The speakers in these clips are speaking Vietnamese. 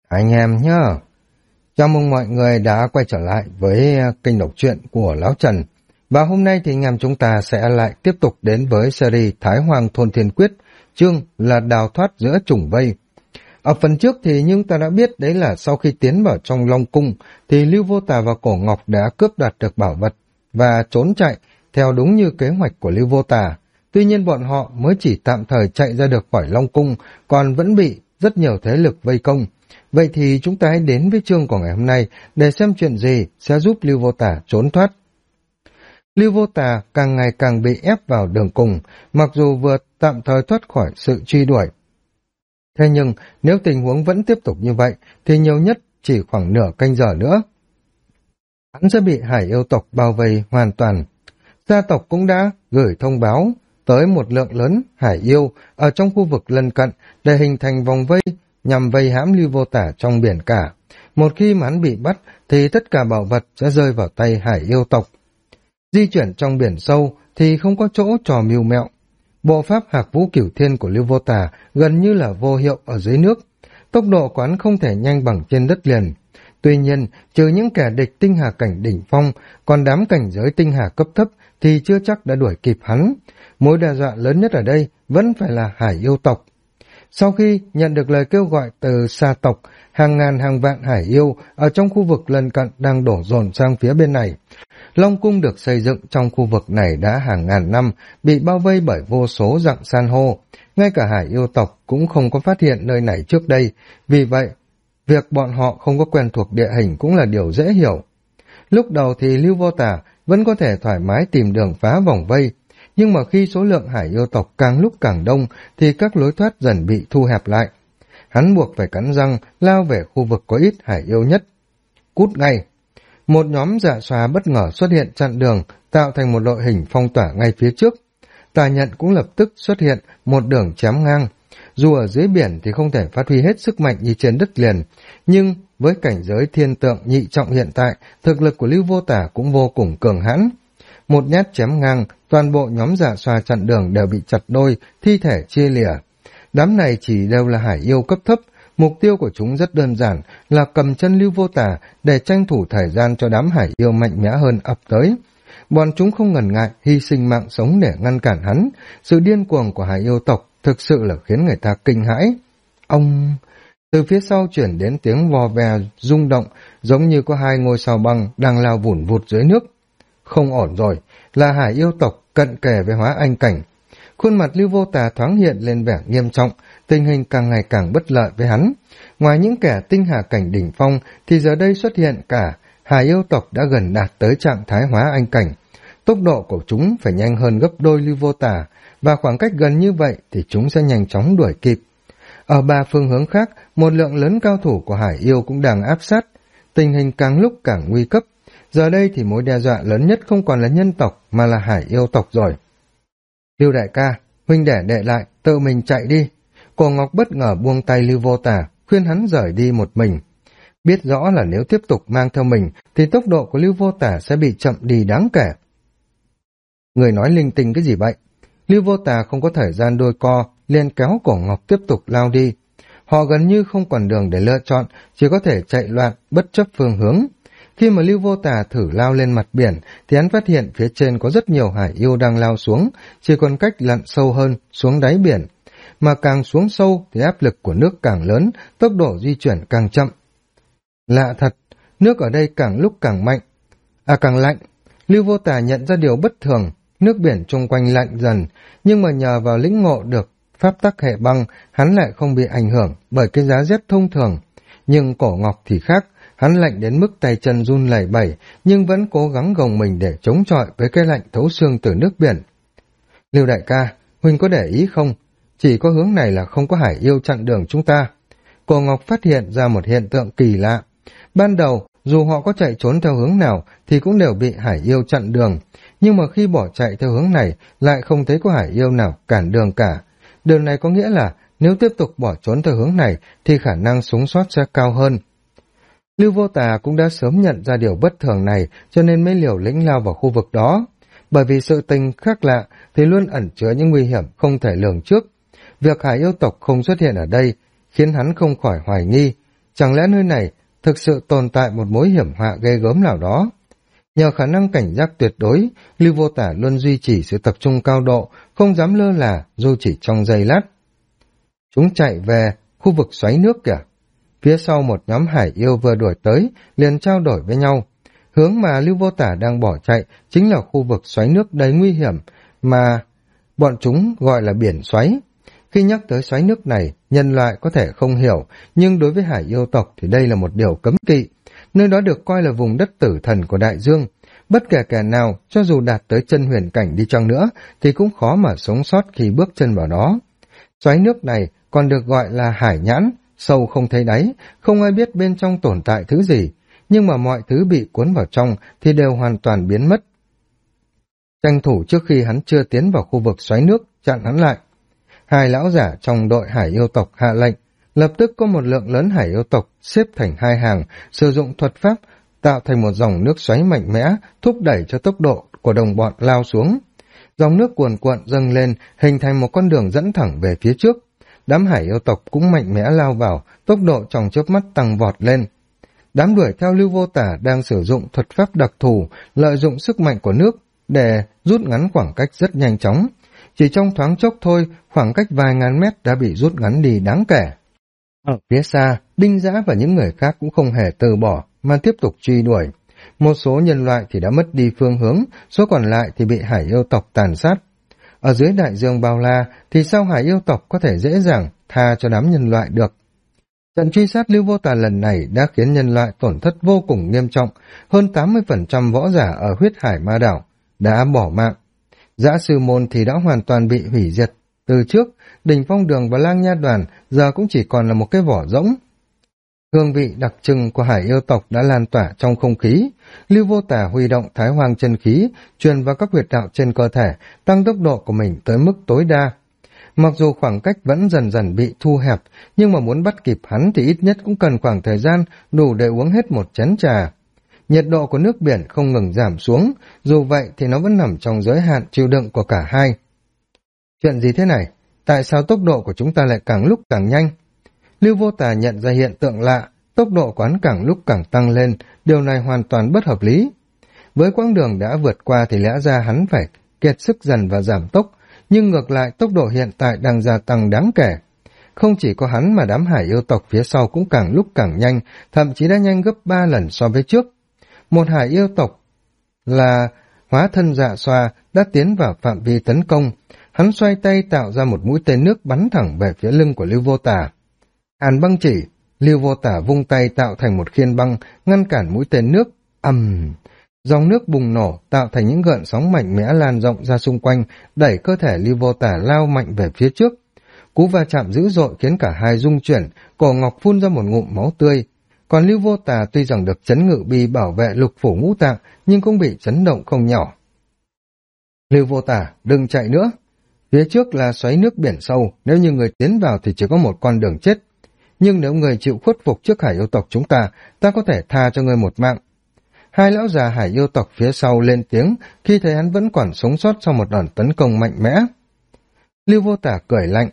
Anh em nhá, chào mừng mọi người đã quay trở lại với kênh đọc truyện của Lão Trần. Và hôm nay thì anh em chúng ta sẽ lại tiếp tục đến với series Thái Hoàng Thôn Thiên Quyết, chương là đào thoát giữa trùng vây. Ở phần trước thì chúng ta đã biết đấy là sau khi tiến vào trong Long Cung thì Lưu Vô Tà và Cổ Ngọc đã cướp đoạt được bảo vật và trốn chạy theo đúng như kế hoạch của Lưu Vô Tà. Tuy nhiên bọn họ mới chỉ tạm thời chạy ra được khỏi Long Cung, còn vẫn bị rất nhiều thế lực vây công. Vậy thì chúng ta hãy đến với chương của ngày hôm nay để xem chuyện gì sẽ giúp Lưu Vô Tà trốn thoát. Lưu Vô Tà càng ngày càng bị ép vào đường cùng, mặc dù vừa tạm thời thoát khỏi sự truy đuổi. Thế nhưng nếu tình huống vẫn tiếp tục như vậy thì nhiều nhất chỉ khoảng nửa canh giờ nữa hắn sẽ bị hải yêu tộc bao vây hoàn toàn. Gia tộc cũng đã gửi thông báo tới một lượng lớn hải yêu ở trong khu vực lân cận để hình thành vòng vây nhằm vây hãm Lưu Vô Tà trong biển cả. Một khi mà hắn bị bắt thì tất cả bảo vật sẽ rơi vào tay hải yêu tộc. Di chuyển trong biển sâu thì không có chỗ trò mưu mẹo. Bộ pháp Hạc Vũ Cửu Thiên của Lưu Vô Tà gần như là vô hiệu ở dưới nước. Tốc độ của hắn không thể nhanh bằng trên đất liền. Tuy nhiên, trừ những kẻ địch tinh hà cảnh đỉnh phong, còn đám cảnh giới tinh hà cấp thấp thì chưa chắc đã đuổi kịp hắn. Mối đe dọa lớn nhất ở đây vẫn phải là hải yêu tộc. Sau khi nhận được lời kêu gọi từ Sa tộc, hàng ngàn hàng vạn hải yêu ở trong khu vực lân cận đang đổ dồn sang phía bên này. Long Cung được xây dựng trong khu vực này đã hàng ngàn năm, bị bao vây bởi vô số dạng san hô. Ngay cả hải yêu tộc cũng không có phát hiện nơi này trước đây, vì vậy, việc bọn họ không có quen thuộc địa hình cũng là điều dễ hiểu. Lúc đầu thì Lưu Vô Tà vẫn có thể thoải mái tìm đường phá vòng vây, nhưng mà khi số lượng hải yêu tộc càng lúc càng đông thì các lối thoát dần bị thu hẹp lại. Hắn buộc phải cắn răng lao về khu vực có ít hải yêu nhất. Cút ngay! Một nhóm dạ xoa bất ngờ xuất hiện chặn đường, tạo thành một đội hình phong tỏa ngay phía trước. Tà Nhận cũng lập tức xuất hiện một đường chém ngang. Dù ở dưới biển thì không thể phát huy hết sức mạnh như trên đất liền, nhưng với cảnh giới thiên tượng nhị trọng hiện tại, thực lực của Lưu Vô Tà cũng vô cùng cường hãn. Một nhát chém ngang, toàn bộ nhóm dạ xoa chặn đường đều bị chặt đôi, thi thể chia lìa. Đám này chỉ đều là hải yêu cấp thấp, mục tiêu của chúng rất đơn giản là cầm chân Lưu Vô Tà để tranh thủ thời gian cho đám hải yêu mạnh mẽ hơn ập tới. Bọn chúng không ngần ngại hy sinh mạng sống để ngăn cản hắn. Sự điên cuồng của hải yêu tộc thực sự là khiến người ta kinh hãi. Ông... Từ phía sau chuyển đến tiếng vò vè rung động, giống như có hai ngôi sao băng đang lao vụn vụt dưới nước. Không ổn rồi, là hải yêu tộc cận kề với hóa anh cảnh. Khuôn mặt Lưu Vô Tà thoáng hiện lên vẻ nghiêm trọng, tình hình càng ngày càng bất lợi với hắn. Ngoài những kẻ tinh hà cảnh đỉnh phong thì giờ đây xuất hiện cả hải yêu tộc đã gần đạt tới trạng thái hóa anh cảnh. Tốc độ của chúng phải nhanh hơn gấp đôi Lưu Vô Tà, và khoảng cách gần như vậy thì chúng sẽ nhanh chóng đuổi kịp. Ở ba phương hướng khác, một lượng lớn cao thủ của hải yêu cũng đang áp sát. Tình hình càng lúc càng nguy cấp. Giờ đây thì mối đe dọa lớn nhất không còn là nhân tộc mà là hải yêu tộc rồi. Lưu đại ca, huynh để đệ lại, tự mình chạy đi. Cổ Ngọc bất ngờ buông tay Lưu Vô Tà, khuyên hắn rời đi một mình. Biết rõ là nếu tiếp tục mang theo mình thì tốc độ của Lưu Vô Tà sẽ bị chậm đi đáng kể. Người nói linh tinh cái gì vậy? Lưu Vô Tà không có thời gian đôi co, liền kéo Cổ Ngọc tiếp tục lao đi. Họ gần như không còn đường để lựa chọn, chỉ có thể chạy loạn bất chấp phương hướng. Khi mà Lưu Vô Tà thử lao lên mặt biển thì hắn phát hiện phía trên có rất nhiều hải yêu đang lao xuống, chỉ còn cách lặn sâu hơn xuống đáy biển. Mà càng xuống sâu thì áp lực của nước càng lớn, tốc độ di chuyển càng chậm. Lạ thật, nước ở đây càng lúc càng mạnh. Càng lạnh. Lưu Vô Tà nhận ra điều bất thường, nước biển chung quanh lạnh dần, nhưng mà nhờ vào lĩnh ngộ được pháp tắc hệ băng, hắn lại không bị ảnh hưởng bởi cái giá rét thông thường. Nhưng Cổ Ngọc thì khác, hắn lạnh đến mức tay chân run lẩy bẩy, nhưng vẫn cố gắng gồng mình để chống chọi với cái lạnh thấu xương từ nước biển. Lưu đại ca, huynh có để ý không? Chỉ có hướng này là không có hải yêu chặn đường chúng ta. Cổ Ngọc phát hiện ra một hiện tượng kỳ lạ. Ban đầu, dù họ có chạy trốn theo hướng nào thì cũng đều bị hải yêu chặn đường, nhưng mà khi bỏ chạy theo hướng này lại không thấy có hải yêu nào cản đường cả. Điều này có nghĩa là nếu tiếp tục bỏ trốn theo hướng này thì khả năng sống sót sẽ cao hơn. Lưu Vô Tà cũng đã sớm nhận ra điều bất thường này cho nên mới liều lĩnh lao vào khu vực đó. Bởi vì sự tình khác lạ thì luôn ẩn chứa những nguy hiểm không thể lường trước. Việc hải yêu tộc không xuất hiện ở đây khiến hắn không khỏi hoài nghi. Chẳng lẽ nơi này thực sự tồn tại một mối hiểm họa ghê gớm nào đó? Nhờ khả năng cảnh giác tuyệt đối, Lưu Vô Tả luôn duy trì sự tập trung cao độ, không dám lơ là dù chỉ trong giây lát. Chúng chạy về khu vực xoáy nước kìa. Phía sau một nhóm hải yêu vừa đuổi tới, liền trao đổi với nhau. Hướng mà Lưu Vô Tả đang bỏ chạy chính là khu vực xoáy nước đầy nguy hiểm mà bọn chúng gọi là biển xoáy. Khi nhắc tới xoáy nước này, nhân loại có thể không hiểu, nhưng đối với hải yêu tộc thì đây là một điều cấm kỵ. Nơi đó được coi là vùng đất tử thần của đại dương. Bất kể kẻ nào, cho dù đạt tới chân huyền cảnh đi chăng nữa, thì cũng khó mà sống sót khi bước chân vào đó. Xoáy nước này còn được gọi là hải nhãn, sâu không thấy đáy, không ai biết bên trong tồn tại thứ gì, nhưng mà mọi thứ bị cuốn vào trong thì đều hoàn toàn biến mất. Tranh thủ trước khi hắn chưa tiến vào khu vực xoáy nước, chặn hắn lại. Hai lão giả trong đội hải yêu tộc hạ lệnh, lập tức có một lượng lớn hải yêu tộc xếp thành hai hàng, sử dụng thuật pháp, tạo thành một dòng nước xoáy mạnh mẽ, thúc đẩy cho tốc độ của đồng bọn lao xuống. Dòng nước cuồn cuộn dâng lên, hình thành một con đường dẫn thẳng về phía trước. Đám hải yêu tộc cũng mạnh mẽ lao vào, tốc độ trong chớp mắt tăng vọt lên. Đám đuổi theo Lưu Vô Tả đang sử dụng thuật pháp đặc thù, lợi dụng sức mạnh của nước để rút ngắn khoảng cách rất nhanh chóng. Chỉ trong thoáng chốc thôi, khoảng cách vài ngàn mét đã bị rút ngắn đi đáng kể. Ở phía xa, Đinh Dã và những người khác cũng không hề từ bỏ, mà tiếp tục truy đuổi. Một số nhân loại thì đã mất đi phương hướng, số còn lại thì bị hải yêu tộc tàn sát. Ở dưới đại dương bao la thì sao hải yêu tộc có thể dễ dàng tha cho đám nhân loại được? Trận truy sát Lưu Vô Tà lần này đã khiến nhân loại tổn thất vô cùng nghiêm trọng, hơn 80% võ giả ở huyết hải ma đảo đã bỏ mạng. Dã sư môn thì đã hoàn toàn bị hủy diệt. Từ trước, Đỉnh Phong Đường và Lang Nha Đoàn giờ cũng chỉ còn là một cái vỏ rỗng. Hương vị đặc trưng của hải yêu tộc đã lan tỏa trong không khí. Lưu Vô Tà huy động Thái Hoang chân khí, truyền vào các huyệt đạo trên cơ thể, tăng tốc độ của mình tới mức tối đa. Mặc dù khoảng cách vẫn dần dần bị thu hẹp, nhưng mà muốn bắt kịp hắn thì ít nhất cũng cần khoảng thời gian đủ để uống hết một chén trà. Nhiệt độ của nước biển không ngừng giảm xuống, dù vậy thì nó vẫn nằm trong giới hạn chịu đựng của cả hai. Chuyện gì thế này? Tại sao tốc độ của chúng ta lại càng lúc càng nhanh? Lưu Vô Tà nhận ra hiện tượng lạ, tốc độ của hắn càng lúc càng tăng lên, điều này hoàn toàn bất hợp lý. Với quãng đường đã vượt qua thì lẽ ra hắn phải kiệt sức dần và giảm tốc, nhưng ngược lại tốc độ hiện tại đang gia tăng đáng kể. Không chỉ có hắn mà đám hải yêu tộc phía sau cũng càng lúc càng nhanh, thậm chí đã nhanh gấp 3 lần so với trước. Một hải yêu tộc là hóa thân dạ xoa đã tiến vào phạm vi tấn công. Hắn xoay tay tạo ra một mũi tên nước bắn thẳng về phía lưng của Lưu Vô Tà. Hàn băng chỉ, Lưu Vô Tả vung tay tạo thành một khiên băng, ngăn cản mũi tên nước. Dòng nước bùng nổ, tạo thành những gợn sóng mạnh mẽ lan rộng ra xung quanh, đẩy cơ thể Lưu Vô Tả lao mạnh về phía trước. Cú va chạm dữ dội khiến cả hai rung chuyển, cổ Ngọc phun ra một ngụm máu tươi. Còn Lưu Vô Tả tuy rằng được chấn ngự bi bảo vệ lục phủ ngũ tạng, nhưng cũng bị chấn động không nhỏ. Lưu Vô Tả, đừng chạy nữa. Phía trước là xoáy nước biển sâu, nếu như người tiến vào thì chỉ có một con đường chết. Nhưng nếu người chịu khuất phục trước hải yêu tộc chúng ta có thể tha cho người một mạng. Hai lão già hải yêu tộc phía sau lên tiếng khi thấy hắn vẫn còn sống sót sau một đòn tấn công mạnh mẽ. Lưu Vô Tả cười lạnh,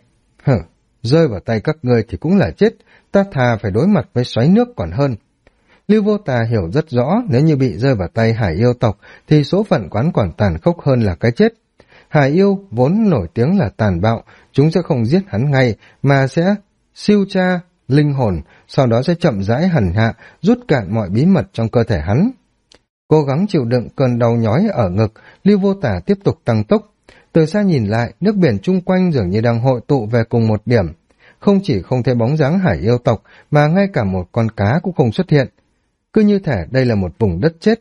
rơi vào tay các ngươi thì cũng là chết, ta thà phải đối mặt với xoáy nước còn hơn. Lưu Vô Tà hiểu rất rõ nếu như bị rơi vào tay hải yêu tộc thì số phận quán còn tàn khốc hơn là cái chết. Hải yêu vốn nổi tiếng là tàn bạo, chúng sẽ không giết hắn ngay mà sẽ siêu tra linh hồn, sau đó sẽ chậm rãi hằn hạ, rút cạn mọi bí mật trong cơ thể hắn. Cố gắng chịu đựng cơn đau nhói ở ngực, Lưu Vô Tả tiếp tục tăng tốc. Từ xa nhìn lại, nước biển chung quanh dường như đang hội tụ về cùng một điểm. Không chỉ không thấy bóng dáng hải yêu tộc, mà ngay cả một con cá cũng không xuất hiện. Cứ như thể đây là một vùng đất chết.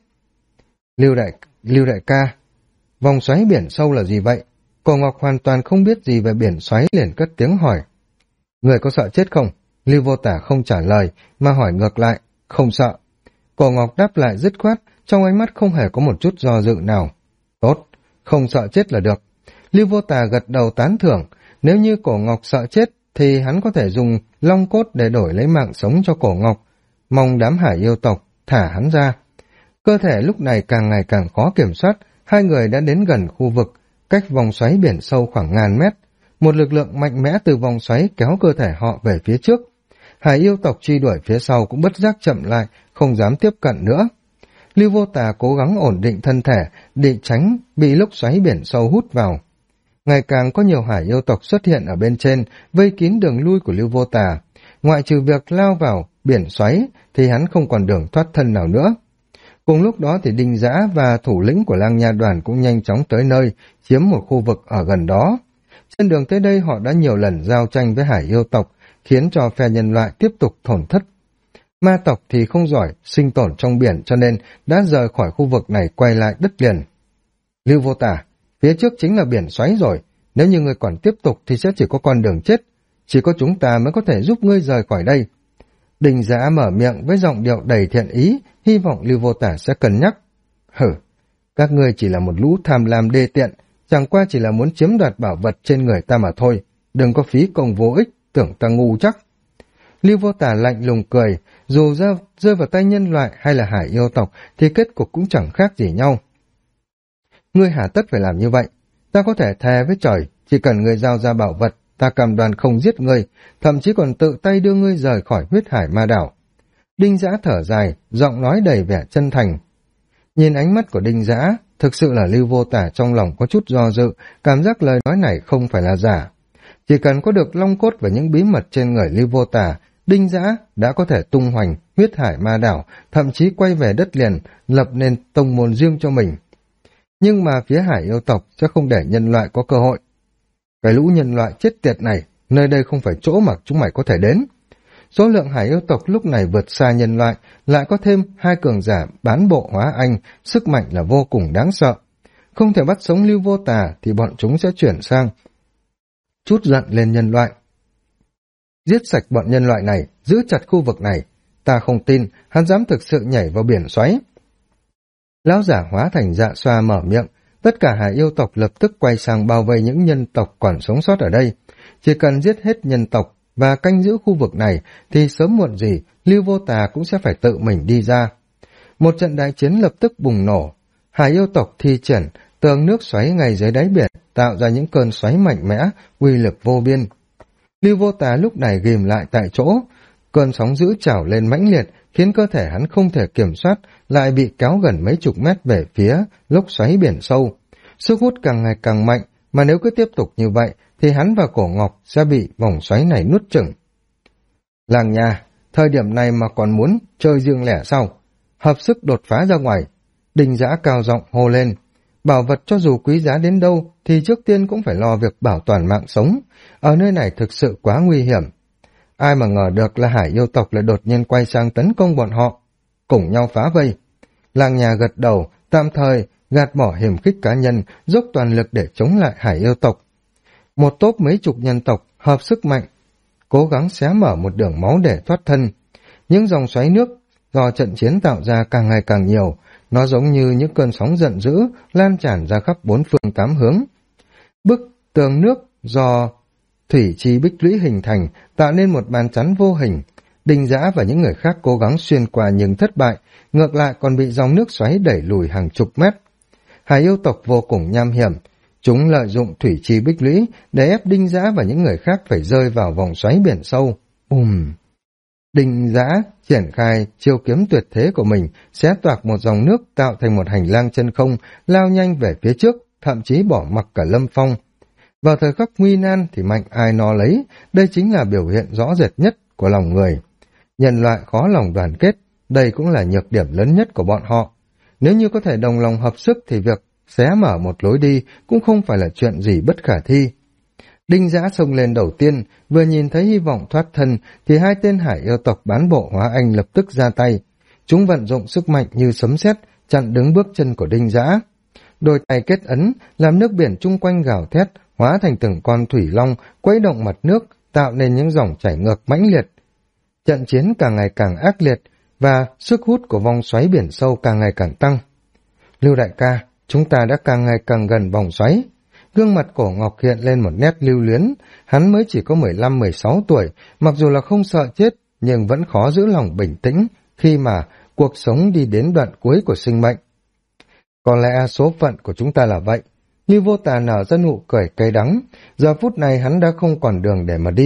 Lưu đại ca, vòng xoáy biển sâu là gì vậy? Cổ Ngọc hoàn toàn không biết gì về biển xoáy liền cất tiếng hỏi. Người có sợ chết không? Lưu Vô Tả không trả lời, mà hỏi ngược lại, không sợ. Cổ Ngọc đáp lại dứt khoát, trong ánh mắt không hề có một chút do dự nào. Tốt, không sợ chết là được. Lưu Vô Tả gật đầu tán thưởng, nếu như Cổ Ngọc sợ chết, thì hắn có thể dùng long cốt để đổi lấy mạng sống cho Cổ Ngọc. Mong đám hải yêu tộc thả hắn ra. Cơ thể lúc này càng ngày càng khó kiểm soát, hai người đã đến gần khu vực, cách vòng xoáy biển sâu khoảng ngàn mét. Một lực lượng mạnh mẽ từ vòng xoáy kéo cơ thể họ về phía trước. Hải yêu tộc truy đuổi phía sau cũng bất giác chậm lại, không dám tiếp cận nữa. Lưu Vô Tà cố gắng ổn định thân thể, để tránh bị lốc xoáy biển sâu hút vào. Ngày càng có nhiều hải yêu tộc xuất hiện ở bên trên, vây kín đường lui của Lưu Vô Tà. Ngoại trừ việc lao vào biển xoáy, thì hắn không còn đường thoát thân nào nữa. Cùng lúc đó thì Đinh Dã và thủ lĩnh của Lang Nha đoàn cũng nhanh chóng tới nơi, chiếm một khu vực ở gần đó. Trên đường tới đây họ đã nhiều lần giao tranh với hải yêu tộc, khiến cho phe nhân loại tiếp tục tổn thất. Ma tộc thì không giỏi sinh tồn trong biển cho nên đã rời khỏi khu vực này quay lại đất liền. Lưu Vô Tà, phía trước chính là biển xoáy rồi, nếu như ngươi còn tiếp tục thì sẽ chỉ có con đường chết, chỉ có chúng ta mới có thể giúp ngươi rời khỏi đây. Đinh Dã mở miệng với giọng điệu đầy thiện ý, hy vọng Lưu Vô Tà sẽ cân nhắc. Hử, các ngươi chỉ là một lũ tham lam đê tiện, chẳng qua chỉ là muốn chiếm đoạt bảo vật trên người ta mà thôi, đừng có phí công vô ích, tưởng ta ngu chắc. Lưu Vô Tà lạnh lùng cười, dù rơi vào tay nhân loại hay là hải yêu tộc thì kết cục cũng chẳng khác gì nhau. Ngươi hà tất phải làm như vậy, ta có thể thề với trời, chỉ cần ngươi giao ra bảo vật, ta cam đoan không giết ngươi, thậm chí còn tự tay đưa ngươi rời khỏi huyết hải ma đảo. Đinh Dã thở dài, giọng nói đầy vẻ chân thành. Nhìn ánh mắt của Đinh Dã, thực sự là Lưu Vô Tà trong lòng có chút do dự, cảm giác lời nói này không phải là giả. Chỉ cần có được long cốt và những bí mật trên người Lưu Vô Tà, Đinh Dã đã có thể tung hoành huyết hải ma đảo, thậm chí quay về đất liền, lập nên tông môn riêng cho mình. Nhưng mà phía hải yêu tộc sẽ không để nhân loại có cơ hội. Cái lũ nhân loại chết tiệt này, nơi đây không phải chỗ mà chúng mày có thể đến. Số lượng hải yêu tộc lúc này vượt xa nhân loại, lại có thêm 2 cường giả bán bộ hóa anh, sức mạnh là vô cùng đáng sợ. Không thể bắt sống Lưu Vô Tà thì bọn chúng sẽ chuyển sang chút giận lên nhân loại. Giết sạch bọn nhân loại này, giữ chặt khu vực này. Ta không tin hắn dám thực sự nhảy vào biển xoáy. Lão giả hóa thành Dạ Xoa mở miệng, tất cả hải yêu tộc lập tức quay sang bao vây những nhân tộc còn sống sót ở đây. Chỉ cần giết hết nhân tộc và canh giữ khu vực này thì sớm muộn gì Lưu Vô Tà cũng sẽ phải tự mình đi ra. Một trận đại chiến lập tức bùng nổ. Hải yêu tộc thi triển tường nước xoáy ngay dưới đáy biển, tạo ra những cơn xoáy mạnh mẽ, uy lực vô biên. Lưu Vô Tà lúc này ghim lại tại chỗ, cơn sóng dữ trào lên mãnh liệt, khiến cơ thể hắn không thể kiểm soát, lại bị kéo gần mấy chục mét về phía lốc xoáy biển sâu. Sức hút càng ngày càng mạnh, mà nếu cứ tiếp tục như vậy, thì hắn và Cổ Ngọc sẽ bị vòng xoáy này nuốt chửng. Làng nhà, thời điểm này mà còn muốn chơi riêng lẻ sao? Hợp sức đột phá ra ngoài. Đinh Dã cao giọng hô lên. Bảo vật cho dù quý giá đến đâu, thì trước tiên cũng phải lo việc bảo toàn mạng sống. Ở nơi này thực sự quá nguy hiểm. Ai mà ngờ được là hải yêu tộc lại đột nhiên quay sang tấn công bọn họ. Cùng nhau phá vây. Làng nhà gật đầu, tạm thời gạt bỏ hiểm khích cá nhân, dốc toàn lực để chống lại hải yêu tộc. Một tốp mấy chục nhân tộc hợp sức mạnh, cố gắng xé mở một đường máu để thoát thân. Những dòng xoáy nước do trận chiến tạo ra càng ngày càng nhiều, nó giống như những cơn sóng giận dữ lan tràn ra khắp 4 phương 8 hướng. Bức tường nước do thủy chi bích lũy hình thành tạo nên một bàn chắn vô hình. Đinh Dã và những người khác cố gắng xuyên qua nhưng thất bại, ngược lại còn bị dòng nước xoáy đẩy lùi hàng chục mét. Hải yêu tộc vô cùng nham hiểm, chúng lợi dụng thủy chi bích lũy để ép Đinh Dã và những người khác phải rơi vào vòng xoáy biển sâu. Đinh Dã triển khai chiêu kiếm tuyệt thế của mình, xé toạc một dòng nước tạo thành một hành lang chân không, lao nhanh về phía trước, thậm chí bỏ mặc cả Lâm Phong. Vào thời khắc nguy nan thì mạnh ai nó lấy, đây chính là biểu hiện rõ rệt nhất của lòng người. Nhân loại khó lòng đoàn kết, đây cũng là nhược điểm lớn nhất của bọn họ. Nếu như có thể đồng lòng hợp sức thì việc xé mở một lối đi cũng không phải là chuyện gì bất khả thi. Đinh Dã xông lên đầu tiên, vừa nhìn thấy hy vọng thoát thân thì 2 tên hải yêu tộc bán bộ hóa anh lập tức ra tay. Chúng vận dụng sức mạnh như sấm sét chặn đứng bước chân của Đinh Dã. Đôi tay kết ấn, làm nước biển chung quanh gào thét, hóa thành từng con thủy long, quấy động mặt nước, tạo nên những dòng chảy ngược mãnh liệt. Trận chiến càng ngày càng ác liệt, và sức hút của vòng xoáy biển sâu càng ngày càng tăng. Lưu đại ca, chúng ta đã càng ngày càng gần vòng xoáy. Gương mặt Cổ Ngọc hiện lên một nét lưu luyến, hắn mới chỉ có 15-16 tuổi, mặc dù là không sợ chết, nhưng vẫn khó giữ lòng bình tĩnh khi mà cuộc sống đi đến đoạn cuối của sinh mệnh. Có lẽ số phận của chúng ta là vậy. Lưu Vô Tà nở ra nụ cười cay đắng, giờ phút này hắn đã không còn đường để mà đi.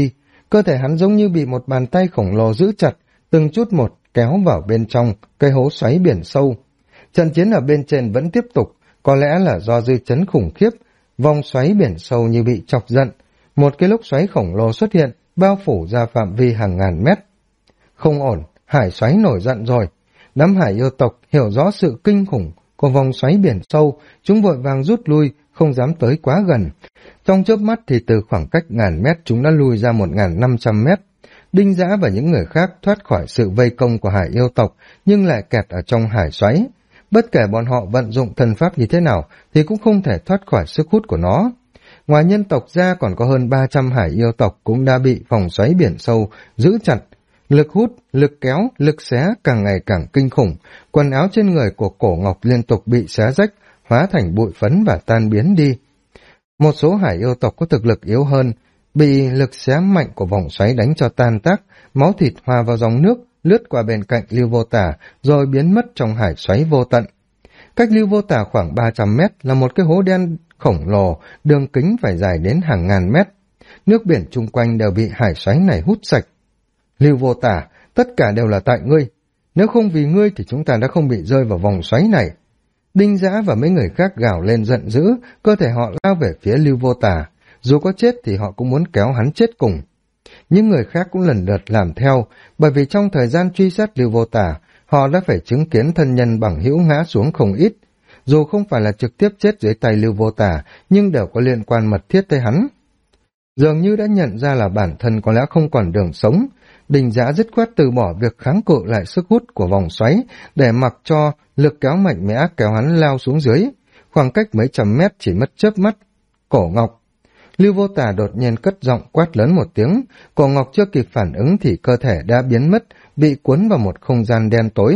cơ thể hắn giống như bị một bàn tay khổng lồ giữ chặt, từng chút một kéo vào bên trong cái hố xoáy biển sâu. Trận chiến ở bên trên vẫn tiếp tục, có lẽ là do dư chấn khủng khiếp, vòng xoáy biển sâu như bị chọc giận. Một cái lốc xoáy khổng lồ xuất hiện, bao phủ ra phạm vi hàng ngàn mét. Không ổn, hải xoáy nổi giận rồi. Đám hải yêu tộc hiểu rõ sự kinh khủng của vòng xoáy biển sâu, chúng vội vàng rút lui, không dám tới quá gần. Trong chớp mắt thì từ khoảng cách ngàn mét chúng đã lùi ra 1.500 mét. Đinh Dã và những người khác thoát khỏi sự vây công của hải yêu tộc, nhưng lại kẹt ở trong hải xoáy. Bất kể bọn họ vận dụng thần pháp như thế nào thì cũng không thể thoát khỏi sức hút của nó. Ngoài nhân tộc ra còn có hơn 300 hải yêu tộc cũng đã bị vòng xoáy biển sâu giữ chặt. Lực hút, lực kéo, lực xé càng ngày càng kinh khủng. Quần áo trên người của Cổ Ngọc liên tục bị xé rách, hóa thành bụi phấn và tan biến đi. Một số hải yêu tộc có thực lực yếu hơn, bị lực xé mạnh của vòng xoáy đánh cho tan tác, máu thịt hòa vào dòng nước, lướt qua bên cạnh Lưu Vô Tả, rồi biến mất trong hải xoáy vô tận. Cách Lưu Vô Tả khoảng 300 mét là một cái hố đen khổng lồ, đường kính phải dài đến hàng ngàn mét. Nước biển chung quanh đều bị hải xoáy này hút sạch. Lưu Vô Tả, tất cả đều là tại ngươi. Nếu không vì ngươi thì chúng ta đã không bị rơi vào vòng xoáy này. Đinh Dã và mấy người khác gào lên giận dữ, cơ thể họ lao về phía Lưu Vô Tả. Dù có chết thì họ cũng muốn kéo hắn chết cùng. Những người khác cũng lần lượt làm theo, bởi vì trong thời gian truy sát Lưu Vô Tả, họ đã phải chứng kiến thân nhân bằng hữu ngã xuống không ít. Dù không phải là trực tiếp chết dưới tay Lưu Vô Tả, nhưng đều có liên quan mật thiết tới hắn. Dường như đã nhận ra là bản thân có lẽ không còn đường sống, Đinh Dã dứt khoát từ bỏ việc kháng cự lại sức hút của vòng xoáy, để mặc cho lực kéo mạnh mẽ kéo hắn lao xuống dưới, khoảng cách mấy trăm mét chỉ mất chớp mắt. Cổ Ngọc. Lưu Vô Tả đột nhiên cất giọng quát lớn một tiếng, Cổ Ngọc chưa kịp phản ứng thì cơ thể đã biến mất, bị cuốn vào một không gian đen tối.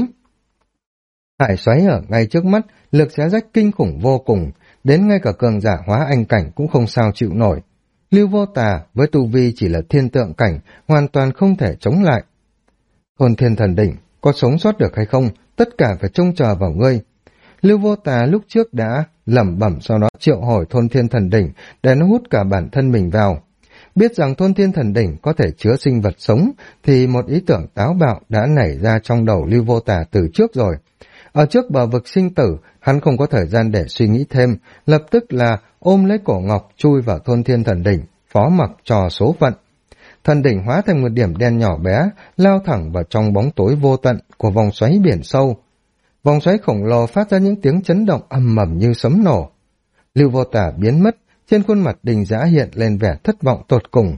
Hải xoáy ở ngay trước mắt, lực xé rách kinh khủng vô cùng, đến ngay cả cường giả hóa anh cảnh cũng không sao chịu nổi. Lưu Vô Tả với tu vi chỉ là thiên tượng cảnh, hoàn toàn không thể chống lại. Thôn Thiên Thần Đỉnh, có sống sót được hay không, tất cả phải trông chờ vào ngươi. Lưu Vô Tả lúc trước đã lẩm bẩm, sau đó triệu hồi Thôn Thiên Thần Đỉnh để nó hút cả bản thân mình vào. Biết rằng Thôn Thiên Thần Đỉnh có thể chứa sinh vật sống, thì một ý tưởng táo bạo đã nảy ra trong đầu Lưu Vô Tả từ trước rồi. Ở trước bờ vực sinh tử, hắn không có thời gian để suy nghĩ thêm, lập tức là ôm lấy Cổ Ngọc chui vào Thôn Thiên Thần Đỉnh, phó mặc cho số phận. Thần đỉnh hóa thành một điểm đen nhỏ bé, lao thẳng vào trong bóng tối vô tận của vòng xoáy biển sâu. Vòng xoáy khổng lồ phát ra những tiếng chấn động ầm ầm như sấm nổ. Lưu Vô Tả biến mất, trên khuôn mặt Đinh Dã hiện lên vẻ thất vọng tột cùng.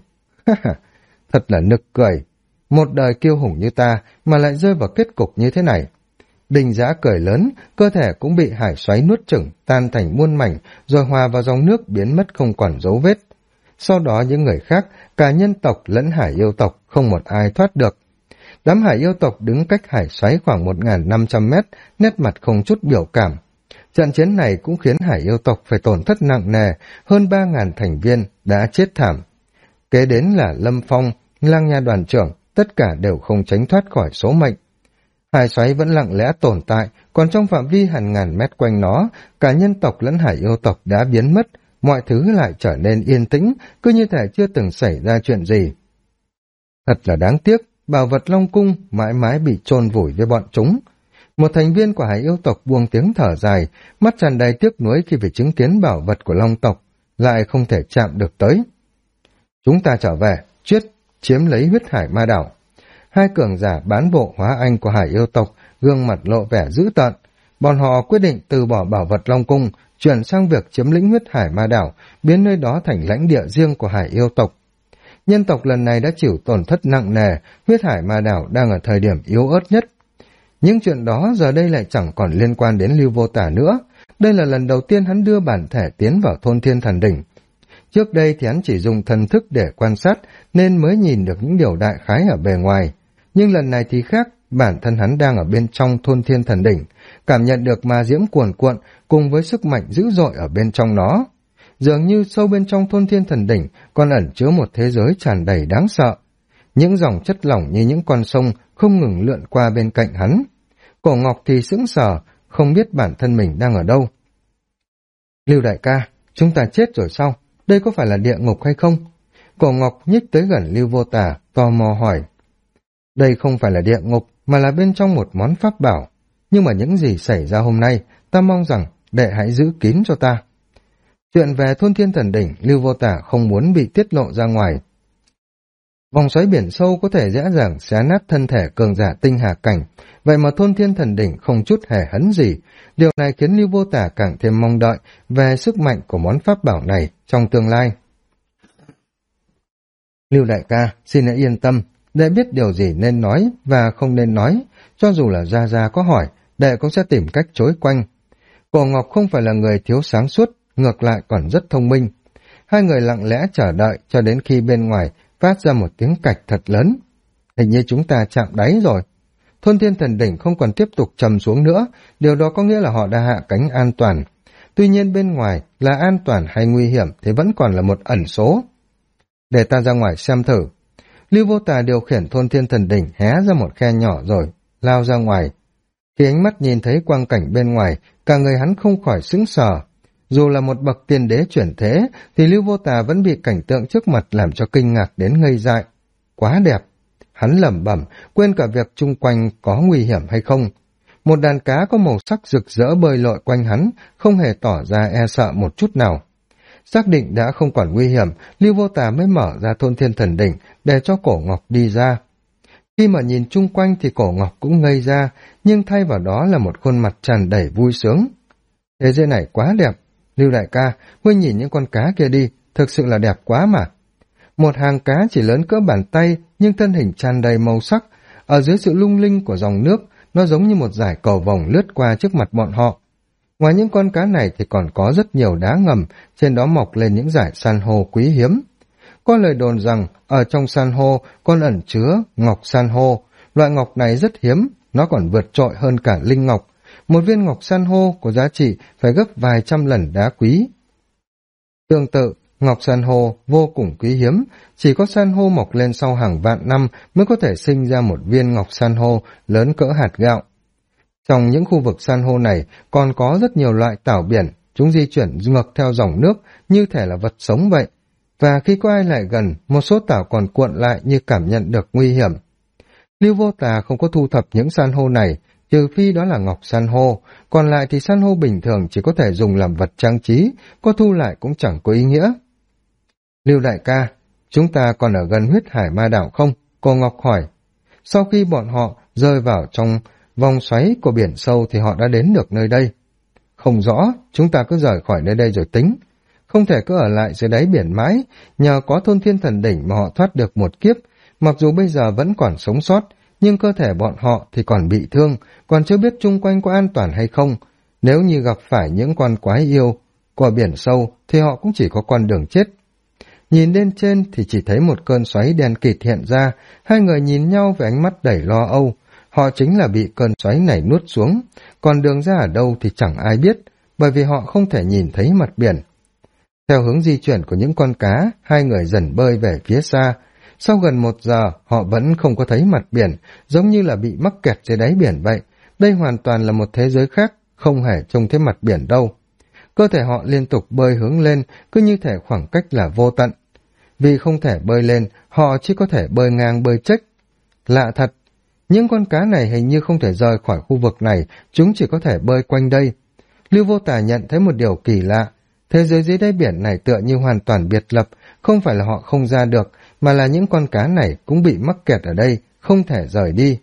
Thật là nực cười. Một đời kiêu hùng như ta mà lại rơi vào kết cục như thế này. Đinh Dã cười lớn, cơ thể cũng bị hải xoáy nuốt chửng, tan thành muôn mảnh, rồi hòa vào dòng nước biến mất không còn dấu vết. Sau đó những người khác, cả nhân tộc lẫn hải yêu tộc, không một ai thoát được. Đám hải yêu tộc đứng cách hải xoáy khoảng 1.500 mét, nét mặt không chút biểu cảm. Trận chiến này cũng khiến hải yêu tộc phải tổn thất nặng nề, hơn 3.000 thành viên đã chết thảm. Kế đến là Lâm Phong, Lăng Nha đoàn trưởng, tất cả đều không tránh thoát khỏi số mệnh. Hải xoáy vẫn lặng lẽ tồn tại, còn trong phạm vi hàng ngàn mét quanh nó, cả nhân tộc lẫn hải yêu tộc đã biến mất, mọi thứ lại trở nên yên tĩnh, cứ như thể chưa từng xảy ra chuyện gì. Thật là đáng tiếc, bảo vật Long Cung mãi mãi bị chôn vùi với bọn chúng. Một thành viên của hải yêu tộc buông tiếng thở dài, mắt tràn đầy tiếc nuối khi phải chứng kiến bảo vật của Long tộc, lại không thể chạm được tới. Chúng ta trở về, chiếm lấy huyết hải ma đảo. Hai cường giả bán bộ hóa anh của hải yêu tộc, gương mặt lộ vẻ dữ tợn. Bọn họ quyết định từ bỏ bảo vật Long Cung, chuyển sang việc chiếm lĩnh huyết hải ma đảo, biến nơi đó thành lãnh địa riêng của hải yêu tộc. Nhân tộc lần này đã chịu tổn thất nặng nề, huyết hải ma đảo đang ở thời điểm yếu ớt nhất. Những chuyện đó giờ đây lại chẳng còn liên quan đến Lưu Vô Tả nữa. Đây là lần đầu tiên hắn đưa bản thể tiến vào Thôn Thiên Thần Đỉnh. Trước đây thì hắn chỉ dùng thần thức để quan sát, nên mới nhìn được những điều đại khái ở bề ngoài. Nhưng lần này thì khác, bản thân hắn đang ở bên trong Thôn Thiên Thần Đỉnh, cảm nhận được ma diễm cuồn cuộn cùng với sức mạnh dữ dội ở bên trong nó. Dường như sâu bên trong Thôn Thiên Thần Đỉnh còn ẩn chứa một thế giới tràn đầy đáng sợ. Những dòng chất lỏng như những con sông không ngừng lượn qua bên cạnh hắn. Cổ Ngọc thì sững sờ, không biết bản thân mình đang ở đâu. Lưu đại ca, chúng ta chết rồi sao? Đây có phải là địa ngục hay không? Cổ Ngọc nhích tới gần Lưu Vô Tà, tò mò hỏi. Đây không phải là địa ngục, mà là bên trong một món pháp bảo. Nhưng mà những gì xảy ra hôm nay, ta mong rằng đệ hãy giữ kín cho ta. Chuyện về thôn Thiên Thần Đỉnh, Lưu Vô Tà không muốn bị tiết lộ ra ngoài. Vòng xoáy biển sâu có thể dễ dàng xé nát thân thể cường giả tinh hà cảnh, vậy mà thôn Thiên Thần Đỉnh không chút hề hấn gì. Điều này khiến Lưu Vô Tà càng thêm mong đợi về sức mạnh của món pháp bảo này trong tương lai. Lưu đại ca, xin hãy yên tâm, đệ biết điều gì nên nói và không nên nói, cho dù là Gia Gia có hỏi, đệ cũng sẽ tìm cách chối quanh. Cổ Ngọc không phải là người thiếu sáng suốt, ngược lại còn rất thông minh. Hai người lặng lẽ chờ đợi cho đến khi bên ngoài phát ra một tiếng cạch thật lớn. Hình như chúng ta chạm đáy rồi. Thôn Thiên Thần Đỉnh không còn tiếp tục trầm xuống nữa, điều đó có nghĩa là họ đã hạ cánh an toàn. Tuy nhiên bên ngoài là an toàn hay nguy hiểm thì vẫn còn là một ẩn số. Để ta ra ngoài xem thử. Lưu Vô Tà điều khiển Thôn Thiên Thần Đỉnh hé ra một khe nhỏ rồi lao ra ngoài. Khi ánh mắt nhìn thấy quang cảnh bên ngoài, cả người hắn không khỏi sững sờ. Dù là một bậc tiên đế chuyển thế, thì Lưu Vô Tà vẫn bị cảnh tượng trước mặt làm cho kinh ngạc đến ngây dại. Quá đẹp! Hắn lẩm bẩm, quên cả việc chung quanh có nguy hiểm hay không. Một đàn cá có màu sắc rực rỡ bơi lội quanh hắn, không hề tỏ ra e sợ một chút nào. Xác định đã không còn nguy hiểm, Lưu Vô Tà mới mở ra Thôn Thiên Thần Đỉnh để cho Cổ Ngọc đi ra. Khi mà nhìn chung quanh thì Cổ Ngọc cũng ngây ra, nhưng thay vào đó là một khuôn mặt tràn đầy vui sướng. Thế giới này quá đẹp. Lưu đại ca, huynh nhìn những con cá kia đi, thực sự là đẹp quá mà. Một hàng cá chỉ lớn cỡ bàn tay, nhưng thân hình tràn đầy màu sắc. Ở dưới sự lung linh của dòng nước, nó giống như một dải cầu vồng lướt qua trước mặt bọn họ. Ngoài những con cá này thì còn có rất nhiều đá ngầm, trên đó mọc lên những dải san hô quý hiếm. Có lời đồn rằng, ở trong san hô còn ẩn chứa ngọc san hô. Loại ngọc này rất hiếm, nó còn vượt trội hơn cả linh ngọc. Một viên ngọc san hô có giá trị phải gấp vài trăm lần đá quý. Tương tự, ngọc san hô vô cùng quý hiếm, chỉ có san hô mọc lên sau hàng vạn năm mới có thể sinh ra một viên ngọc san hô lớn cỡ hạt gạo. Trong những khu vực san hô này còn có rất nhiều loại tảo biển, chúng di chuyển ngược theo dòng nước như thể là vật sống vậy. Và khi có ai lại gần, một số tảo còn cuộn lại như cảm nhận được nguy hiểm. Lưu Vô Tà không có thu thập những san hô này, trừ phi đó là ngọc san hô, còn lại thì san hô bình thường chỉ có thể dùng làm vật trang trí, có thu lại cũng chẳng có ý nghĩa. Lưu đại ca, chúng ta còn ở gần huyết hải ma đảo không? Cô Ngọc hỏi. Sau khi bọn họ rơi vào trong vòng xoáy của biển sâu thì họ đã đến được nơi đây. Không rõ, chúng ta cứ rời khỏi nơi đây rồi tính. Không thể cứ ở lại dưới đáy biển mãi, nhờ có Thôn Thiên Thần Đỉnh mà họ thoát được một kiếp, mặc dù bây giờ vẫn còn sống sót, nhưng cơ thể bọn họ thì còn bị thương, còn chưa biết chung quanh có an toàn hay không. Nếu như gặp phải những con quái yêu của biển sâu thì họ cũng chỉ có con đường chết. Nhìn lên trên thì chỉ thấy một cơn xoáy đen kịt hiện ra, hai người nhìn nhau với ánh mắt đầy lo âu. Họ chính là bị cơn xoáy này nuốt xuống, còn đường ra ở đâu thì chẳng ai biết, bởi vì họ không thể nhìn thấy mặt biển. Theo hướng di chuyển của những con cá, hai người dần bơi về phía xa. Sau gần 1 giờ, họ vẫn không có thấy mặt biển, giống như là bị mắc kẹt dưới đáy biển vậy. Đây hoàn toàn là một thế giới khác, không hề trông thấy mặt biển đâu. Cơ thể họ liên tục bơi hướng lên, cứ như thể khoảng cách là vô tận. Vì không thể bơi lên, họ chỉ có thể bơi ngang bơi chếch. Lạ thật, những con cá này hình như không thể rời khỏi khu vực này, chúng chỉ có thể bơi quanh đây. Lưu Vô Tà nhận thấy một điều kỳ lạ. Thế giới dưới đáy biển này tựa như hoàn toàn biệt lập, không phải là họ không ra được, mà là những con cá này cũng bị mắc kẹt ở đây, không thể rời đi.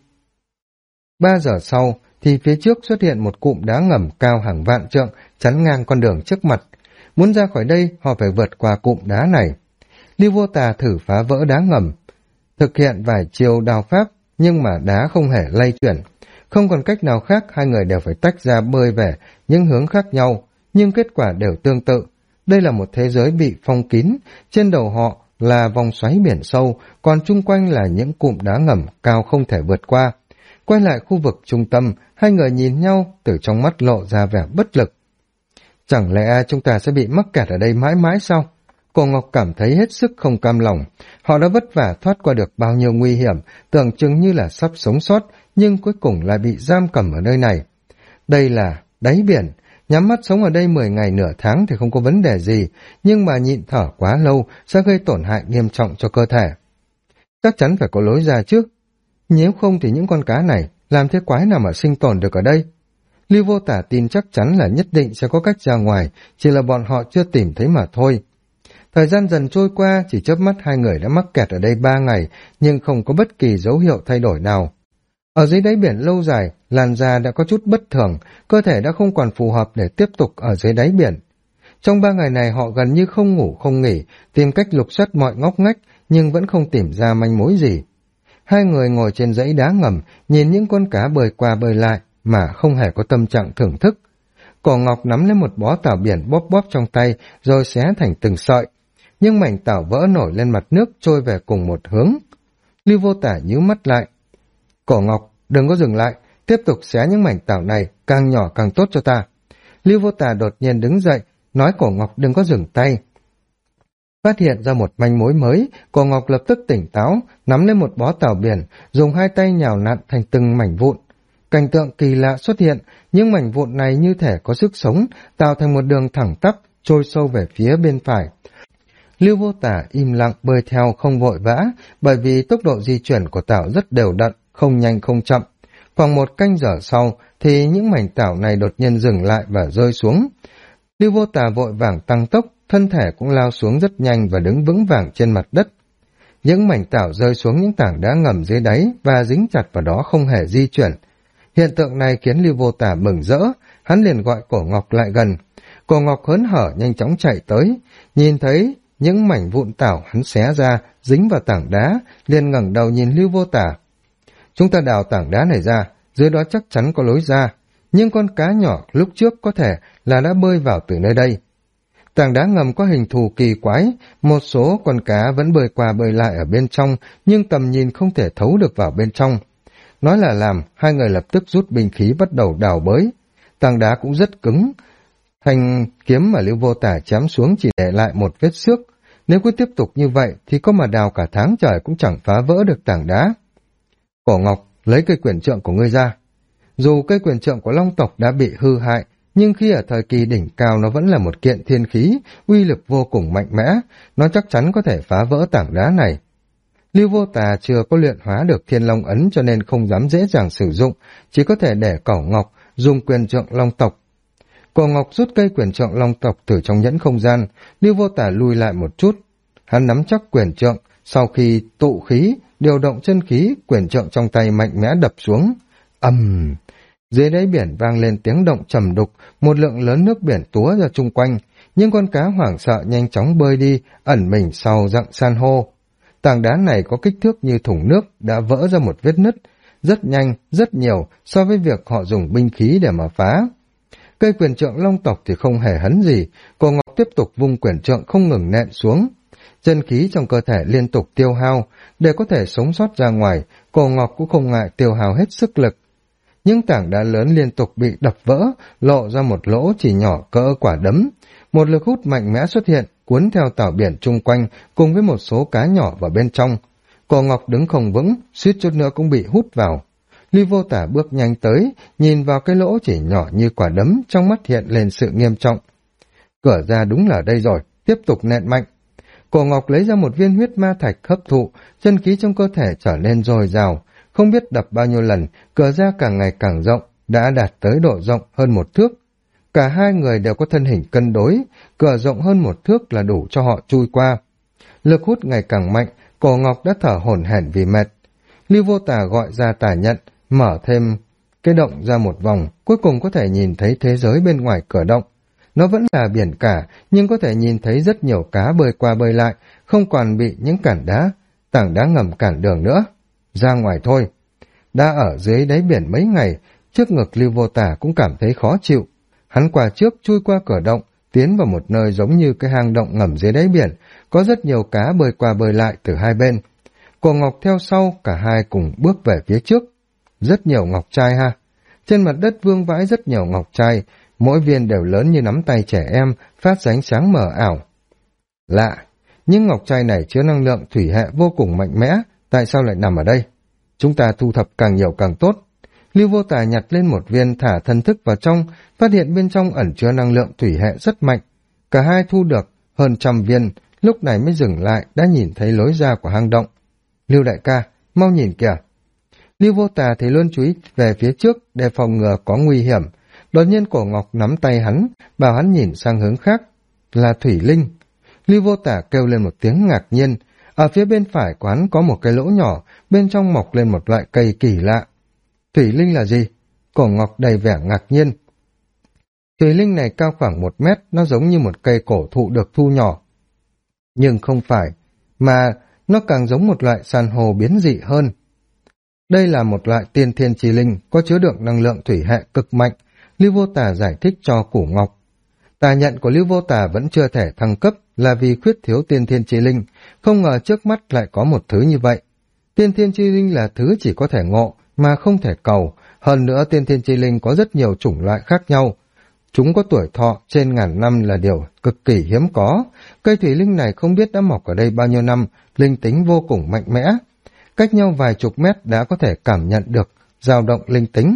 3 giờ sau, thì phía trước xuất hiện một cụm đá ngầm cao hàng vạn trượng, chắn ngang con đường trước mặt. Muốn ra khỏi đây, họ phải vượt qua cụm đá này. Lưu Vô Tà thử phá vỡ đá ngầm, thực hiện vài chiêu đao pháp, nhưng mà đá không hề lay chuyển. Không còn cách nào khác, hai người đều phải tách ra bơi về những hướng khác nhau, nhưng kết quả đều tương tự. Đây là một thế giới bị phong kín, trên đầu họ là vòng xoáy biển sâu, còn chung quanh là những cụm đá ngầm cao không thể vượt qua. Quay lại khu vực trung tâm, hai người nhìn nhau, từ trong mắt lộ ra vẻ bất lực. Chẳng lẽ chúng ta sẽ bị mắc kẹt ở đây mãi mãi sao? Cô Ngọc cảm thấy hết sức không cam lòng. Họ đã vất vả thoát qua được bao nhiêu nguy hiểm, tưởng chừng như là sắp sống sót, nhưng cuối cùng lại bị giam cầm ở nơi này. Đây là đáy biển, Nhắm mắt sống ở đây 10 ngày nửa tháng thì không có vấn đề gì, nhưng mà nhịn thở quá lâu sẽ gây tổn hại nghiêm trọng cho cơ thể. Chắc chắn phải có lối ra chứ. Nếu không thì những con cá này làm thế quái nào mà sinh tồn được ở đây? Lưu Vô Tả tin chắc chắn là nhất định sẽ có cách ra ngoài, chỉ là bọn họ chưa tìm thấy mà thôi. Thời gian dần trôi qua, chỉ chớp mắt hai người đã mắc kẹt ở đây 3 ngày, nhưng không có bất kỳ dấu hiệu thay đổi nào. Ở dưới đáy biển lâu dài, làn da đã có chút bất thường, cơ thể đã không còn phù hợp để tiếp tục ở dưới đáy biển. Trong 3 ngày này họ gần như không ngủ không nghỉ, tìm cách lục soát mọi ngóc ngách, nhưng vẫn không tìm ra manh mối gì. Hai người ngồi trên dãy đá ngầm, nhìn những con cá bơi qua bơi lại, mà không hề có tâm trạng thưởng thức. Cổ Ngọc nắm lấy một bó tảo biển bóp bóp trong tay, rồi xé thành từng sợi. Nhưng mảnh tảo vỡ nổi lên mặt nước trôi về cùng một hướng. Lưu Vô Tả nhíu mắt lại. Cổ Ngọc, đừng có dừng lại, tiếp tục xé những mảnh tảo này, càng nhỏ càng tốt cho ta. Lưu Vô Tả đột nhiên đứng dậy, nói Cổ Ngọc đừng có dừng tay. Phát hiện ra một manh mối mới, Cổ Ngọc lập tức tỉnh táo, nắm lấy một bó tảo biển, dùng hai tay nhào nặn thành từng mảnh vụn. Cảnh tượng kỳ lạ xuất hiện, những mảnh vụn này như thể có sức sống, tạo thành một đường thẳng tắp, trôi sâu về phía bên phải. Lưu Vô Tả im lặng bơi theo không vội vã, bởi vì tốc độ di chuyển của tảo rất đều đặn, không nhanh không chậm. Khoảng một canh giờ sau thì những mảnh tảo này đột nhiên dừng lại và rơi xuống. Lưu Vô Tả vội vàng tăng tốc, thân thể cũng lao xuống rất nhanh và đứng vững vàng trên mặt đất. Những mảnh tảo rơi xuống những tảng đá ngầm dưới đáy và dính chặt vào đó không hề di chuyển. Hiện tượng này khiến Lưu Vô Tả mừng rỡ, hắn liền gọi Cổ Ngọc lại gần. Cổ Ngọc hớn hở nhanh chóng chạy tới, nhìn thấy những mảnh vụn tảo hắn xé ra, dính vào tảng đá, liền ngẩng đầu nhìn Lưu Vô Tả. Chúng ta đào tảng đá này ra, dưới đó chắc chắn có lối ra, nhưng con cá nhỏ lúc trước có thể là đã bơi vào từ nơi đây. Tảng đá ngầm có hình thù kỳ quái, một số con cá vẫn bơi qua bơi lại ở bên trong, nhưng tầm nhìn không thể thấu được vào bên trong. Nói là làm, hai người lập tức rút binh khí bắt đầu đào bới. Tảng đá cũng rất cứng, thanh kiếm mà Lưu Vô Tả chém xuống chỉ để lại một vết xước. Nếu cứ tiếp tục như vậy thì có mà đào cả tháng trời cũng chẳng phá vỡ được tảng đá. Cổ Ngọc, lấy cây quyền trượng của ngươi ra. Dù cây quyền trượng của Long tộc đã bị hư hại, nhưng khi ở thời kỳ đỉnh cao nó vẫn là một kiện thiên khí, uy lực vô cùng mạnh mẽ, nó chắc chắn có thể phá vỡ tảng đá này. Lưu Vô Tà chưa có luyện hóa được Thiên Long ấn cho nên không dám dễ dàng sử dụng, chỉ có thể để Cổ Ngọc dùng quyền trượng Long tộc. Cổ Ngọc rút cây quyền trượng Long tộc từ trong nhẫn không gian, Lưu Vô Tà lùi lại một chút. Hắn nắm chắc quyền trượng, sau khi tụ khí, điều động chân khí, quyền trượng trong tay mạnh mẽ đập xuống. Ầm! Dưới đáy biển vang lên tiếng động trầm đục, một lượng lớn nước biển túa ra chung quanh, nhưng con cá hoảng sợ nhanh chóng bơi đi, ẩn mình sau rặng san hô. Tảng đá này có kích thước như thùng nước, đã vỡ ra một vết nứt, rất nhanh, rất nhiều so với việc họ dùng binh khí để mà phá. Cây quyền trượng Long tộc thì không hề hấn gì, Cổ Ngọc tiếp tục vung quyền trượng không ngừng nện xuống. Chân khí trong cơ thể liên tục tiêu hao, để có thể sống sót ra ngoài, Cổ Ngọc cũng không ngại tiêu hao hết sức lực. Những tảng đá lớn liên tục bị đập vỡ, lộ ra một lỗ chỉ nhỏ cỡ quả đấm. Một lực hút mạnh mẽ xuất hiện, cuốn theo tảo biển chung quanh, cùng với một số cá nhỏ vào bên trong. Cổ Ngọc đứng không vững, suýt chút nữa cũng bị hút vào. Lưu Vô Tả bước nhanh tới, nhìn vào cái lỗ chỉ nhỏ như quả đấm, trong mắt hiện lên sự nghiêm trọng. Cửa ra đúng là đây rồi, tiếp tục nện mạnh. Cổ Ngọc lấy ra một viên huyết ma thạch hấp thụ, chân khí trong cơ thể trở nên dồi dào. Không biết đập bao nhiêu lần, cửa ra càng ngày càng rộng, đã đạt tới độ rộng hơn một thước. Cả hai người đều có thân hình cân đối, cửa rộng hơn một thước là đủ cho họ chui qua. Lực hút ngày càng mạnh, Cổ Ngọc đã thở hổn hển vì mệt. Lưu Vô Tà gọi ra tà nhận, mở thêm cái động ra một vòng, cuối cùng có thể nhìn thấy thế giới bên ngoài cửa động. Nó vẫn là biển cả, nhưng có thể nhìn thấy rất nhiều cá bơi qua bơi lại, không còn bị những tảng đá ngầm cản đường nữa. Ra ngoài thôi. Đã ở dưới đáy biển mấy ngày, trước ngực Lưu Vô Tả cũng cảm thấy khó chịu. Hắn qua trước chui qua cửa động, tiến vào một nơi giống như cái hang động ngầm dưới đáy biển, có rất nhiều cá bơi qua bơi lại từ hai bên. Cổ Ngọc theo sau, cả hai cùng bước về phía trước. Rất nhiều ngọc trai ha. Trên mặt đất vương vãi rất nhiều ngọc trai, mỗi viên đều lớn như nắm tay trẻ em, phát ra ánh sáng mờ ảo. Lạ, những ngọc trai này chứa năng lượng thủy hệ vô cùng mạnh mẽ, tại sao lại nằm ở đây? Chúng ta thu thập càng nhiều càng tốt. Lưu Vô Tà nhặt lên một viên thả thần thức vào trong, phát hiện bên trong ẩn chứa năng lượng thủy hệ rất mạnh. Cả hai thu được hơn 100 viên, lúc này mới dừng lại, đã nhìn thấy lối ra của hang động. Lưu đại ca, mau nhìn kìa. Lưu Vô Tà thì luôn chú ý về phía trước để phòng ngừa có nguy hiểm. Đột nhiên Cổ Ngọc nắm tay hắn, bảo hắn nhìn sang hướng khác. Là thủy linh. Lưu Vô Tà kêu lên một tiếng ngạc nhiên. Ở phía bên phải của hắn có một cái lỗ nhỏ, bên trong mọc lên một loại cây kỳ lạ. Thủy linh là gì? Cổ Ngọc đầy vẻ ngạc nhiên. Thủy linh này cao khoảng 1 mét, nó giống như một cây cổ thụ được thu nhỏ. Nhưng không phải, mà nó càng giống một loại san hô biến dị hơn. Đây là một loại tiên thiên chi linh, có chứa đựng năng lượng thủy hệ cực mạnh. Lưu Vô Tà giải thích cho Cổ Ngọc. Tà nhận của Lưu Vô Tà vẫn chưa thể thăng cấp là vì khuyết thiếu tiên thiên chi linh, không ngờ trước mắt lại có một thứ như vậy. Tiên thiên chi linh là thứ chỉ có thể ngộ, mà không thể cầu. Hơn nữa tiên thiên chi linh có rất nhiều chủng loại khác nhau. Chúng có tuổi thọ trên ngàn năm là điều cực kỳ hiếm có. Cây thủy linh này không biết đã mọc ở đây bao nhiêu năm, linh tính vô cùng mạnh mẽ. Cách nhau vài chục mét đã có thể cảm nhận được dao động linh tính.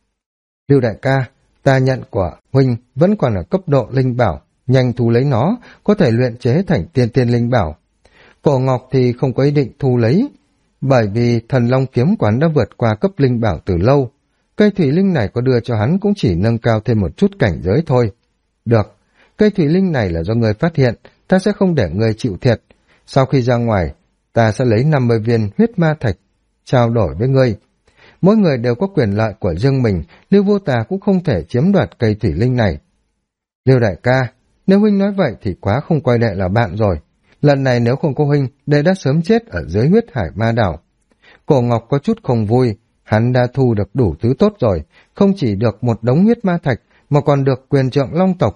Lưu đại ca, tà nhận của huynh vẫn còn ở cấp độ linh bảo, nhanh thu lấy nó, có thể luyện chế thành tiên tiên linh bảo. Cổ Ngọc thì không có ý định thu lấy, bởi vì thần long kiếm quán đã vượt qua cấp linh bảo từ lâu. Cây thủy linh này có đưa cho hắn cũng chỉ nâng cao thêm một chút cảnh giới thôi. Được, cây thủy linh này là do ngươi phát hiện, ta sẽ không để ngươi chịu thiệt. Sau khi ra ngoài, ta sẽ lấy 50 viên huyết ma thạch, trao đổi với ngươi. Mỗi người đều có quyền lợi của riêng mình, Lưu Vô Tà cũng không thể chiếm đoạt cây thủy linh này. Lưu đại ca, nếu huynh nói vậy thì quá không coi đệ là bạn rồi. Lần này nếu không có huynh, đệ đã sớm chết ở dưới huyết hải ma đảo. Cổ Ngọc có chút không vui, hắn đã thu được đủ thứ tốt rồi, không chỉ được một đống huyết ma thạch, mà còn được quyền trượng long tộc.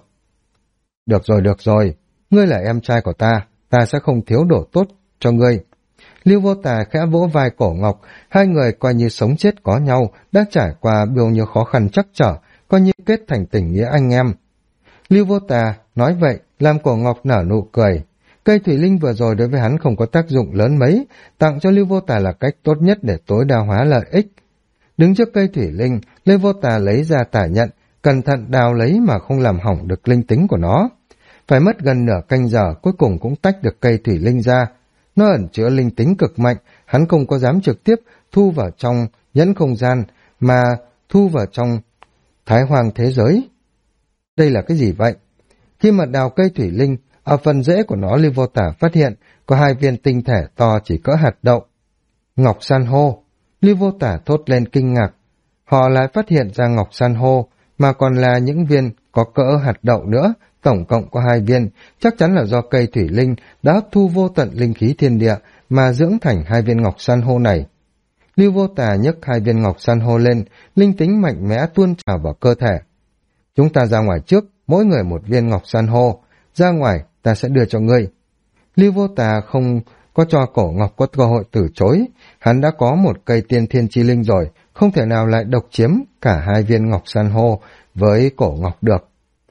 Được rồi, ngươi là em trai của ta sẽ không thiếu đồ tốt cho ngươi. Lưu Vô Tà khẽ vỗ vai Cổ Ngọc, hai người coi như sống chết có nhau, đã trải qua bao nhiêu khó khăn trắc trở, coi như kết thành tình nghĩa anh em. Lưu Vô Tà nói vậy, làm Cổ Ngọc nở nụ cười. Cây thủy linh vừa rồi đối với hắn không có tác dụng lớn mấy, tặng cho Lưu Vô Tà là cách tốt nhất để tối đa hóa lợi ích. Đứng trước cây thủy linh, Lưu Vô Tà lấy ra tà nhận, cẩn thận đào lấy mà không làm hỏng được linh tính của nó. Phải mất gần nửa canh giờ, cuối cùng cũng tách được cây thủy linh ra. Nó ẩn chứa linh tính cực mạnh, hắn không có dám trực tiếp thu vào trong nhẫn không gian, mà thu vào trong thái hoàng thế giới. Đây là cái gì vậy? Khi mà đào cây thủy linh, ở phần rễ của nó Lưu Vô Tà phát hiện có 2 viên tinh thể to chỉ cỡ hạt đậu. Ngọc san hô. Lưu Vô Tà thốt lên kinh ngạc. Họ lại phát hiện ra ngọc san hô, mà còn là những viên có cỡ hạt đậu nữa, tổng cộng có 2 viên, chắc chắn là do cây thủy linh đã hấp thu vô tận linh khí thiên địa mà dưỡng thành 2 viên ngọc san hô này. Lưu Vô Tà nhấc 2 viên ngọc san hô lên, linh tính mạnh mẽ tuôn trào vào cơ thể. Chúng ta ra ngoài trước, mỗi người 1 viên ngọc san hô, ra ngoài ta sẽ đưa cho ngươi. Lưu Vô Tà không có cho Cổ Ngọc có cơ hội từ chối, hắn đã có một cây tiên thiên chi linh rồi, không thể nào lại độc chiếm cả 2 viên ngọc san hô với Cổ Ngọc được.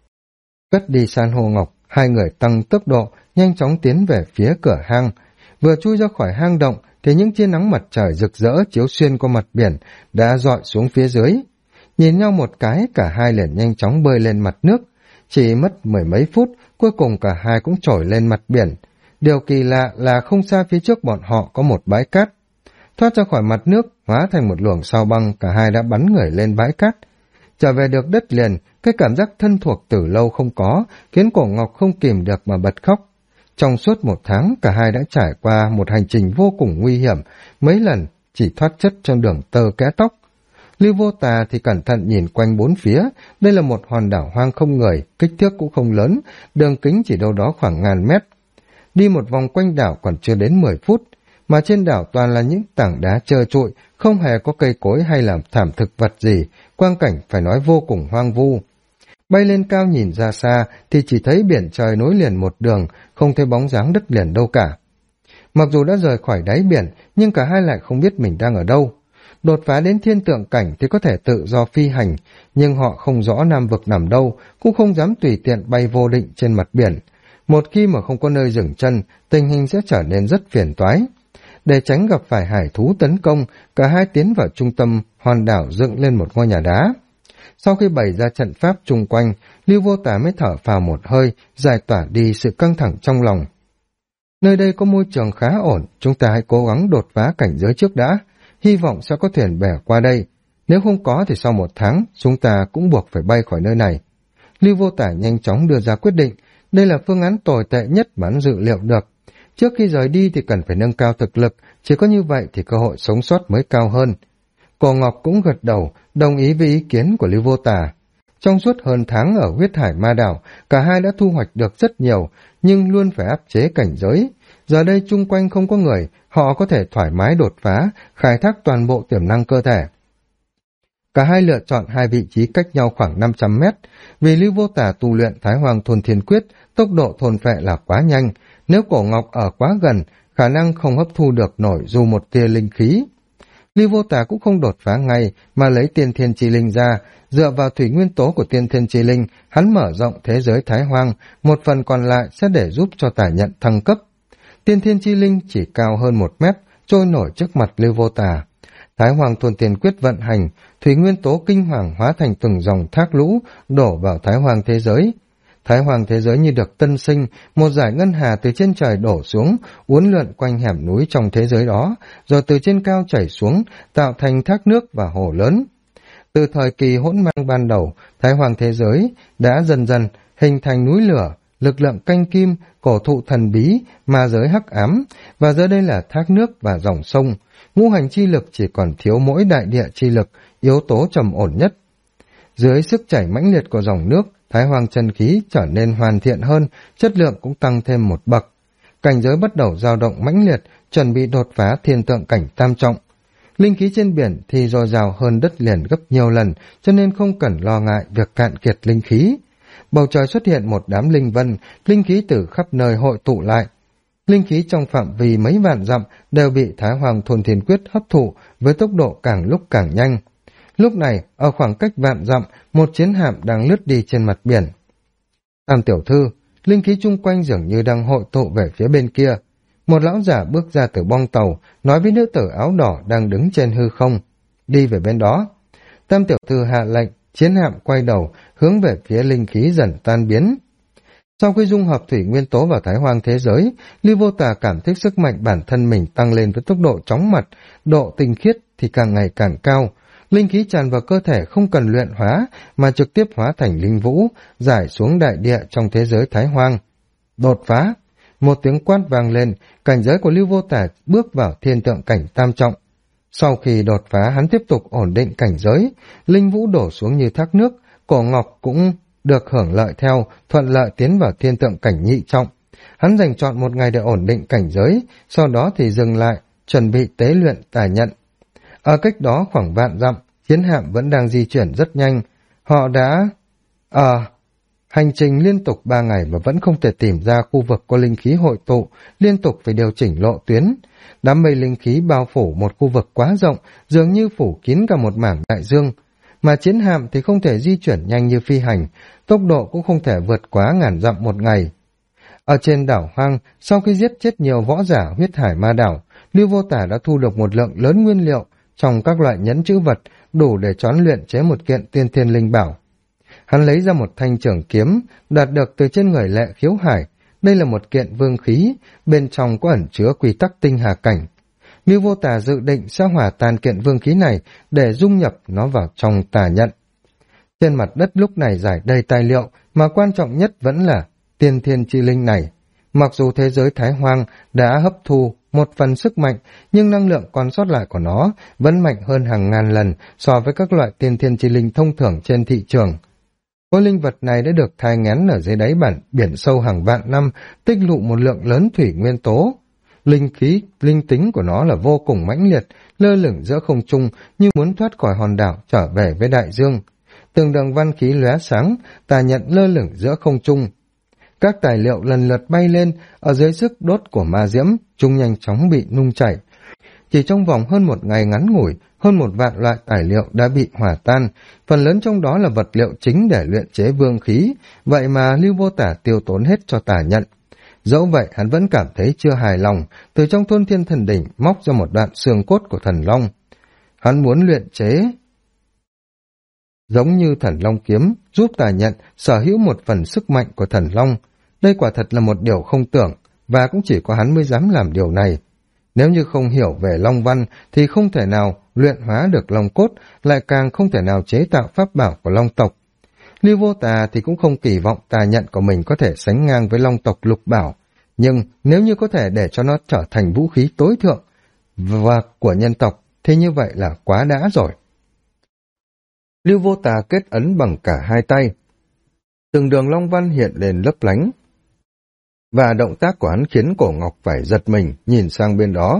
Cất đi san hô ngọc, hai người tăng tốc độ, nhanh chóng tiến về phía cửa hang. Vừa chui ra khỏi hang động, thì những tia nắng mặt trời rực rỡ chiếu xuyên qua mặt biển đã dọi xuống phía dưới. Nhìn nhau một cái, cả hai liền nhanh chóng bơi lên mặt nước. Chỉ mất 10 mấy phút, cuối cùng cả hai cũng trồi lên mặt biển. Điều kỳ lạ là không xa phía trước bọn họ có một bãi cát. Thoát ra khỏi mặt nước, hóa thành một luồng sao băng, cả hai đã bắn người lên bãi cát. Trở về được đất liền, cái cảm giác thân thuộc từ lâu không có, khiến Cổ Ngọc không kìm được mà bật khóc. Trong suốt 1 tháng, cả hai đã trải qua một hành trình vô cùng nguy hiểm, mấy lần chỉ thoát chất trong đường tơ kẽ tóc. Lưu Vô Tà thì cẩn thận nhìn quanh 4 phía, đây là một hòn đảo hoang không người, kích thước cũng không lớn, đường kính chỉ đâu đó khoảng 1000 mét. Đi một vòng quanh đảo còn chưa đến 10 phút, mà trên đảo toàn là những tảng đá trơ trụi, không hề có cây cối hay là thảm thực vật gì, quang cảnh phải nói vô cùng hoang vu. Bay lên cao nhìn ra xa thì chỉ thấy biển trời nối liền một đường, không thấy bóng dáng đất liền đâu cả. Mặc dù đã rời khỏi đáy biển, nhưng cả hai lại không biết mình đang ở đâu. Đột phá đến thiên tượng cảnh thì có thể tự do phi hành, nhưng họ không rõ nam vực nằm đâu, cũng không dám tùy tiện bay vô định trên mặt biển. Một khi mà không có nơi dừng chân, tình hình sẽ trở nên rất phiền toái. Để tránh gặp phải hải thú tấn công, cả hai tiến vào trung tâm hòn đảo dựng lên một ngôi nhà đá. Sau khi bày ra trận pháp chung quanh, Lưu Vô Tà mới thở phào một hơi, giải tỏa đi sự căng thẳng trong lòng. Nơi đây có môi trường khá ổn, chúng ta hãy cố gắng đột phá cảnh giới trước đã, hy vọng sẽ có thuyền bè qua đây. Nếu không có thì sau 1 tháng, chúng ta cũng buộc phải bay khỏi nơi này. Lưu Vô Tà nhanh chóng đưa ra quyết định, đây là phương án tồi tệ nhất mà hắn dự liệu được. Trước khi rời đi thì cần phải nâng cao thực lực, chỉ có như vậy thì cơ hội sống sót mới cao hơn. Cổ Ngọc cũng gật đầu, đồng ý với ý kiến của Lưu Vô Tà. Trong suốt hơn tháng ở huyết hải ma đảo, cả hai đã thu hoạch được rất nhiều, nhưng luôn phải áp chế cảnh giới. Giờ đây chung quanh không có người, họ có thể thoải mái đột phá, khai thác toàn bộ tiềm năng cơ thể. Cả hai lựa chọn hai vị trí cách nhau khoảng 500 mét, vì Lưu Vô Tà tu luyện Thái Hoàng Thôn Thiên Quyết, tốc độ thôn phệ là quá nhanh, nếu Cổ Ngọc ở quá gần, khả năng không hấp thu được nổi dù một tia linh khí. Lưu Vô Tà cũng không đột phá ngay, mà lấy Tiên Thiên Chi Linh ra, dựa vào thủy nguyên tố của Tiên Thiên Chi Linh, hắn mở rộng thế giới Thái Hoang, một phần còn lại sẽ để giúp cho Tà Nhận thăng cấp. Tiên Thiên Chi Linh chỉ cao hơn 1 mét, trôi nổi trước mặt Lưu Vô Tà. Thái Hoàng Thôn Thiên Quyết vận hành, thủy nguyên tố kinh hoàng hóa thành từng dòng thác lũ đổ vào Thái Hoàng thế giới. Thái Hoàng thế giới như được tân sinh, một dải ngân hà từ trên trời đổ xuống, uốn lượn quanh hẻm núi trong thế giới đó, rồi từ trên cao chảy xuống, tạo thành thác nước và hồ lớn. Từ thời kỳ hỗn mang ban đầu, Thái Hoàng thế giới đã dần dần hình thành núi lửa, lực lượng canh kim, cổ thụ thần bí, ma giới hắc ám, và giờ đây là thác nước và dòng sông. Ngũ hành chi lực chỉ còn thiếu mỗi đại địa chi lực, yếu tố trầm ổn nhất. Dưới sức chảy mãnh liệt của dòng nước, Thái Hoàng chân khí trở nên hoàn thiện hơn, chất lượng cũng tăng thêm một bậc. Cảnh giới bắt đầu dao động mãnh liệt, chuẩn bị đột phá thiên tượng cảnh tam trọng. Linh khí trên biển thì dồi dào hơn đất liền gấp nhiều lần, cho nên không cần lo ngại việc cạn kiệt linh khí. Bầu trời xuất hiện một đám linh vân, linh khí từ khắp nơi hội tụ lại. Linh khí trong phạm vi mấy vạn dặm đều bị Thái Hoàng Thôn Thiên Quyết hấp thụ với tốc độ càng lúc càng nhanh. Lúc này, ở khoảng cách vạn dặm, một chiến hạm đang lướt đi trên mặt biển. Tam tiểu thư, linh khí chung quanh dường như đang hội tụ về phía bên kia. Một lão giả bước ra từ bong tàu, nói với nữ tử áo đỏ đang đứng trên hư không. Đi về bên đó. Tam tiểu thư hạ lệnh, chiến hạm quay đầu, hướng về phía linh khí dần tan biến. Sau khi dung hợp thủy nguyên tố vào Thái Hoang thế giới, Lưu Vô Tà cảm thấy sức mạnh bản thân mình tăng lên với tốc độ chóng mặt, độ tinh khiết thì càng ngày càng cao. Linh khí tràn vào cơ thể không cần luyện hóa, mà trực tiếp hóa thành linh vũ, giải xuống đại địa trong thế giới Thái Hoang. Đột phá! Một tiếng quát vang lên, cảnh giới của Lưu Vô Tà bước vào thiên tượng cảnh tam trọng. Sau khi đột phá, hắn tiếp tục ổn định cảnh giới, linh vũ đổ xuống như thác nước, Cổ Ngọc cũng được hưởng lợi theo, thuận lợi tiến vào thiên tượng cảnh nhị trọng. Hắn dành chọn 1 ngày để ổn định cảnh giới, sau đó thì dừng lại, chuẩn bị tế luyện Tà Nhận. Ở cách đó khoảng vạn dặm, chiến hạm vẫn đang di chuyển rất nhanh. Họ đã... hành trình liên tục 3 ngày mà vẫn không thể tìm ra khu vực có linh khí hội tụ, liên tục phải điều chỉnh lộ tuyến. Đám mây linh khí bao phủ một khu vực quá rộng, dường như phủ kín cả một mảng đại dương. Mà chiến hạm thì không thể di chuyển nhanh như phi hành, tốc độ cũng không thể vượt quá 1000 dặm một ngày. Ở trên đảo hoang, sau khi giết chết nhiều võ giả huyết hải ma đảo, Lưu Vô Tà đã thu được một lượng lớn nguyên liệu trong các loại nhẫn chữ vật, đủ để choán luyện chế một kiện tiên thiên linh bảo. Hắn lấy ra một thanh trường kiếm, đạt được từ trên người Lệ Khiếu Hải. Đây là một kiện vương khí, bên trong có ẩn chứa quy tắc tinh hà cảnh. Lưu Vô Tà dự định sẽ hỏa tan kiện vương khí này để dung nhập nó vào trong Tà Nhận. Trên mặt đất lúc này rải đầy tài liệu, mà quan trọng nhất vẫn là tiên thiên chi linh này. Mặc dù thế giới Thái Hoang đã hấp thu một phần sức mạnh, nhưng năng lượng còn sót lại của nó vẫn mạnh hơn hàng ngàn lần so với các loại tiên thiên chi linh thông thường trên thị trường. Khối linh vật này đã được thai nghén ở dưới đáy biển sâu hàng vạn năm, tích lũy một lượng lớn thủy nguyên tố. Linh khí, linh tính của nó là vô cùng mãnh liệt, lơ lửng giữa không trung như muốn thoát khỏi hòn đảo trở về với đại dương. Từng đường văn khí lóe sáng, Tà Nhận lơ lửng giữa không trung. Các tài liệu lần lượt bay lên, ở dưới sức đốt của ma diễm, chúng nhanh chóng bị nung chảy. Chỉ trong vòng hơn 1 ngày ngắn ngủi, hơn 1 vạn loại tài liệu đã bị hỏa tan, phần lớn trong đó là vật liệu chính để luyện chế vương khí, vậy mà Lưu Vô Tà tiêu tốn hết cho Tà Nhận. Dẫu vậy hắn vẫn cảm thấy chưa hài lòng, từ trong thôn thiên thần đỉnh móc ra một đoạn xương cốt của thần long. Hắn muốn luyện chế giống như thần long kiếm, giúp Tà Nhận sở hữu một phần sức mạnh của thần long. Đây quả thật là một điều không tưởng, và cũng chỉ có hắn mới dám làm điều này. Nếu như không hiểu về long văn thì không thể nào luyện hóa được long cốt, lại càng không thể nào chế tạo pháp bảo của long tộc. Lưu Vô Tà thì cũng không kỳ vọng Tà Nhận của mình có thể sánh ngang với long tộc lục bảo, nhưng nếu như có thể để cho nó trở thành vũ khí tối thượng và của nhân tộc thì như vậy là quá đã rồi. Lưu Vô Tà kết ấn bằng cả hai tay, từng đường long văn hiện lên lấp lánh, và động tác của hắn khiến Cổ Ngọc phải giật mình nhìn sang bên đó.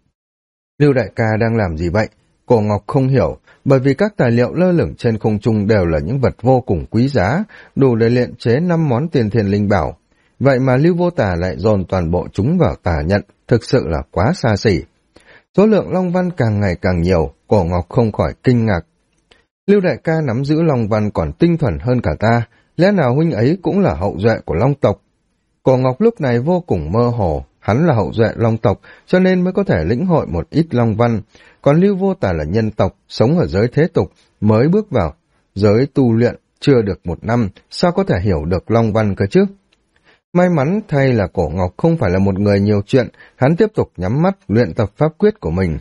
Lưu đại ca đang làm gì vậy? Cổ Ngọc không hiểu, bởi vì các tài liệu lơ lửng trên không trung đều là những vật vô cùng quý giá, đủ để luyện chế 5 món tiên thiên linh bảo. Vậy mà Lưu Vô Tà lại dồn toàn bộ chúng vào Tà Nhận, thực sự là quá xa xỉ. Số lượng long văn càng ngày càng nhiều, Cổ Ngọc không khỏi kinh ngạc. Lưu đại ca nắm giữ long văn còn tinh thuần hơn cả ta, lẽ nào huynh ấy cũng là hậu duệ của long tộc? Cổ Ngọc lúc này vô cùng mơ hồ, hắn là hậu duệ long tộc cho nên mới có thể lĩnh hội một ít long văn, còn Lưu Vô Tà là nhân tộc, sống ở giới thế tục, mới bước vào giới tu luyện, chưa được 1 năm, sao có thể hiểu được long văn cơ chứ? May mắn thay là Cổ Ngọc không phải là một người nhiều chuyện, hắn tiếp tục nhắm mắt luyện tập pháp quyết của mình.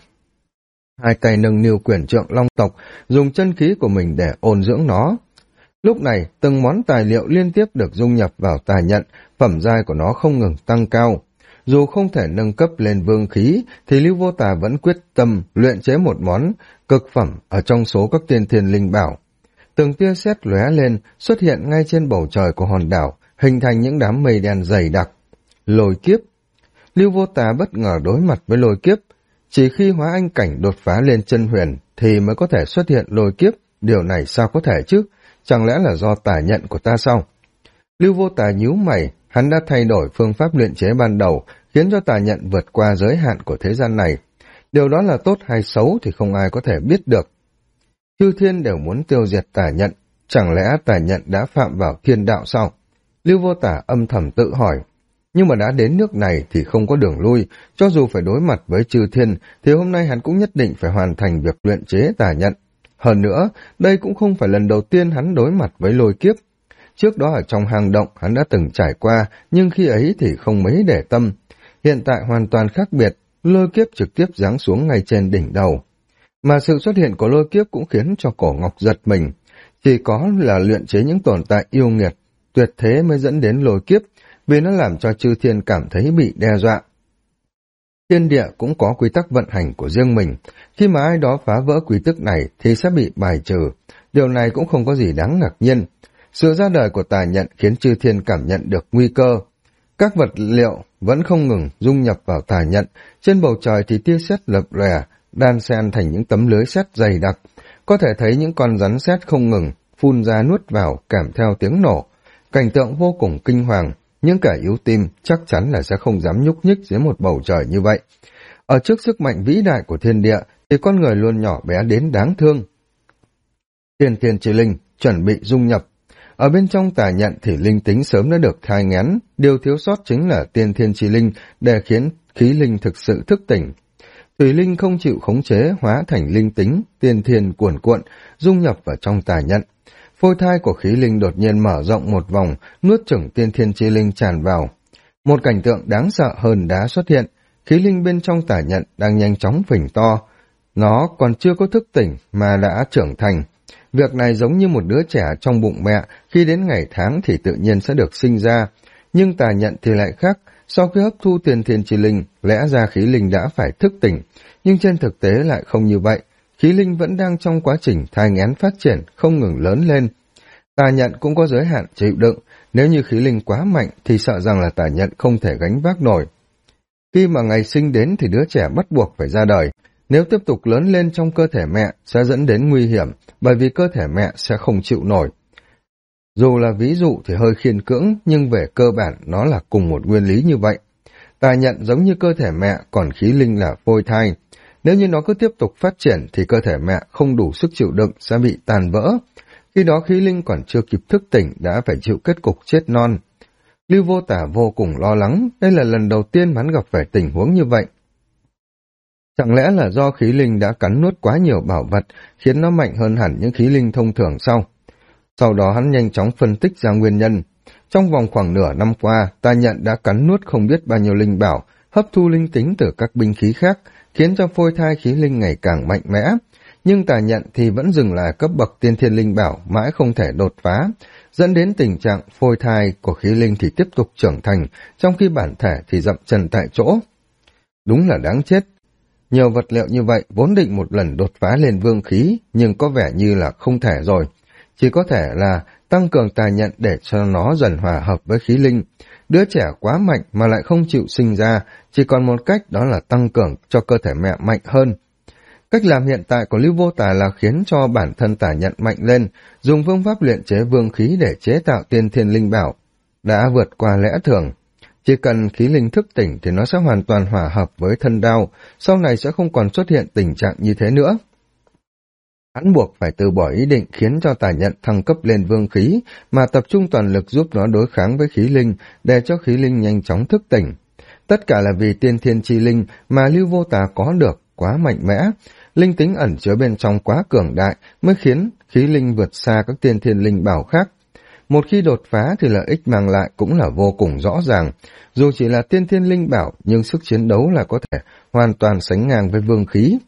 Hai tay nâng niu quyền trượng long tộc, dùng chân khí của mình để ôn dưỡng nó. Lúc này, từng món tài liệu liên tiếp được dung nhập vào Tà Nhận, phẩm giai của nó không ngừng tăng cao. Dù không thể nâng cấp lên vương khí, thì Lưu Vô Tà vẫn quyết tâm luyện chế một món cực phẩm ở trong số các tiên thiên linh bảo. Từng tia sét lóe lên, xuất hiện ngay trên bầu trời của hòn đảo, hình thành những đám mây đen dày đặc. Lôi kiếp. Lưu Vô Tà bất ngờ đối mặt với lôi kiếp. Chỉ khi hóa anh cảnh đột phá lên chân huyền thì mới có thể xuất hiện lôi kiếp. Điều này sao có thể chứ? Chẳng lẽ là do Tà Nhận của ta sao? Lưu Vô Tà nhíu mày, hắn đã thay đổi phương pháp luyện chế ban đầu, khiến cho Tà Nhận vượt qua giới hạn của thế gian này. Điều đó là tốt hay xấu thì không ai có thể biết được. Chư thiên đều muốn tiêu diệt Tà Nhận, chẳng lẽ Tà Nhận đã phạm vào thiên đạo sao? Lưu Vô Tà âm thầm tự hỏi. Nhưng mà đã đến nước này thì không có đường lui, cho dù phải đối mặt với chư thiên thì hôm nay hắn cũng nhất định phải hoàn thành việc luyện chế Tà Nhận. Hơn nữa, đây cũng không phải lần đầu tiên hắn đối mặt với lôi kiếp. Trước đó ở trong hang động hắn đã từng trải qua, nhưng khi ấy thì không mấy để tâm. Hiện tại hoàn toàn khác biệt, lôi kiếp trực tiếp giáng xuống ngay trên đỉnh đầu. Mà sự xuất hiện của lôi kiếp cũng khiến cho Cổ Ngọc giật mình. Chỉ có là luyện chế những tồn tại yêu nghiệt, tuyệt thế mới dẫn đến lôi kiếp, vì nó làm cho chư thiên cảm thấy bị đe dọa. Thiên địa cũng có quy tắc vận hành của riêng mình, khi mà ai đó phá vỡ quy tắc này thì sẽ bị bài trừ, điều này cũng không có gì đáng ngạc nhiên. Sự ra đời của Tà Nhận khiến chư thiên cảm nhận được nguy cơ. Các vật liệu vẫn không ngừng dung nhập vào Tà Nhận, trên bầu trời thì tia sét lập lòe, đan xen thành những tấm lưới sét dày đặc, có thể thấy những con rắn sét không ngừng phun ra nuốt vào kèm theo tiếng nổ. Cảnh tượng vô cùng kinh hoàng, những kẻ yếu tim chắc chắn là sẽ không dám nhúc nhích dưới một bầu trời như vậy. Ở trước sức mạnh vĩ đại của thiên địa thì con người luôn nhỏ bé đến đáng thương. Tiên thiên chi linh chuẩn bị dung nhập. Ở bên trong Tà Nhận thì linh tính sớm đã được thai nghén, điều thiếu sót chính là tiên thiên chi linh để khiến khí linh thực sự thức tỉnh. Thủy linh không chịu khống chế hóa thành linh tính, tiên thiên cuồn cuộn, dung nhập vào trong Tà Nhận. Phôi thai của khí linh đột nhiên mở rộng một vòng, nuốt chửng tiên thiên chi linh tràn vào. Một cảnh tượng đáng sợ hơn đã xuất hiện, khí linh bên trong Tà Nhận đang nhanh chóng phình to. Nó còn chưa có thức tỉnh mà đã trưởng thành. Việc này giống như một đứa trẻ trong bụng mẹ, khi đến ngày tháng thì tự nhiên sẽ được sinh ra. Nhưng Tà Nhận thì lại khác, sau khi hấp thu tiên thiên chi linh, lẽ ra khí linh đã phải thức tỉnh, nhưng trên thực tế lại không như vậy. Khí linh vẫn đang trong quá trình thai nghén phát triển, không ngừng lớn lên. Tà Nhận cũng có giới hạn chịu đựng, nếu như khí linh quá mạnh thì sợ rằng là Tà Nhận không thể gánh vác nổi. Khi mà ngày sinh đến thì đứa trẻ bắt buộc phải ra đời, nếu tiếp tục lớn lên trong cơ thể mẹ sẽ dẫn đến nguy hiểm, bởi vì cơ thể mẹ sẽ không chịu nổi. Dù là ví dụ thì hơi khiên cưỡng, nhưng về cơ bản nó là cùng một nguyên lý như vậy. Tà Nhận giống như cơ thể mẹ, còn khí linh là phôi thai. Nếu như nó cứ tiếp tục phát triển thì cơ thể mẹ không đủ sức chịu đựng sẽ bị tàn vỡ. Khi đó khí linh còn chưa kịp thức tỉnh đã phải chịu kết cục chết non. Lưu Vô Tả vô cùng lo lắng, đây là lần đầu tiên hắn gặp phải tình huống như vậy. Chẳng lẽ là do khí linh đã cắn nuốt quá nhiều bảo vật, khiến nó mạnh hơn hẳn những khí linh thông thường sau? Sau đó hắn nhanh chóng phân tích ra nguyên nhân. Trong vòng khoảng nửa năm qua, Tà Nhận đã cắn nuốt không biết bao nhiêu linh bảo, hấp thu linh tính từ các binh khí khác, khiến cho phôi thai khí linh ngày càng mạnh mẽ. Nhưng Tà Nhận thì vẫn dừng lại cấp bậc tiên thiên linh bảo, mãi không thể đột phá, dẫn đến tình trạng phôi thai của khí linh thì tiếp tục trưởng thành, trong khi bản thể thì dậm chân tại chỗ. Đúng là đáng chết. Nhiều vật liệu như vậy vốn định một lần đột phá lên vương khí, nhưng có vẻ như là không thể rồi. Chỉ có thể là tăng cường Tà Nhận để cho nó dần hòa hợp với khí linh. Đứa trẻ quá mạnh mà lại không chịu sinh ra, chỉ còn một cách, đó là tăng cường cho cơ thể mẹ mạnh hơn. Cách làm hiện tại của Lưu Vô Tà là khiến cho bản thân Tà Nhận mạnh lên, dùng phương pháp luyện chế vương khí để chế tạo tiên thiên linh bảo. Đã vượt qua lẽ thường. Chỉ cần khí linh thức tỉnh thì nó sẽ hoàn toàn hòa hợp với thân đao, sau này sẽ không còn xuất hiện tình trạng như thế nữa. Hắn buộc phải từ bỏ ý định khiến cho Tà Nhận thăng cấp lên vương khí, mà tập trung toàn lực giúp nó đối kháng với khí linh, để cho khí linh nhanh chóng thức tỉnh. Tất cả là vì tiên thiên chi linh mà Lưu Vô Tà có được quá mạnh mẽ, linh tính ẩn chứa bên trong quá cường đại mới khiến khí linh vượt xa các tiên thiên linh bảo khác. Một khi đột phá thì lợi ích mang lại cũng là vô cùng rõ ràng, dù chỉ là tiên thiên linh bảo nhưng sức chiến đấu là có thể hoàn toàn sánh ngang với vương khí.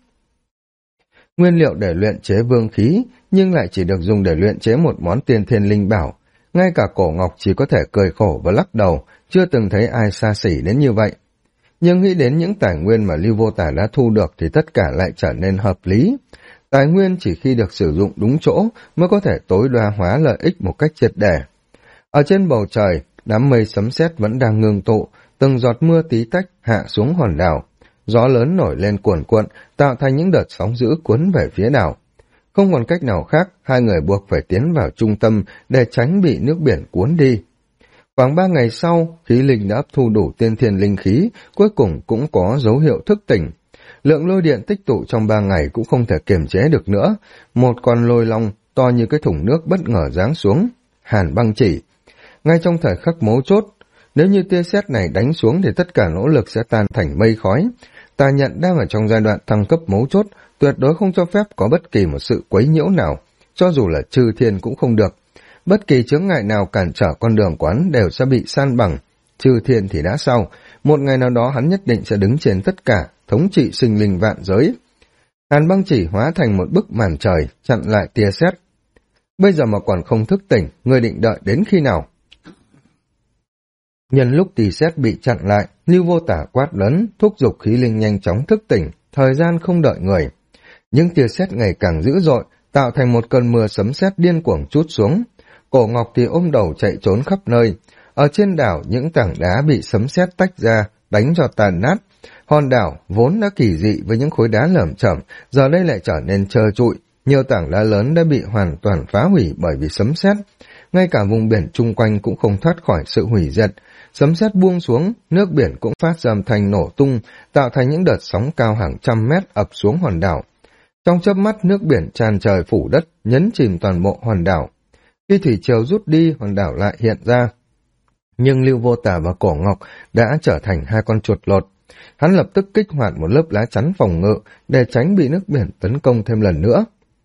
Nguyên liệu để luyện chế vương khí nhưng lại chỉ được dùng để luyện chế một món tiên thiên linh bảo. Ngay cả Cổ Ngọc chỉ có thể cười khổ và lắc đầu, chưa từng thấy ai xa xỉ đến như vậy. Nhưng nghĩ đến những tài nguyên mà Lưu Vô Tả đã thu được thì tất cả lại trở nên hợp lý. Tài nguyên chỉ khi được sử dụng đúng chỗ mới có thể tối đa hóa lợi ích một cách triệt để. Ở trên bầu trời, đám mây sấm sét vẫn đang ngưng tụ, từng giọt mưa tí tách hạ xuống hòn đảo. Gió lớn nổi lên cuồn cuộn, tạo thành những đợt sóng dữ cuốn về phía đảo. Không còn cách nào khác, hai người buộc phải tiến vào trung tâm để tránh bị nước biển cuốn đi. Khoảng 3 ngày sau, khí linh đã hấp thu đủ tiên thiên linh khí, cuối cùng cũng có dấu hiệu thức tỉnh. Lượng lôi điện tích tụ trong 3 ngày cũng không thể kiềm chế được nữa. Một con lôi long to như cái thùng nước bất ngờ giáng xuống. Hàn Băng Chỉ. Ngay trong thời khắc mấu chốt, nếu như tia sét này đánh xuống thì tất cả nỗ lực sẽ tan thành mây khói. Tà Nhận đang ở trong giai đoạn thăng cấp mấu chốt, tuyệt đối không cho phép có bất kỳ một sự quấy nhiễu nào, cho dù là chư thiên cũng không được. Bất kỳ chướng ngại nào cản trở con đường của hắn đều sẽ bị san bằng. Chư thiên thì đã sao, một ngày nào đó hắn nhất định sẽ đứng trên tất cả, thống trị sinh linh vạn giới. Hàn Băng Chỉ hóa thành một bức màn trời, chặn lại tia sét. Bây giờ mà còn không thức tỉnh, ngươi định đợi đến khi nào? Nhân lúc tia sét bị chặn lại, Lưu Vô Tả quát lớn, thúc giục khí linh nhanh chóng thức tỉnh, thời gian không đợi người. Những tia sét ngày càng dữ dội, tạo thành một cơn mưa sấm sét điên cuồng trút xuống. Cổ Ngọc thì ôm đầu chạy trốn khắp nơi. Ở trên đảo, những tảng đá bị sấm sét tách ra, đánh cho tàn nát. Hòn đảo vốn đã kỳ dị với những khối đá lởm chởm, giờ đây lại trở nên trơ trụi. Nhiều tảng đá lớn đã bị hoàn toàn phá hủy bởi vì sấm sét. Ngay cả vùng biển chung quanh cũng không thoát khỏi sự hủy diệt. Sấm sét buông xuống, nước biển cũng phát ra âm thanh nổ tung, tạo thành những đợt sóng cao hàng trăm mét ập xuống hòn đảo. Trong chớp mắt, nước biển tràn trời phủ đất, nhấn chìm toàn bộ hòn đảo. Khi thủy triều rút đi, hòn đảo lại hiện ra. Nhưng Lưu Vô Tả và Cổ Ngọc đã trở thành hai con chuột lột. Hắn lập tức kích hoạt một lớp lá chắn phòng ngự để tránh bị nước biển tấn công thêm lần nữa.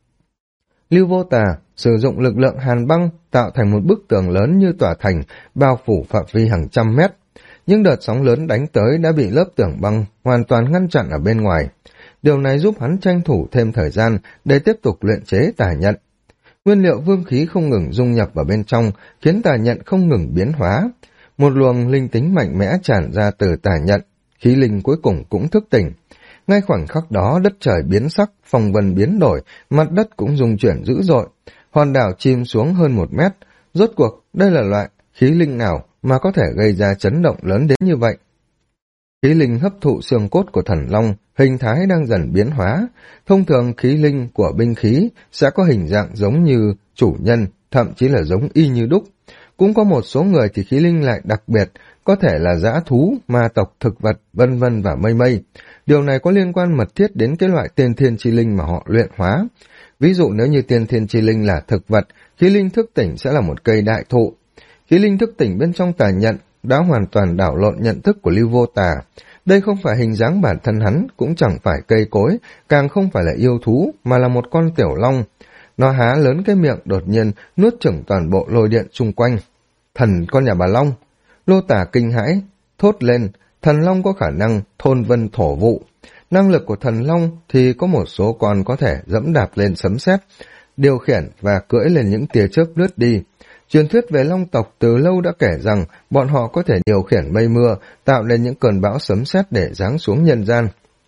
Lưu Vô Tả sử dụng lực lượng hàn băng tạo thành một bức tường lớn như tòa thành, bao phủ phạm vi hàng trăm mét. Những đợt sóng lớn đánh tới đã bị lớp tường băng hoàn toàn ngăn chặn ở bên ngoài. Điều này giúp hắn tranh thủ thêm thời gian để tiếp tục luyện chế Tà Nhận. Nguyên liệu vương khí không ngừng dung nhập vào bên trong, khiến Tà Nhận không ngừng biến hóa. Một luồng linh tính mạnh mẽ tràn ra từ Tà Nhận, khí linh cuối cùng cũng thức tỉnh. Ngay khoảnh khắc đó, đất trời biến sắc, phong vân biến đổi, mặt đất cũng rung chuyển dữ dội. Hòn đảo chìm xuống hơn 1 mét. Rốt cuộc, đây là loại khí linh nào mà có thể gây ra chấn động lớn đến như vậy? Khí linh hấp thụ xương cốt của thần long, hình thái đang dần biến hóa. Thông thường khí linh của binh khí sẽ có hình dạng giống như chủ nhân, thậm chí là giống y như đúc. Cũng có một số người thì khí linh lại đặc biệt, có thể là dã thú, ma tộc, thực vật, vân vân và mây mây. Điều này có liên quan mật thiết đến cái loại tiên thiên chi linh mà họ luyện hóa. Ví dụ nếu như tiên thiên chi linh là thực vật, khí linh thức tỉnh sẽ là một cây đại thụ. Khí linh thức tỉnh bên trong tà nhận đã hoàn toàn đảo lộn nhận thức của Lưu Vô Tà. Đây không phải hình dáng bản thân hắn, cũng chẳng phải cây cối, càng không phải là yêu thú, mà là một con tiểu long. Nó há lớn cái miệng, đột nhiên nuốt chửng toàn bộ lôi điện xung quanh. Thần con nhà bà Long! Lô Tà kinh hãi, thốt lên, thần long có khả năng thôn vân thổ vụ. Năng lực của thần long thì có một số con có thể dẫm đạp lên sấm sét, điều khiển và cưỡi lên những tia chớp lướt đi. Truyền thuyết về long tộc từ lâu đã kể rằng bọn họ có thể điều khiển mây mưa, tạo nên những cơn bão sấm sét để giáng xuống nhân gian.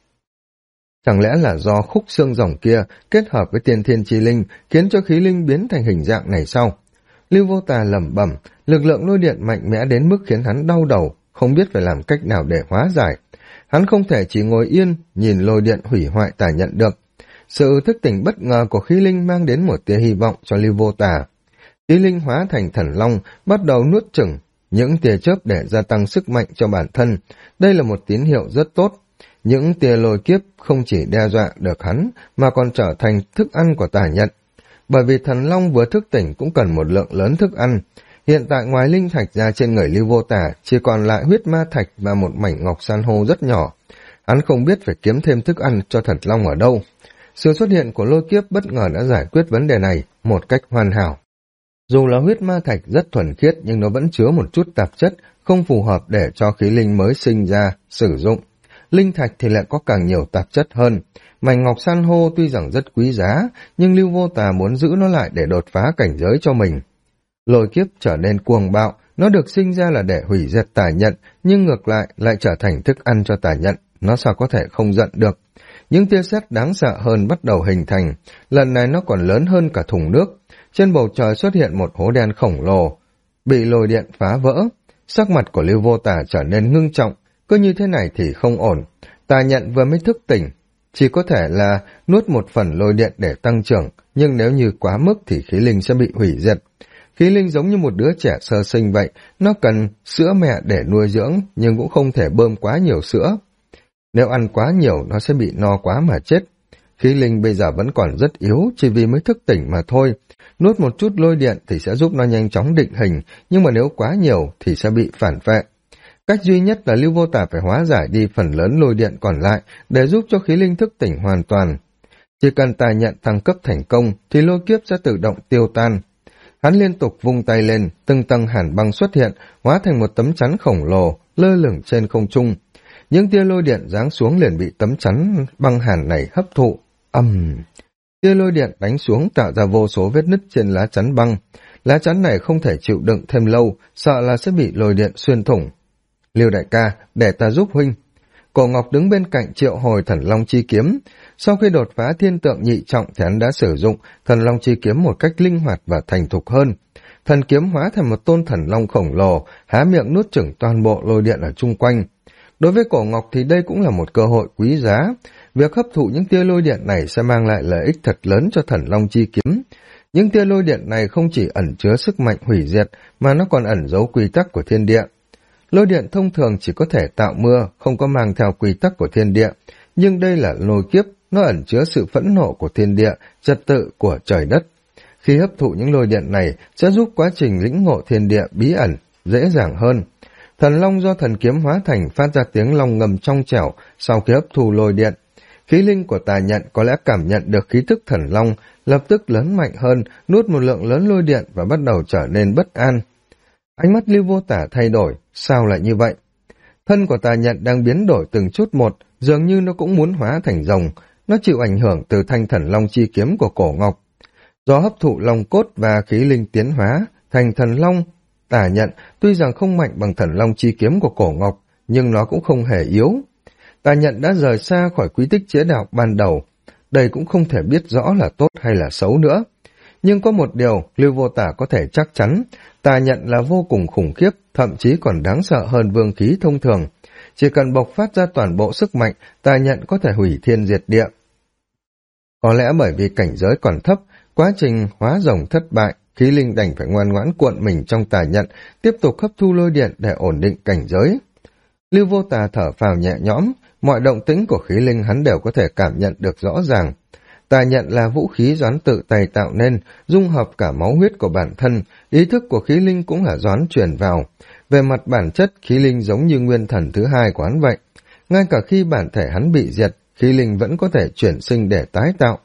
Chẳng lẽ là do khúc xương rồng kia kết hợp với tiên thiên chi linh khiến cho khí linh biến thành hình dạng này sao? Lưu Vô Tà lẩm bẩm, lực lượng lôi điện mạnh mẽ đến mức khiến hắn đau đầu, không biết phải làm cách nào để hóa giải. Hắn không thể chỉ ngồi yên nhìn lôi điện hủy hoại tà nhận được. Sự thức tỉnh bất ngờ của khí linh mang đến một tia hy vọng cho Lưu Vô Tà. Khí linh hóa thành thần long, bắt đầu nuốt chửng những tia chớp để gia tăng sức mạnh cho bản thân. Đây là một tín hiệu rất tốt. Những tia lôi kiếp không chỉ đe dọa được hắn, mà còn trở thành thức ăn của tà nhận. Bởi vì thần long vừa thức tỉnh cũng cần một lượng lớn thức ăn. Hiện tại ngoài linh thạch ra trên người Lưu Vô Tà, chỉ còn lại huyết ma thạch và một mảnh ngọc san hô rất nhỏ. Hắn không biết phải kiếm thêm thức ăn cho thần long ở đâu. Sự xuất hiện của lôi kiếp bất ngờ đã giải quyết vấn đề này một cách hoàn hảo. Dù là huyết ma thạch rất thuần khiết nhưng nó vẫn chứa một chút tạp chất không phù hợp để cho khí linh mới sinh ra sử dụng. Linh thạch thì lại có càng nhiều tạp chất hơn. Mảnh ngọc san hô tuy rằng rất quý giá, nhưng Lưu Vô Tà muốn giữ nó lại để đột phá cảnh giới cho mình. Lôi kiếp trở nên cuồng bạo, nó được sinh ra là để hủy diệt tà nhận, nhưng ngược lại trở thành thức ăn cho tà nhận, nó sao có thể không giận được. Những tia sét đáng sợ hơn bắt đầu hình thành, lần này nó còn lớn hơn cả thùng nước. Trên bầu trời xuất hiện một hố đen khổng lồ, bị lôi điện phá vỡ. Sắc mặt của Lưu Vô Tà trở nên ngưng trọng, cứ như thế này thì không ổn. Tà nhận vừa mới thức tỉnh, chỉ có thể là nuốt một phần lôi điện để tăng trưởng, nhưng nếu như quá mức thì khí linh sẽ bị hủy diệt. Khí linh giống như một đứa trẻ sơ sinh vậy, nó cần sữa mẹ để nuôi dưỡng, nhưng cũng không thể bơm quá nhiều sữa. Nếu ăn quá nhiều, nó sẽ bị no quá mà chết. Khí linh bây giờ vẫn còn rất yếu, chỉ vì mới thức tỉnh mà thôi. Nuốt một chút lôi điện thì sẽ giúp nó nhanh chóng định hình, nhưng mà nếu quá nhiều thì sẽ bị phản vệ. Cách duy nhất là Lưu Vô Tà phải hóa giải đi phần lớn lôi điện còn lại để giúp cho khí linh thức tỉnh hoàn toàn. Chỉ cần tà nhận thăng cấp thành công thì lôi kiếp sẽ tự động tiêu tan. Hắn liên tục vung tay lên, từng tầng hàn băng xuất hiện, hóa thành một tấm chắn khổng lồ, lơ lửng trên không trung. Những tia lôi điện giáng xuống liền bị tấm chắn băng hàn này hấp thụ. Tia lôi điện đánh xuống tạo ra vô số vết nứt trên lá chắn băng. Lá chắn này không thể chịu đựng thêm lâu, sợ là sẽ bị lôi điện xuyên thủng. Lưu đại ca, để ta giúp huynh. Cổ Ngọc đứng bên cạnh triệu hồi thần long chi kiếm. Sau khi đột phá thiên tượng nhị trọng thì hắn đã sử dụng thần long chi kiếm một cách linh hoạt và thành thục hơn. Thần kiếm hóa thành một tôn thần long khổng lồ, há miệng nuốt chửng toàn bộ lôi điện ở chung quanh. Đối với Cổ Ngọc thì đây cũng là một cơ hội quý giá. Việc hấp thụ những tia lôi điện này sẽ mang lại lợi ích thật lớn cho thần long chi kiếm. Những tia lôi điện này không chỉ ẩn chứa sức mạnh hủy diệt, mà nó còn ẩn giấu quy tắc của thiên địa. Lôi điện thông thường chỉ có thể tạo mưa, không có mang theo quy tắc của thiên địa. Nhưng đây là lôi kiếp, nó ẩn chứa sự phẫn nộ của thiên địa, trật tự của trời đất. Khi hấp thụ những lôi điện này sẽ giúp quá trình lĩnh ngộ thiên địa bí ẩn dễ dàng hơn. Thần long do thần kiếm hóa thành phát ra tiếng long ngầm trong trẻo sau khi hấp thụ lôi điện. Khí linh của tà nhận có lẽ cảm nhận được khí tức thần long, lập tức lớn mạnh hơn, nuốt một lượng lớn lôi điện và bắt đầu trở nên bất an. Ánh mắt Lưu Vô Tà thay đổi, sao lại như vậy? Thân của tà nhận đang biến đổi từng chút một, dường như nó cũng muốn hóa thành rồng, nó chịu ảnh hưởng từ thanh thần long chi kiếm của Cổ Ngọc. Do hấp thụ long cốt và khí linh tiến hóa thành thần long, tà nhận tuy rằng không mạnh bằng thần long chi kiếm của Cổ Ngọc, nhưng nó cũng không hề yếu. Tà nhận đã rời xa khỏi quy tích chế đạo ban đầu, đây cũng không thể biết rõ là tốt hay là xấu nữa. Nhưng có một điều Lưu Vô Tà có thể chắc chắn, tà nhận là vô cùng khủng khiếp, thậm chí còn đáng sợ hơn vương khí thông thường. Chỉ cần bộc phát ra toàn bộ sức mạnh, tà nhận có thể hủy thiên diệt địa. Có lẽ bởi vì cảnh giới còn thấp, quá trình hóa rồng thất bại, khí linh đành phải ngoan ngoãn cuộn mình trong tà nhận, tiếp tục hấp thu lôi điện để ổn định cảnh giới. Lưu Vô Tà thở phào nhẹ nhõm, mọi động tĩnh của khí linh hắn đều có thể cảm nhận được rõ ràng. Tà nhận là vũ khí Doãn tự tay tạo nên, dung hợp cả máu huyết của bản thân, ý thức của khí linh cũng là Doãn truyền vào. Về mặt bản chất, khí linh giống như nguyên thần thứ hai của hắn vậy. Ngay cả khi bản thể hắn bị diệt, khí linh vẫn có thể chuyển sinh để tái tạo.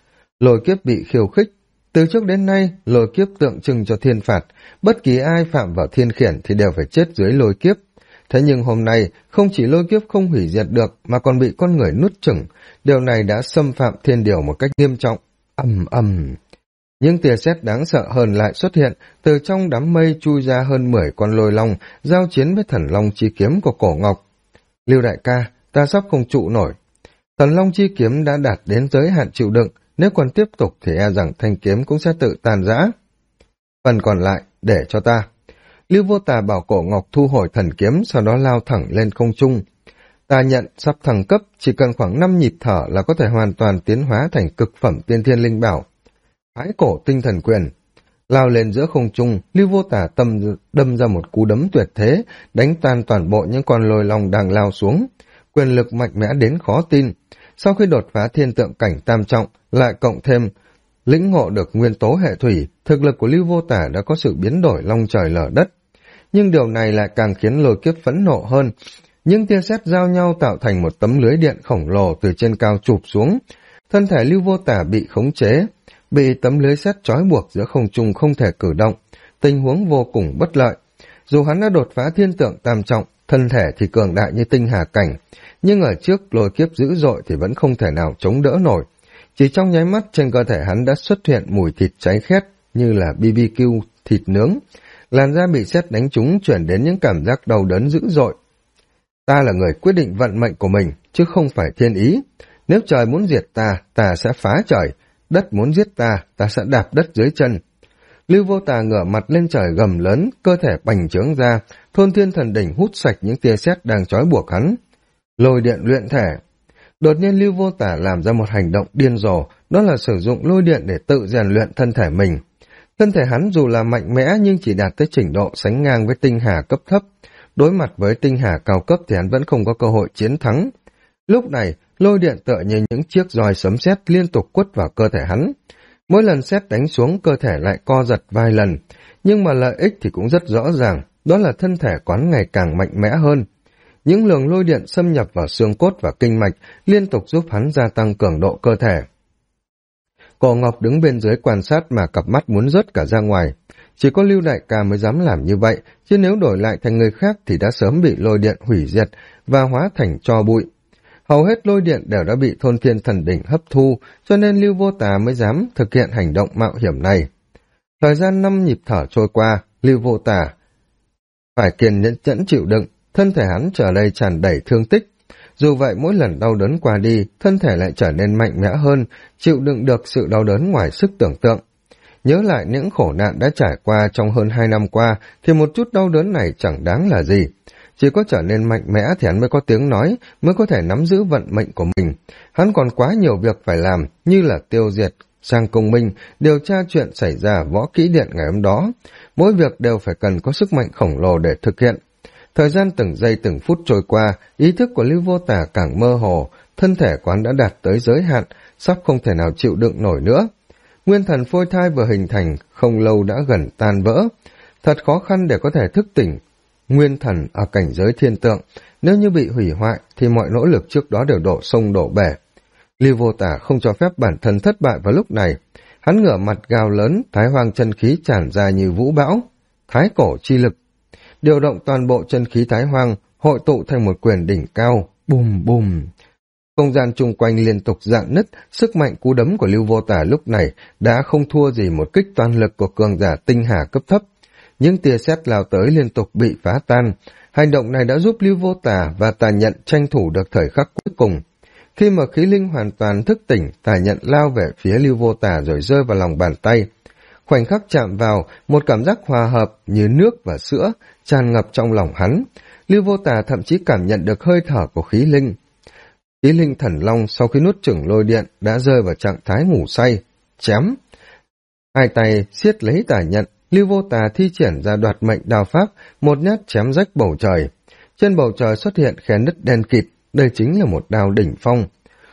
Lôi kiếp bị khiêu khích. Từ trước đến nay, lôi kiếp tượng trưng cho thiên phạt, bất kỳ ai phạm vào thiên khiển thì đều phải chết dưới lôi kiếp. Thế nhưng hôm nay, không chỉ lôi kiếp không hủy diệt được mà còn bị con người nuốt chửng, điều này đã xâm phạm thiên điều một cách nghiêm trọng. Ầm ầm. Những tia sét đáng sợ hơn lại xuất hiện, từ trong đám mây chui ra hơn 10 con lôi long, giao chiến với thần long chi kiếm của Cổ Ngọc. Lưu đại ca, ta sắp không trụ nổi. Thần long chi kiếm đã đạt đến giới hạn chịu đựng, nếu còn tiếp tục thì e rằng thanh kiếm cũng sẽ tự tàn rã. Phần còn lại, để cho ta. Lưu Vô Tà bảo Cổ Ngọc thu hồi thần kiếm, sau đó lao thẳng lên không trung. Ta nhận sắp thăng cấp, chỉ cần khoảng 5 nhịp thở là có thể hoàn toàn tiến hóa thành cực phẩm tiên thiên linh bảo. Thái cổ tinh thần quyền. Lao lên giữa không trung, Lưu Vô Tà đâm ra một cú đấm tuyệt thế, đánh tan toàn bộ những con lôi long đang lao xuống. Quyền lực mạnh mẽ đến khó tin. Sau khi đột phá thiên tượng cảnh tam trọng, lại cộng thêm lĩnh ngộ được nguyên tố hệ thủy, thực lực của Lưu Vô Tà đã có sự biến đổi long trời lở đất. Nhưng điều này lại càng khiến lôi kiếp phẫn nộ hơn. Những tia sét giao nhau tạo thành một tấm lưới điện khổng lồ từ trên cao chụp xuống. Thân thể Lưu Vô Tà bị khống chế, bị tấm lưới sét trói buộc giữa không trung không thể cử động, tình huống vô cùng bất lợi. Dù hắn đã đột phá thiên tượng tam trọng, thân thể thì cường đại như tinh hà cảnh, nhưng ở trước lôi kiếp dữ dội thì vẫn không thể nào chống đỡ nổi. Chỉ trong nháy mắt trên cơ thể hắn đã xuất hiện mùi thịt cháy khét như là BBQ thịt nướng, làn da bị sét đánh trúng chuyển đến những cảm giác đau đớn dữ dội. Ta là người quyết định vận mệnh của mình, chứ không phải thiên ý. Nếu trời muốn diệt ta, ta sẽ phá trời. Đất muốn giết ta, ta sẽ đạp đất dưới chân. Lưu Vô Tà ngửa mặt lên trời gầm lớn, cơ thể bành trướng ra, thôn thiên thần đỉnh hút sạch những tia sét đang trói buộc hắn. Lôi điện luyện thể. Đột nhiên Lưu Vô Tà làm ra một hành động điên rồ, đó là sử dụng lôi điện để tự rèn luyện thân thể mình. Thân thể hắn dù là mạnh mẽ nhưng chỉ đạt tới trình độ sánh ngang với tinh hà cấp thấp. Đối mặt với tinh hà cao cấp thì hắn vẫn không có cơ hội chiến thắng. Lúc này, lôi điện tựa như những chiếc roi sấm sét liên tục quất vào cơ thể hắn. Mỗi lần sét đánh xuống cơ thể lại co giật vài lần, nhưng mà lợi ích thì cũng rất rõ ràng, đó là thân thể quán ngày càng mạnh mẽ hơn. Những luồng lôi điện xâm nhập vào xương cốt và kinh mạch liên tục giúp hắn gia tăng cường độ cơ thể. Cổ Ngọc đứng bên dưới quan sát mà cặp mắt muốn rớt cả ra ngoài. Chỉ có Lưu đại ca mới dám làm như vậy, chứ nếu đổi lại thành người khác thì đã sớm bị lôi điện hủy diệt và hóa thành tro bụi. Hầu hết lôi điện đều đã bị thôn thiên thần đỉnh hấp thu, cho nên Lưu Vô Tà mới dám thực hiện hành động mạo hiểm này. Thời gian 5 nhịp thở trôi qua, Lưu Vô Tà phải kiên nhẫn chịu đựng, thân thể hắn trở đây tràn đầy thương tích. Dù vậy mỗi lần đau đớn qua đi, thân thể lại trở nên mạnh mẽ hơn, chịu đựng được sự đau đớn ngoài sức tưởng tượng. Nhớ lại những khổ nạn đã trải qua trong hơn 2 năm qua, thì một chút đau đớn này chẳng đáng là gì. Chỉ có trở nên mạnh mẽ thì hắn mới có tiếng nói, mới có thể nắm giữ vận mệnh của mình. Hắn còn quá nhiều việc phải làm, như là tiêu diệt, sang công minh, điều tra chuyện xảy ra võ kỹ điện ngày hôm đó. Mỗi việc đều phải cần có sức mạnh khổng lồ để thực hiện. Thời gian từng giây từng phút trôi qua, ý thức của Lưu Vô Tà càng mơ hồ, thân thể quán đã đạt tới giới hạn, sắp không thể nào chịu đựng nổi nữa. Nguyên thần phôi thai vừa hình thành, không lâu đã gần tan vỡ. Thật khó khăn để có thể thức tỉnh nguyên thần ở cảnh giới thiên tượng, nếu như bị hủy hoại thì mọi nỗ lực trước đó đều đổ sông đổ bể. Lưu Vô Tà không cho phép bản thân thất bại vào lúc này. Hắn ngửa mặt gào lớn, thái hoang chân khí tràn ra như vũ bão. Thái cổ chi lực. Điều động toàn bộ chân khí thái hoang, hội tụ thành một quyền đỉnh cao. Bùm bùm. Không gian chung quanh liên tục rạn nứt, sức mạnh cú đấm của Lưu Vô Tà lúc này đã không thua gì một kích toàn lực của cường giả tinh hà cấp thấp. Những tia sét lao tới liên tục bị phá tan. Hành động này đã giúp Lưu Vô Tà và Tà Nhận tranh thủ được thời khắc cuối cùng. Khi mà khí linh hoàn toàn thức tỉnh, Tà Nhận lao về phía Lưu Vô Tà rồi rơi vào lòng bàn tay. Khoảnh khắc chạm vào, một cảm giác hòa hợp như nước và sữa tràn ngập trong lòng hắn. Lưu Vô Tà thậm chí cảm nhận được hơi thở của khí linh. Khí linh thần long sau khi nuốt chửng lôi điện đã rơi vào trạng thái ngủ say. Chém. Hai tay siết lấy Tà Nhận, Lưu Vô Tà thi triển ra đoạt mệnh đao pháp, một nhát chém rách bầu trời. Trên bầu trời xuất hiện khe nứt đen kịt, đây chính là một đao đỉnh phong.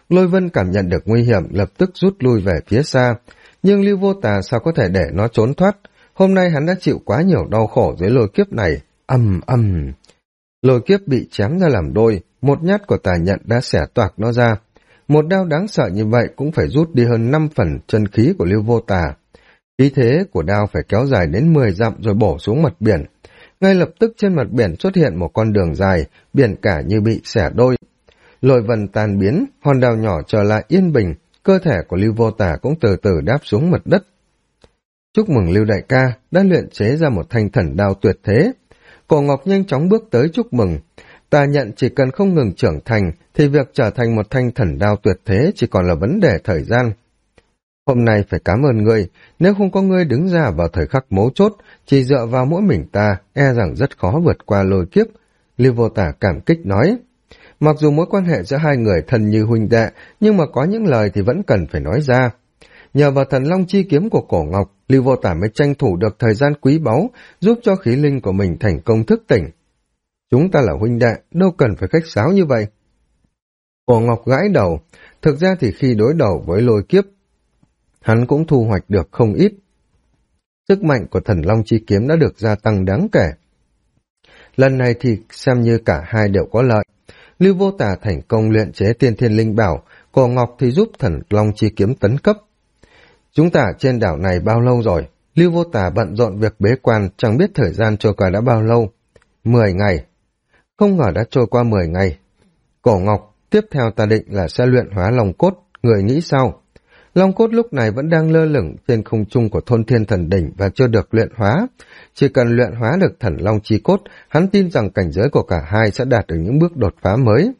Lôi Vân cảm nhận được nguy hiểm, lập tức rút lui về phía xa. Nhưng Lưu Vô Tà sao có thể để nó trốn thoát? Hôm nay hắn đã chịu quá nhiều đau khổ dưới lôi kiếp này. Ầm ầm. Lôi kiếp bị chém ra làm đôi, một nhát của tà nhận đã xẻ toạc nó ra. Một đao đáng sợ như vậy cũng phải rút đi hơn 5 phần chân khí của Lưu Vô Tà. Khí thế của đao phải kéo dài đến 10 dặm rồi bổ xuống mặt biển. Ngay lập tức trên mặt biển xuất hiện một con đường dài, biển cả như bị xẻ đôi. Lôi vân tan biến, hòn đảo nhỏ trở lại yên bình, cơ thể của Lưu Vô Tà cũng từ từ đáp xuống mặt đất. Chúc mừng Lưu đại ca đã luyện chế ra một thanh thần đao tuyệt thế. Cổ Ngọc nhanh chóng bước tới chúc mừng. Tà nhận chỉ cần không ngừng trưởng thành thì việc trở thành một thanh thần đao tuyệt thế chỉ còn là vấn đề thời gian. Hôm nay phải cảm ơn ngươi, nếu không có ngươi đứng ra vào thời khắc mấu chốt, chỉ dựa vào mỗi mình ta, e rằng rất khó vượt qua lôi kiếp. Lưu Vô Tà cảm kích nói. Mặc dù mối quan hệ giữa hai người thân như huynh đệ, nhưng mà có những lời thì vẫn cần phải nói ra. Nhờ vào thần long chi kiếm của Cổ Ngọc, Lưu Vô Tà mới tranh thủ được thời gian quý báu, giúp cho khí linh của mình thành công thức tỉnh. Chúng ta là huynh đệ, đâu cần phải khách sáo như vậy. Cổ Ngọc gãi đầu, thực ra thì khi đối đầu với lôi kiếp, hắn cũng thu hoạch được không ít. Sức mạnh của thần long chi kiếm đã được gia tăng đáng kể. Lần này thì xem như cả hai đều có lợi. Lưu Vô Tà thành công luyện chế tiên thiên linh bảo, Cổ Ngọc thì giúp thần long chi kiếm tấn cấp. Chúng ta trên đảo này bao lâu rồi? Lưu Vô Tà bận rộn việc bế quan, chẳng biết thời gian trôi qua đã bao lâu. 10 ngày. Không ngờ đã trôi qua 10 ngày. Cổ Ngọc, tiếp theo ta định là sẽ luyện hóa long cốt, người nghĩ sao? Long cốt lúc này vẫn đang lơ lửng trên không trung của thôn thiên thần đỉnh và chưa được luyện hóa. Chỉ cần luyện hóa được thần long chi cốt, hắn tin rằng cảnh giới của cả hai sẽ đạt được những bước đột phá mới.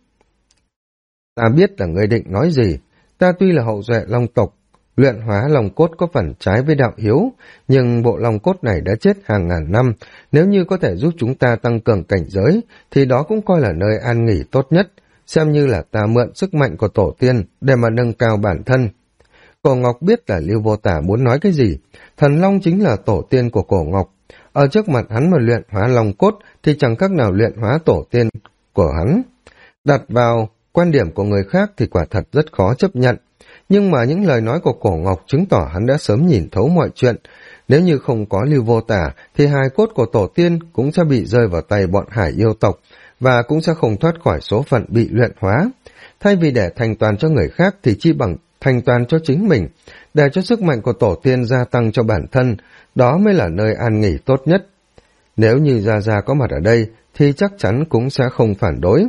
Ta biết là ngươi định nói gì. Ta tuy là hậu duệ long tộc, luyện hóa long cốt có phần trái với đạo hiếu, nhưng bộ long cốt này đã chết hàng ngàn năm. Nếu như có thể giúp chúng ta tăng cường cảnh giới, thì đó cũng coi là nơi an nghỉ tốt nhất, xem như là ta mượn sức mạnh của tổ tiên để mà nâng cao bản thân. Cổ Ngọc biết là Lưu Vô Tà muốn nói cái gì. Thần long chính là tổ tiên của Cổ Ngọc. Ở trước mặt hắn mà luyện hóa long cốt thì chẳng khác nào luyện hóa tổ tiên của hắn. Đặt vào quan điểm của người khác thì quả thật rất khó chấp nhận. Nhưng mà những lời nói của Cổ Ngọc chứng tỏ hắn đã sớm nhìn thấu mọi chuyện. Nếu như không có Lưu Vô Tà thì hài cốt của tổ tiên cũng sẽ bị rơi vào tay bọn hải yêu tộc và cũng sẽ không thoát khỏi số phận bị luyện hóa. Thay vì để thành toàn cho người khác thì chi bằng thành toàn cho chính mình, để cho sức mạnh của tổ tiên gia tăng cho bản thân, đó mới là nơi an nghỉ tốt nhất. Nếu như Gia Gia có mặt ở đây, thì chắc chắn cũng sẽ không phản đối.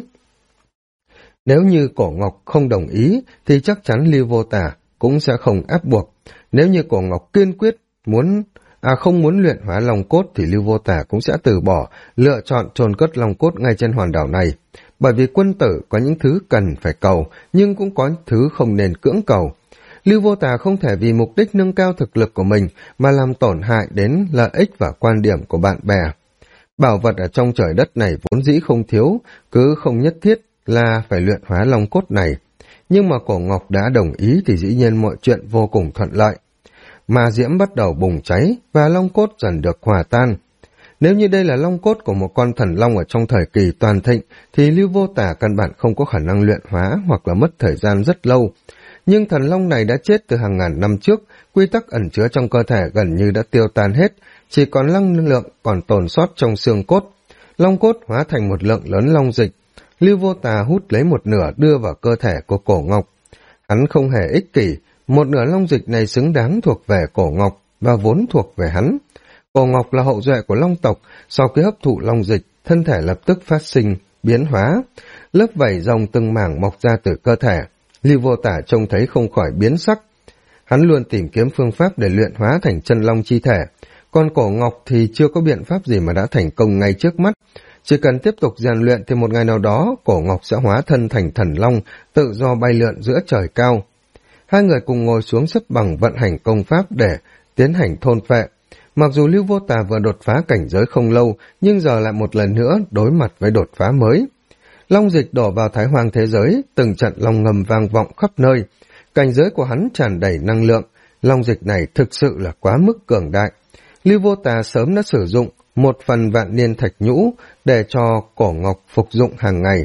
Nếu như Cổ Ngọc không đồng ý, thì chắc chắn Lưu Vô Tà cũng sẽ không ép buộc. Nếu như Cổ Ngọc kiên quyết không muốn luyện hóa long cốt, thì Lưu Vô Tà cũng sẽ từ bỏ, lựa chọn chôn cất long cốt ngay trên hòn đảo này. Bởi vì quân tử có những thứ cần phải cầu, nhưng cũng có những thứ không nên cưỡng cầu. Lưu Vô Tà không thể vì mục đích nâng cao thực lực của mình mà làm tổn hại đến lợi ích và quan điểm của bạn bè. Bảo vật ở trong trời đất này vốn dĩ không thiếu, cứ không nhất thiết là phải luyện hóa long cốt này. Nhưng mà Cổ Ngọc đã đồng ý thì dĩ nhiên mọi chuyện vô cùng thuận lợi. Ma diễm bắt đầu bùng cháy và long cốt dần được hòa tan. Nếu như đây là long cốt của một con thần long ở trong thời kỳ toàn thịnh, thì Lưu Vô Tà căn bản không có khả năng luyện hóa hoặc là mất thời gian rất lâu. Nhưng thần long này đã chết từ hàng ngàn năm trước, quy tắc ẩn chứa trong cơ thể gần như đã tiêu tan hết, chỉ còn năng lượng còn tồn sót trong xương cốt. Long cốt hóa thành một lượng lớn long dịch. Lưu Vô Tà hút lấy một nửa đưa vào cơ thể của Cổ Ngọc. Hắn không hề ích kỷ, một nửa long dịch này xứng đáng thuộc về Cổ Ngọc và vốn thuộc về hắn. Cổ Ngọc là hậu duệ của long tộc, sau khi hấp thụ long dịch, thân thể lập tức phát sinh, biến hóa. Lớp vảy rồng từng mảng mọc ra từ cơ thể. Lưu Vô Tà trông thấy không khỏi biến sắc. Hắn luôn tìm kiếm phương pháp để luyện hóa thành chân long chi thể, còn Cổ Ngọc thì chưa có biện pháp gì mà đã thành công ngay trước mắt. Chỉ cần tiếp tục rèn luyện thì một ngày nào đó Cổ Ngọc sẽ hóa thân thành thần long, tự do bay lượn giữa trời cao. Hai người cùng ngồi xuống xếp bằng vận hành công pháp để tiến hành thôn phệ. Mặc dù Lưu Vô Tà vừa đột phá cảnh giới không lâu, nhưng giờ lại một lần nữa đối mặt với đột phá mới. Long dịch đổ vào Thái Hoang thế giới, từng trận long ngầm vang vọng khắp nơi. Cảnh giới của hắn tràn đầy năng lượng, long dịch này thực sự là quá mức cường đại. Lưu Vô Tà sớm đã sử dụng một phần vạn niên thạch nhũ để cho Cổ Ngọc phục dụng hàng ngày,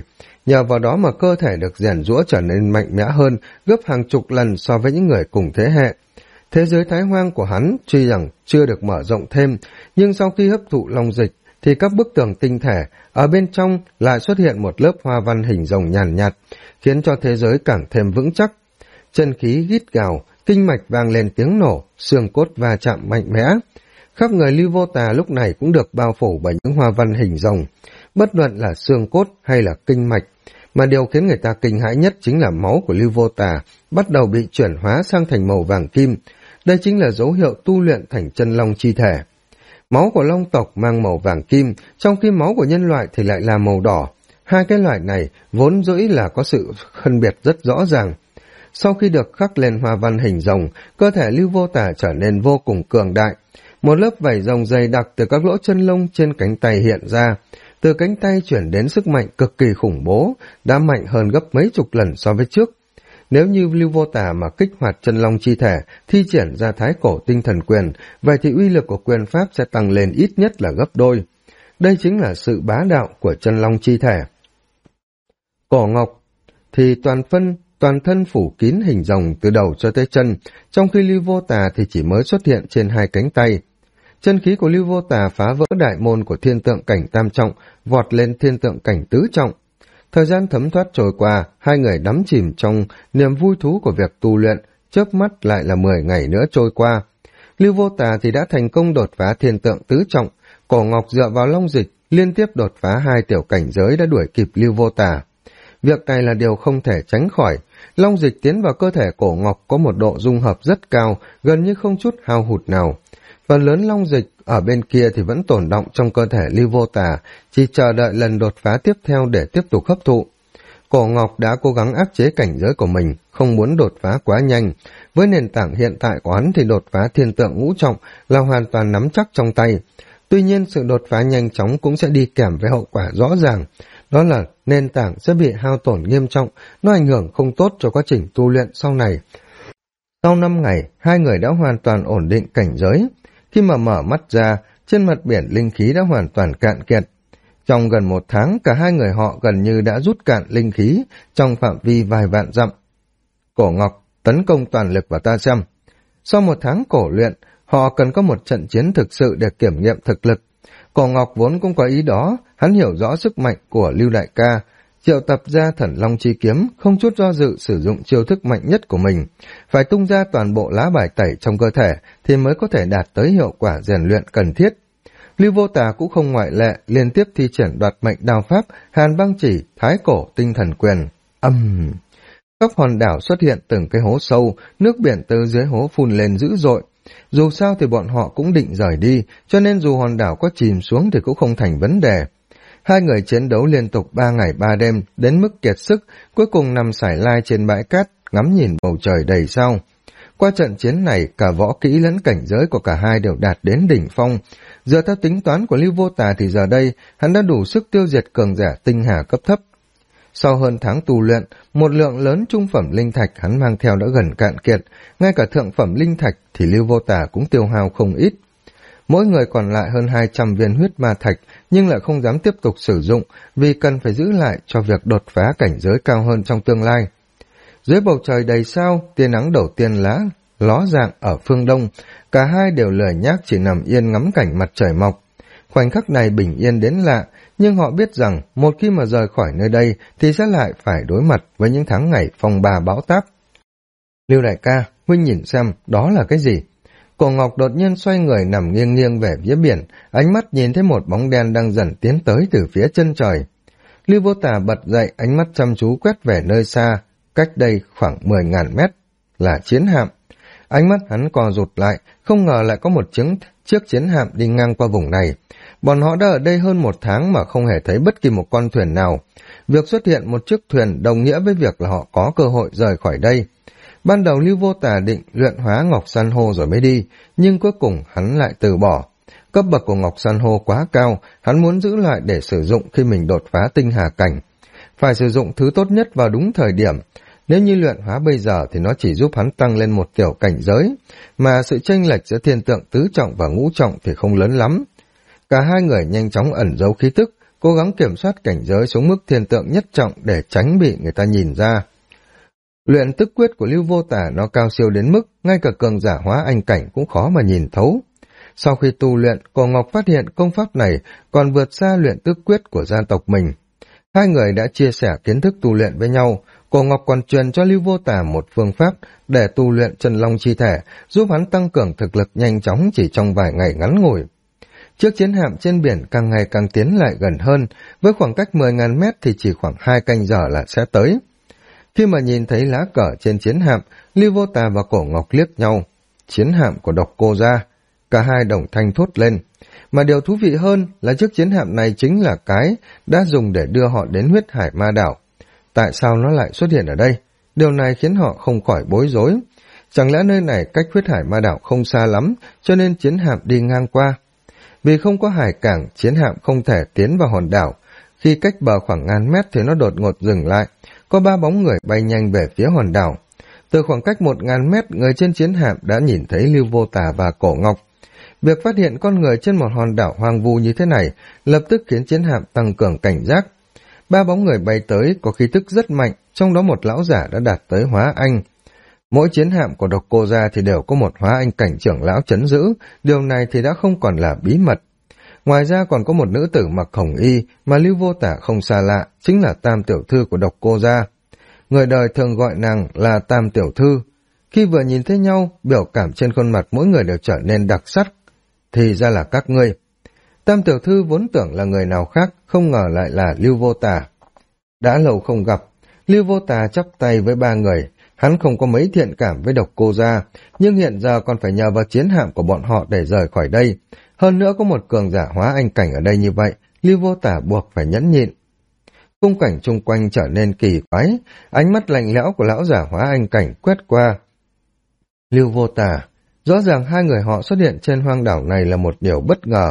nhờ vào đó mà cơ thể được rèn giũa trở nên mạnh mẽ hơn, gấp hàng chục lần so với những người cùng thế hệ. Thế giới Thái Hoang của hắn tuy rằng chưa được mở rộng thêm, nhưng sau khi hấp thụ long dịch thì các bức tường tinh thể ở bên trong lại xuất hiện một lớp hoa văn hình rồng nhàn nhạt, khiến cho thế giới càng thêm vững chắc. Chân khí rít gào, kinh mạch vang lên tiếng nổ, xương cốt va chạm mạnh mẽ. Khắp người Lưu Vô Tà lúc này cũng được bao phủ bởi những hoa văn hình rồng, bất luận là xương cốt hay là kinh mạch. Mà điều khiến người ta kinh hãi nhất chính là máu của Lưu Vô Tà bắt đầu bị chuyển hóa sang thành màu vàng kim. Đây chính là dấu hiệu tu luyện thành chân long chi thể. Máu của long tộc mang màu vàng kim, trong khi máu của nhân loại thì lại là màu đỏ. Hai cái loại này vốn dĩ là có sự phân biệt rất rõ ràng. Sau khi được khắc lên hoa văn hình rồng, cơ thể Lưu Vô Tà trở nên vô cùng cường đại. Một lớp vảy rồng dày đặc từ các lỗ chân lông trên cánh tay hiện ra. Từ cánh tay chuyển đến sức mạnh cực kỳ khủng bố, đã mạnh hơn gấp mấy chục lần so với trước. Nếu như Lưu Vô Tà mà kích hoạt chân long chi thể, thi triển ra thái cổ tinh thần quyền, vậy thì uy lực của quyền pháp sẽ tăng lên ít nhất là gấp đôi. Đây chính là sự bá đạo của chân long chi thể. Cổ Ngọc thì toàn thân phủ kín hình rồng từ đầu cho tới chân, trong khi Lưu Vô Tà thì chỉ mới xuất hiện trên hai cánh tay. Chân khí của Lưu Vô Tà phá vỡ đại môn của thiên tượng cảnh tam trọng, vọt lên thiên tượng cảnh tứ trọng. Thời gian thấm thoát trôi qua, hai người đắm chìm trong niềm vui thú của việc tu luyện, chớp mắt lại là 10 ngày nữa trôi qua. Lưu Vô Tà thì đã thành công đột phá thiên tượng tứ trọng, Cổ Ngọc dựa vào long dịch liên tiếp đột phá 2 tiểu cảnh giới đã đuổi kịp Lưu Vô Tà. Việc này là điều không thể tránh khỏi. Long dịch tiến vào cơ thể Cổ Ngọc có một độ dung hợp rất cao, gần như không chút hao hụt nào. Phần lớn long dịch ở bên kia thì vẫn tồn đọng trong cơ thể Lưu Vô Tà, chỉ chờ đợi lần đột phá tiếp theo để tiếp tục hấp thụ. Cổ Ngọc đã cố gắng áp chế cảnh giới của mình, không muốn đột phá quá nhanh. Với nền tảng hiện tại của hắn thì đột phá thiên tượng ngũ trọng là hoàn toàn nắm chắc trong tay. Tuy nhiên sự đột phá nhanh chóng cũng sẽ đi kèm với hậu quả rõ ràng. Đó là nền tảng sẽ bị hao tổn nghiêm trọng, nó ảnh hưởng không tốt cho quá trình tu luyện sau này. Sau 5 ngày, hai người đã hoàn toàn ổn định cảnh giới. Khi mà mở mắt ra, trên mặt biển linh khí đã hoàn toàn cạn kiệt. Trong gần 1 tháng, cả hai người họ gần như đã rút cạn linh khí trong phạm vi vài vạn dặm. Cổ Ngọc, tấn công toàn lực vào ta xem. Sau 1 tháng cổ luyện, họ cần có một trận chiến thực sự để kiểm nghiệm thực lực. Cổ Ngọc vốn cũng có ý đó, hắn hiểu rõ sức mạnh của Lưu Đại Ca, triệu tập ra Thần Long Chi Kiếm, không chút do dự sử dụng chiêu thức mạnh nhất của mình, phải tung ra toàn bộ lá bài tẩy trong cơ thể thì mới có thể đạt tới hiệu quả rèn luyện cần thiết. Lưu Vô Tà cũng không ngoại lệ, liên tiếp thi triển đoạt mệnh đao pháp, Hàn Băng Chỉ, Thái Cổ Tinh Thần Quyền. Khắp hòn đảo xuất hiện từng cái hố sâu, nước biển từ dưới hố phun lên dữ dội. Dù sao thì bọn họ cũng định rời đi, cho nên dù hòn đảo có chìm xuống thì cũng không thành vấn đề. Hai người chiến đấu liên tục 3 ngày 3 đêm, đến mức kiệt sức, cuối cùng nằm sải lai trên bãi cát, ngắm nhìn bầu trời đầy sao. Qua trận chiến này, cả võ kỹ lẫn cảnh giới của cả hai đều đạt đến đỉnh phong. Dựa theo tính toán của Lưu Vô Tà thì giờ đây, hắn đã đủ sức tiêu diệt cường giả tinh hà cấp thấp. Sau hơn tháng tu luyện, một lượng lớn trung phẩm linh thạch hắn mang theo đã gần cạn kiệt, ngay cả thượng phẩm linh thạch thì Lưu Vô Tà cũng tiêu hao không ít. Mỗi người còn lại hơn 200 viên huyết ma thạch, nhưng lại không dám tiếp tục sử dụng vì cần phải giữ lại cho việc đột phá cảnh giới cao hơn trong tương lai. Dưới bầu trời đầy sao, tia nắng đầu tiên ló dạng ở phương đông, cả hai đều lười nhác chỉ nằm yên ngắm cảnh mặt trời mọc. Khoảnh khắc này bình yên đến lạ, nhưng họ biết rằng một khi mà rời khỏi nơi đây thì sẽ lại phải đối mặt với những tháng ngày phong ba bão táp. Lưu Đại Ca, huynh nhìn xem, đó là cái gì? Cổ Ngọc đột nhiên xoay người nằm nghiêng nghiêng về phía biển, ánh mắt nhìn thấy một bóng đen đang dần tiến tới từ phía chân trời. Lưu Vô Tà bật dậy, ánh mắt chăm chú quét về nơi xa, cách đây khoảng 10.000 mét, là chiến hạm. Ánh mắt hắn co rụt lại, không ngờ lại có một chiếc chiến hạm đi ngang qua vùng này. Bọn họ đã ở đây hơn 1 tháng mà không hề thấy bất kỳ một con thuyền nào. Việc xuất hiện một chiếc thuyền đồng nghĩa với việc là họ có cơ hội rời khỏi đây. Ban đầu Lưu Vô Tà định luyện hóa Ngọc San Hô rồi mới đi, nhưng cuối cùng hắn lại từ bỏ. Cấp bậc của Ngọc San Hô quá cao, hắn muốn giữ lại để sử dụng khi mình đột phá tinh hà cảnh. Phải sử dụng thứ tốt nhất vào đúng thời điểm. Nếu như luyện hóa bây giờ thì nó chỉ giúp hắn tăng lên một tiểu cảnh giới, mà sự chênh lệch giữa thiên tượng tứ trọng và ngũ trọng thì không lớn lắm. Cả hai người nhanh chóng ẩn giấu khí tức, cố gắng kiểm soát cảnh giới xuống mức thiên tượng nhất trọng để tránh bị người ta nhìn ra. Luyện tức quyết của Lưu Vô Tà nó cao siêu đến mức ngay cả cường giả hóa anh cảnh cũng khó mà nhìn thấu. Sau khi tu luyện, Cổ Ngọc phát hiện công pháp này còn vượt xa luyện tức quyết của gia tộc mình. Hai người đã chia sẻ kiến thức tu luyện với nhau. Cổ Ngọc còn truyền cho Lưu Vô Tà một phương pháp để tu luyện chân long chi thể, giúp hắn tăng cường thực lực nhanh chóng chỉ trong vài ngày ngắn ngủi. Chiếc chiến hạm trên biển càng ngày càng tiến lại gần hơn, với khoảng cách 10.000 mét thì chỉ khoảng 2 canh giờ là sẽ tới. Khi mà nhìn thấy lá cờ trên chiến hạm, Lưu Vô Tà và Cổ Ngọc liếc nhau. Chiến hạm của Độc Cô Gia. Cả hai đồng thanh thốt lên. Mà điều thú vị hơn là chiếc chiến hạm này chính là cái đã dùng để đưa họ đến huyết hải ma đảo. Tại sao nó lại xuất hiện ở đây? Điều này khiến họ không khỏi bối rối. Chẳng lẽ nơi này cách huyết hải ma đảo không xa lắm, cho nên chiến hạm đi ngang qua? Vì không có hải cảng, chiến hạm không thể tiến vào hòn đảo. Khi cách bờ khoảng ngàn mét thì nó đột ngột dừng lại. Có 3 bóng người bay nhanh về phía hòn đảo. Từ khoảng cách 1.000 mét, người trên chiến hạm đã nhìn thấy Lưu Vô Tà và Cổ Ngọc. Việc phát hiện con người trên một hòn đảo hoang vu như thế này lập tức khiến chiến hạm tăng cường cảnh giác. 3 bóng người bay tới có khí tức rất mạnh, trong đó một lão giả đã đạt tới hóa anh. Mỗi chiến hạm của Độc Cô Gia thì đều có một hóa anh cảnh trưởng lão trấn giữ, điều này thì đã không còn là bí mật. Ngoài ra còn có một nữ tử mặc hồng y mà Lưu Vô Tà không xa lạ, chính là Tam tiểu thư của Độc Cô Gia. Người đời thường gọi nàng là Tam tiểu thư. Khi vừa nhìn thấy nhau, biểu cảm trên khuôn mặt mỗi người đều trở nên đặc sắc. Thì ra là các ngươi. Tam tiểu thư vốn tưởng là người nào khác, không ngờ lại là Lưu Vô Tà. Đã lâu không gặp, Lưu Vô Tà chắp tay với 3 người. Hắn không có mấy thiện cảm với Độc Cô Gia, nhưng hiện giờ còn phải nhờ vào chiến hạm của bọn họ để rời khỏi đây. Hơn nữa có một cường giả hóa anh cảnh ở đây như vậy, Lưu Vô Tà buộc phải nhẫn nhịn. Khung cảnh chung quanh trở nên kỳ quái, ánh mắt lạnh lẽo của lão giả hóa anh cảnh quét qua Lưu Vô Tà. Rõ ràng hai người họ xuất hiện trên hoang đảo này là một điều bất ngờ.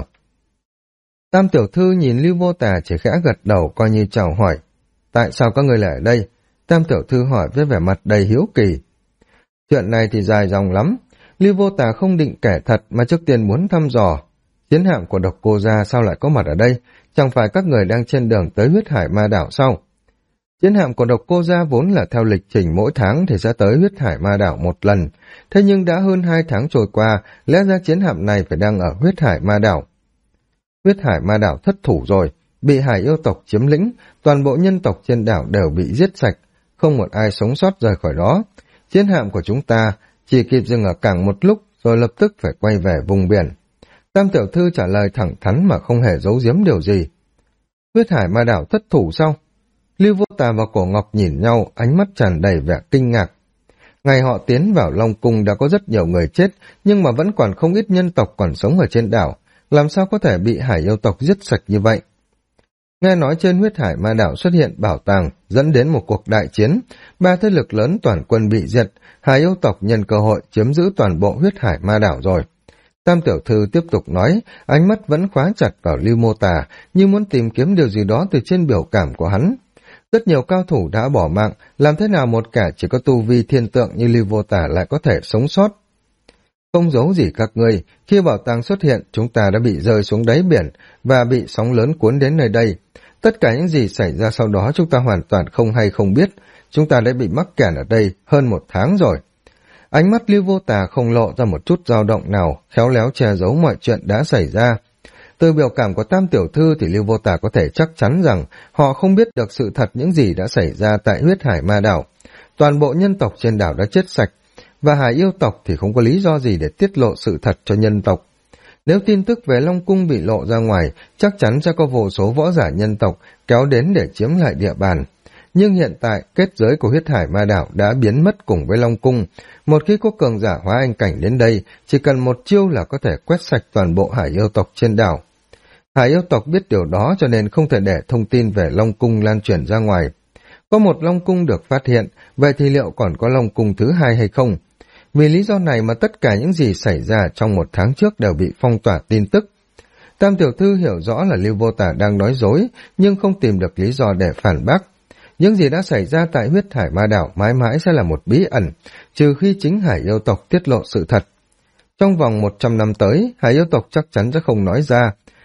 Tam tiểu thư nhìn Lưu Vô Tà chỉ khẽ gật đầu coi như chào hỏi. Tại sao các người lại ở đây? Tam tiểu thư hỏi với vẻ mặt đầy hiếu kỳ. Chuyện này thì dài dòng lắm. Lưu Vô Tà không định kể thật mà trước tiên muốn thăm dò. Chiến hạm của Độc Cô Gia sao lại có mặt ở đây? Chẳng phải các người đang trên đường tới huyết hải ma đảo sao? Chiến hạm của Độc Cô Gia vốn là theo lịch trình mỗi tháng thì sẽ tới huyết hải ma đảo một lần. Thế nhưng đã hơn 2 tháng trôi qua, lẽ ra chiến hạm này phải đang ở huyết hải ma đảo. Huyết hải ma đảo thất thủ rồi, bị hải yêu tộc chiếm lĩnh, toàn bộ nhân tộc trên đảo đều bị giết sạch, không một ai sống sót rời khỏi đó. Chiến hạm của chúng ta chỉ kịp dừng ở cảng một lúc rồi lập tức phải quay về vùng biển. Tam tiểu thư trả lời thẳng thắn mà không hề giấu giếm điều gì. Huyết hải ma đảo thất thủ sao? Lưu Vô Tà và Cổ Ngọc nhìn nhau, ánh mắt tràn đầy vẻ kinh ngạc. Ngày họ tiến vào Long Cung đã có rất nhiều người chết, nhưng mà vẫn còn không ít nhân tộc còn sống ở trên đảo. Làm sao có thể bị hải yêu tộc giết sạch như vậy? Nghe nói trên huyết hải ma đảo xuất hiện bảo tàng, dẫn đến một cuộc đại chiến. 3 thế lực lớn toàn quân bị diệt, hải yêu tộc nhân cơ hội chiếm giữ toàn bộ huyết hải ma đảo rồi. Tam tiểu thư tiếp tục nói, ánh mắt vẫn khóa chặt vào Lưu Mô Tà, như muốn tìm kiếm điều gì đó từ trên biểu cảm của hắn. Rất nhiều cao thủ đã bỏ mạng, làm thế nào một kẻ chỉ có tu vi thiên tượng như Lưu Vô Tà lại có thể sống sót? Không giấu gì các ngươi, khi bảo tàng xuất hiện, chúng ta đã bị rơi xuống đáy biển và bị sóng lớn cuốn đến nơi đây. Tất cả những gì xảy ra sau đó chúng ta hoàn toàn không hay không biết, chúng ta đã bị mắc kẹt ở đây hơn 1 tháng rồi. Ánh mắt Lưu Vô Tà không lộ ra một chút dao động nào, khéo léo che giấu mọi chuyện đã xảy ra. Từ biểu cảm của Tam tiểu thư thì Lưu Vô Tà có thể chắc chắn rằng họ không biết được sự thật những gì đã xảy ra tại huyết hải ma đảo. Toàn bộ nhân tộc trên đảo đã chết sạch, và hải yêu tộc thì không có lý do gì để tiết lộ sự thật cho nhân tộc. Nếu tin tức về Long Cung bị lộ ra ngoài, chắc chắn sẽ có vô số võ giả nhân tộc kéo đến để chiếm lại địa bàn. Nhưng hiện tại, kết giới của huyết hải ma đảo đã biến mất cùng với Long Cung. Một khi có cường giả hóa anh cảnh đến đây, chỉ cần một chiêu là có thể quét sạch toàn bộ hải yêu tộc trên đảo. Hải yêu tộc biết điều đó cho nên không thể để thông tin về Long Cung lan truyền ra ngoài. Có một Long Cung được phát hiện, vậy thì liệu còn có Long Cung thứ 2 hay không? Vì lý do này mà tất cả những gì xảy ra trong 1 tháng trước đều bị phong tỏa tin tức. Tam tiểu thư hiểu rõ là Lưu Vô Tà đang nói dối, nhưng không tìm được lý do để phản bác. Những gì đã xảy ra tại huyết hải ma đảo mãi mãi sẽ là một bí ẩn, trừ khi chính hải yêu tộc tiết lộ sự thật. Trong vòng 100 năm tới, hải yêu tộc chắc chắn sẽ không nói ra,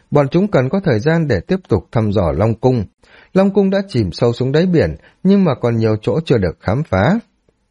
bọn chúng cần có thời gian để tiếp tục thăm dò Long Cung. Long Cung đã chìm sâu xuống đáy biển, nhưng mà còn nhiều chỗ chưa được khám phá.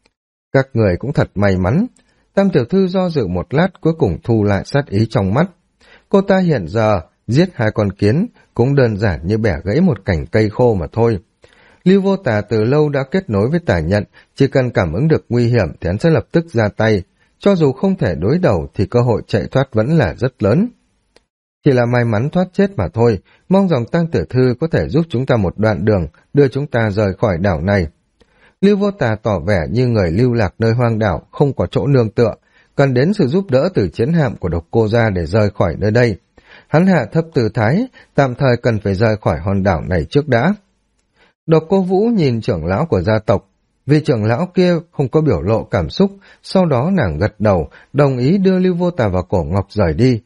Các người cũng thật may mắn. Tam tiểu thư do dự một lát, cuối cùng thu lại sát ý trong mắt. Cô ta hiện giờ giết 2 con kiến cũng đơn giản như bẻ gãy một cành cây khô mà thôi. Lưu Vô Tà từ lâu đã kết nối với Tà Nhận, chỉ cần cảm ứng được nguy hiểm thì hắn sẽ lập tức ra tay. Cho dù không thể đối đầu thì cơ hội chạy thoát vẫn là rất lớn. Chỉ là may mắn thoát chết mà thôi, mong rằng Tăng tiểu thư có thể giúp chúng ta một đoạn đường, đưa chúng ta rời khỏi đảo này. Lưu Vô Tà tỏ vẻ như người lưu lạc nơi hoang đảo, không có chỗ nương tựa, cần đến sự giúp đỡ từ chiến hạm của Độc Cô Gia để rời khỏi nơi đây. Hắn hạ thấp tư thái, tạm thời cần phải rời khỏi hòn đảo này trước đã. Độc Cô Vũ nhìn trưởng lão của gia tộc, vì trưởng lão kia không có biểu lộ cảm xúc, sau đó nàng gật đầu, đồng ý đưa Lưu Vô Tà và Cổ Ngọc rời đi.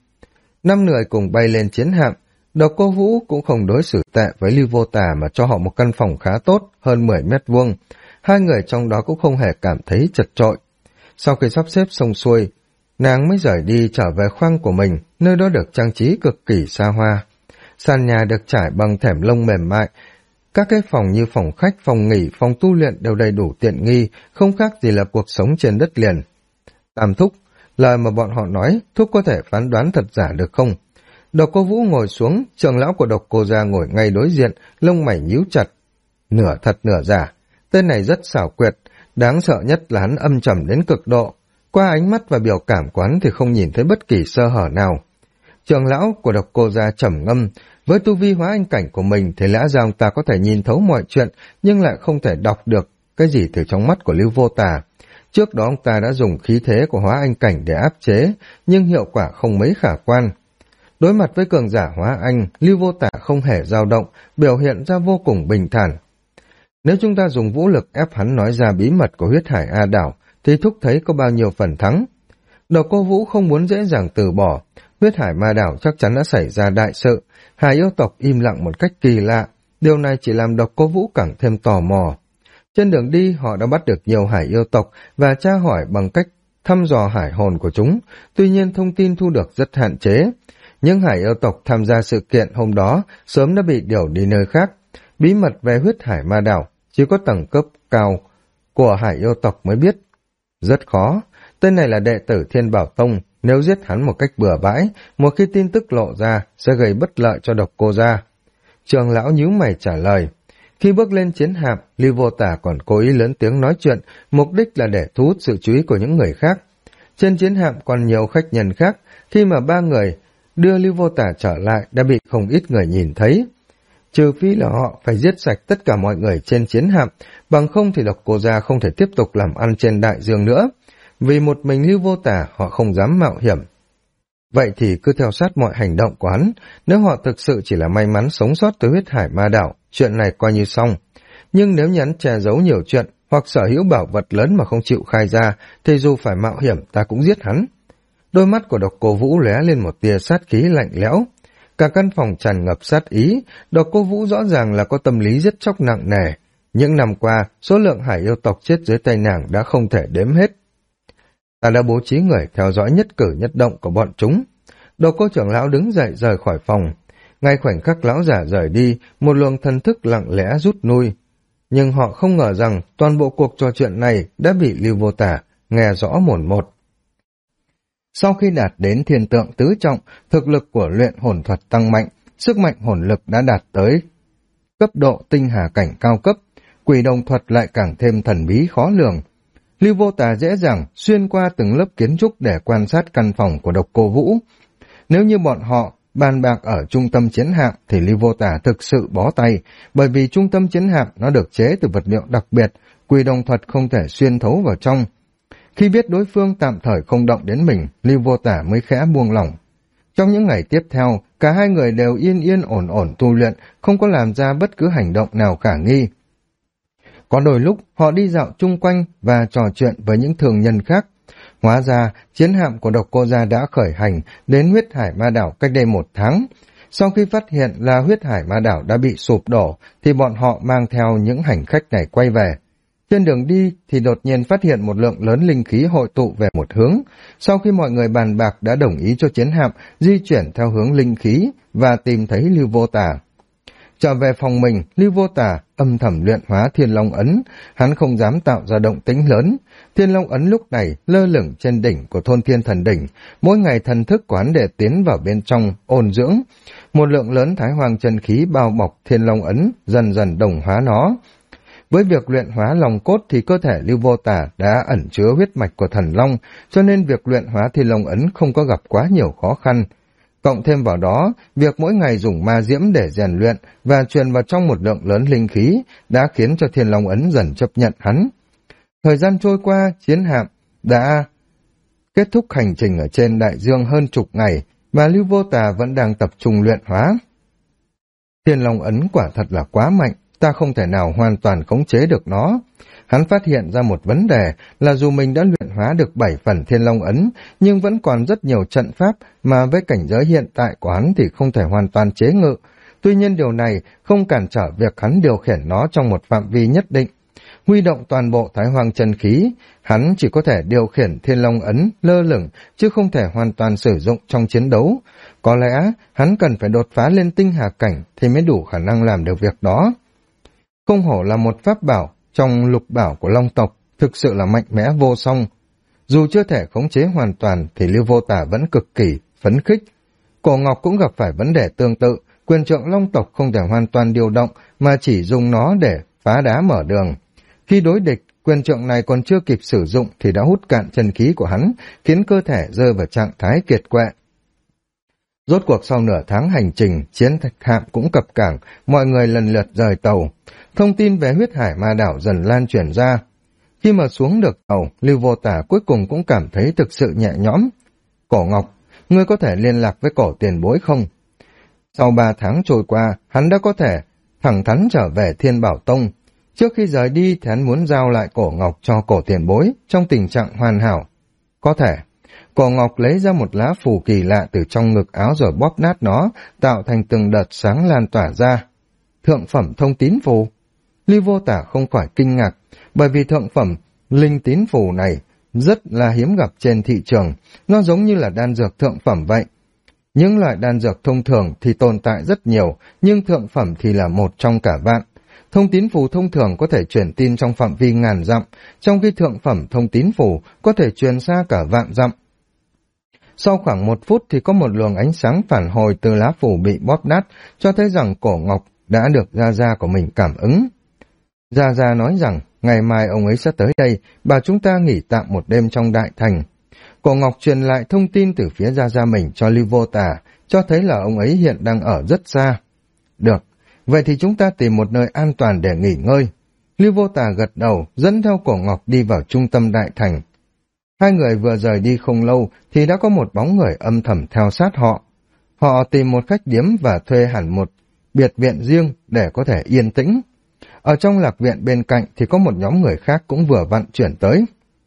5 người cùng bay lên chiến hạm, Độc Cô Vũ cũng không đối xử tệ với Lưu Vô Tà mà cho họ một căn phòng khá tốt, hơn 10 mét vuông. 2 người trong đó cũng không hề cảm thấy chật chội. Sau khi sắp xếp xong xuôi, nàng mới rời đi trở về khoang của mình, nơi đó được trang trí cực kỳ xa hoa. Sàn nhà được trải bằng thảm lông mềm mại, các cái phòng như phòng khách, phòng nghỉ, phòng tu luyện đều đầy đủ tiện nghi, không khác gì là cuộc sống trên đất liền. Tam thúc, lời mà bọn họ nói, thúc có thể phán đoán thật giả được không? Độc Cô Vũ ngồi xuống, trưởng lão của Độc Cô Gia ngồi ngay đối diện, lông mày nhíu chặt. Nửa thật nửa giả, tên này rất xảo quyệt, đáng sợ nhất là hắn âm trầm đến cực độ. Qua ánh mắt và biểu cảm quán thì không nhìn thấy bất kỳ sơ hở nào. Trưởng lão của Độc Cô Gia trầm ngâm, với tu vi hóa anh cảnh của mình thì lẽ ra ông ta có thể nhìn thấu mọi chuyện, nhưng lại không thể đọc được cái gì từ trong mắt của Lưu Vô Tà. Trước đó ông ta đã dùng khí thế của hóa anh cảnh để áp chế, nhưng hiệu quả không mấy khả quan. Đối mặt với cường giả hóa anh, Lưu Vô Tà không hề dao động, biểu hiện ra vô cùng bình thản. Nếu chúng ta dùng vũ lực ép hắn nói ra bí mật của huyết hải A Đảo, thì thúc thấy có bao nhiêu phần thắng. Độc Cô Vũ không muốn dễ dàng từ bỏ, huyết hải ma đảo chắc chắn đã xảy ra đại sự. Hải yêu tộc im lặng một cách kỳ lạ, điều này chỉ làm Độc Cô Vũ càng thêm tò mò. Trên đường đi họ đã bắt được nhiều hải yêu tộc và tra hỏi bằng cách thăm dò hải hồn của chúng, tuy nhiên thông tin thu được rất hạn chế. Những hải yêu tộc tham gia sự kiện hôm đó sớm đã bị điều đi nơi khác. Bí mật về huyết hải ma đảo chỉ có tầng cấp cao của hải yêu tộc mới biết. Rất khó, tên này là đệ tử Thiên Bảo Tông, nếu giết hắn một cách bừa bãi, một khi tin tức lộ ra sẽ gây bất lợi cho Độc Cô Gia. Trường lão nhíu mày trả lời. Khi bước lên chiến hạm, Lưu Vô Tà còn cố ý lớn tiếng nói chuyện, mục đích là để thu hút sự chú ý của những người khác. Trên chiến hạm còn nhiều khách nhân khác, khi mà 3 người đưa Lưu Vô Tà trở lại đã bị không ít người nhìn thấy. Trừ phi là họ phải giết sạch tất cả mọi người trên chiến hạm, bằng không thì Độc Cô Gia không thể tiếp tục làm ăn trên đại dương nữa. Vì một mình Lưu Vô Tà họ không dám mạo hiểm. Vậy thì cứ theo sát mọi hành động của hắn, nếu họ thực sự chỉ là may mắn sống sót tới huyết hải ma đảo, chuyện này coi như xong. Nhưng nếu nhắn che giấu nhiều chuyện, hoặc sở hữu bảo vật lớn mà không chịu khai ra, thì dù phải mạo hiểm ta cũng giết hắn. Đôi mắt của Độc Cô Vũ lóe lên một tia sát khí lạnh lẽo. Cả căn phòng tràn ngập sát ý, Độc Cô Vũ rõ ràng là có tâm lý giết chóc nặng nề. Những năm qua, số lượng hải yêu tộc chết dưới tay nàng đã không thể đếm hết. Ta đã bố trí người theo dõi nhất cử nhất động của bọn chúng. Độc Cô trưởng lão đứng dậy rời khỏi phòng. Ngay khoảnh khắc lão giả rời đi, một luồng thần thức lặng lẽ rút lui. Nhưng họ không ngờ rằng toàn bộ cuộc trò chuyện này đã bị Lưu Vô Tà nghe rõ mồn một. Sau khi đạt đến thiên tượng tứ trọng, thực lực của luyện hồn thuật tăng mạnh, sức mạnh hồn lực đã đạt tới cấp độ tinh hà cảnh cao cấp, quỷ đồng thuật lại càng thêm thần bí khó lường. Lưu Vô Tà dễ dàng xuyên qua từng lớp kiến trúc để quan sát căn phòng của Độc Cô Vũ. Nếu như bọn họ bàn bạc ở trung tâm chiến hạm thì Lưu Vô Tà thực sự bó tay, bởi vì trung tâm chiến hạm nó được chế từ vật liệu đặc biệt, quỷ đồng thuật không thể xuyên thấu vào trong. Khi biết đối phương tạm thời không động đến mình, Lưu Vô Tà mới khẽ buông lỏng. Trong những ngày tiếp theo, cả hai người đều yên yên ổn ổn tu luyện, không có làm ra bất cứ hành động nào khả nghi. Có đôi lúc họ đi dạo chung quanh và trò chuyện với những thường nhân khác. Hóa ra, chiến hạm của Độc Cô Gia đã khởi hành đến huyết hải ma đảo cách đây 1 tháng. Sau khi phát hiện là huyết hải ma đảo đã bị sụp đổ, thì bọn họ mang theo những hành khách này quay về. Trên đường đi thì đột nhiên phát hiện một lượng lớn linh khí hội tụ về một hướng. Sau khi mọi người bàn bạc đã đồng ý cho chiến hạm di chuyển theo hướng linh khí và tìm thấy Lưu Vô Tà. Trở về phòng mình, Lưu Vô Tà âm thầm luyện hóa Thiên Long Ấn, hắn không dám tạo ra động tĩnh lớn. Thiên Long Ấn lúc này lơ lửng trên đỉnh của thôn Thiên Thần Đỉnh, mỗi ngày thần thức của hắn để tiến vào bên trong ôn dưỡng. Một lượng lớn Thái Hoàng chân khí bao bọc Thiên Long Ấn, dần dần đồng hóa nó. Với việc luyện hóa long cốt thì cơ thể Lưu Vô Tà đã ẩn chứa huyết mạch của thần long, cho nên việc luyện hóa Thiên Long Ấn không có gặp quá nhiều khó khăn. Cộng thêm vào đó, việc mỗi ngày dùng ma diễm để rèn luyện và truyền vào trong một lượng lớn linh khí đã khiến cho Thiên Long Ấn dần chấp nhận hắn. Thời gian trôi qua, chiến hạm đã kết thúc hành trình ở trên đại dương hơn chục ngày, và Lưu Vô Tà vẫn đang tập trung luyện hóa. Thiên Long Ấn quả thật là quá mạnh, ta không thể nào hoàn toàn khống chế được nó. Hắn phát hiện ra một vấn đề là dù mình đã luyện hóa được 7 phần Thiên Long Ấn, nhưng vẫn còn rất nhiều trận pháp mà với cảnh giới hiện tại của hắn thì không thể hoàn toàn chế ngự. Tuy nhiên điều này không cản trở việc hắn điều khiển nó trong một phạm vi nhất định. Huy động toàn bộ Thái Hoàng chân khí, hắn chỉ có thể điều khiển Thiên Long Ấn lơ lửng chứ không thể hoàn toàn sử dụng trong chiến đấu. Có lẽ hắn cần phải đột phá lên tinh hà cảnh thì mới đủ khả năng làm được việc đó. Không hổ là một pháp bảo trong lục bảo của Long tộc, thực sự là mạnh mẽ vô song. Dù chưa thể khống chế hoàn toàn thì Lưu Vô Tà vẫn cực kỳ phấn khích. Cổ Ngọc cũng gặp phải vấn đề tương tự, quyền trượng Long tộc không thể hoàn toàn điều động mà chỉ dùng nó để phá đá mở đường. Khi đối địch, quyền trượng này còn chưa kịp sử dụng thì đã hút cạn chân khí của hắn, khiến cơ thể rơi vào trạng thái kiệt quệ. Rốt cuộc sau nửa tháng hành trình, chiến thạch hạm cũng cập cảng, mọi người lần lượt rời tàu. Thông tin về huyết hải ma đảo dần lan truyền ra. Khi mà xuống được tàu, Lưu Vô Tà cuối cùng cũng cảm thấy thực sự nhẹ nhõm. Cổ Ngọc, ngươi có thể liên lạc với Cổ Tiền Bối không? Sau 3 tháng trôi qua, hắn đã có thể thẳng thắn trở về Thiên Bảo Tông. Trước khi rời đi thì hắn muốn giao lại Cổ Ngọc cho Cổ Tiền Bối trong tình trạng hoàn hảo. Có thể. Cổ Ngọc lấy ra một lá phù kỳ lạ từ trong ngực áo rồi bóp nát nó, tạo thành từng đợt sáng lan tỏa ra. Thượng phẩm thông tín phù. Lưu Vô Tà không khỏi kinh ngạc, bởi vì thượng phẩm linh tín phù này rất là hiếm gặp trên thị trường, nó giống như là đan dược thượng phẩm vậy. Những loại đan dược thông thường thì tồn tại rất nhiều, nhưng thượng phẩm thì là một trong cả vạn. Thông tín phù thông thường có thể truyền tin trong phạm vi ngàn dặm, trong khi thượng phẩm thông tín phù có thể truyền xa cả vạn dặm. Sau khoảng 1 phút thì có một luồng ánh sáng phản hồi từ lá phù bị bóp nát, cho thấy rằng Cổ Ngọc đã được Gia Gia của mình cảm ứng. Gia Gia nói rằng ngày mai ông ấy sẽ tới đây, bảo chúng ta nghỉ tạm một đêm trong đại thành. Cổ Ngọc truyền lại thông tin từ phía Gia Gia mình cho Lưu Vô Tà, cho thấy là ông ấy hiện đang ở rất xa. Được, vậy thì chúng ta tìm một nơi an toàn để nghỉ ngơi. Lưu Vô Tà gật đầu, dẫn theo Cổ Ngọc đi vào trung tâm đại thành. Hai người vừa rời đi không lâu thì đã có một bóng người âm thầm theo sát họ. Họ tìm một khách điếm và thuê hẳn một biệt viện riêng để có thể yên tĩnh. Ở trong lạc viện bên cạnh thì có một nhóm người khác cũng vừa vặn chuyển tới.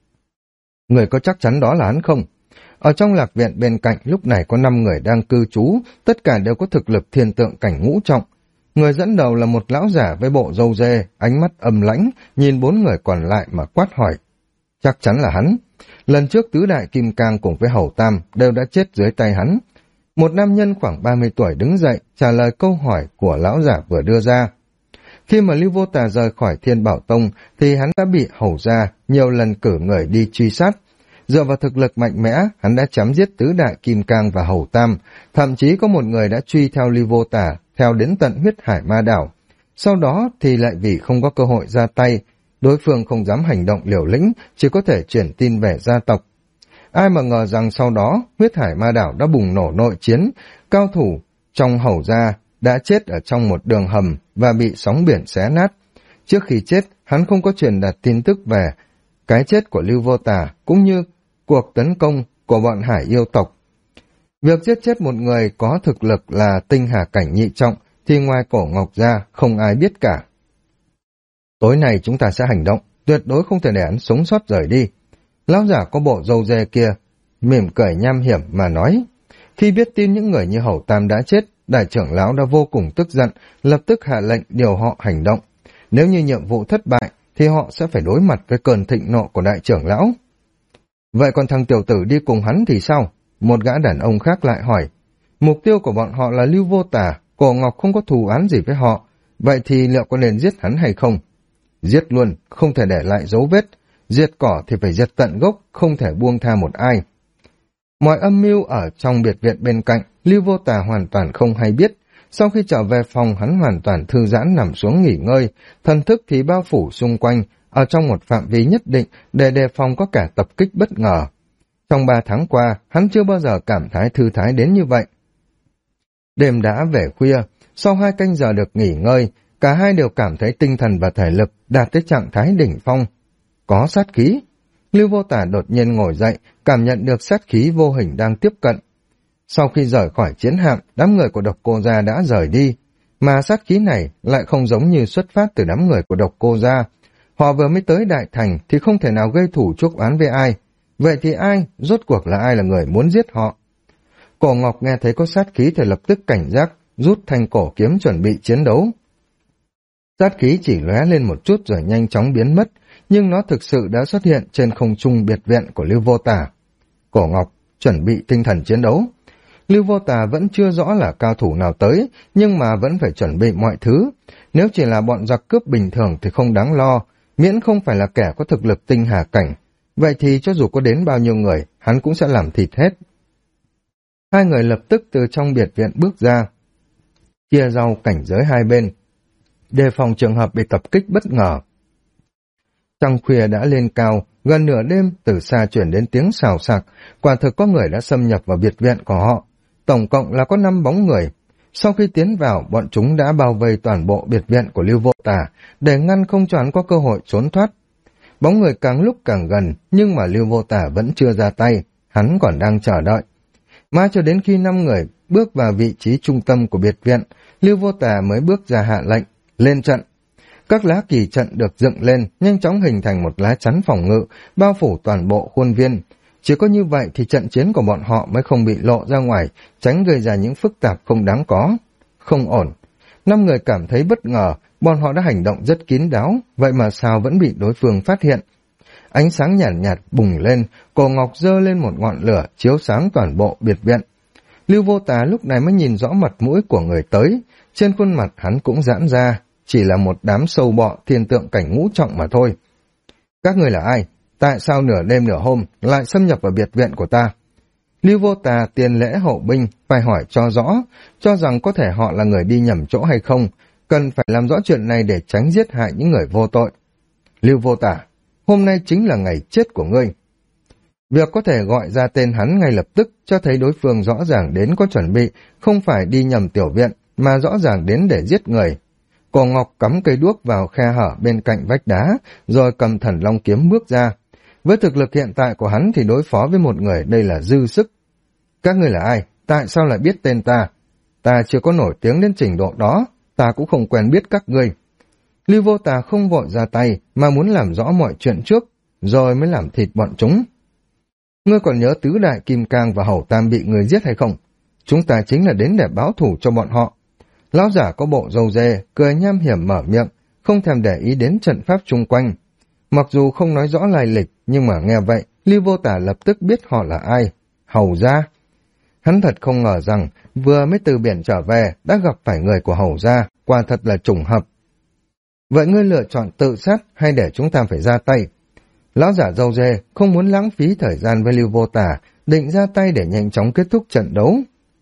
Người có chắc chắn đó là hắn không? Ở trong lạc viện bên cạnh lúc này có 5 người đang cư trú, tất cả đều có thực lực thiên tượng cảnh ngũ trọng. Người dẫn đầu là một lão giả với bộ râu dê, ánh mắt âm lãnh, nhìn 4 người còn lại mà quát hỏi. Chắc chắn là hắn. Lần trước tứ đại kim cang cùng với Hầu Tam đều đã chết dưới tay hắn. Một nam nhân khoảng 30 tuổi đứng dậy trả lời câu hỏi của lão giả vừa đưa ra. Khi mà Lưu Vô Tà rời khỏi Thiên Bảo Tông thì hắn đã bị Hầu gia nhiều lần cử người đi truy sát. Dựa vào thực lực mạnh mẽ, hắn đã chém giết tứ đại kim cang và Hầu Tam, thậm chí có một người đã truy theo Lưu Vô Tà theo đến tận huyết hải ma đảo. Sau đó thì lại vì không có cơ hội ra tay, đối phương không dám hành động liều lĩnh, chỉ có thể chuyển tin về gia tộc. Ai mà ngờ rằng sau đó, huyết hải ma đảo đã bùng nổ nội chiến, cao thủ trong Hầu gia đã chết ở trong một đường hầm và bị sóng biển xé nát. Trước khi chết, hắn không có truyền đạt tin tức về cái chết của Lưu Vô Tà, cũng như cuộc tấn công của bọn hải yêu tộc. Việc giết chết một người có thực lực là tinh hà cảnh nhị trọng, thì ngoài Cổ Ngọc ra, không ai biết cả. Tối nay chúng ta sẽ hành động, tuyệt đối không thể để hắn sống sót rời đi. Lão giả có bộ râu dê kia, mỉm cười nham hiểm mà nói. Khi biết tin những người như Hầu Tam đã chết, đại trưởng lão đã vô cùng tức giận, lập tức hạ lệnh điều họ hành động. Nếu như nhiệm vụ thất bại, thì họ sẽ phải đối mặt với cơn thịnh nộ của đại trưởng lão. Vậy còn thằng tiểu tử đi cùng hắn thì sao? Một gã đàn ông khác lại hỏi. Mục tiêu của bọn họ là Lưu Vô Tà, Cổ Ngọc không có thù oán gì với họ, vậy thì liệu có nên giết hắn hay không? Giết luôn, không thể để lại dấu vết, diệt cỏ thì phải diệt tận gốc, không thể buông tha một ai. Mọi âm mưu ở trong biệt viện bên cạnh, Lưu Vô Tà hoàn toàn không hay biết. Sau khi trở về phòng, hắn hoàn toàn thư giãn nằm xuống nghỉ ngơi, thần thức thì bao phủ xung quanh, ở trong một phạm vi nhất định để đề phòng có kẻ tập kích bất ngờ. Trong 3 tháng qua, hắn chưa bao giờ cảm thấy thư thái đến như vậy. Đêm đã về khuya, sau 2 canh giờ được nghỉ ngơi, cả hai đều cảm thấy tinh thần và thể lực đạt tới trạng thái đỉnh phong. Có sát khí. Lưu Vô Tà đột nhiên ngồi dậy, cảm nhận được sát khí vô hình đang tiếp cận. Sau khi rời khỏi chiến hạm, đám người của Độc Cô Gia đã rời đi, mà sát khí này lại không giống như xuất phát từ đám người của Độc Cô Gia. Họ vừa mới tới Đại Thành thì không thể nào gây thủ chuốc oán với ai. Vậy thì ai, rốt cuộc là ai là người muốn giết họ? Cổ Ngọc nghe thấy có sát khí thì lập tức cảnh giác, rút thanh cổ kiếm chuẩn bị chiến đấu. Sát khí chỉ lóe lên một chút rồi nhanh chóng biến mất, nhưng nó thực sự đã xuất hiện trên không trung biệt viện của Lưu Vô Tà. Cổ Ngọc chuẩn bị tinh thần chiến đấu. Lưu Vô Tà vẫn chưa rõ là cao thủ nào tới, nhưng mà vẫn phải chuẩn bị mọi thứ. Nếu chỉ là bọn giặc cướp bình thường thì không đáng lo, miễn không phải là kẻ có thực lực tinh hà cảnh. Vậy thì cho dù có đến bao nhiêu người, hắn cũng sẽ làm thịt hết. Hai người lập tức từ trong biệt viện bước ra, chia rau cảnh giới hai bên, đề phòng trường hợp bị tập kích bất ngờ. Trăng khuya đã lên cao, gần nửa đêm từ xa chuyển đến tiếng xào xạc, quả thực có người đã xâm nhập vào biệt viện của họ. Tổng cộng là có 5 bóng người. Sau khi tiến vào, bọn chúng đã bao vây toàn bộ biệt viện của Lưu Vô Tà, để ngăn không cho hắn có cơ hội trốn thoát. Bóng người càng lúc càng gần, nhưng mà Lưu Vô Tà vẫn chưa ra tay, hắn còn đang chờ đợi. Mãi cho đến khi 5 người bước vào vị trí trung tâm của biệt viện, Lưu Vô Tà mới bước ra hạ lệnh, lên trận. Các lá kỳ trận được dựng lên, nhanh chóng hình thành một lá chắn phòng ngự, bao phủ toàn bộ khuôn viên. Chỉ có như vậy thì trận chiến của bọn họ mới không bị lộ ra ngoài, tránh gây ra những phức tạp không đáng có. Không ổn. 5 người cảm thấy bất ngờ, bọn họ đã hành động rất kín đáo, vậy mà sao vẫn bị đối phương phát hiện. Ánh sáng nhàn nhạt bùng lên, Cổ Ngọc giơ lên một ngọn lửa chiếu sáng toàn bộ biệt viện. Lưu Vô Tà lúc này mới nhìn rõ mặt mũi của người tới, trên khuôn mặt hắn cũng giãn ra, chỉ là một đám sâu bọ thiên tượng cảnh ngũ trọng mà thôi. Các người là ai? Tại sao nửa đêm nửa hôm lại xâm nhập vào biệt viện của ta? Lưu Vô Tà tiền lễ hậu binh, phải hỏi cho rõ, cho rằng có thể họ là người đi nhầm chỗ hay không, cần phải làm rõ chuyện này để tránh giết hại những người vô tội. Lưu Vô Tà, hôm nay chính là ngày chết của ngươi. Việc có thể gọi ra tên hắn ngay lập tức cho thấy đối phương rõ ràng đến có chuẩn bị, không phải đi nhầm tiểu viện, mà rõ ràng đến để giết người. Cổ Ngọc cắm cây đuốc vào khe hở bên cạnh vách đá, rồi cầm Thần Long kiếm bước ra. Với thực lực hiện tại của hắn thì đối phó với một người đây là dư sức. Các ngươi là ai? Tại sao lại biết tên ta? Ta chưa có nổi tiếng đến trình độ đó, ta cũng không quen biết các ngươi. Lưu Vô Tà không vội ra tay, mà muốn làm rõ mọi chuyện trước, rồi mới làm thịt bọn chúng. Ngươi còn nhớ tứ đại Kim Cang và Hầu Tam bị người giết hay không? Chúng ta chính là đến để báo thù cho bọn họ. Lão giả có bộ râu dê, cười nham hiểm mở miệng, không thèm để ý đến trận pháp chung quanh. Mặc dù không nói rõ lai lịch, nhưng mà nghe vậy, Lưu Vô Tà lập tức biết họ là ai. Hầu gia. Hắn thật không ngờ rằng, vừa mới từ biển trở về, đã gặp phải người của Hầu gia, quả thật là trùng hợp. Vậy ngươi lựa chọn tự sát hay để chúng ta phải ra tay? Lão giả râu dê không muốn lãng phí thời gian với Lưu Vô Tà, định ra tay để nhanh chóng kết thúc trận đấu.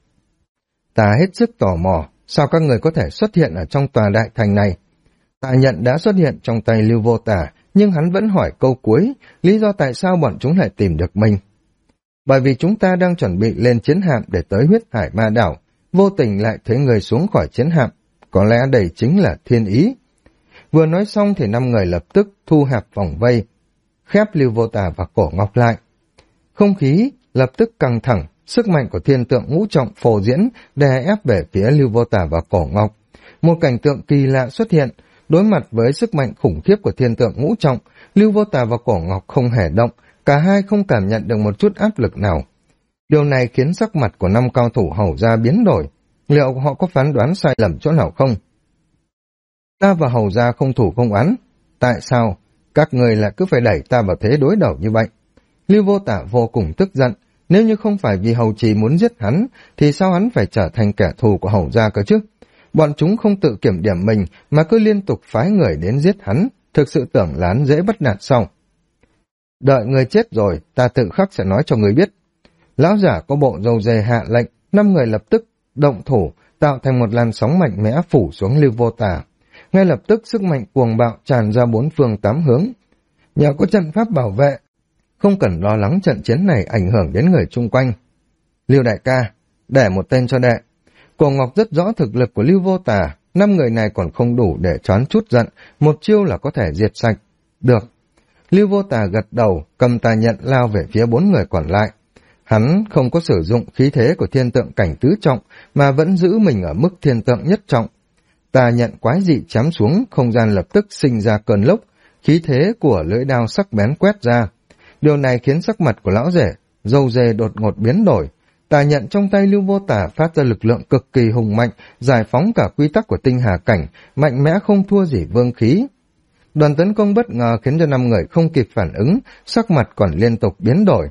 Ta hết sức tò mò, sao các người có thể xuất hiện ở trong tòa đại thành này? Tà nhận đã xuất hiện trong tay Lưu Vô Tà, nhưng hắn vẫn hỏi câu cuối, lý do tại sao bọn chúng lại tìm được mình. Bởi vì chúng ta đang chuẩn bị lên chiến hạm để tới huyết hải ma đảo, vô tình lại thấy người xuống khỏi chiến hạm, có lẽ đây chính là thiên ý. Vừa nói xong thì 5 người lập tức thu hẹp vòng vây, khép Lưu Vô Tà và Cổ Ngọc lại. Không khí lập tức căng thẳng, sức mạnh của thiên tượng ngũ trọng phổ diễn đè ép về phía Lưu Vô Tà và Cổ Ngọc. Một cảnh tượng kỳ lạ xuất hiện, đối mặt với sức mạnh khủng khiếp của thiên tượng ngũ trọng, Lưu Vô Tà và Cổ Ngọc không hề động, cả hai không cảm nhận được một chút áp lực nào. Điều này khiến sắc mặt của 5 cao thủ Hầu gia biến đổi, liệu họ có phán đoán sai lầm chỗ nào không? Ta và Hầu gia không thủ không oán, tại sao Các người lại cứ phải đẩy ta vào thế đối đầu như vậy. Lưu Vô Tả vô cùng tức giận, nếu như không phải vì Hầu Trì muốn giết hắn, thì sao hắn phải trở thành kẻ thù của Hầu gia cơ chứ? Bọn chúng không tự kiểm điểm mình mà cứ liên tục phái người đến giết hắn, thực sự tưởng là hắn dễ bắt nạt sao? Đợi người chết rồi, ta tự khắc sẽ nói cho người biết. Lão giả có bộ râu dê hạ lệnh, 5 người lập tức động thủ, tạo thành một làn sóng mạnh mẽ phủ xuống Lưu Vô Tả. Ngay lập tức sức mạnh cuồng bạo tràn ra 4 phương 8 hướng. Nhờ có trận pháp bảo vệ, không cần lo lắng trận chiến này ảnh hưởng đến người chung quanh. Lưu đại ca, để một tên cho đệ. Cổ Ngọc rất rõ thực lực của Lưu Vô Tả, 5 người này còn không đủ để choán chút giận, một chiêu là có thể diệt sạch. Được. Lưu Vô Tả gật đầu, cầm tà nhận lao về phía 4 người còn lại. Hắn không có sử dụng khí thế của thiên tượng cảnh tứ trọng, mà vẫn giữ mình ở mức thiên tượng nhất trọng. Tà nhận quái dị chém xuống, không gian lập tức sinh ra cơn lốc, khí thế của lưỡi đao sắc bén quét ra. Điều này khiến sắc mặt của lão rể, râu dê đột ngột biến đổi. Tà nhận trong tay Lưu Vô Tả phát ra lực lượng cực kỳ hùng mạnh, giải phóng cả quy tắc của tinh hà cảnh, mạnh mẽ không thua gì vương khí. Đoàn tấn công bất ngờ khiến cho 5 người không kịp phản ứng, sắc mặt còn liên tục biến đổi.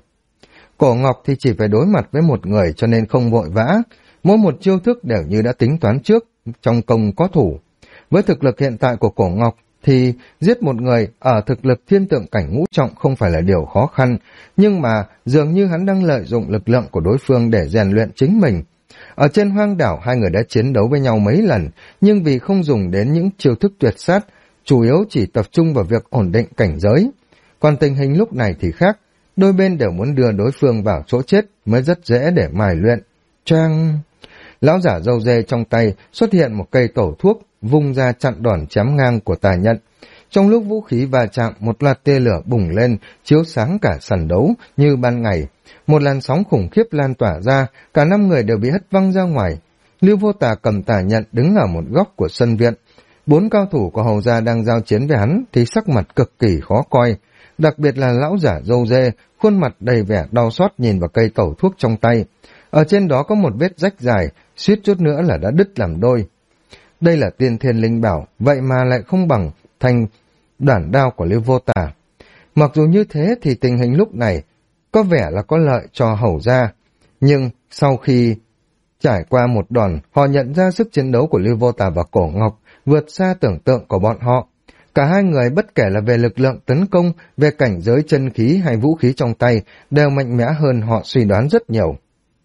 Cổ Ngọc thì chỉ phải đối mặt với một người cho nên không vội vã, mỗi một chiêu thức đều như đã tính toán trước, trong công có thủ. Với thực lực hiện tại của Cổ Ngọc thì giết một người ở thực lực thiên tượng cảnh ngũ trọng không phải là điều khó khăn, nhưng mà dường như hắn đang lợi dụng lực lượng của đối phương để rèn luyện chính mình. Ở trên hoang đảo 2 người đã chiến đấu với nhau mấy lần, nhưng vì không dùng đến những chiêu thức tuyệt sát, chủ yếu chỉ tập trung vào việc ổn định cảnh giới. Còn tình hình lúc này thì khác, đôi bên đều muốn đưa đối phương vào chỗ chết mới rất dễ để mài luyện. Trang... Lão giả râu dê trong tay xuất hiện một cây tổ thuốc, vung ra chặn đòn chém ngang của tà nhận. Trong lúc vũ khí va chạm, một loạt tia lửa bùng lên, chiếu sáng cả sàn đấu như ban ngày. Một làn sóng khủng khiếp lan tỏa ra, cả 5 người đều bị hất văng ra ngoài. Lưu Vô Tả cầm tà nhận đứng ở một góc của sân viện. 4 cao thủ của Hầu gia đang giao chiến với hắn thì sắc mặt cực kỳ khó coi. Đặc biệt là lão giả râu dê, khuôn mặt đầy vẻ đau xót nhìn vào cây tẩu thuốc trong tay. Ở trên đó có một vết rách dài, suýt chút nữa là đã đứt làm đôi. Đây là tiên thiên linh bảo, vậy mà lại không bằng thành đoản đao của Lưu Vô Tả. Mặc dù như thế thì tình hình lúc này có vẻ là có lợi cho Hầu gia, nhưng sau khi trải qua một đòn, họ nhận ra sức chiến đấu của Lưu Vô Tả và Cổ Ngọc vượt xa tưởng tượng của bọn họ. Cả 2 người bất kể là về lực lượng tấn công, về cảnh giới chân khí hay vũ khí trong tay, đều mạnh mẽ hơn họ suy đoán rất nhiều.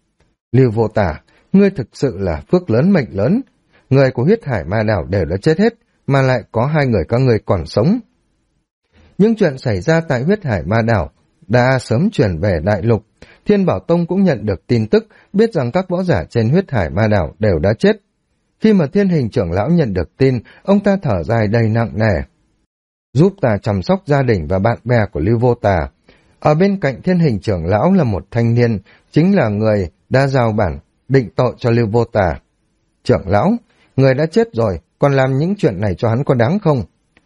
Lưu Vô Tả, ngươi thực sự là phước lớn mệnh lớn. Người của huyết hải ma đảo đều đã chết hết, mà lại có 2 người các ngươi còn sống. Những chuyện xảy ra tại huyết hải ma đảo đã sớm truyền về đại lục. Thiên Bảo Tông cũng nhận được tin tức, biết rằng các võ giả trên huyết hải ma đảo đều đã chết. Khi mà Thiên Hình trưởng lão nhận được tin, ông ta thở dài đầy nặng nề. Giúp ta chăm sóc gia đình và bạn bè của Lưu Vô Tả. Ở bên cạnh Thiên Hình trưởng lão là một thanh niên, chính là người đã giao bản định tội cho Lưu Vô Tả. Trưởng lão, người đã chết rồi, còn làm những chuyện này cho hắn có đáng không?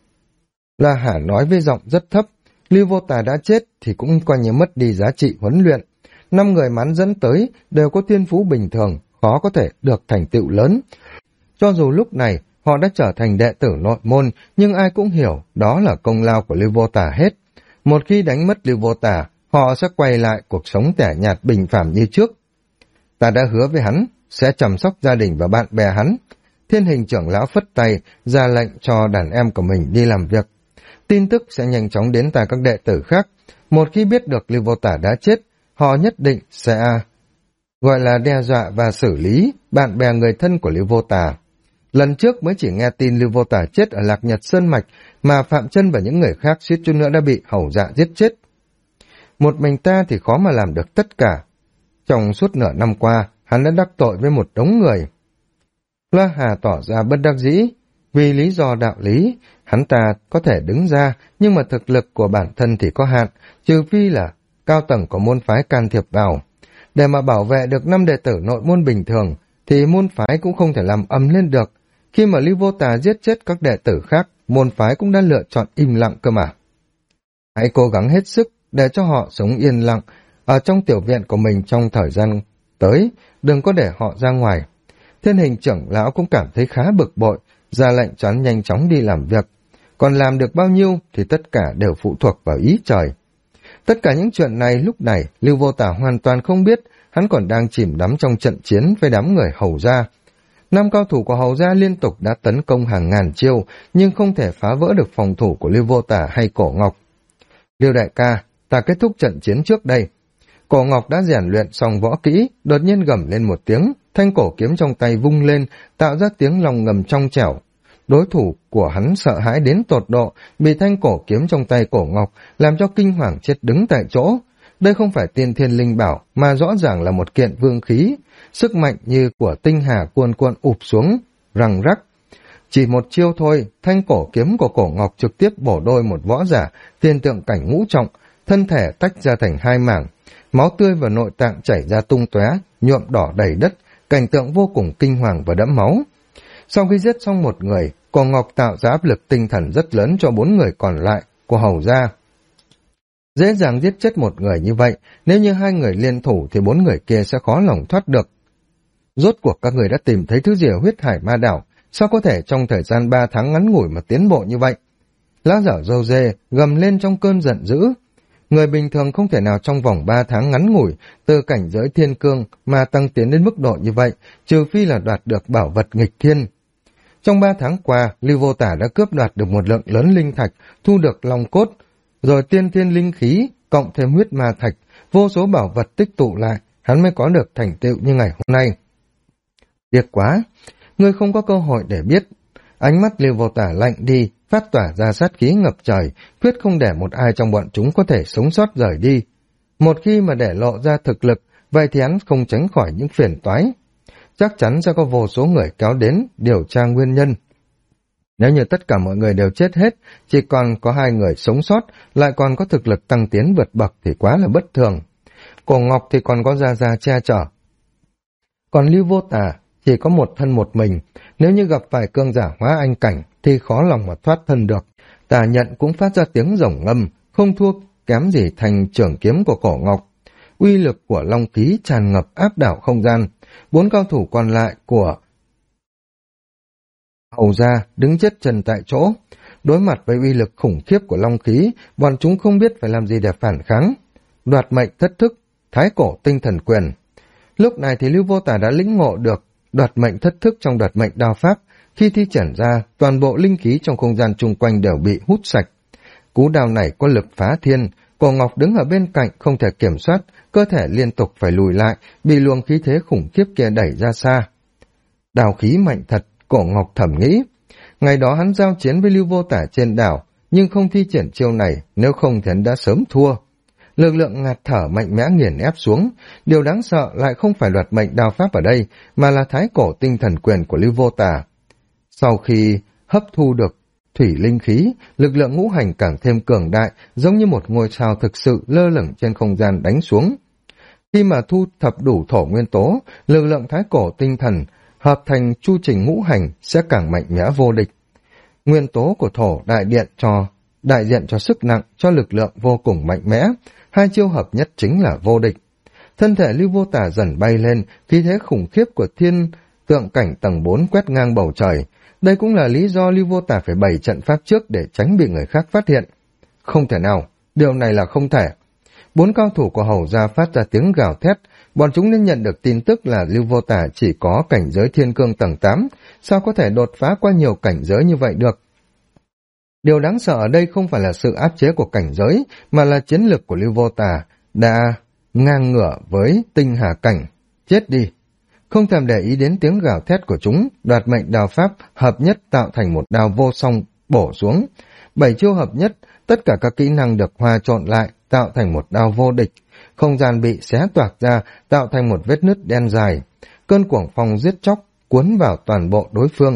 La Hà nói với giọng rất thấp, Lưu Vô Tả đã chết thì cũng coi như mất đi giá trị huấn luyện. 5 người mắn dẫn tới đều có thiên phú bình thường, khó có thể được thành tựu lớn. Cho dù lúc này họ đã trở thành đệ tử nội môn, nhưng ai cũng hiểu đó là công lao của Lưu Vô Tả hết. Một khi đánh mất Lưu Vô Tả, họ sẽ quay lại cuộc sống tẻ nhạt bình phàm như trước. Ta đã hứa với hắn, sẽ chăm sóc gia đình và bạn bè hắn. Thiên Hình trưởng lão phất tay, ra lệnh cho đàn em của mình đi làm việc. Tin tức sẽ nhanh chóng đến tai các đệ tử khác. Một khi biết được Lưu Vô Tả đã chết, họ nhất định sẽ gọi là đe dọa và xử lý bạn bè người thân của Lưu Vô Tả. Lần trước mới chỉ nghe tin Lưu Vô Tả chết ở Lạc Nhật Sơn Mạch, mà Phạm Chân và những người khác suýt chút nữa đã bị Hầu dạ giết chết. Một mình ta thì khó mà làm được tất cả. Trong suốt nửa năm qua, hắn đã đắc tội với một đống người. La Hà tỏ ra bất đắc dĩ. Vì lý do đạo lý, hắn ta có thể đứng ra, nhưng mà thực lực của bản thân thì có hạn, trừ phi là cao tầng của môn phái can thiệp vào. Để mà bảo vệ được 5 đệ tử nội môn bình thường, thì môn phái cũng không thể làm ầm lên được. Khi mà Lưu Vô Tả giết chết các đệ tử khác, môn phái cũng đã lựa chọn im lặng cơ mà. Hãy cố gắng hết sức để cho họ sống yên lặng ở trong tiểu viện của mình trong thời gian tới, đừng có để họ ra ngoài. Thiên Hình trưởng lão cũng cảm thấy khá bực bội, ra lệnh cho hắn nhanh chóng đi làm việc. còn làm được bao nhiêu thì tất cả đều phụ thuộc vào ý trời. Tất cả những chuyện này lúc này Lưu Vô Tả hoàn toàn không biết, hắn còn đang chìm đắm trong trận chiến với đám người Hầu gia. 5 cao thủ của Hầu gia liên tục đã tấn công hàng ngàn chiêu, nhưng không thể phá vỡ được phòng thủ của Lưu Vô Tả hay Cổ Ngọc. Lưu đại ca, ta kết thúc trận chiến trước đây. Cổ Ngọc đã rèn luyện xong võ kỹ, đột nhiên gầm lên một tiếng, thanh cổ kiếm trong tay vung lên, tạo ra tiếng lòng ngầm trong trẻo. Đối thủ của hắn sợ hãi đến tột độ, bị thanh cổ kiếm trong tay Cổ Ngọc làm cho kinh hoàng chết đứng tại chỗ. Đây không phải tiên thiên linh bảo, mà rõ ràng là một kiện vương khí, sức mạnh như của tinh hà cuồn cuộn ụp xuống, răng rắc. Chỉ một chiêu thôi, thanh cổ kiếm của Cổ Ngọc trực tiếp bổ đôi một võ giả, tiên tượng cảnh ngũ trọng, thân thể tách ra thành 2 mảng, máu tươi và nội tạng chảy ra tung tóe, nhuộm đỏ đầy đất, cảnh tượng vô cùng kinh hoàng và đẫm máu. Sau khi giết xong một người, Cổ Ngọc tạo ra áp lực tinh thần rất lớn cho 4 người còn lại của Hầu gia. Dễ dàng giết chết một người như vậy, nếu như 2 người liên thủ thì 4 người kia sẽ khó lòng thoát được. Rốt cuộc các người đã tìm thấy thứ gì ở huyết hải ma đảo, sao có thể trong thời gian 3 tháng ngắn ngủi mà tiến bộ như vậy? Lão giả râu dê gầm lên trong cơn giận dữ. Người bình thường không thể nào trong vòng 3 tháng ngắn ngủi từ cảnh giới thiên cương mà tăng tiến đến mức độ như vậy, trừ phi là đoạt được bảo vật nghịch thiên. Trong 3 tháng qua, Lưu Vô Tả đã cướp đoạt được một lượng lớn linh thạch, thu được long cốt, rồi tiên thiên linh khí, cộng thêm huyết ma thạch, vô số bảo vật tích tụ lại, hắn mới có được thành tựu như ngày hôm nay. Tiếc quá, ngươi không có cơ hội để biết. Ánh mắt Lưu Vô Tả lạnh đi, phát tỏa ra sát khí ngập trời, quyết không để một ai trong bọn chúng có thể sống sót rời đi. Một khi mà để lộ ra thực lực, vậy thì hắn không tránh khỏi những phiền toái. Chắc chắn sẽ có vô số người kéo đến điều tra nguyên nhân. Nếu như tất cả mọi người đều chết hết, chỉ còn có 2 người sống sót, lại còn có thực lực tăng tiến vượt bậc thì quá là bất thường. Cổ Ngọc thì còn có Gia Gia che chở. Còn Lưu Vô Tả chỉ có một thân một mình, nếu như gặp phải cương giả hóa anh cảnh thì khó lòng mà thoát thân được. Tà Nhận cũng phát ra tiếng rồng ngâm, không thua kém gì thành trưởng kiếm của Cổ Ngọc. Uy lực của long khí tràn ngập áp đảo không gian. 4 cao thủ còn lại của Hầu gia đứng chết chân tại chỗ. Đối mặt với uy lực khủng khiếp của long khí, bọn chúng không biết phải làm gì để phản kháng. Đoạt mệnh thất thức, thái cổ tinh thần quyền. Lúc này thì Lưu Vô Tả đã lĩnh ngộ được đoạt mệnh thất thức trong đoạt mệnh đao pháp. Khi thi triển ra, toàn bộ linh khí trong không gian chung quanh đều bị hút sạch. Cú đao này có lực phá thiên. Cổ Ngọc đứng ở bên cạnh không thể kiểm soát, cơ thể liên tục phải lùi lại, bị luồng khí thế khủng khiếp kia đẩy ra xa. Đao khí mạnh thật, Cổ Ngọc thầm nghĩ. Ngày đó hắn giao chiến với Lưu Vô Tả trên đảo, nhưng không thi triển chiêu này, nếu không thì hắn đã sớm thua. Lực lượng ngạt thở mạnh mẽ nghiền ép xuống, điều đáng sợ lại không phải đoạt mệnh đao pháp ở đây, mà là thái cổ tinh thần quyền của Lưu Vô Tả. Sau khi hấp thu được thủy linh khí, lực lượng ngũ hành càng thêm cường đại, giống như một ngôi sao thực sự lơ lửng trên không gian đánh xuống. Khi mà thu thập đủ thổ nguyên tố, lực lượng thái cổ tinh thần hợp thành chu trình ngũ hành sẽ càng mạnh mẽ vô địch. Nguyên tố của thổ đại diện cho sức nặng, cho lực lượng vô cùng mạnh mẽ. 2 chiêu hợp nhất chính là vô địch. Thân thể Lưu Vô Tả dần bay lên, khí thế khủng khiếp của thiên tượng cảnh tầng 4 quét ngang bầu trời. Đây cũng là lý do Lưu Vô Tả phải bày trận pháp trước để tránh bị người khác phát hiện. Không thể nào, điều này là không thể. 4 cao thủ của Hầu gia phát ra tiếng gào thét, bọn chúng nên nhận được tin tức là Lưu Vô Tả chỉ có cảnh giới thiên cương tầng 8, sao có thể đột phá qua nhiều cảnh giới như vậy được. Điều đáng sợ ở đây không phải là sự áp chế của cảnh giới, mà là chiến lực của Lưu Vô Tả đã ngang ngửa với tinh hà cảnh. Chết đi! Không thèm để ý đến tiếng gào thét của chúng, đoạt mệnh đao pháp hợp nhất tạo thành một đao vô song bổ xuống. 7 chiêu hợp nhất, tất cả các kỹ năng được hòa trộn lại, tạo thành một đao vô địch. Không gian bị xé toạc ra, tạo thành một vết nứt đen dài. Cơn cuồng phong giết chóc cuốn vào toàn bộ đối phương.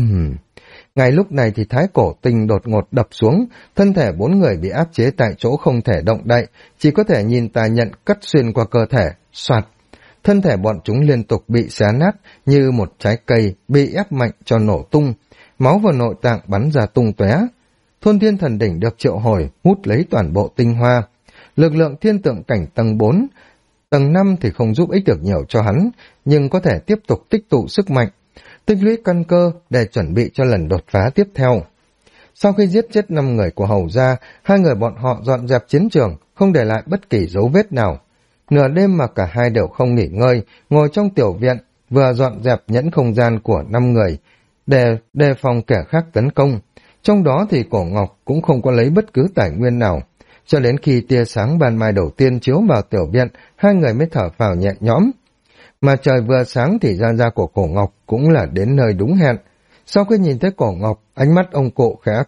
Ngay lúc này thì thái cổ tinh đột ngột đập xuống, thân thể 4 người bị áp chế tại chỗ không thể động đậy, chỉ có thể nhìn Tà Nhận cắt xuyên qua cơ thể, soạt. Thân thể bọn chúng liên tục bị xé nát như một trái cây bị ép mạnh cho nổ tung, máu và nội tạng bắn ra tung tóe. Thôn Thiên Thần Đỉnh được triệu hồi, hút lấy toàn bộ tinh hoa. Lực lượng thiên tượng cảnh tầng 4, tầng 5 thì không giúp ích được nhiều cho hắn, nhưng có thể tiếp tục tích tụ sức mạnh, tích lũy căn cơ để chuẩn bị cho lần đột phá tiếp theo. Sau khi giết chết 5 người của Hầu gia, hai người bọn họ dọn dẹp chiến trường, không để lại bất kỳ dấu vết nào. Nửa đêm mà cả hai đều không nghỉ ngơi, ngồi trong tiểu viện, vừa dọn dẹp nhẫn không gian của 5 người, để đề phòng kẻ khác tấn công. Trong đó thì Cổ Ngọc cũng không có lấy bất cứ tài nguyên nào. Cho đến khi tia sáng ban mai đầu tiên chiếu vào tiểu viện, hai người mới thở phào nhẹ nhõm. Mà trời vừa sáng thì gia của Cổ Ngọc cũng là đến nơi đúng hẹn. Sau khi nhìn thấy Cổ Ngọc, ánh mắt ông cụ khẽ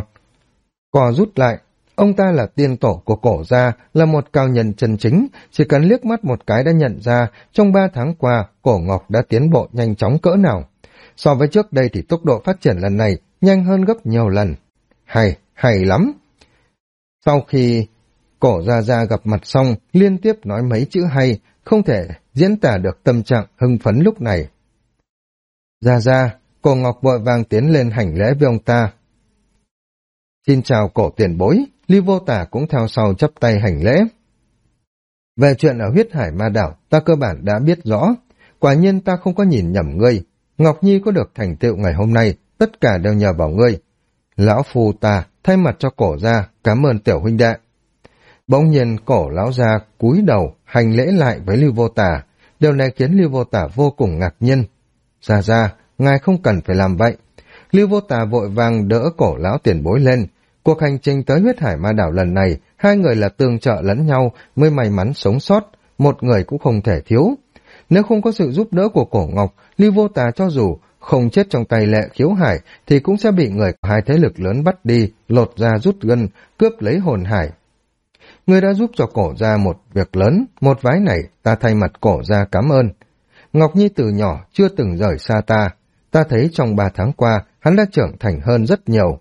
co rút lại. Ông ta là tiên tổ của Cổ gia, là một cao nhân chân chính, chỉ cần liếc mắt một cái đã nhận ra trong 3 tháng qua Cổ Ngọc đã tiến bộ nhanh chóng cỡ nào. So với trước đây thì tốc độ phát triển lần này nhanh hơn gấp nhiều lần. Hay lắm! Sau khi Cổ Gia gặp mặt xong, liên tiếp nói mấy chữ hay, không thể diễn tả được tâm trạng hưng phấn lúc này. Gia, Cổ Ngọc vội vàng tiến lên hành lễ với ông ta. Xin chào Cổ tiền bối, Ly Vô Tả cũng theo sau chắp tay hành lễ. Về chuyện ở huyết hải ma đảo, ta cơ bản đã biết rõ. Quả nhiên ta không có nhìn nhầm ngươi. Ngọc Nhi có được thành tựu ngày hôm nay, tất cả đều nhờ vào ngươi. Lão phu ta thay mặt cho Cổ gia cảm ơn tiểu huynh đệ. Bỗng nhiên Cổ lão gia cúi đầu hành lễ lại với Lưu Vô Tả. Điều này khiến Lưu Vô Tả vô cùng ngạc nhiên. Gia, ngài không cần phải làm vậy. Lưu Vô Tả vội vàng đỡ Cổ lão tiền bối lên. Cuộc hành trình tới huyết hải ma đảo lần này, hai người là tương trợ lẫn nhau mới may mắn sống sót, một người cũng không thể thiếu. Nếu không có sự giúp đỡ của Cổ Ngọc, Lưu Vô Tả cho dù không chết trong tay Lệ Khiếu Hải thì cũng sẽ bị người của hai thế lực lớn bắt đi, lột da rút gân, cướp lấy hồn hải. Người đã giúp cho Cổ gia một việc lớn, một vái này ta thay mặt Cổ gia cảm ơn. Ngọc Nhi từ nhỏ chưa từng rời xa ta thấy trong 3 tháng qua hắn đã trưởng thành hơn rất nhiều.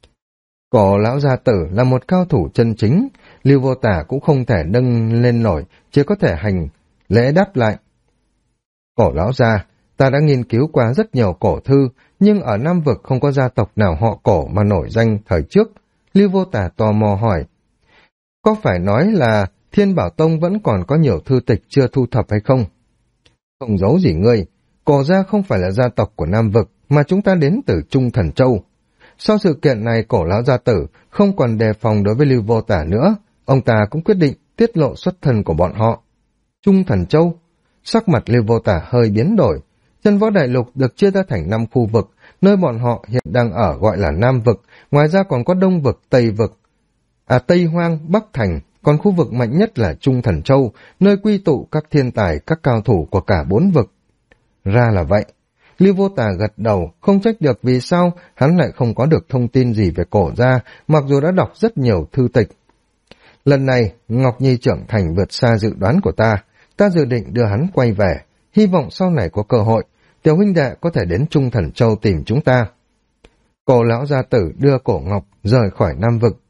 Cổ lão gia tử là một cao thủ chân chính, Lưu Vô Tả cũng không thể nâng lên nổi, chỉ có thể hành lễ đáp lại. Cổ lão gia, ta đã nghiên cứu qua rất nhiều cổ thư, nhưng ở Nam Vực không có gia tộc nào họ Cổ mà nổi danh thời trước. Lưu Vô Tả tò mò hỏi, có phải nói là Thiên Bảo Tông vẫn còn có nhiều thư tịch chưa thu thập hay không? Không giấu gì ngươi, Cổ gia không phải là gia tộc của Nam Vực, mà chúng ta đến từ Trung Thần Châu. Sau sự kiện này, Cổ lão gia tử không còn đề phòng đối với Lưu Vô Tả nữa, ông ta cũng quyết định tiết lộ xuất thân của bọn họ. Trung Thần Châu, sắc mặt Lưu Vô Tả hơi biến đổi. Chân võ đại lục được chia ra thành 5 khu vực, nơi bọn họ hiện đang ở gọi là Nam Vực, ngoài ra còn có Đông Vực, Tây Vực, Tây Hoang, Bắc Thành, còn khu vực mạnh nhất là Trung Thần Châu, nơi quy tụ các thiên tài, các cao thủ của cả 4 vực. Ra là vậy. Lưu Vô Tả gật đầu, không trách được vì sao hắn lại không có được thông tin gì về Cổ gia, mặc dù đã đọc rất nhiều thư tịch. Lần này, Ngọc Nhi trưởng thành vượt xa dự đoán của ta dự định đưa hắn quay về, hy vọng sau này có cơ hội, tiểu huynh đệ có thể đến Trung Thần Châu tìm chúng ta. Cổ lão gia tử đưa Cổ Ngọc rời khỏi Nam Vực.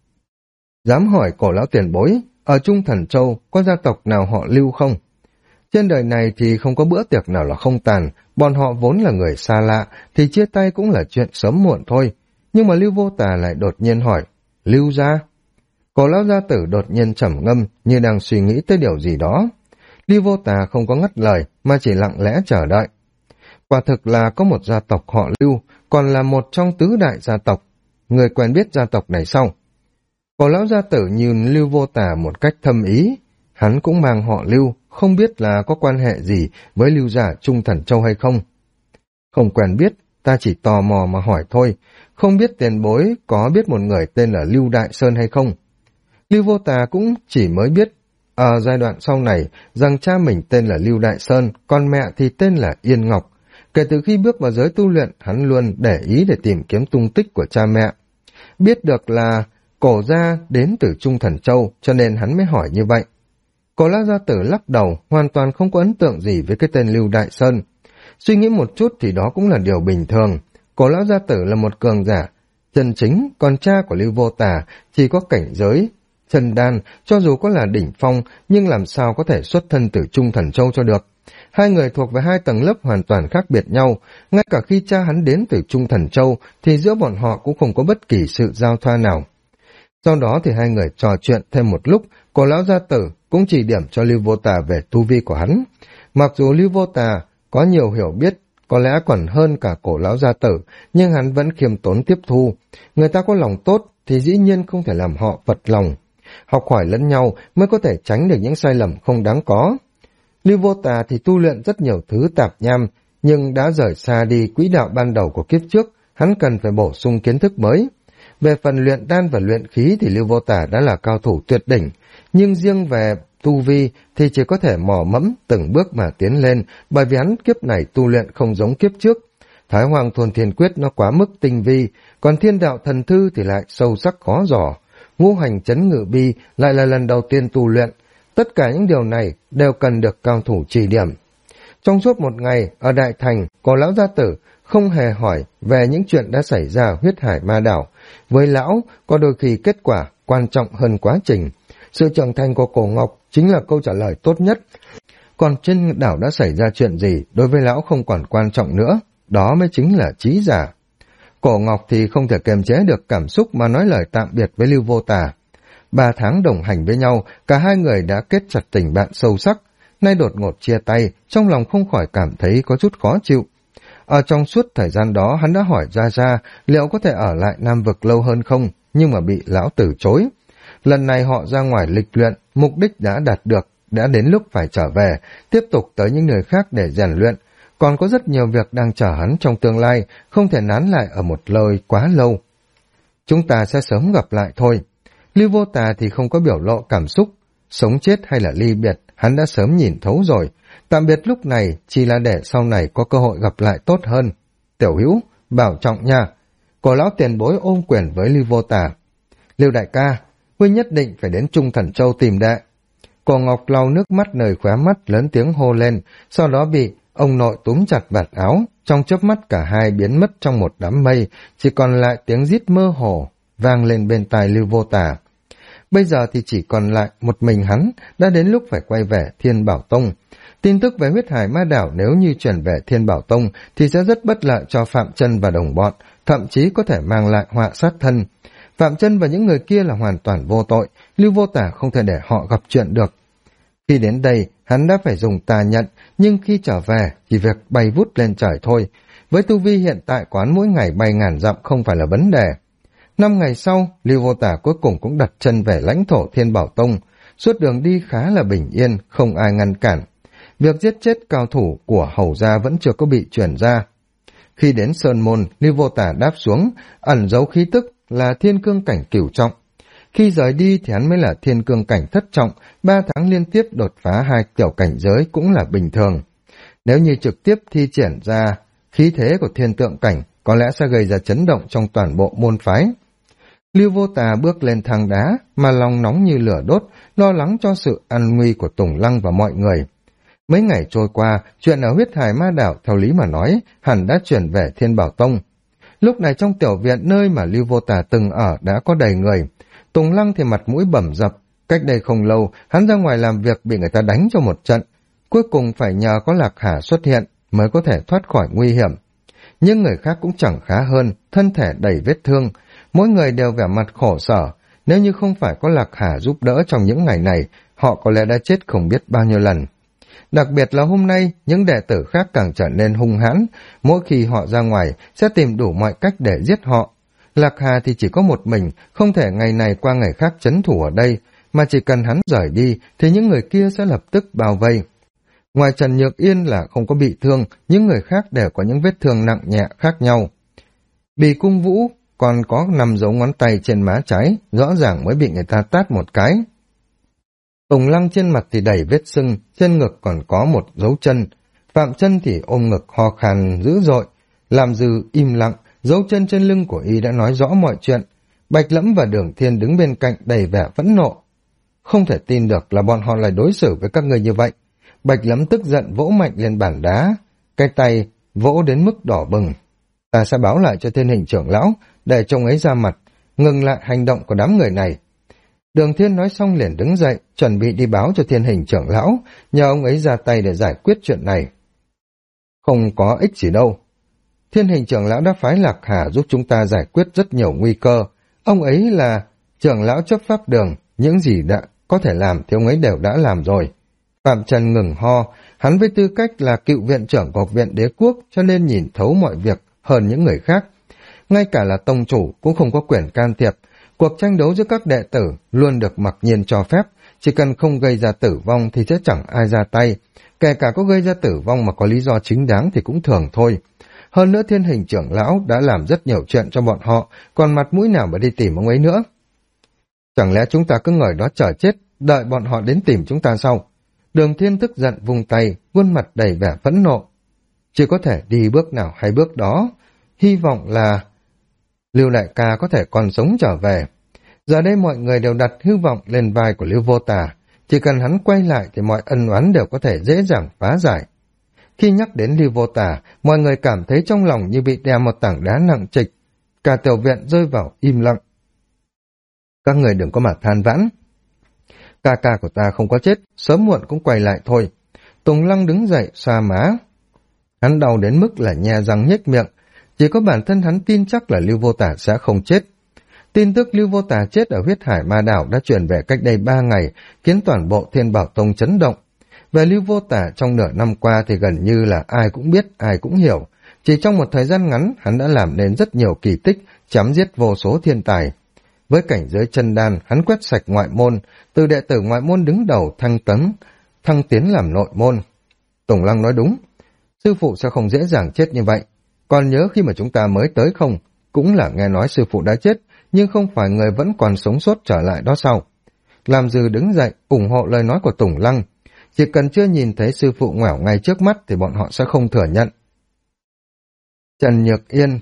Dám hỏi Cổ lão tiền bối, ở Trung Thần Châu có gia tộc nào họ Lưu không? Trên đời này thì không có bữa tiệc nào là không tàn, bọn họ vốn là người xa lạ, thì chia tay cũng là chuyện sớm muộn thôi. Nhưng mà Lưu Vô Tả lại đột nhiên hỏi, Lưu gia? Cổ lão gia tử đột nhiên trầm ngâm như đang suy nghĩ tới điều gì đó. Lưu Vô Tả không có ngắt lời mà chỉ lặng lẽ chờ đợi. Quả thực là có một gia tộc họ Lưu, còn là một trong tứ đại gia tộc. Người quen biết gia tộc này sau. Cổ lão gia tử nhìn Lưu Vô Tả một cách thâm ý. Hắn cũng mang họ Lưu, không biết là có quan hệ gì với Lưu gia Trung Thần Châu hay không. Không quen biết, ta chỉ tò mò mà hỏi thôi. Không biết tiền bối có biết một người tên là Lưu Đại Sơn hay không? Lưu Vô Tả cũng chỉ mới biết ở giai đoạn sau này rằng cha mình tên là Lưu Đại Sơn, còn mẹ thì tên là Yên Ngọc. Kể từ khi bước vào giới tu luyện, hắn luôn để ý để tìm kiếm tung tích của cha mẹ. Biết được là Cổ gia đến từ Trung Thần Châu, cho nên hắn mới hỏi như vậy. Cổ lão gia tử lắc đầu, hoàn toàn không có ấn tượng gì với cái tên Lưu Đại Sơn. Suy nghĩ một chút thì đó cũng là điều bình thường. Cổ lão gia tử là một cường giả chân chính, còn cha của Lưu Vô Tả chỉ có cảnh giới chân đan, cho dù có là đỉnh phong, nhưng làm sao có thể xuất thân từ Trung Thần Châu cho được. Hai người thuộc về hai tầng lớp hoàn toàn khác biệt nhau, ngay cả khi cha hắn đến từ Trung Thần Châu, thì giữa bọn họ cũng không có bất kỳ sự giao thoa nào. Sau đó thì hai người trò chuyện thêm một lúc, Cổ lão gia tử cũng chỉ điểm cho Lưu Vô Tả về tu vi của hắn. Mặc dù Lưu Vô Tả có nhiều hiểu biết có lẽ còn hơn cả Cổ lão gia tử, nhưng hắn vẫn khiêm tốn tiếp thu. Người ta có lòng tốt thì dĩ nhiên không thể làm họ phật lòng. Học hỏi lẫn nhau mới có thể tránh được những sai lầm không đáng có. Lưu Vô Tà thì tu luyện rất nhiều thứ tạp nham, nhưng đã rời xa đi quỹ đạo ban đầu của kiếp trước, hắn cần phải bổ sung kiến thức mới. Về phần luyện đan và luyện khí thì Lưu Vô Tà đã là cao thủ tuyệt đỉnh, nhưng riêng về tu vi thì chỉ có thể mò mẫm từng bước mà tiến lên, bởi vì hắn kiếp này tu luyện không giống kiếp trước. Thái Hoàng Thôn Thiên Quyết nó quá mức tinh vi, còn Thiên Đạo Thần Thư thì lại sâu sắc khó dò. Ngũ Hành Chấn Ngự Bi lại là lần đầu tiên tu luyện. Tất cả những điều này đều cần được cao thủ chỉ điểm. Trong suốt một ngày, ở Đại Thành, Cổ lão gia tử không hề hỏi về những chuyện đã xảy ra ở Huyết Hải Ma Đảo. Với lão, có đôi khi kết quả quan trọng hơn quá trình. Sự trưởng thành của Cổ Ngọc chính là câu trả lời tốt nhất. Còn trên đảo đã xảy ra chuyện gì, đối với lão không còn quan trọng nữa. Đó mới chính là trí giả. Cổ Ngọc thì không thể kiềm chế được cảm xúc mà nói lời tạm biệt với Lưu Vô Tà. 3 tháng đồng hành với nhau, cả hai người đã kết chặt tình bạn sâu sắc. Nay đột ngột chia tay, trong lòng không khỏi cảm thấy có chút khó chịu. Ở trong suốt thời gian đó, hắn đã hỏi Ra liệu có thể ở lại Nam Vực lâu hơn không, nhưng mà bị lão từ chối. Lần này họ ra ngoài lịch luyện, mục đích đã đạt được, đã đến lúc phải trở về, tiếp tục tới những nơi khác để rèn luyện. Còn có rất nhiều việc đang chờ hắn trong tương lai, không thể nán lại ở một nơi quá lâu. Chúng ta sẽ sớm gặp lại thôi. Lưu Vô Tà thì không có biểu lộ cảm xúc, sống chết hay là ly biệt, hắn đã sớm nhìn thấu rồi. Tạm biệt lúc này chỉ là để sau này có cơ hội gặp lại tốt hơn. Tiểu Hữu, bảo trọng nha. Cổ lão tiền bối ôm quyền với Lưu Vô Tà. Lưu đại ca, huynh nhất định phải đến Trung Thần Châu tìm đệ. Cổ Ngọc lau nước mắt nơi khóe mắt lớn tiếng hô lên, sau đó bị ông nội túm chặt vạt áo, trong chớp mắt cả hai biến mất trong một đám mây, chỉ còn lại tiếng rít mơ hồ vang lên bên tai Lưu Vô Tà. Bây giờ thì chỉ còn lại một mình hắn, đã đến lúc phải quay về Thiên Bảo Tông. Tin tức về Huyết Hải Ma Đảo nếu như chuyển về Thiên Bảo Tông thì sẽ rất bất lợi cho Phạm Chân và đồng bọn, thậm chí có thể mang lại họa sát thân. Phạm Chân và những người kia là hoàn toàn vô tội, Lưu Vô Tà không thể để họ gặp chuyện được. Khi đến đây, hắn đã phải dùng tà nhận, nhưng khi trở về thì việc bay vút lên trời thôi. Với tu vi hiện tại quán mỗi ngày bay ngàn dặm không phải là vấn đề. 5 ngày sau, Lưu Vô Tà cuối cùng cũng đặt chân về lãnh thổ Thiên Bảo Tông. Suốt đường đi khá là bình yên, không ai ngăn cản. Việc giết chết cao thủ của Hầu gia vẫn chưa có bị truyền ra. Khi đến Sơn Môn, Lưu Vô Tà đáp xuống, ẩn giấu khí tức là thiên cương cảnh cửu trọng. Khi rời đi thì hắn mới là thiên cương cảnh thất trọng, 3 tháng liên tiếp đột phá 2 tiểu cảnh giới cũng là bình thường. Nếu như trực tiếp thi triển ra khí thế của thiên tượng cảnh, có lẽ sẽ gây ra chấn động trong toàn bộ môn phái. Lưu Vô Tà bước lên thang đá, mà lòng nóng như lửa đốt, lo lắng cho sự an nguy của Tùng Lăng và mọi người. Mấy ngày trôi qua, chuyện ở Huyết Hải Ma Đảo theo lý mà nói, hẳn đã chuyển về Thiên Bảo Tông. Lúc này trong tiểu viện nơi mà Lưu Vô Tà từng ở đã có đầy người. Tùng Lăng thì mặt mũi bầm dập, cách đây không lâu, hắn ra ngoài làm việc bị người ta đánh cho một trận. Cuối cùng phải nhờ có Lạc Hà xuất hiện mới có thể thoát khỏi nguy hiểm. Nhưng người khác cũng chẳng khá hơn, thân thể đầy vết thương, mỗi người đều vẻ mặt khổ sở. Nếu như không phải có Lạc Hà giúp đỡ trong những ngày này, họ có lẽ đã chết không biết bao nhiêu lần. Đặc biệt là hôm nay, những đệ tử khác càng trở nên hung hãn, mỗi khi họ ra ngoài sẽ tìm đủ mọi cách để giết họ. Lạc Hà thì chỉ có một mình, không thể ngày này qua ngày khác trấn thủ ở đây, mà chỉ cần hắn rời đi thì những người kia sẽ lập tức bao vây. Ngoài Trần Nhược Yên là không có bị thương, những người khác đều có những vết thương nặng nhẹ khác nhau. Bì Cung Vũ còn có 5 dấu ngón tay trên má trái, rõ ràng mới bị người ta tát một cái. Tùng Lăng trên mặt thì đầy vết sưng, trên ngực còn có một dấu chân. Phạm Chân thì ôm ngực ho khan dữ dội, làm Dư im lặng, dấu chân trên lưng của y đã nói rõ mọi chuyện. Bạch Lẫm và Đường Thiên đứng bên cạnh đầy vẻ phẫn nộ. Không thể tin được là bọn họ lại đối xử với các người như vậy. Bạch Lẫm tức giận vỗ mạnh lên bàn đá, cái tay vỗ đến mức đỏ bừng. Ta sẽ báo lại cho Thiên Hình trưởng lão, để trông ấy ra mặt, ngừng lại hành động của đám người này. Đường Thiên nói xong liền đứng dậy, chuẩn bị đi báo cho Thiên Hình trưởng lão, nhờ ông ấy ra tay để giải quyết chuyện này. Không có ích gì đâu. Thiên Hình trưởng lão đã phái Lạc Hà giúp chúng ta giải quyết rất nhiều nguy cơ. Ông ấy là trưởng lão chấp pháp đường, những gì đã có thể làm thì ông ấy đều đã làm rồi. Phạm Trần ngừng ho, Hắn với tư cách là cựu viện trưởng của học viện đế quốc cho nên nhìn thấu mọi việc hơn những người khác. Ngay cả là tông chủ cũng không có quyền can thiệp. Cuộc tranh đấu giữa các đệ tử luôn được mặc nhiên cho phép. Chỉ cần không gây ra tử vong thì sẽ chẳng ai ra tay. Kể cả có gây ra tử vong mà có lý do chính đáng thì cũng thường thôi. Hơn nữa Thiên Hình trưởng lão đã làm rất nhiều chuyện cho bọn họ, còn mặt mũi nào mà đi tìm ông ấy nữa. Chẳng lẽ chúng ta cứ ngồi đó chờ chết, đợi bọn họ đến tìm chúng ta sau? Đường Thiên tức giận vung tay, khuôn mặt đầy vẻ phẫn nộ. Chỉ có thể đi bước nào hay bước đó. Hy vọng là Lưu Đại ca có thể còn sống trở về. Giờ đây mọi người đều đặt hy vọng lên vai của Lưu Vô Tà. Chỉ cần hắn quay lại thì mọi ân oán đều có thể dễ dàng phá giải. Khi nhắc đến Lưu Vô Tà, mọi người cảm thấy trong lòng như bị đè một tảng đá nặng trịch. Cả tiểu viện rơi vào im lặng. Các người đừng có mà than vãn. Ca ca của ta không có chết, sớm muộn cũng quay lại thôi. Tùng Lăng đứng dậy, xoa má. Hắn đau đến mức là nhe răng nhếch miệng. Chỉ có bản thân hắn tin chắc là Lưu Vô Tà sẽ không chết. Tin tức Lưu Vô Tà chết ở huyết hải ma đảo đã truyền về cách đây 3 ngày, khiến toàn bộ Thiên Bảo Tông chấn động. Về Lưu Vô Tà trong nửa năm qua thì gần như là ai cũng biết, ai cũng hiểu. Chỉ trong một thời gian ngắn, hắn đã làm nên rất nhiều kỳ tích, chém giết vô số thiên tài. Với cảnh giới chân đan, hắn quét sạch ngoại môn, từ đệ tử ngoại môn đứng đầu thăng tiến làm nội môn. Tùng Lăng nói đúng, sư phụ sẽ không dễ dàng chết như vậy. Còn nhớ khi mà chúng ta mới tới không, cũng là nghe nói sư phụ đã chết, nhưng không phải người vẫn còn sống sót trở lại đó sao? Làm Dư đứng dậy, ủng hộ lời nói của Tùng Lăng. Chỉ cần chưa nhìn thấy sư phụ ngoẻo ngay trước mắt thì bọn họ sẽ không thừa nhận. Trần Nhược Yên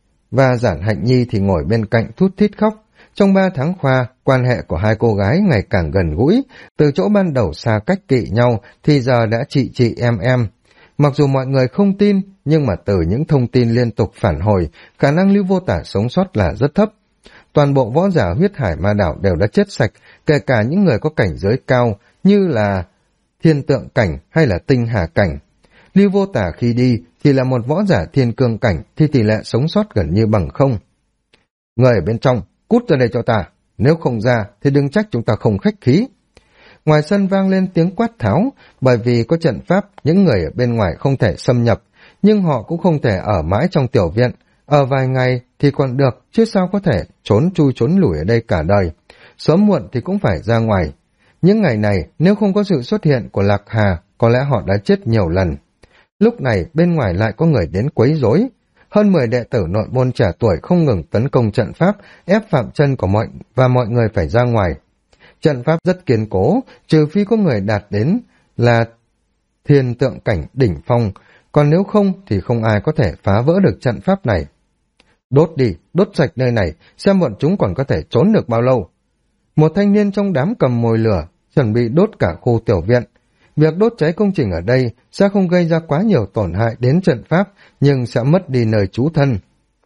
và Giản Hạnh Nhi thì ngồi bên cạnh thút thít khóc. Trong 3 tháng qua, quan hệ của hai cô gái ngày càng gần gũi, từ chỗ ban đầu xa cách kỵ nhau thì giờ đã chị em. Mặc dù mọi người không tin, nhưng mà từ những thông tin liên tục phản hồi, khả năng Lưu Vô Tà sống sót là rất thấp. Toàn bộ võ giả huyết hải ma đảo đều đã chết sạch, kể cả những người có cảnh giới cao như là thiên tượng cảnh hay là tinh hà cảnh. Lưu Vô Tà khi đi thì là một võ giả thiên cương cảnh thì tỷ lệ sống sót gần như bằng không. Người ở bên trong, cút ra đây cho ta, nếu không ra thì đừng trách chúng ta không khách khí. Ngoài sân vang lên tiếng quát tháo, bởi vì có trận pháp, những người ở bên ngoài không thể xâm nhập, nhưng họ cũng không thể ở mãi trong tiểu viện. Ở vài ngày thì còn được, chứ sao có thể trốn chui trốn lủi ở đây cả đời. Sớm muộn thì cũng phải ra ngoài. Những ngày này, nếu không có sự xuất hiện của Lạc Hà, có lẽ họ đã chết nhiều lần. Lúc này, bên ngoài lại có người đến quấy rối. Hơn 10 đệ tử nội môn trẻ tuổi không ngừng tấn công trận pháp, ép Phạm Chân của mọi người phải ra ngoài. Trận pháp rất kiên cố, trừ phi có người đạt đến là thiên tượng cảnh đỉnh phong, còn nếu không thì không ai có thể phá vỡ được trận pháp này. Đốt đi, đốt sạch nơi này, xem bọn chúng còn có thể trốn được bao lâu. Một thanh niên trong đám cầm mồi lửa, chuẩn bị đốt cả khu tiểu viện. Việc đốt cháy công trình ở đây sẽ không gây ra quá nhiều tổn hại đến trận pháp, nhưng sẽ mất đi nơi trú thân.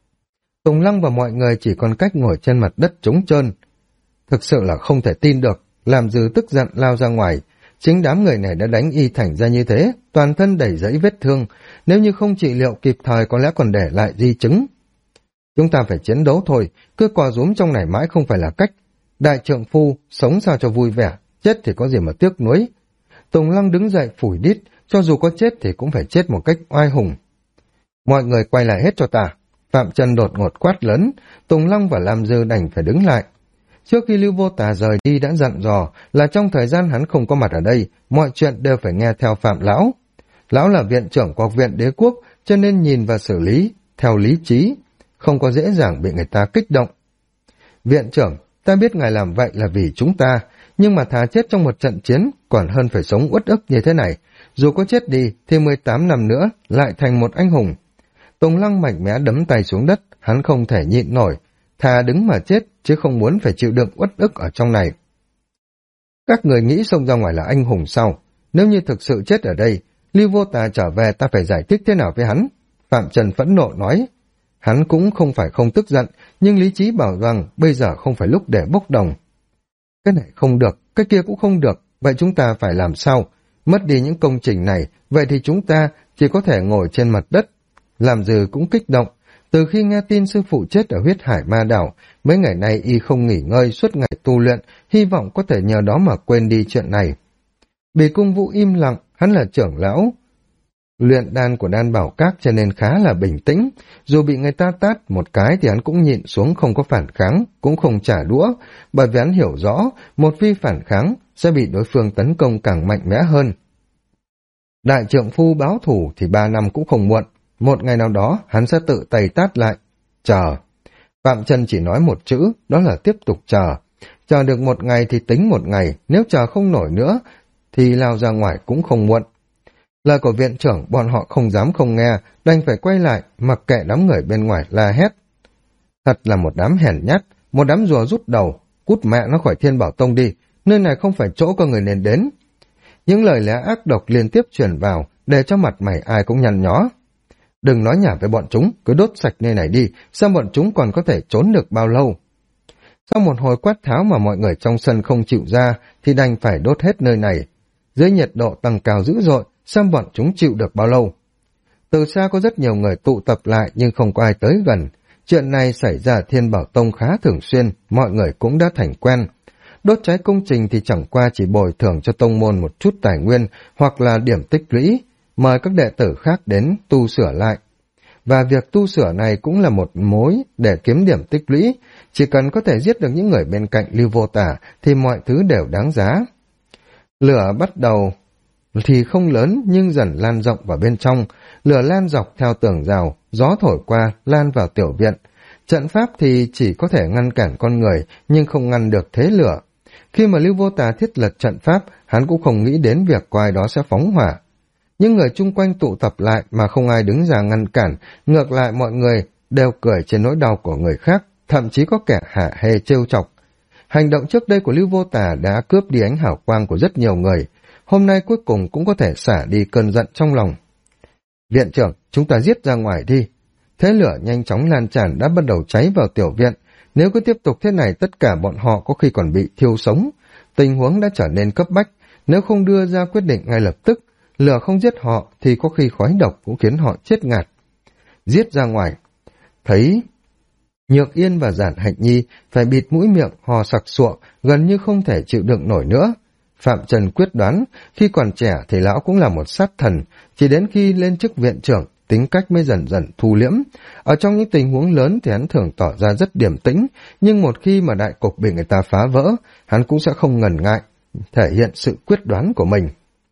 Tùng Lăng và mọi người chỉ còn cách ngồi trên mặt đất trống trơn. Thực sự là không thể tin được, làm Dư tức giận lao ra ngoài. Chính đám người này đã đánh y thành ra như thế, toàn thân đầy dẫy vết thương. Nếu như không trị liệu kịp thời có lẽ còn để lại di chứng. Chúng ta phải chiến đấu thôi, cứ co rúm trong này mãi không phải là cách. Đại trượng phu, sống sao cho vui vẻ, chết thì có gì mà tiếc nuối. Tùng Lăng đứng dậy phủi đít, cho dù có chết thì cũng phải chết một cách oai hùng. Mọi người quay lại hết cho ta. Phạm Chân đột ngột quát lớn, Tùng Lăng và Lam Dư đành phải đứng lại. Trước khi Lưu Vô Tà rời đi đã dặn dò là trong thời gian hắn không có mặt ở đây, mọi chuyện đều phải nghe theo Phạm Lão. Lão là viện trưởng của học viện đế quốc, cho nên nhìn và xử lý theo lý trí, không có dễ dàng bị người ta kích động. Viện trưởng, ta biết ngài làm vậy là vì chúng ta, nhưng mà thà chết trong một trận chiến còn hơn phải sống uất ức như thế này. Dù có chết đi thì 18 năm nữa lại thành một anh hùng. Tùng Lăng mạnh mẽ đấm tay xuống đất, hắn không thể nhịn nổi, thà đứng mà chết chứ không muốn phải chịu đựng uất ức ở trong này. Các người nghĩ xông ra ngoài là anh hùng sao? Nếu như thực sự chết ở đây, Lưu Vô Tà trở về ta phải giải thích thế nào với hắn? Phạm Trần phẫn nộ nói. Hắn cũng không phải không tức giận, nhưng lý trí bảo rằng bây giờ không phải lúc để bốc đồng. Cái này không được, cái kia cũng không được, vậy chúng ta phải làm sao? Mất đi những công trình này, vậy thì chúng ta chỉ có thể ngồi trên mặt đất. Làm Dư cũng kích động. Từ khi nghe tin sư phụ chết ở huyết hải ma đảo, mấy ngày nay y không nghỉ ngơi suốt ngày tu luyện, hy vọng có thể nhờ đó mà quên đi chuyện này. Bì Cung Vũ im lặng, hắn là trưởng lão luyện đan của đan bảo các cho nên khá là bình tĩnh. Dù bị người ta tát một cái thì hắn cũng nhịn xuống, không có phản kháng, cũng không trả đũa, bởi vì hắn hiểu rõ một khi phản kháng sẽ bị đối phương tấn công càng mạnh mẽ hơn. Đại trượng phu báo thù thì 3 năm cũng không muộn, một ngày nào đó hắn sẽ tự tay tát lại. Chờ. Phạm Chân chỉ nói một chữ, đó là tiếp tục chờ. Chờ được một ngày thì tính một ngày, nếu chờ không nổi nữa thì lao ra ngoài cũng không muộn. Lời của viện trưởng bọn họ không dám không nghe, đành phải quay lại, mặc kệ đám người bên ngoài la hét. Thật là một đám hèn nhát, một đám rùa rút đầu, cút mẹ nó khỏi Thiên Bảo Tông đi, nơi này không phải chỗ có người nên đến. Những lời lẽ ác độc liên tiếp truyền vào, để cho mặt mày ai cũng nhăn nhó. Đừng nói nhảm với bọn chúng, cứ đốt sạch nơi này đi, xem bọn chúng còn có thể trốn được bao lâu. Sau một hồi quát tháo mà mọi người trong sân không chịu ra, thì đành phải đốt hết nơi này. Dưới nhiệt độ tăng cao dữ dội, xem bọn chúng chịu được bao lâu. Từ xa có rất nhiều người tụ tập lại nhưng không có ai tới gần. Chuyện này xảy ra Thiên Bảo Tông khá thường xuyên, mọi người cũng đã thành quen. Đốt cháy công trình thì chẳng qua chỉ bồi thường cho tông môn một chút tài nguyên hoặc là điểm tích lũy, mời các đệ tử khác đến tu sửa lại. Và việc tu sửa này cũng là một mối để kiếm điểm tích lũy, chỉ cần có thể giết được những người bên cạnh Lưu Vô Tả thì mọi thứ đều đáng giá. Lửa bắt đầu thì không lớn nhưng dần lan rộng vào bên trong, lửa lan dọc theo tường rào, gió thổi qua, lan vào tiểu viện. Trận pháp thì chỉ có thể ngăn cản con người, nhưng không ngăn được thế lửa. Khi mà Lưu Vô Tà thiết lập trận pháp, hắn cũng không nghĩ đến việc có ai đó sẽ phóng hỏa. Những người chung quanh tụ tập lại mà không ai đứng ra ngăn cản, ngược lại mọi người đều cười trên nỗi đau của người khác, thậm chí có kẻ hạ hê trêu chọc. Hành động trước đây của Lưu Vô Tà đã cướp đi ánh hào quang của rất nhiều người, hôm nay cuối cùng cũng có thể xả đi cơn giận trong lòng. Viện trưởng, chúng ta giết ra ngoài đi. Thế lửa nhanh chóng lan tràn đã bắt đầu cháy vào tiểu viện. Nếu cứ tiếp tục thế này tất cả bọn họ có khi còn bị thiêu sống. Tình huống đã trở nên cấp bách. Nếu không đưa ra quyết định ngay lập tức, lửa không giết họ thì có khi khói độc cũng khiến họ chết ngạt. Giết ra ngoài. Thấy Nhược Yên và Giản Hạnh Nhi phải bịt mũi miệng hò sặc sụa, gần như không thể chịu đựng nổi nữa. Phạm Trần quyết đoán, khi còn trẻ thì lão cũng là một sát thần, chỉ đến khi lên chức viện trưởng, tính cách mới dần dần thu liễm. Ở trong những tình huống lớn thì hắn thường tỏ ra rất điềm tĩnh, nhưng một khi mà đại cục bị người ta phá vỡ, hắn cũng sẽ không ngần ngại, thể hiện sự quyết đoán của mình.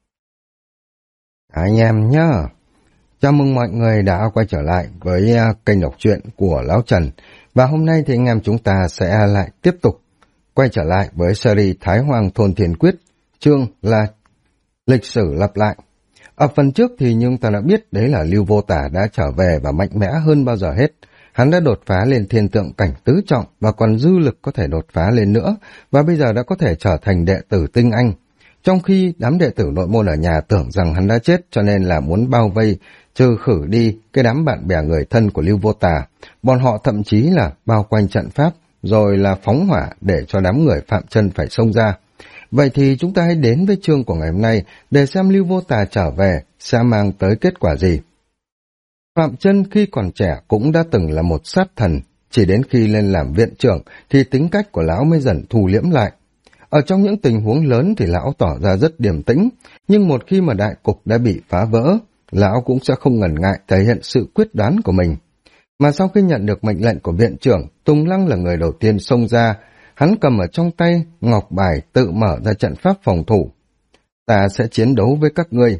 Anh em nhá! Chào mừng mọi người đã quay trở lại với kênh đọc truyện của Lão Trần, và hôm nay thì anh em chúng ta sẽ lại tiếp tục quay trở lại với series Thái Hoàng Thôn Thiên Quyết, chương là lịch sử lặp lại. Ở phần trước thì chúng ta đã biết đấy là Lưu Vô Tả đã trở về và mạnh mẽ hơn bao giờ hết. Hắn đã đột phá lên thiên tượng cảnh tứ trọng và còn dư lực có thể đột phá lên nữa, và bây giờ đã có thể trở thành đệ tử tinh anh. Trong khi đám đệ tử nội môn ở nhà tưởng rằng hắn đã chết cho nên là muốn bao vây, trừ khử đi cái đám bạn bè người thân của Lưu Vô Tả. Bọn họ thậm chí là bao quanh trận pháp, rồi là phóng hỏa để cho đám người Phạm Chân phải xông ra. Vậy thì chúng ta hãy đến với chương của ngày hôm nay để xem Lưu Vô Tà trở về sẽ mang tới kết quả gì. Phạm Chân khi còn trẻ cũng đã từng là một sát thần, chỉ đến khi lên làm viện trưởng thì tính cách của lão mới dần thu liễm lại. Ở trong những tình huống lớn thì lão tỏ ra rất điềm tĩnh, nhưng một khi mà đại cục đã bị phá vỡ, lão cũng sẽ không ngần ngại thể hiện sự quyết đoán của mình. Mà sau khi nhận được mệnh lệnh của viện trưởng, Tùng Lăng là người đầu tiên xông ra. Hắn cầm ở trong tay ngọc bài tự mở ra trận pháp phòng thủ. Ta sẽ chiến đấu với các ngươi.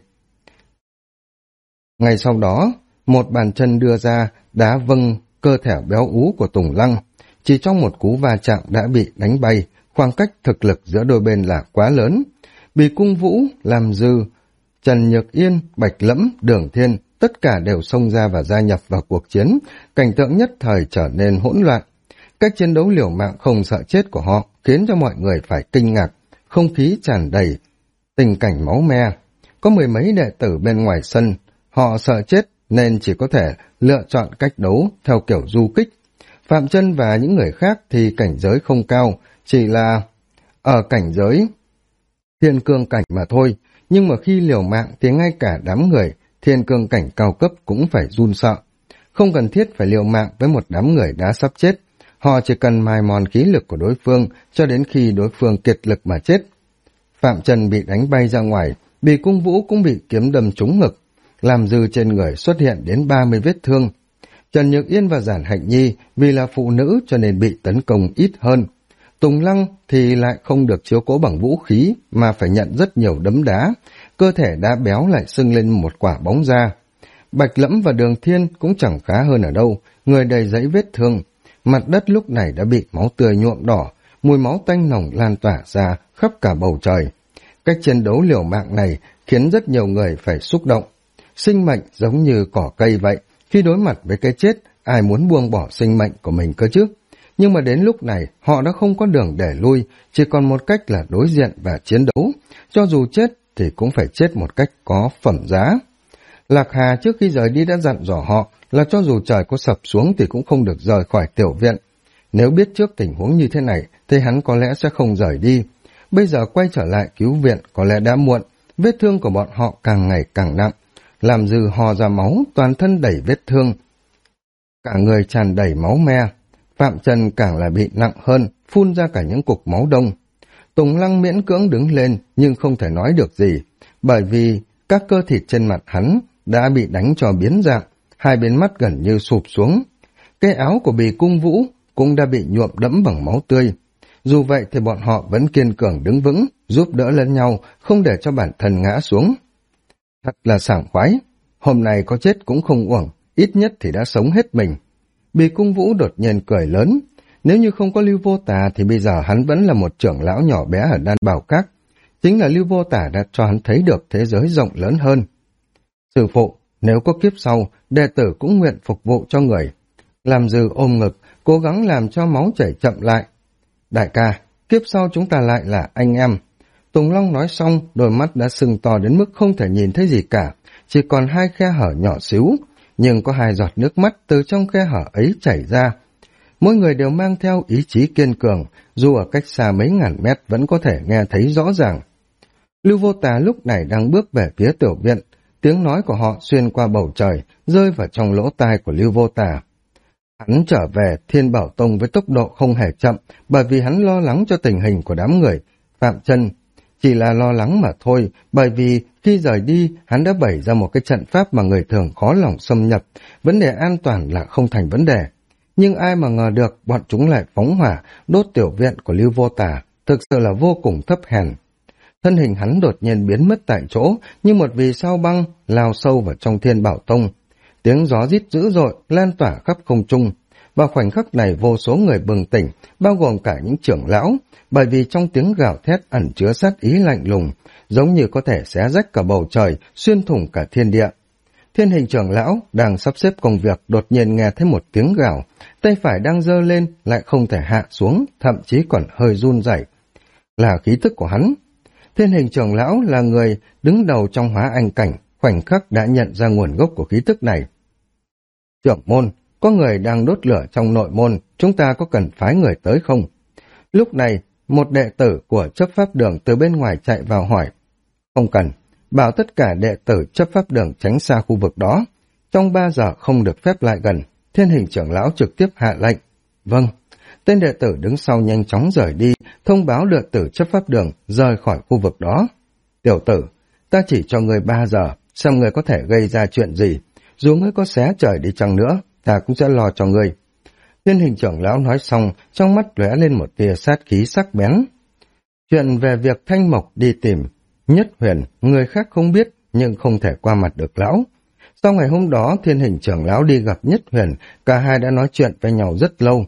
Ngay sau đó, một bàn chân đưa ra, đá vâng cơ thể béo ú của Tùng Lăng. Chỉ trong một cú va chạm đã bị đánh bay, khoảng cách thực lực giữa đôi bên là quá lớn. Bì Cung Vũ, Lam Dư, Trần Nhược Yên, Bạch Lẫm, Đường Thiên, tất cả đều xông ra và gia nhập vào cuộc chiến. Cảnh tượng nhất thời trở nên hỗn loạn. Cách chiến đấu liều mạng không sợ chết của họ khiến cho mọi người phải kinh ngạc, không khí tràn đầy, tình cảnh máu me. Có mười mấy đệ tử bên ngoài sân, họ sợ chết nên chỉ có thể lựa chọn cách đấu theo kiểu du kích. Phạm Chân và những người khác thì cảnh giới không cao, chỉ là ở cảnh giới thiên cương cảnh mà thôi, nhưng mà khi liều mạng thì ngay cả đám người thiên cương cảnh cao cấp cũng phải run sợ. Không cần thiết phải liều mạng với một đám người đã sắp chết. Họ chỉ cần mài mòn khí lực của đối phương cho đến khi đối phương kiệt lực mà chết. Phạm Trần bị đánh bay ra ngoài, Bì Cung Vũ cũng bị kiếm đâm trúng ngực, làm dư trên người xuất hiện đến 30 vết thương. Trần Nhược Yên và Giản Hạnh Nhi vì là phụ nữ cho nên bị tấn công ít hơn. Tùng Lăng thì lại không được chiếu cố bằng vũ khí mà phải nhận rất nhiều đấm đá, cơ thể đã béo lại sưng lên một quả bóng da. Bạch Lẫm và Đường Thiên cũng chẳng khá hơn ở đâu, người đầy dẫy vết thương. Mặt đất lúc này đã bị máu tươi nhuộm đỏ, mùi máu tanh nồng lan tỏa ra khắp cả bầu trời. Cách chiến đấu liều mạng này khiến rất nhiều người phải xúc động. Sinh mệnh giống như cỏ cây vậy, khi đối mặt với cái chết, ai muốn buông bỏ sinh mệnh của mình cơ chứ? Nhưng mà đến lúc này, họ đã không có đường để lui, chỉ còn một cách là đối diện và chiến đấu. Cho dù chết thì cũng phải chết một cách có phẩm giá. Lạc Hà trước khi rời đi đã dặn dò họ là cho dù trời có sập xuống thì cũng không được rời khỏi tiểu viện. Nếu biết trước tình huống như thế này thì hắn có lẽ sẽ không rời đi. Bây giờ quay trở lại cứu viện có lẽ đã muộn, vết thương của bọn họ càng ngày càng nặng. Làm Dư ho ra máu, toàn thân đầy vết thương. Cả người tràn đầy máu me. Phạm Trần càng là bị nặng hơn, phun ra cả những cục máu đông. Tùng Lăng miễn cưỡng đứng lên nhưng không thể nói được gì, bởi vì các cơ thịt trên mặt hắn đã bị đánh cho biến dạng, hai bên mắt gần như sụp xuống. Cái áo của Bì Cung Vũ cũng đã bị nhuộm đẫm bằng máu tươi. Dù vậy thì bọn họ vẫn kiên cường đứng vững, giúp đỡ lẫn nhau, không để cho bản thân ngã xuống. Thật là sảng khoái, hôm nay có chết cũng không uổng, ít nhất thì đã sống hết mình. Bì Cung Vũ đột nhiên cười lớn, nếu như không có Lưu Vô Tà thì bây giờ hắn vẫn là một trưởng lão nhỏ bé ở Đan Bảo Các. Chính là Lưu Vô Tà đã cho hắn thấy được thế giới rộng lớn hơn. Sư phụ, nếu có kiếp sau, đệ tử cũng nguyện phục vụ cho người. Làm Dư ôm ngực, cố gắng làm cho máu chảy chậm lại. Đại ca, kiếp sau chúng ta lại là anh em. Tùng Long nói xong, đôi mắt đã sưng to đến mức không thể nhìn thấy gì cả, chỉ còn hai khe hở nhỏ xíu, nhưng có hai giọt nước mắt từ trong khe hở ấy chảy ra. Mỗi người đều mang theo ý chí kiên cường, dù ở cách xa mấy ngàn mét vẫn có thể nghe thấy rõ ràng. Lưu Vô Tà lúc này đang bước về phía tiểu viện, tiếng nói của họ xuyên qua bầu trời, rơi vào trong lỗ tai của Lưu Vô Tà. Hắn trở về Thiên Bảo Tông với tốc độ không hề chậm, bởi vì hắn lo lắng cho tình hình của đám người. Phạm Chân chỉ là lo lắng mà thôi, bởi vì khi rời đi, hắn đã bày ra một cái trận pháp mà người thường khó lòng xâm nhập, vấn đề an toàn là không thành vấn đề. Nhưng ai mà ngờ được bọn chúng lại phóng hỏa, đốt tiểu viện của Lưu Vô Tà, thực sự là vô cùng thấp hèn. Thân hình hắn đột nhiên biến mất tại chỗ, như một vì sao băng lao sâu vào trong Thiên Bảo Tông. Tiếng gió rít dữ dội lan tỏa khắp không trung. Vào khoảnh khắc này vô số người bừng tỉnh, bao gồm cả những trưởng lão, bởi vì trong tiếng gào thét ẩn chứa sát ý lạnh lùng, giống như có thể xé rách cả bầu trời, xuyên thủng cả thiên địa. Thiên Hình trưởng lão đang sắp xếp công việc đột nhiên nghe thấy một tiếng gào, tay phải đang giơ lên lại không thể hạ xuống, thậm chí còn hơi run rẩy. Là khí tức của hắn. Thiên Hình trưởng lão là người đứng đầu trong Hóa Anh cảnh, khoảnh khắc đã nhận ra nguồn gốc của khí tức này. Trưởng môn, có người đang đốt lửa trong nội môn, chúng ta có cần phái người tới không? Lúc này, một đệ tử của chấp pháp đường từ bên ngoài chạy vào hỏi. Không cần, bảo tất cả đệ tử chấp pháp đường tránh xa khu vực đó. Trong 3 giờ không được phép lại gần. Thiên Hình trưởng lão trực tiếp hạ lệnh. Vâng. Tên đệ tử đứng sau nhanh chóng rời đi, thông báo đệ tử chấp pháp đường rời khỏi khu vực đó. Tiểu tử, ta chỉ cho người 3 giờ, xem người có thể gây ra chuyện gì. Dù ngươi có xé trời đi chăng nữa, ta cũng sẽ lo cho ngươi. Thiên Hình trưởng lão nói xong, trong mắt lóe lên một tia sát khí sắc bén. Chuyện về việc Thanh Mộc đi tìm Nhất Huyền, người khác không biết nhưng không thể qua mặt được lão. Sau ngày hôm đó, Thiên Hình trưởng lão đi gặp Nhất Huyền, cả hai đã nói chuyện với nhau rất lâu.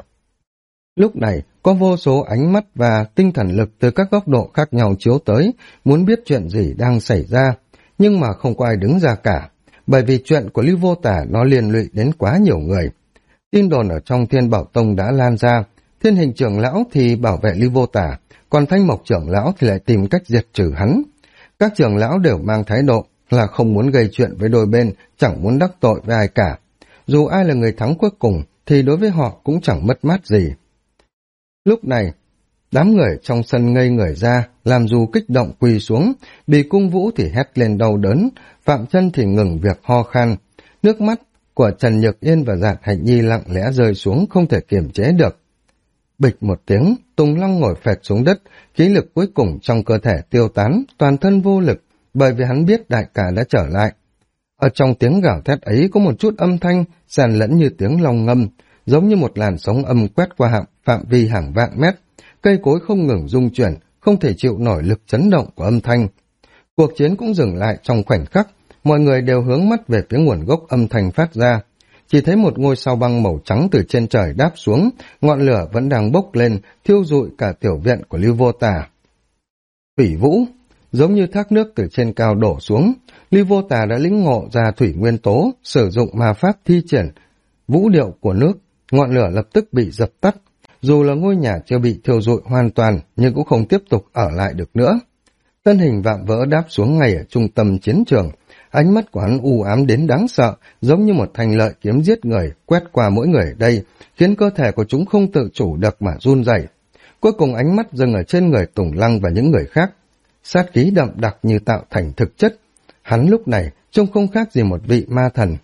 Lúc này, có vô số ánh mắt và tinh thần lực từ các góc độ khác nhau chiếu tới, muốn biết chuyện gì đang xảy ra, nhưng mà không có ai đứng ra cả, bởi vì chuyện của Lưu Vô Tà nó liên lụy đến quá nhiều người. Tin đồn ở trong Thiên Bảo Tông đã lan ra, Thiên Hình trưởng lão thì bảo vệ Lưu Vô Tà, còn Thanh Mộc trưởng lão thì lại tìm cách diệt trừ hắn. Các trưởng lão đều mang thái độ là không muốn gây chuyện với đôi bên, chẳng muốn đắc tội với ai cả. Dù ai là người thắng cuối cùng thì đối với họ cũng chẳng mất mát gì. Lúc này, đám người trong sân ngây người ra, làm dù kích động quỳ xuống, Bì Cung Vũ thì hét lên đau đớn, Phạm Chân thì ngừng việc ho khan. Nước mắt của Trần Nhược Yên và Giản Hạnh Nhi lặng lẽ rơi xuống không thể kiềm chế được. Bịch một tiếng, Tùng Lăng ngồi phệt xuống đất, khí lực cuối cùng trong cơ thể tiêu tán, toàn thân vô lực, bởi vì hắn biết đại ca đã trở lại. Ở trong tiếng gào thét ấy có một chút âm thanh sàn lẫn như tiếng long ngâm, giống như một làn sóng âm quét qua phạm vi hàng vạn mét. Cây cối không ngừng rung chuyển, không thể chịu nổi lực chấn động của âm thanh. Cuộc chiến cũng dừng lại trong khoảnh khắc, mọi người đều hướng mắt về phía nguồn gốc âm thanh phát ra. Chỉ thấy một ngôi sao băng màu trắng từ trên trời đáp xuống, ngọn lửa vẫn đang bốc lên, thiêu rụi cả tiểu viện của Lưu Vô Tà. Thủy vũ, giống như thác nước từ trên cao đổ xuống, Lưu Vô Tà đã lĩnh ngộ ra thủy nguyên tố, sử dụng ma pháp thi triển vũ điệu của nước, ngọn lửa lập tức bị dập tắt. Dù là ngôi nhà chưa bị thiêu rụi hoàn toàn, nhưng cũng không tiếp tục ở lại được nữa. Thân hình vạm vỡ đáp xuống ngay ở trung tâm chiến trường, ánh mắt của hắn u ám đến đáng sợ, giống như một thanh lợi kiếm giết người, quét qua mỗi người ở đây, khiến cơ thể của chúng không tự chủ được mà run rẩy. Cuối cùng ánh mắt dừng ở trên người Tùng Lăng và những người khác. Sát khí đậm đặc như tạo thành thực chất. Hắn lúc này trông không khác gì một vị ma thần.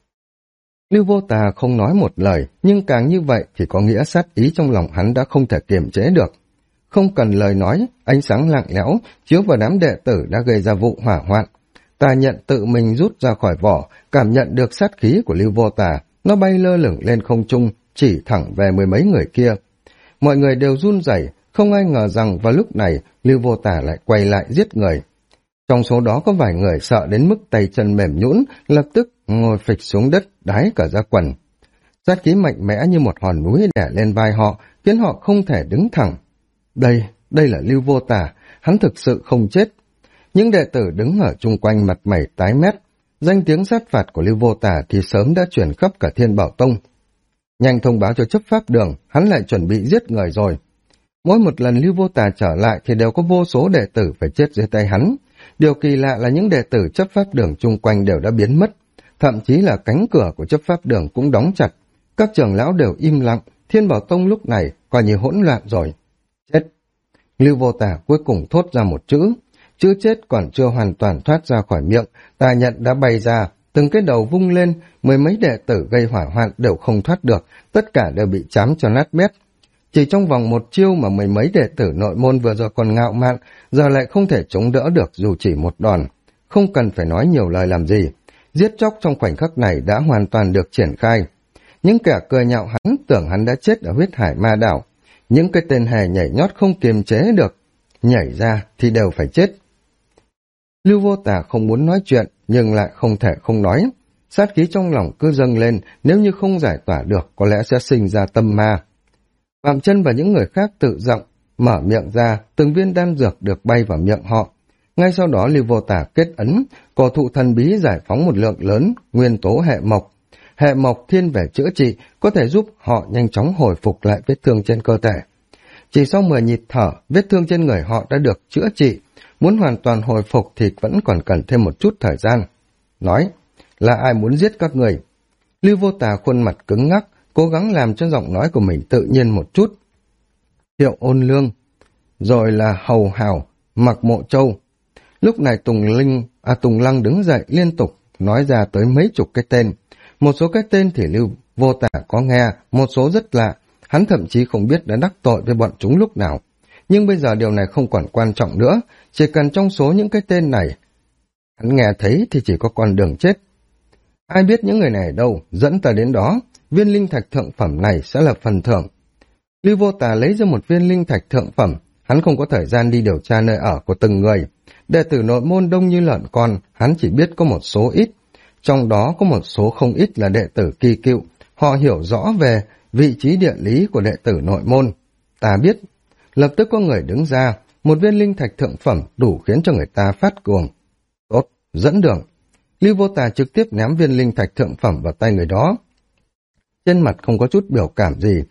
Lưu Vô Tà không nói một lời, nhưng càng như vậy thì có nghĩa sát ý trong lòng hắn đã không thể kiềm chế được. Không cần lời nói, ánh sáng lặng lẽo chiếu vào đám đệ tử đã gây ra vụ hỏa hoạn. Tà nhận tự mình rút ra khỏi vỏ, cảm nhận được sát khí của Lưu Vô Tà, nó bay lơ lửng lên không trung, chỉ thẳng về mười mấy người kia. Mọi người đều run rẩy, không ai ngờ rằng vào lúc này Lưu Vô Tà lại quay lại giết người. Trong số đó có vài người sợ đến mức tay chân mềm nhũn, lập tức ngồi phịch xuống đất, đái cả ra quần. Sát khí mạnh mẽ như một hòn núi đè lên vai họ, khiến họ không thể đứng thẳng. Đây là Lưu Vô Tà, hắn thực sự không chết. Những đệ tử đứng ở chung quanh mặt mày tái mét, danh tiếng sát phạt của Lưu Vô Tà thì sớm đã truyền khắp cả Thiên Bảo Tông. Nhanh thông báo cho chấp pháp đường, hắn lại chuẩn bị giết người rồi. Mỗi một lần Lưu Vô Tà trở lại thì đều có vô số đệ tử phải chết dưới tay hắn. Điều kỳ lạ là những đệ tử chấp pháp đường chung quanh đều đã biến mất, thậm chí là cánh cửa của chấp pháp đường cũng đóng chặt. Các trưởng lão đều im lặng, Thiên Bảo Tông lúc này coi như hỗn loạn rồi. Chết! Lưu Vô Tà cuối cùng thốt ra một chữ. Chữ chết còn chưa hoàn toàn thoát ra khỏi miệng, tà nhận đã bay ra, từng cái đầu vung lên, mười mấy đệ tử gây hỏa hoạn đều không thoát được, tất cả đều bị chám cho nát bét. Chỉ trong vòng một chiêu mà mười mấy đệ tử nội môn vừa rồi còn ngạo mạn, giờ lại không thể chống đỡ được dù chỉ một đòn. Không cần phải nói nhiều lời làm gì, giết chóc trong khoảnh khắc này đã hoàn toàn được triển khai. Những kẻ cười nhạo hắn tưởng hắn đã chết ở huyết hải ma đảo, những cái tên hề nhảy nhót không kiềm chế được, nhảy ra thì đều phải chết. Lưu Vô Tà không muốn nói chuyện, nhưng lại không thể không nói. Sát khí trong lòng cứ dâng lên, nếu như không giải tỏa được, có lẽ sẽ sinh ra tâm ma. Phạm Chân và những người khác tự giọng, mở miệng ra, từng viên đan dược được bay vào miệng họ. Ngay sau đó Lưu Vô Tà kết ấn, cổ thụ thần bí giải phóng một lượng lớn, nguyên tố hệ mộc. Hệ mộc thiên về chữa trị, có thể giúp họ nhanh chóng hồi phục lại vết thương trên cơ thể. Chỉ sau 10 nhịp thở, vết thương trên người họ đã được chữa trị. Muốn hoàn toàn hồi phục thì vẫn còn cần thêm một chút thời gian. Nói, là ai muốn giết các người? Lưu Vô Tà khuôn mặt cứng ngắc, cố gắng làm cho giọng nói của mình tự nhiên một chút. Thiệu Ôn Lương, rồi là Hầu Hào, Mặc Mộ Châu. Lúc này Tùng Lăng đứng dậy liên tục nói ra tới mấy chục cái tên. Một số cái tên thì Lưu Vô Tà có nghe, một số rất lạ, hắn thậm chí không biết đã đắc tội với bọn chúng lúc nào. Nhưng bây giờ điều này không còn quan trọng nữa, chỉ cần trong số những cái tên này, hắn nghe thấy thì chỉ có con đường chết. Ai biết những người này đâu, dẫn ta đến đó, viên linh thạch thượng phẩm này sẽ là phần thưởng. Lưu Vô Tà lấy ra một viên linh thạch thượng phẩm, hắn không có thời gian đi điều tra nơi ở của từng người. Đệ tử nội môn đông như lợn con, hắn chỉ biết có một số ít. Trong đó có một số không ít là đệ tử kỳ cựu, họ hiểu rõ về vị trí địa lý của đệ tử nội môn. Ta biết. Lập tức có người đứng ra, một viên linh thạch thượng phẩm đủ khiến cho người ta phát cuồng. Tốt, dẫn đường. Lưu Vô Tà trực tiếp ném viên linh thạch thượng phẩm vào tay người đó. Trên mặt không có chút biểu cảm gì.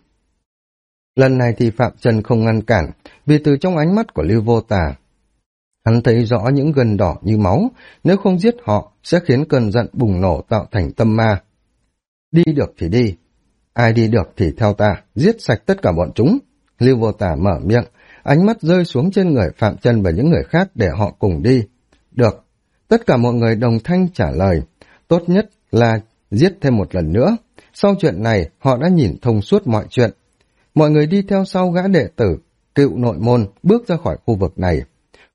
Lần này thì Phạm Chân không ngăn cản, vì từ trong ánh mắt của Lưu Vô Tà, hắn thấy rõ những gân đỏ như máu, nếu không giết họ sẽ khiến cơn giận bùng nổ tạo thành tâm ma. Đi được thì đi, ai đi được thì theo ta, giết sạch tất cả bọn chúng. Lưu Vô Tà mở miệng, ánh mắt rơi xuống trên người Phạm Chân và những người khác để họ cùng đi. Được, tất cả mọi người đồng thanh trả lời, tốt nhất là giết thêm một lần nữa. Sau chuyện này, họ đã nhìn thông suốt mọi chuyện. Mọi người đi theo sau gã đệ tử, cựu nội môn, bước ra khỏi khu vực này.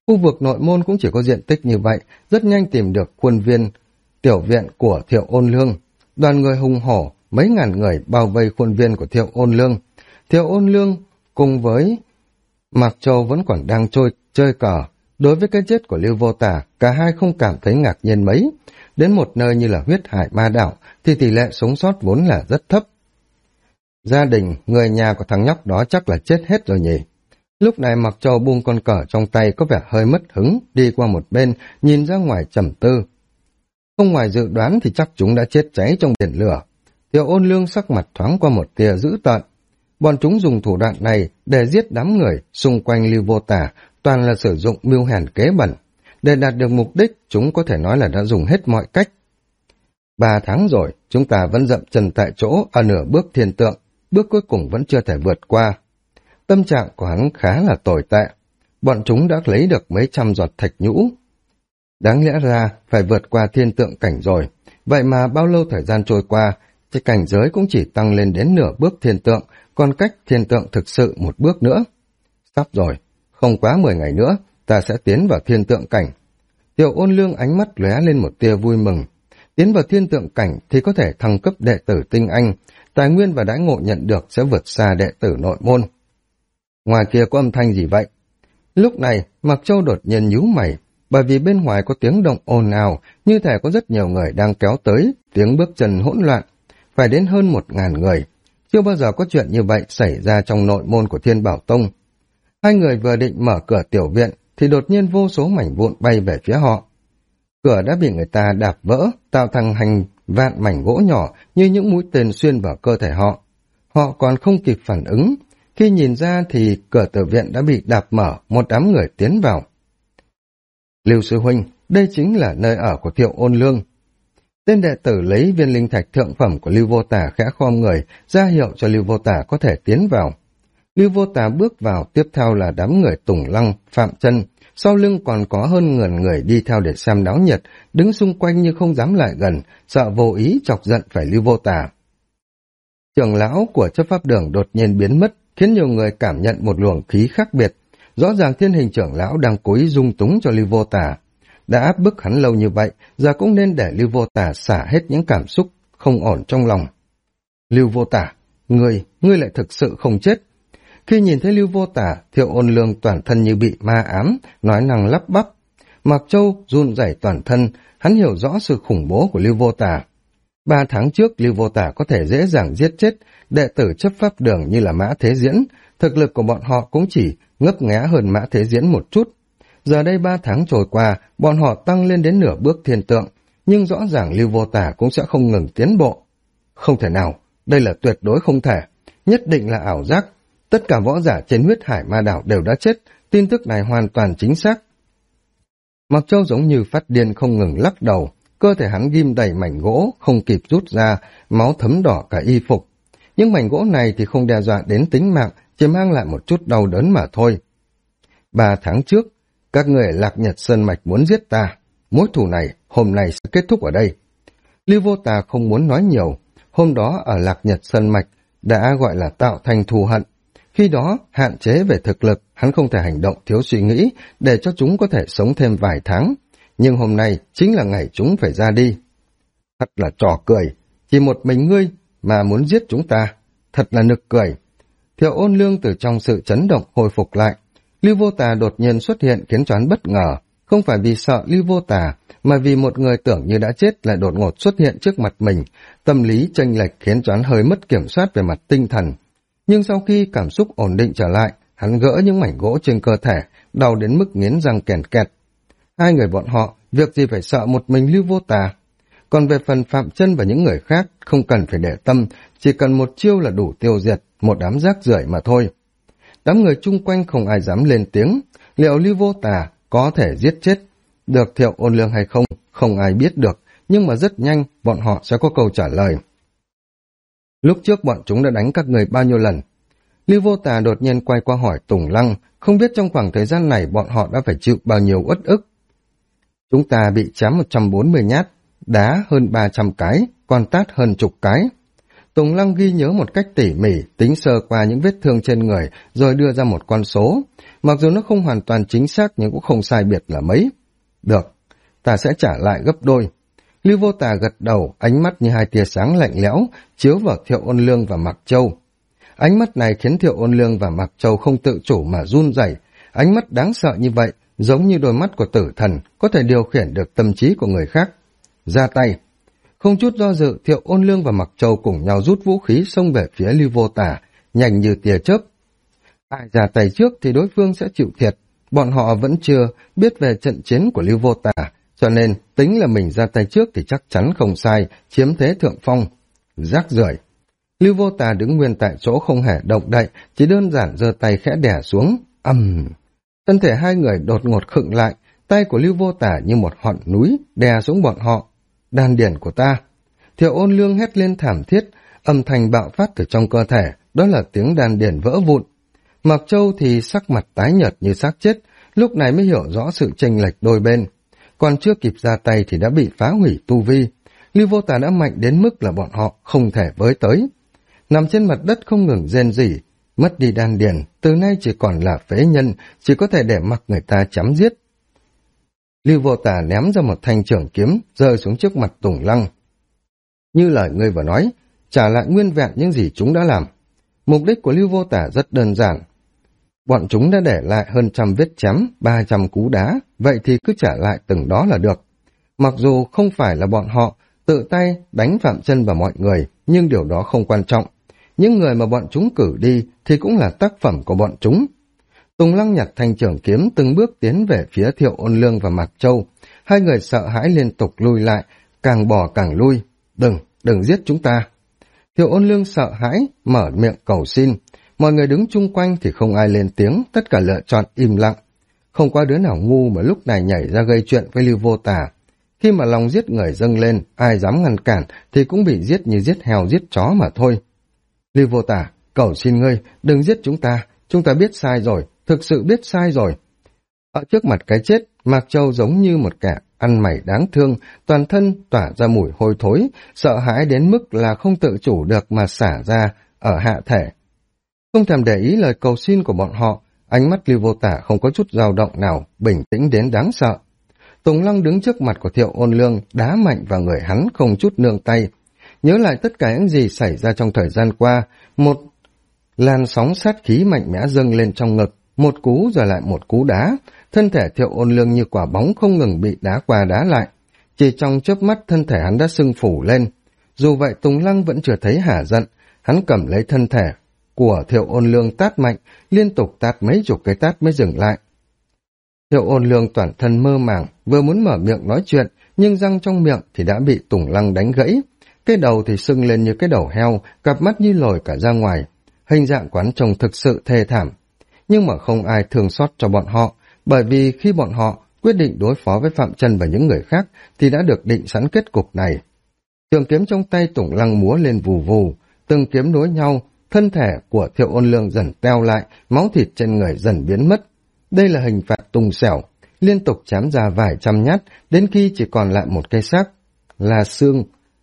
Khu vực nội môn cũng chỉ có diện tích như vậy, rất nhanh tìm được khuôn viên tiểu viện của Thiệu Ôn Lương. Đoàn người hùng hổ, mấy ngàn người bao vây khuôn viên của Thiệu Ôn Lương. Thiệu Ôn Lương cùng với Mạc Châu vẫn còn đang chơi cờ. Đối với cái chết của Lưu Vô Tà, cả hai không cảm thấy ngạc nhiên mấy. Đến một nơi như là huyết hải ma đảo thì tỷ lệ sống sót vốn là rất thấp. Gia đình, người nhà của thằng nhóc đó chắc là chết hết rồi nhỉ. Lúc này Mạc Châu buông con cờ trong tay có vẻ hơi mất hứng, đi qua một bên, nhìn ra ngoài trầm tư. Không ngoài dự đoán thì chắc chúng đã chết cháy trong biển lửa. Thiệu Ôn Lương sắc mặt thoáng qua một tia dữ tợn. Bọn chúng dùng thủ đoạn này để giết đám người xung quanh Lưu Vô Tà, toàn là sử dụng mưu hèn kế bẩn. Để đạt được mục đích, chúng có thể nói là đã dùng hết mọi cách. 3 tháng rồi, chúng ta vẫn dậm chân tại chỗ ở nửa bước thiên tượng, bước cuối cùng vẫn chưa thể vượt qua. Tâm trạng của hắn khá là tồi tệ. Bọn chúng đã lấy được mấy trăm giọt thạch nhũ. Đáng lẽ ra phải vượt qua thiên tượng cảnh rồi. Vậy mà bao lâu thời gian trôi qua, thì cảnh giới cũng chỉ tăng lên đến nửa bước thiên tượng, còn cách thiên tượng thực sự một bước nữa. Sắp rồi, không quá 10 ngày nữa, ta sẽ tiến vào thiên tượng cảnh. Thiệu Ôn Lương ánh mắt lóe lên một tia vui mừng. Tiến vào thiên tượng cảnh thì có thể thăng cấp đệ tử tinh anh, tài nguyên và đãi ngộ nhận được sẽ vượt xa đệ tử nội môn. Ngoài kia có âm thanh gì vậy? Lúc này, Mạc Châu đột nhiên nhíu mày, bởi vì bên ngoài có tiếng động ồn ào, như thể có rất nhiều người đang kéo tới, tiếng bước chân hỗn loạn, phải đến hơn 1000 người. Chưa bao giờ có chuyện như vậy xảy ra trong nội môn của Thiên Bảo Tông. Hai người vừa định mở cửa tiểu viện, thì đột nhiên vô số mảnh vụn bay về phía họ. Cửa đã bị người ta đạp vỡ, tạo thành hàng vạn mảnh gỗ nhỏ như những mũi tên xuyên vào cơ thể họ. Họ còn không kịp phản ứng. Khi nhìn ra thì cửa tiểu viện đã bị đạp mở, một đám người tiến vào. Lưu sư huynh, đây chính là nơi ở của Thiệu Ôn Lương. Tên đệ tử lấy viên linh thạch thượng phẩm của Lưu Vô Tà khẽ khom người, ra hiệu cho Lưu Vô Tà có thể tiến vào. Lưu Vô Tà bước vào, tiếp theo là đám người Tùng Lăng, Phạm Chân, sau lưng còn có hơn 1000 người đi theo để xem náo nhiệt, đứng xung quanh nhưng không dám lại gần, sợ vô ý chọc giận phải Lưu Vô Tà. Trưởng lão của chấp pháp đường đột nhiên biến mất, khiến nhiều người cảm nhận một luồng khí khác biệt. Rõ ràng thiên hình trưởng lão đang cố ý dung túng cho Lưu Vô Tà. Đã áp bức hắn lâu như vậy, giờ cũng nên để Lưu Vô Tà xả hết những cảm xúc không ổn trong lòng. Lưu Vô Tà, ngươi lại thực sự không chết. Khi nhìn thấy Lưu Vô Tà, Thiệu Ôn Lương toàn thân như bị ma ám, nói năng lắp bắp. Mạc Châu run rẩy toàn thân, hắn hiểu rõ sự khủng bố của Lưu Vô Tà. 3 tháng trước, Lưu Vô Tà có thể dễ dàng giết chết đệ tử chấp pháp đường như là Mã Thế Diễn, thực lực của bọn họ cũng chỉ ngấp nghé hơn Mã Thế Diễn một chút. Giờ đây 3 tháng trôi qua, bọn họ tăng lên đến nửa bước thiên tượng, nhưng rõ ràng Lưu Vô Tà cũng sẽ không ngừng tiến bộ. Không thể nào, đây là tuyệt đối không thể, nhất định là ảo giác. Tất cả võ giả trên huyết hải ma đảo đều đã chết, tin tức này hoàn toàn chính xác. Mạc Châu giống như phát điên không ngừng lắc đầu, cơ thể hắn ghim đầy mảnh gỗ, không kịp rút ra, máu thấm đỏ cả y phục. Những mảnh gỗ này thì không đe dọa đến tính mạng, chỉ mang lại một chút đau đớn mà thôi. 3 tháng trước, các người ở Lạc Nhật Sơn Mạch muốn giết ta. Mối thù này, hôm nay sẽ kết thúc ở đây. Lưu Vô Tà không muốn nói nhiều. Hôm đó ở Lạc Nhật Sơn Mạch đã gọi là tạo thành thù hận. Khi đó, hạn chế về thực lực, hắn không thể hành động thiếu suy nghĩ để cho chúng có thể sống thêm vài tháng. Nhưng hôm nay chính là ngày chúng phải ra đi. Thật là trò cười, chỉ một mình ngươi mà muốn giết chúng ta. Thật là nực cười. Thiệu Ôn Lương từ trong sự chấn động hồi phục lại. Lưu Vô Tà đột nhiên xuất hiện khiến cho hắn bất ngờ. Không phải vì sợ Lưu Vô Tà, mà vì một người tưởng như đã chết lại đột ngột xuất hiện trước mặt mình. Tâm lý chênh lệch khiến cho hắn hơi mất kiểm soát về mặt tinh thần. Nhưng sau khi cảm xúc ổn định trở lại, hắn gỡ những mảnh gỗ trên cơ thể, đau đến mức nghiến răng kèn kẹt. Hai người bọn họ, việc gì phải sợ một mình Lưu Vô Tà. Còn về phần Phạm Chân và những người khác, không cần phải để tâm, chỉ cần một chiêu là đủ tiêu diệt, một đám rác rưởi mà thôi. Đám người chung quanh không ai dám lên tiếng, liệu Lưu Vô Tà có thể giết chết được Thiệu Ôn Lương hay không, không ai biết được, nhưng mà rất nhanh bọn họ sẽ có câu trả lời. Lúc trước bọn chúng đã đánh các người bao nhiêu lần? Lưu Vô Tà đột nhiên quay qua hỏi Tùng Lăng, không biết trong khoảng thời gian này bọn họ đã phải chịu bao nhiêu uất ức. Chúng ta bị chém 140 nhát, đá hơn 300 cái, còn tát hơn chục cái. Tùng Lăng ghi nhớ một cách tỉ mỉ, tính sơ qua những vết thương trên người, rồi đưa ra một con số. Mặc dù nó không hoàn toàn chính xác nhưng cũng không sai biệt là mấy. Được, ta sẽ trả lại gấp đôi. Lưu Vô Tà gật đầu, ánh mắt như hai tia sáng lạnh lẽo, chiếu vào Thiệu Ôn Lương và Mạc Châu. Ánh mắt này khiến Thiệu Ôn Lương và Mạc Châu không tự chủ mà run rẩy. Ánh mắt đáng sợ như vậy, giống như đôi mắt của tử thần, có thể điều khiển được tâm trí của người khác. Ra tay. Không chút do dự, Thiệu Ôn Lương và Mạc Châu cùng nhau rút vũ khí xông về phía Lưu Vô Tà, nhanh như tia chớp. Ai ra tay trước thì đối phương sẽ chịu thiệt. Bọn họ vẫn chưa biết về trận chiến của Lưu Vô Tà, cho nên tính là mình ra tay trước thì chắc chắn không sai, chiếm thế thượng phong. Rác rưởi. Lưu Vô Tà đứng nguyên tại chỗ không hề động đậy, chỉ đơn giản giơ tay khẽ đè xuống. Thân thể hai người đột ngột khựng lại, tay của Lưu Vô Tà như một hòn núi đè xuống bọn họ. Đan điển của ta. Thiệu Ôn Lương hét lên thảm thiết, âm thanh bạo phát từ trong cơ thể, đó là tiếng đan điển vỡ vụn. Mạc Châu thì sắc mặt tái nhợt như xác chết, lúc này mới hiểu rõ sự chênh lệch đôi bên. Còn chưa kịp ra tay thì đã bị phá hủy tu vi. Lưu Vô Tà đã mạnh đến mức là bọn họ không thể với tới. Nằm trên mặt đất không ngừng rên rỉ, mất đi đan điển, từ nay chỉ còn là phế nhân, chỉ có thể để mặc người ta chém giết. Lưu Vô Tà ném ra một thanh trường kiếm, rơi xuống trước mặt Tùng Lăng. Như lời ngươi vừa nói, trả lại nguyên vẹn những gì chúng đã làm. Mục đích của Lưu Vô Tà rất đơn giản. Bọn chúng đã để lại hơn 100 vết chém, 300 cú đá, vậy thì cứ trả lại từng đó là được. Mặc dù không phải là bọn họ tự tay đánh Phạm Chân vào mọi người, nhưng điều đó không quan trọng. Những người mà bọn chúng cử đi thì cũng là tác phẩm của bọn chúng. Tùng Lăng nhặt thanh trường kiếm từng bước tiến về phía Thiệu Ôn Lương và Mạc Châu. Hai người sợ hãi liên tục lui lại, càng bỏ càng lui. Đừng giết chúng ta. Thiệu Ôn Lương sợ hãi, mở miệng cầu xin. Mọi người đứng chung quanh thì không ai lên tiếng, tất cả lựa chọn im lặng. Không có đứa nào ngu mà lúc này nhảy ra gây chuyện với Lưu Vô Tà. Khi mà lòng giết người dâng lên, ai dám ngăn cản thì cũng bị giết như giết heo giết chó mà thôi. Lưu Vô Tà, cầu xin ngươi, đừng giết chúng ta biết sai rồi, thực sự biết sai rồi. Ở trước mặt cái chết, Mạc Châu giống như một kẻ ăn mày đáng thương, toàn thân tỏa ra mùi hôi thối, sợ hãi đến mức là không tự chủ được mà xả ra ở hạ thể. Không thèm để ý lời cầu xin của bọn họ, ánh mắt Lưu Vô Tà không có chút dao động nào, bình tĩnh đến đáng sợ. Tùng Lăng đứng trước mặt của Thiệu Ôn Lương, đá mạnh vào người hắn không chút nương tay. Nhớ lại tất cả những gì xảy ra trong thời gian qua, một làn sóng sát khí mạnh mẽ dâng lên trong ngực, một cú rồi lại một cú đá. Thân thể Thiệu Ôn Lương như quả bóng không ngừng bị đá qua đá lại. Chỉ trong chớp mắt thân thể hắn đã sưng phù lên. Dù vậy Tùng Lăng vẫn chưa thấy hả giận, hắn cầm lấy thân thể của Thiệu Ôn Lương tát mạnh, liên tục tát mấy chục cái tát mới dừng lại. Thiệu Ôn Lương toàn thân mơ màng, vừa muốn mở miệng nói chuyện, nhưng răng trong miệng thì đã bị Tùng Lăng đánh gãy. Cái đầu thì sưng lên như cái đầu heo, cặp mắt như lồi cả ra ngoài. Hình dạng quán trông thực sự thê thảm. Nhưng mà không ai thương xót cho bọn họ, bởi vì khi bọn họ quyết định đối phó với Phạm Chân và những người khác thì đã được định sẵn kết cục này. Trường kiếm trong tay Tùng Lăng múa lên vù vù, từng kiếm nối nhau, thân thể của Thiệu Ôn Lương dần teo lại, máu thịt trên người dần biến mất. Đây là hình phạt tùng xẻo, liên tục chém ra vài trăm nhát, đến khi chỉ còn lại một cây xác, là xương,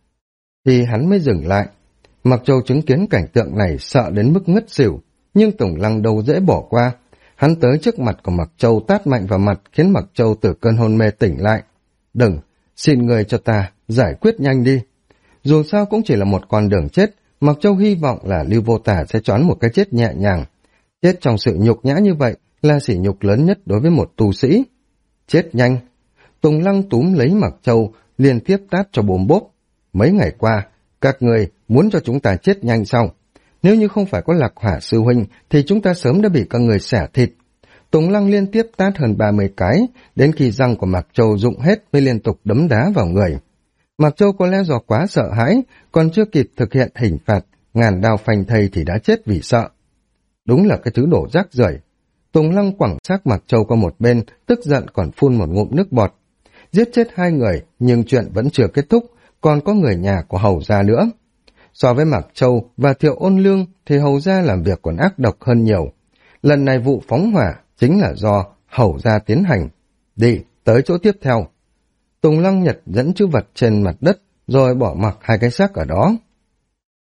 thì hắn mới dừng lại. Mạc Châu chứng kiến cảnh tượng này sợ đến mức ngất xỉu, nhưng Tùng Lăng đâu dễ bỏ qua. Hắn tới trước mặt của Mạc Châu tát mạnh vào mặt, khiến Mạc Châu từ cơn hôn mê tỉnh lại. Đừng, xin người cho ta, giải quyết nhanh đi. Dù sao cũng chỉ là một con đường chết, Mạc Châu hy vọng là Lưu Vô Tà sẽ choán một cái chết nhẹ nhàng. Chết trong sự nhục nhã như vậy là sỉ nhục lớn nhất đối với một tu sĩ. Chết nhanh. Tùng Lăng túm lấy Mạc Châu, liên tiếp tát cho bốm bốp. Mấy ngày qua, các người muốn cho chúng ta chết nhanh sao? Nếu như không phải có Lạc Hỏa sư huynh thì chúng ta sớm đã bị các người xẻ thịt. Tùng Lăng liên tiếp tát hơn 30 cái, đến khi răng của Mạc Châu rụng hết mới liên tục đấm đá vào người. Mạc Châu có lẽ do quá sợ hãi, còn chưa kịp thực hiện hình phạt, ngàn đao phanh thây thì đã chết vì sợ. Đúng là cái thứ đổ rác rưởi. Tùng Lăng quẳng xác Mạc Châu qua một bên, tức giận còn phun một ngụm nước bọt. Giết chết hai người, nhưng chuyện vẫn chưa kết thúc, còn có người nhà của Hầu gia nữa. So với Mạc Châu và Thiệu Ôn Lương thì Hầu gia làm việc còn ác độc hơn nhiều. Lần này vụ phóng hỏa chính là do Hầu gia tiến hành. Đi, tới chỗ tiếp theo. Tùng Lăng nhặt dẫn chữ vật trên mặt đất, rồi bỏ mặc hai cái xác ở đó.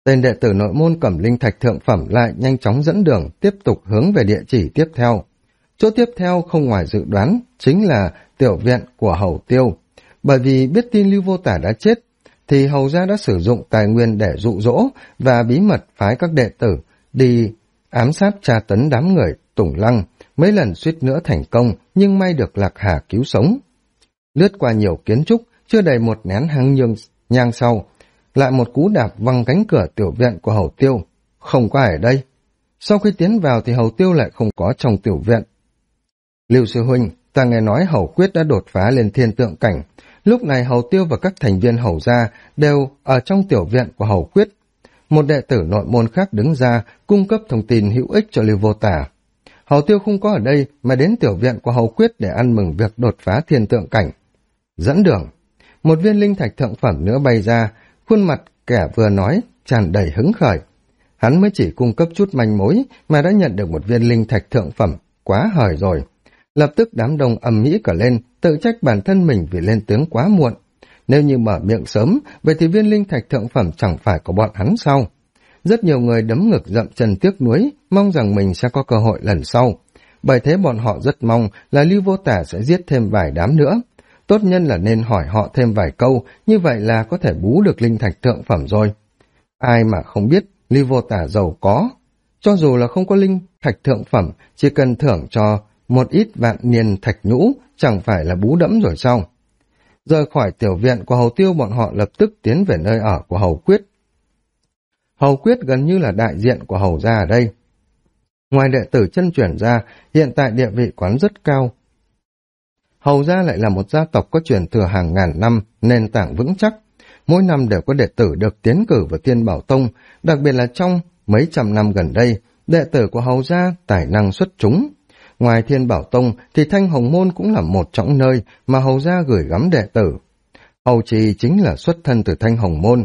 Tên đệ tử nội môn cầm linh thạch thượng phẩm lại nhanh chóng dẫn đường tiếp tục hướng về địa chỉ tiếp theo. Chỗ tiếp theo không ngoài dự đoán chính là tiểu viện của Hầu Tiêu. Bởi vì biết tin Lưu Vô Tả đã chết, thì Hầu gia đã sử dụng tài nguyên để dụ dỗ và bí mật phái các đệ tử đi ám sát tra tấn đám người Tùng Lăng, mấy lần suýt nữa thành công nhưng may được Lạc Hà cứu sống. Lướt qua nhiều kiến trúc, chưa đầy một nén nhang sau, lại một cú đạp văng cánh cửa tiểu viện của Hầu Tiêu. Không có ai ở đây. Sau khi tiến vào thì Hầu Tiêu lại không có trong tiểu viện. Lưu sư huynh, ta nghe nói Hầu Quyết đã đột phá lên thiên tượng cảnh. Lúc này Hầu Tiêu và các thành viên Hầu gia đều ở trong tiểu viện của Hầu Quyết. Một đệ tử nội môn khác đứng ra cung cấp thông tin hữu ích cho Lưu Vô Tả. Hầu Tiêu không có ở đây mà đến tiểu viện của Hầu Quyết để ăn mừng việc đột phá thiên tượng cảnh. Dẫn đường, một viên linh thạch thượng phẩm nữa bay ra, khuôn mặt kẻ vừa nói tràn đầy hứng khởi. Hắn mới chỉ cung cấp chút manh mối mà đã nhận được một viên linh thạch thượng phẩm, quá hời rồi. Lập tức đám đông ầm ĩ cả lên, tự trách bản thân mình vì lên tiếng quá muộn. Nếu như mở miệng sớm, vậy thì viên linh thạch thượng phẩm chẳng phải của bọn hắn sao? Rất nhiều người đấm ngực dậm chân tiếc nuối, mong rằng mình sẽ có cơ hội lần sau. Bởi thế bọn họ rất mong là Lưu Vô Tả sẽ giết thêm vài đám nữa. Tốt nhân là nên hỏi họ thêm vài câu, như vậy là có thể bú được linh thạch thượng phẩm rồi. Ai mà không biết Lưu Vô Tả giàu có. Cho dù là không có linh thạch thượng phẩm, chỉ cần thưởng cho một ít vạn niên thạch nhũ, chẳng phải là bú đẫm rồi sao? Rời khỏi tiểu viện của Hầu Tiêu, bọn họ lập tức tiến về nơi ở của Hầu Quyết. Hầu Quyết gần như là đại diện của Hầu gia ở đây. Ngoài đệ tử chân chuyển ra, hiện tại địa vị quán rất cao. Hầu gia lại là một gia tộc có truyền thừa hàng ngàn năm, nền tảng vững chắc. Mỗi năm đều có đệ tử được tiến cử vào Thiên Bảo Tông, đặc biệt là trong mấy trăm năm gần đây, đệ tử của Hầu gia tài năng xuất chúng. Ngoài Thiên Bảo Tông thì Thanh Hồng Môn cũng là một trong nơi mà Hầu gia gửi gắm đệ tử. Hầu Trì chính là xuất thân từ Thanh Hồng Môn.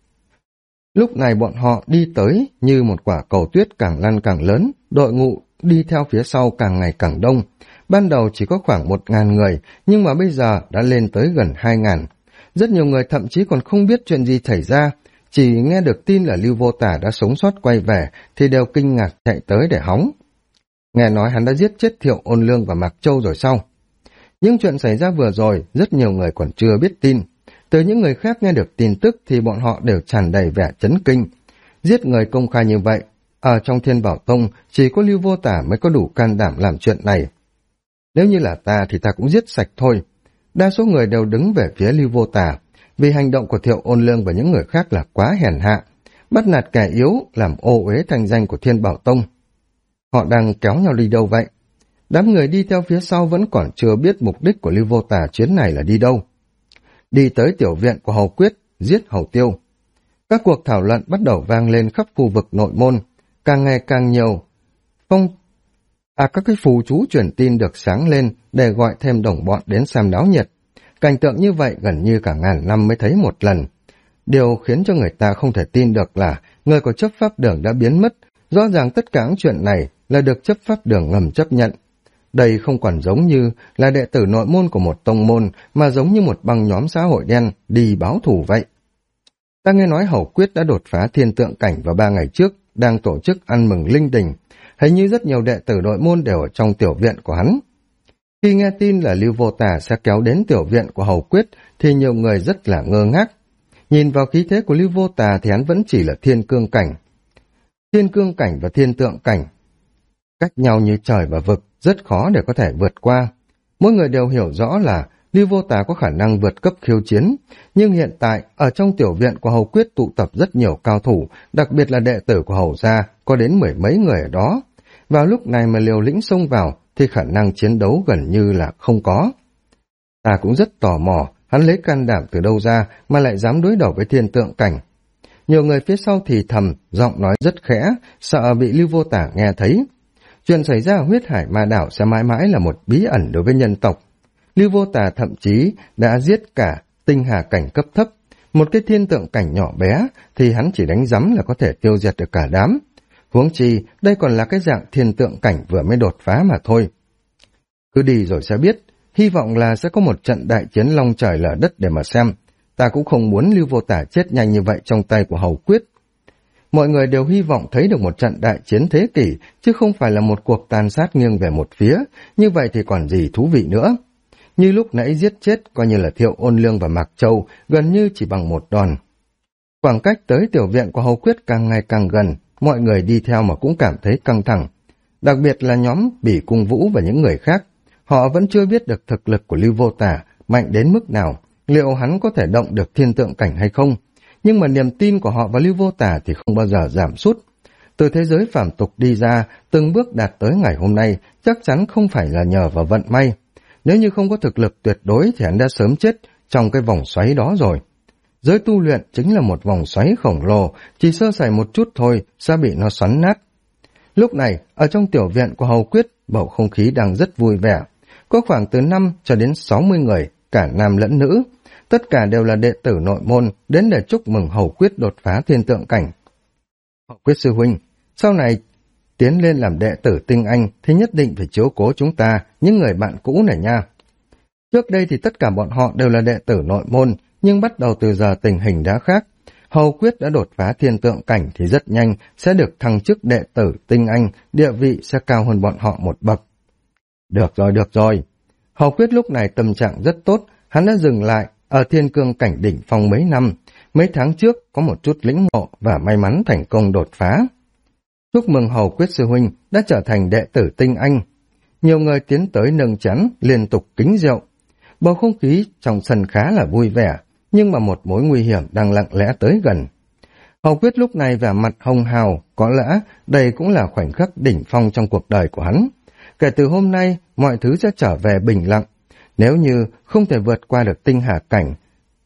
Lúc này bọn họ đi tới như một quả cầu tuyết càng lăn càng lớn, đội ngũ đi theo phía sau càng ngày càng đông. Ban đầu chỉ có khoảng 1.000 người, nhưng mà bây giờ đã lên tới gần 2.000. Rất nhiều người thậm chí còn không biết chuyện gì xảy ra, chỉ nghe được tin là Lưu Vô Tả đã sống sót quay về thì đều kinh ngạc chạy tới để hóng. Nghe nói hắn đã giết chết Thiệu Ôn Lương và Mạc Châu rồi sao? Nhưng chuyện xảy ra vừa rồi, rất nhiều người còn chưa biết tin. Từ những người khác nghe được tin tức thì bọn họ đều tràn đầy vẻ chấn kinh. Giết người công khai như vậy, ở trong Thiên Bảo Tông chỉ có Lưu Vô Tả mới có đủ can đảm làm chuyện này. Nếu như là ta thì ta cũng giết sạch thôi. Đa số người đều đứng về phía Lưu Vô Tả, vì hành động của Thiệu Ôn Lương và những người khác là quá hèn hạ, bắt nạt kẻ yếu, làm ô uế thanh danh của Thiên Bảo Tông. Họ đang kéo nhau đi đâu vậy? Đám người đi theo phía sau vẫn còn chưa biết mục đích của Lưu Vô Tả chuyến này là đi đâu. Đi tới tiểu viện của Hầu Quyết, giết Hầu Tiêu. Các cuộc thảo luận bắt đầu vang lên khắp khu vực nội môn, càng ngày càng nhiều. Các cái phù chú truyền tin được sáng lên để gọi thêm đồng bọn đến xem náo nhiệt. Cảnh tượng như vậy gần như cả ngàn năm mới thấy một lần. Điều khiến cho người ta không thể tin được là người của chấp pháp đường đã biến mất. Rõ ràng tất cả những chuyện này là được chấp pháp đường ngầm chấp nhận. Đây không còn giống như là đệ tử nội môn của một tông môn, mà giống như một băng nhóm xã hội đen đi báo thù vậy. Ta nghe nói Hầu Quyết đã đột phá thiên tượng cảnh vào 3 ngày trước, đang tổ chức ăn mừng linh đình. Hình như rất nhiều đệ tử nội môn đều ở trong tiểu viện của hắn. Khi nghe tin là Lưu Vô Tả sẽ kéo đến tiểu viện của Hầu Quyết thì nhiều người rất là ngơ ngác. Nhìn vào khí thế của Lưu Vô Tả thì hắn vẫn chỉ là thiên cương cảnh. Thiên cương cảnh và thiên tượng cảnh cách nhau như trời và vực, rất khó để có thể vượt qua. Mỗi người đều hiểu rõ là Lưu Vô Tả có khả năng vượt cấp khiêu chiến, nhưng hiện tại ở trong tiểu viện của Hầu Quyết tụ tập rất nhiều cao thủ, đặc biệt là đệ tử của Hầu gia, có đến 10 mấy người ở đó. Vào lúc này mà liều lĩnh xông vào thì khả năng chiến đấu gần như là không có. Ta cũng rất tò mò, hắn lấy can đảm từ đâu ra mà lại dám đối đầu với thiên tượng cảnh. Nhiều người phía sau thì thầm, giọng nói rất khẽ, sợ bị Lưu Vô Tả nghe thấy. Chuyện xảy ra ở Huyết Hải Ma Đảo sẽ mãi mãi là một bí ẩn đối với nhân tộc. Lưu Vô Tả thậm chí đã giết cả tinh hà cảnh cấp thấp. Một cái thiên tượng cảnh nhỏ bé thì hắn chỉ đánh rắm là có thể tiêu diệt được cả đám. Huống chi, đây còn là cái dạng thiên tượng cảnh vừa mới đột phá mà thôi. Cứ đi rồi sẽ biết, hy vọng là sẽ có một trận đại chiến long trời lở đất để mà xem. Ta cũng không muốn Lưu Vô Tả chết nhanh như vậy trong tay của Hầu Quyết. Mọi người đều hy vọng thấy được một trận đại chiến thế kỷ, chứ không phải là một cuộc tàn sát nghiêng về một phía, như vậy thì còn gì thú vị nữa. Như lúc nãy giết chết coi như là Thiệu Ôn Lương và Mạc Châu, gần như chỉ bằng một đòn. Khoảng cách tới tiểu viện của Hầu Quyết càng ngày càng gần, mọi người đi theo mà cũng cảm thấy căng thẳng. Đặc biệt là nhóm Bỉ Cung Vũ và những người khác. Họ vẫn chưa biết được thực lực của Lưu Vô Tả mạnh đến mức nào, liệu hắn có thể động được thiên tượng cảnh hay không. Nhưng mà niềm tin của họ vào Lưu Vô Tả thì không bao giờ giảm sút. Từ thế giới phàm tục đi ra, từng bước đạt tới ngày hôm nay, chắc chắn không phải là nhờ vào vận may. Nếu như không có thực lực tuyệt đối thì hắn đã sớm chết trong cái vòng xoáy đó rồi. Giới tu luyện chính là một vòng xoáy khổng lồ, chỉ sơ sẩy một chút thôi sẽ bị nó xoắn nát. Lúc này, ở trong tiểu viện của Hầu Quyết, bầu không khí đang rất vui vẻ. Có khoảng từ 5 cho đến 60 người, cả nam lẫn nữ. Tất cả đều là đệ tử nội môn, đến để chúc mừng Hầu Quyết đột phá thiên tượng cảnh. Hầu Quyết sư huynh, sau này tiến lên làm đệ tử tinh anh thì nhất định phải chiếu cố chúng ta, những người bạn cũ này nha. Trước đây thì tất cả bọn họ đều là đệ tử nội môn, nhưng bắt đầu từ giờ tình hình đã khác. Hầu Quyết đã đột phá thiên tượng cảnh thì rất nhanh sẽ được thăng chức đệ tử tinh anh, địa vị sẽ cao hơn bọn họ một bậc. Được rồi. Hầu Quyết lúc này tâm trạng rất tốt, hắn đã dừng lại ở thiên cương cảnh đỉnh phong mấy năm. Mấy tháng trước có một chút lĩnh ngộ và may mắn thành công đột phá. Chúc mừng Hầu Quyết sư huynh đã trở thành đệ tử tinh anh. Nhiều người tiến tới nâng chén liên tục kính rượu. Bầu không khí trong sân khá là vui vẻ, nhưng mà một mối nguy hiểm đang lặng lẽ tới gần. Hầu Quyết lúc này vẻ mặt hồng hào, có lẽ đây cũng là khoảnh khắc đỉnh phong trong cuộc đời của hắn. Kể từ hôm nay, mọi thứ sẽ trở về bình lặng. Nếu như không thể vượt qua được tinh hà cảnh,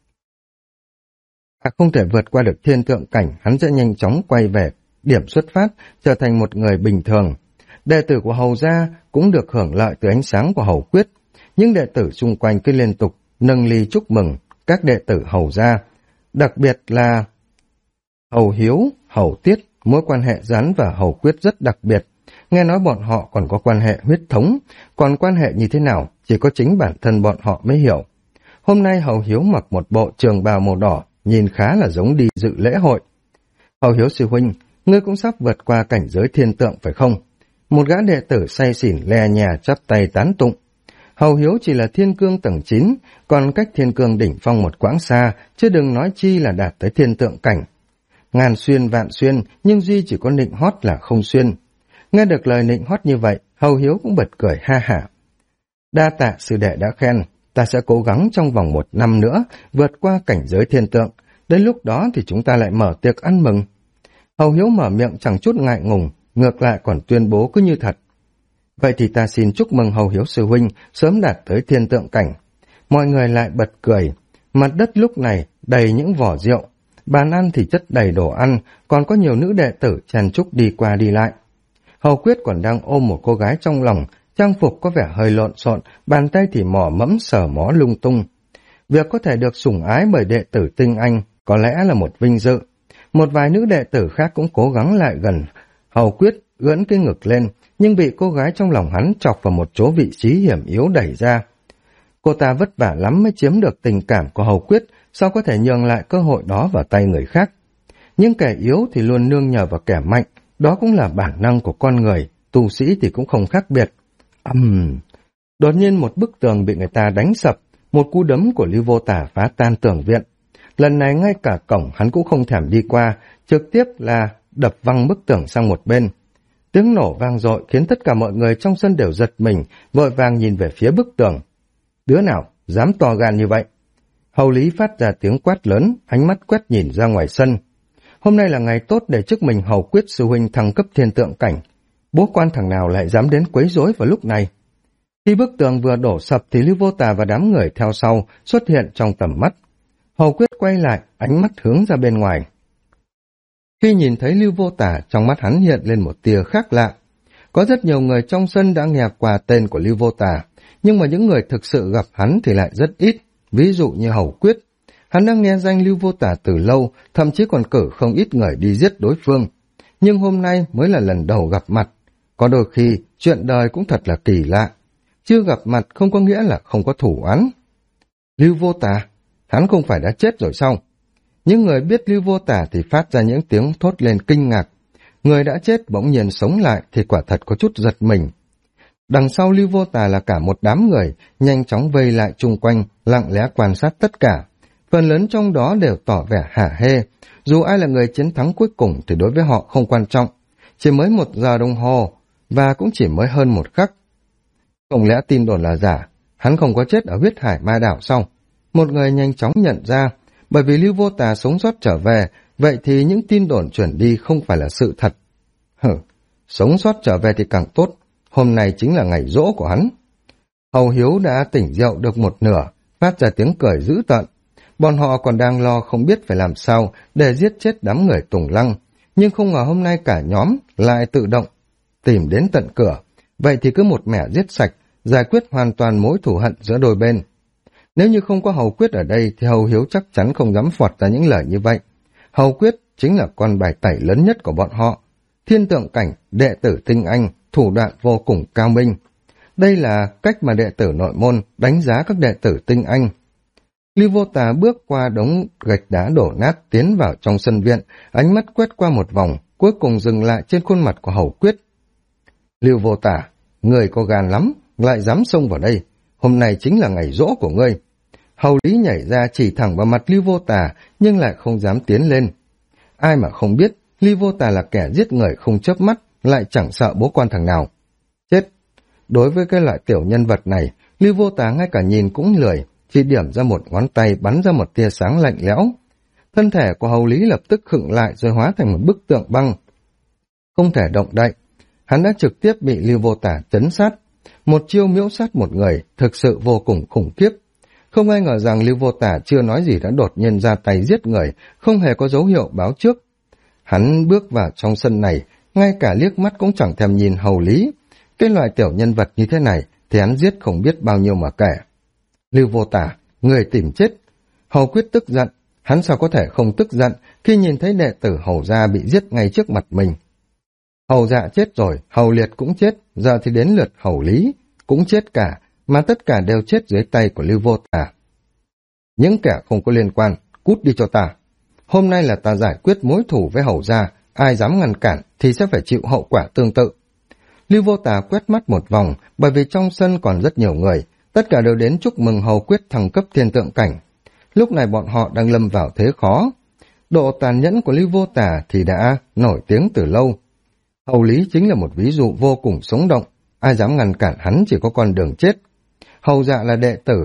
không thể vượt qua được thiên tượng cảnh, hắn sẽ nhanh chóng quay về điểm xuất phát, trở thành một người bình thường. Đệ tử của Hầu gia cũng được hưởng lợi từ ánh sáng của Hầu Quyết. Những đệ tử xung quanh cứ liên tục nâng ly chúc mừng các đệ tử Hầu gia, đặc biệt là Hầu Hiếu, Hầu Tiết, mối quan hệ Gián và Hầu Quyết rất đặc biệt. Nghe nói bọn họ còn có quan hệ huyết thống, còn quan hệ như thế nào chỉ có chính bản thân bọn họ mới hiểu. Hôm nay Hầu Hiếu mặc một bộ trường bào màu đỏ, nhìn khá là giống đi dự lễ hội. Hầu Hiếu sư huynh, ngươi cũng sắp vượt qua cảnh giới thiên tượng phải không? Một gã đệ tử say xỉn le nhà chắp tay tán tụng. Hầu Hiếu chỉ là thiên cương tầng 9, còn cách thiên cương đỉnh phong một quãng xa, chứ đừng nói chi là đạt tới thiên tượng cảnh. Ngàn xuyên vạn xuyên, nhưng duy chỉ có nịnh hót là không xuyên. Nghe được lời nịnh hót như vậy, Hầu Hiếu cũng bật cười ha hả. Đa tạ sư đệ đã khen, ta sẽ cố gắng trong vòng 1 năm nữa vượt qua cảnh giới thiên tượng, đến lúc đó thì chúng ta lại mở tiệc ăn mừng. Hầu Hiếu mở miệng chẳng chút ngại ngùng, ngược lại còn tuyên bố cứ như thật. Vậy thì ta xin chúc mừng Hầu Hiếu sư huynh sớm đạt tới thiên tượng cảnh. Mọi người lại bật cười, mặt đất lúc này đầy những vỏ rượu, bàn ăn thì chất đầy đồ ăn, còn có nhiều nữ đệ tử chen chúc đi qua đi lại. Hầu Quyết còn đang ôm một cô gái trong lòng, trang phục có vẻ hơi lộn xộn, bàn tay thì mò mẫm sờ mó lung tung. Việc có thể được sủng ái bởi đệ tử tinh anh có lẽ là một vinh dự. Một vài nữ đệ tử khác cũng cố gắng lại gần Hầu Quyết, ưỡn cái ngực lên, nhưng bị cô gái trong lòng hắn chọc vào một chỗ vị trí hiểm yếu đẩy ra. Cô ta vất vả lắm mới chiếm được tình cảm của Hầu Quyết, sao có thể nhường lại cơ hội đó vào tay người khác. Nhưng kẻ yếu thì luôn nương nhờ vào kẻ mạnh, đó cũng là bản năng của con người, tu sĩ thì cũng không khác biệt. Đột nhiên một bức tường bị người ta đánh sập, một cú đấm của Lưu Vô Tả phá tan tường viện. Lần này ngay cả cổng hắn cũng không thèm đi qua, trực tiếp là đập văng bức tường sang một bên. Tiếng nổ vang dội khiến tất cả mọi người trong sân đều giật mình, vội vàng nhìn về phía bức tường. Đứa nào dám to gan như vậy? Hầu Lý phát ra tiếng quát lớn, ánh mắt quét nhìn ra ngoài sân. Hôm nay là ngày tốt để chúc mừng Hầu Quyết sư huynh thăng cấp thiên tượng cảnh. Bố quan thằng nào lại dám đến quấy rối vào lúc này? Khi bức tường vừa đổ sập thì Lưu Vô Tà và đám người theo sau xuất hiện trong tầm mắt. Hầu Quyết quay lại, ánh mắt hướng ra bên ngoài. Khi nhìn thấy Lưu Vô Tà, trong mắt hắn hiện lên một tia khác lạ. Có rất nhiều người trong sân đã nghe qua tên của Lưu Vô Tà, nhưng mà những người thực sự gặp hắn thì lại rất ít, ví dụ như Hầu Quyết. Hắn đã nghe danh Lưu Vô Tà từ lâu, thậm chí còn cử không ít người đi giết đối phương. Nhưng hôm nay mới là lần đầu gặp mặt. Có đôi khi, chuyện đời cũng thật là kỳ lạ. Chưa gặp mặt không có nghĩa là không có thủ oán. Lưu Vô Tà, hắn không phải đã chết rồi sao? Những người biết Lưu Vô Tả thì phát ra những tiếng thốt lên kinh ngạc. Người đã chết bỗng nhiên sống lại thì quả thật có chút giật mình. Đằng sau Lưu Vô Tả là cả một đám người, nhanh chóng vây lại chung quanh, lặng lẽ quan sát tất cả. Phần lớn trong đó đều tỏ vẻ hả hê. Dù ai là người chiến thắng cuối cùng thì đối với họ không quan trọng. Chỉ mới 1 giờ đồng hồ, và cũng chỉ mới hơn 1 khắc. Không lẽ tin đồn là giả? Hắn không có chết ở huyết hải ma đảo sao? Một người nhanh chóng nhận ra, bởi vì Lưu Vô Tà sống sót trở về, vậy thì những tin đồn chuyển đi không phải là sự thật. Sống sót trở về thì càng tốt, hôm nay chính là ngày giỗ của hắn. Hầu Hiếu đã tỉnh rượu được một nửa, phát ra tiếng cười dữ tợn. Bọn họ còn đang lo không biết phải làm sao để giết chết đám người Tùng Lăng, nhưng không ngờ hôm nay cả nhóm lại tự động tìm đến tận cửa. Vậy thì cứ một mẻ giết sạch, giải quyết hoàn toàn mối thù hận giữa đôi bên. Nếu như không có Hầu Quyết ở đây thì Hầu Hiếu chắc chắn không dám phọt ra những lời như vậy. Hầu Quyết chính là con bài tẩy lớn nhất của bọn họ. Thiên tượng cảnh, đệ tử tinh anh, thủ đoạn vô cùng cao minh. Đây là cách mà đệ tử nội môn đánh giá các đệ tử tinh anh. Lưu Vô Tà bước qua đống gạch đá đổ nát tiến vào trong sân viện, ánh mắt quét qua một vòng, cuối cùng dừng lại trên khuôn mặt của Hầu Quyết. Lưu Vô Tà, người có gan lắm, lại dám xông vào đây. Hôm nay chính là ngày giỗ của ngươi. Hầu Lý nhảy ra chỉ thẳng vào mặt Lưu Vô Tà, nhưng lại không dám tiến lên. Ai mà không biết, Lưu Vô Tà là kẻ giết người không chớp mắt, lại chẳng sợ bố quan thằng nào. Chết! Đối với cái loại tiểu nhân vật này, Lưu Vô Tà ngay cả nhìn cũng lười, chỉ điểm ra một ngón tay bắn ra một tia sáng lạnh lẽo. Thân thể của Hầu Lý lập tức khựng lại rồi hóa thành một bức tượng băng. Không thể động đậy, hắn đã trực tiếp bị Lưu Vô Tà chấn sát. Một chiêu miễu sát một người thực sự vô cùng khủng khiếp. Không ai ngờ rằng Lưu Vô Tà chưa nói gì đã đột nhiên ra tay giết người, không hề có dấu hiệu báo trước. Hắn bước vào trong sân này, ngay cả liếc mắt cũng chẳng thèm nhìn Hầu Lý. Cái loại tiểu nhân vật như thế này thì hắn giết không biết bao nhiêu mà kể. Lưu Vô Tà, người tìm chết. Hầu Quyết tức giận, hắn sao có thể không tức giận khi nhìn thấy đệ tử Hầu gia bị giết ngay trước mặt mình. Hầu Dạ chết rồi, Hầu Liệt cũng chết, giờ thì đến lượt Hầu Lý, cũng chết cả, mà tất cả đều chết dưới tay của Lưu Vô Tà. Những kẻ không có liên quan, cút đi cho ta. Hôm nay là ta giải quyết mối thù với Hầu gia, ai dám ngăn cản thì sẽ phải chịu hậu quả tương tự. Lưu Vô Tà quét mắt một vòng, bởi vì trong sân còn rất nhiều người, tất cả đều đến chúc mừng Hầu Quyết thăng cấp thiên tượng cảnh. Lúc này bọn họ đang lâm vào thế khó. Độ tàn nhẫn của Lưu Vô Tà thì đã nổi tiếng từ lâu. Hầu Lý chính là một ví dụ vô cùng sống động, ai dám ngăn cản hắn chỉ có con đường chết. Hầu Dạ là đệ tử.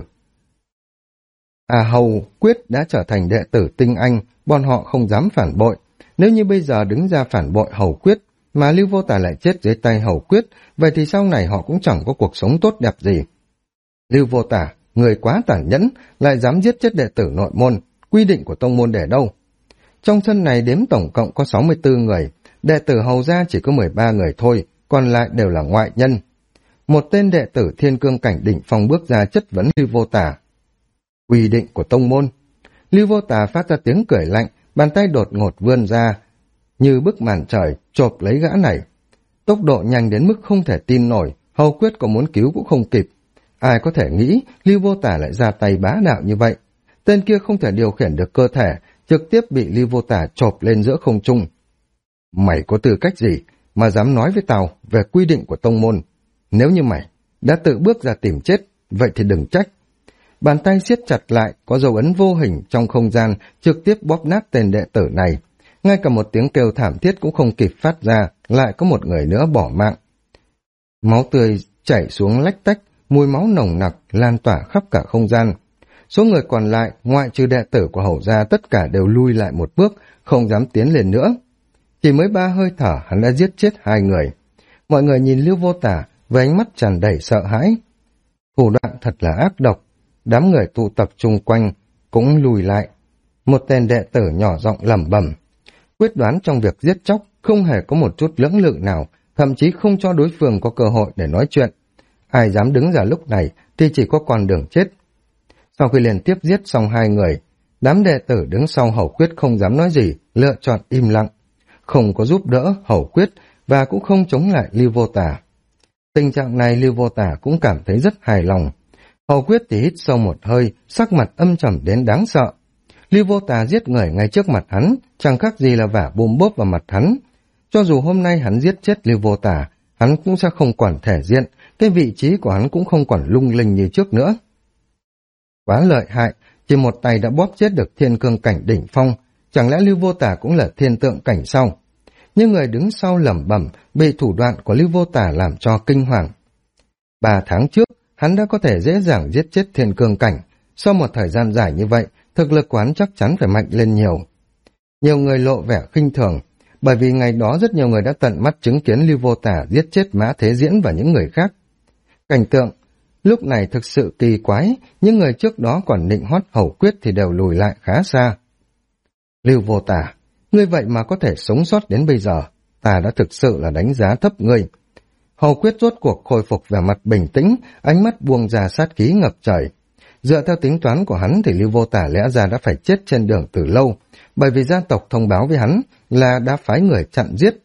Hầu Quyết đã trở thành đệ tử tinh anh, bọn họ không dám phản bội. Nếu như bây giờ đứng ra phản bội Hầu Quyết, mà Lưu Vô Tà lại chết dưới tay Hầu Quyết, vậy thì sau này họ cũng chẳng có cuộc sống tốt đẹp gì. Lưu Vô Tà, người quá tàn nhẫn, lại dám giết chết đệ tử nội môn, quy định của tông môn để đâu? Trong sân này đếm tổng cộng có 64 người, đệ tử Hầu gia chỉ có 13 người thôi, còn lại đều là ngoại nhân. Một tên đệ tử thiên cương cảnh đỉnh phong bước ra chất vấn Lưu Vô Tà. Quy định của tông môn. Lưu Vô Tà phát ra tiếng cười lạnh, bàn tay đột ngột vươn ra, như bức màn trời, chộp lấy gã này. Tốc độ nhanh đến mức không thể tin nổi, Hầu Quyết có muốn cứu cũng không kịp. Ai có thể nghĩ Lưu Vô Tà lại ra tay bá đạo như vậy. Tên kia không thể điều khiển được cơ thể, trực tiếp bị Lưu Vô Tà chộp lên giữa không trung. Mày có tư cách gì mà dám nói với tao về quy định của tông môn? Nếu như mày đã tự bước ra tìm chết, vậy thì đừng trách. Bàn tay siết chặt lại, có dấu ấn vô hình trong không gian, trực tiếp bóp nát tên đệ tử này. Ngay cả một tiếng kêu thảm thiết cũng không kịp phát ra, lại có một người nữa bỏ mạng. Máu tươi chảy xuống lách tách, mùi máu nồng nặc lan tỏa khắp cả không gian. Số người còn lại, ngoại trừ đệ tử của Hầu gia, tất cả đều lui lại một bước, không dám tiến lên nữa. Chỉ mới 3 hơi thở, hắn đã giết chết 2 người. Mọi người nhìn Lưu Vô Tà với ánh mắt tràn đầy sợ hãi. Thủ đoạn thật là ác độc. Đám người tụ tập chung quanh cũng lùi lại. Một tên đệ tử nhỏ giọng lẩm bẩm. Quyết đoán trong việc giết chóc, không hề có một chút lưỡng lự nào, thậm chí không cho đối phương có cơ hội để nói chuyện. Ai dám đứng ra lúc này thì chỉ có con đường chết. Sau khi liên tiếp giết xong 2 người, đám đệ tử đứng sau Hầu Quyết không dám nói gì, lựa chọn im lặng. Không có giúp đỡ Hầu Quyết và cũng không chống lại Lưu Vô Tà. Tình trạng này Lưu Vô Tà cũng cảm thấy rất hài lòng. Hầu Quyết thì hít sâu một hơi, sắc mặt âm trầm đến đáng sợ. Lưu Vô Tà giết người ngay trước mặt hắn, chẳng khác gì là vả bùm bốp vào mặt hắn. Cho dù hôm nay hắn giết chết Lưu Vô Tà, hắn cũng sẽ không còn thể diện, cái vị trí của hắn cũng không còn lung linh như trước nữa. Quá lợi hại, chỉ một tay đã bóp chết được thiên cương cảnh đỉnh phong, chẳng lẽ Lưu Vô Tà cũng là thiên tượng cảnh sau? Nhưng người đứng sau lẩm bẩm, bị thủ đoạn của Lưu Vô Tà làm cho kinh hoàng. 3 tháng trước, hắn đã có thể dễ dàng giết chết thiên cương cảnh, sau một thời gian dài như vậy, thực lực của hắn chắc chắn phải mạnh lên nhiều. Nhiều người lộ vẻ khinh thường, bởi vì ngày đó rất nhiều người đã tận mắt chứng kiến Lưu Vô Tà giết chết Mã Thế Diễn và những người khác. Cảnh tượng lúc này thực sự kỳ quái, những người trước đó còn nịnh hót Hầu Quyết thì đều lùi lại khá xa. Lưu Vô Tà, ngươi vậy mà có thể sống sót đến bây giờ, ta đã thực sự là đánh giá thấp ngươi. Hầu Quyết rốt cuộc khôi phục vẻ mặt bình tĩnh, ánh mắt buông ra sát khí ngập trời. Dựa theo tính toán của hắn thì Lưu Vô Tà lẽ ra đã phải chết trên đường từ lâu, bởi vì gia tộc thông báo với hắn là đã phái người chặn giết.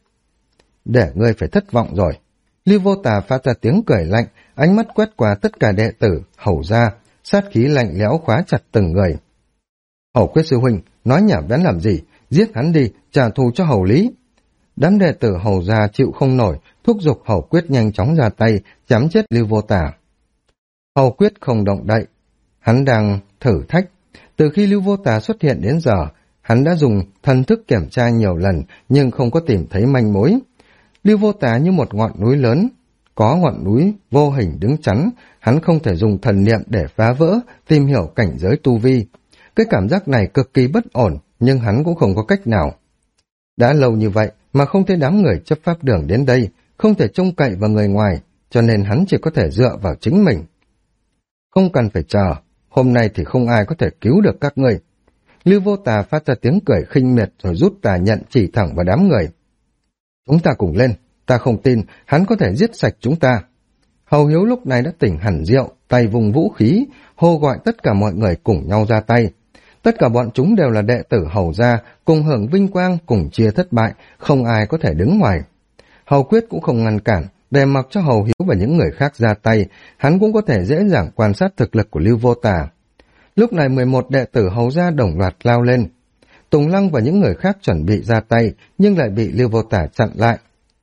Để ngươi phải thất vọng rồi. Lưu Vô Tà phát ra tiếng cười lạnh, ánh mắt quét qua tất cả đệ tử, hầu ra, sát khí lạnh lẽo khóa chặt từng người. Hầu Quyết sư huynh, nói nhảm bén làm gì, giết hắn đi, trả thù cho Hầu Lý. Đám đệ tử hầu ra chịu không nổi, thúc giục Hầu Quyết nhanh chóng ra tay, chém chết Lưu Vô Tà. Hầu Quyết không động đậy, hắn đang thử thách. Từ khi Lưu Vô Tà xuất hiện đến giờ, hắn đã dùng thần thức kiểm tra nhiều lần nhưng không có tìm thấy manh mối. Lưu Vô Tà như một ngọn núi lớn, có ngọn núi vô hình đứng chắn, hắn không thể dùng thần niệm để phá vỡ, tìm hiểu cảnh giới tu vi. Cái cảm giác này cực kỳ bất ổn, nhưng hắn cũng không có cách nào. Đã lâu như vậy mà không thấy đám người chấp pháp đường đến đây, không thể trông cậy vào người ngoài, cho nên hắn chỉ có thể dựa vào chính mình. Không cần phải chờ, hôm nay thì không ai có thể cứu được các ngươi. Lưu Vô Tà phát ra tiếng cười khinh miệt rồi rút tà nhận chỉ thẳng vào đám người. Chúng ta cùng lên, ta không tin hắn có thể giết sạch chúng ta. Hầu Hiếu lúc này đã tỉnh hẳn rượu, tay vùng vũ khí, hô gọi tất cả mọi người cùng nhau ra tay. Tất cả bọn chúng đều là đệ tử Hầu gia, cùng hưởng vinh quang, cùng chia thất bại, không ai có thể đứng ngoài. Hầu Quyết cũng không ngăn cản, để mặc cho Hầu Hiếu và những người khác ra tay, hắn cũng có thể dễ dàng quan sát thực lực của Lưu Vô Tà. Lúc này 11 đệ tử Hầu gia đồng loạt lao lên. Tùng Lăng và những người khác chuẩn bị ra tay, nhưng lại bị Lưu Vô Tà chặn lại.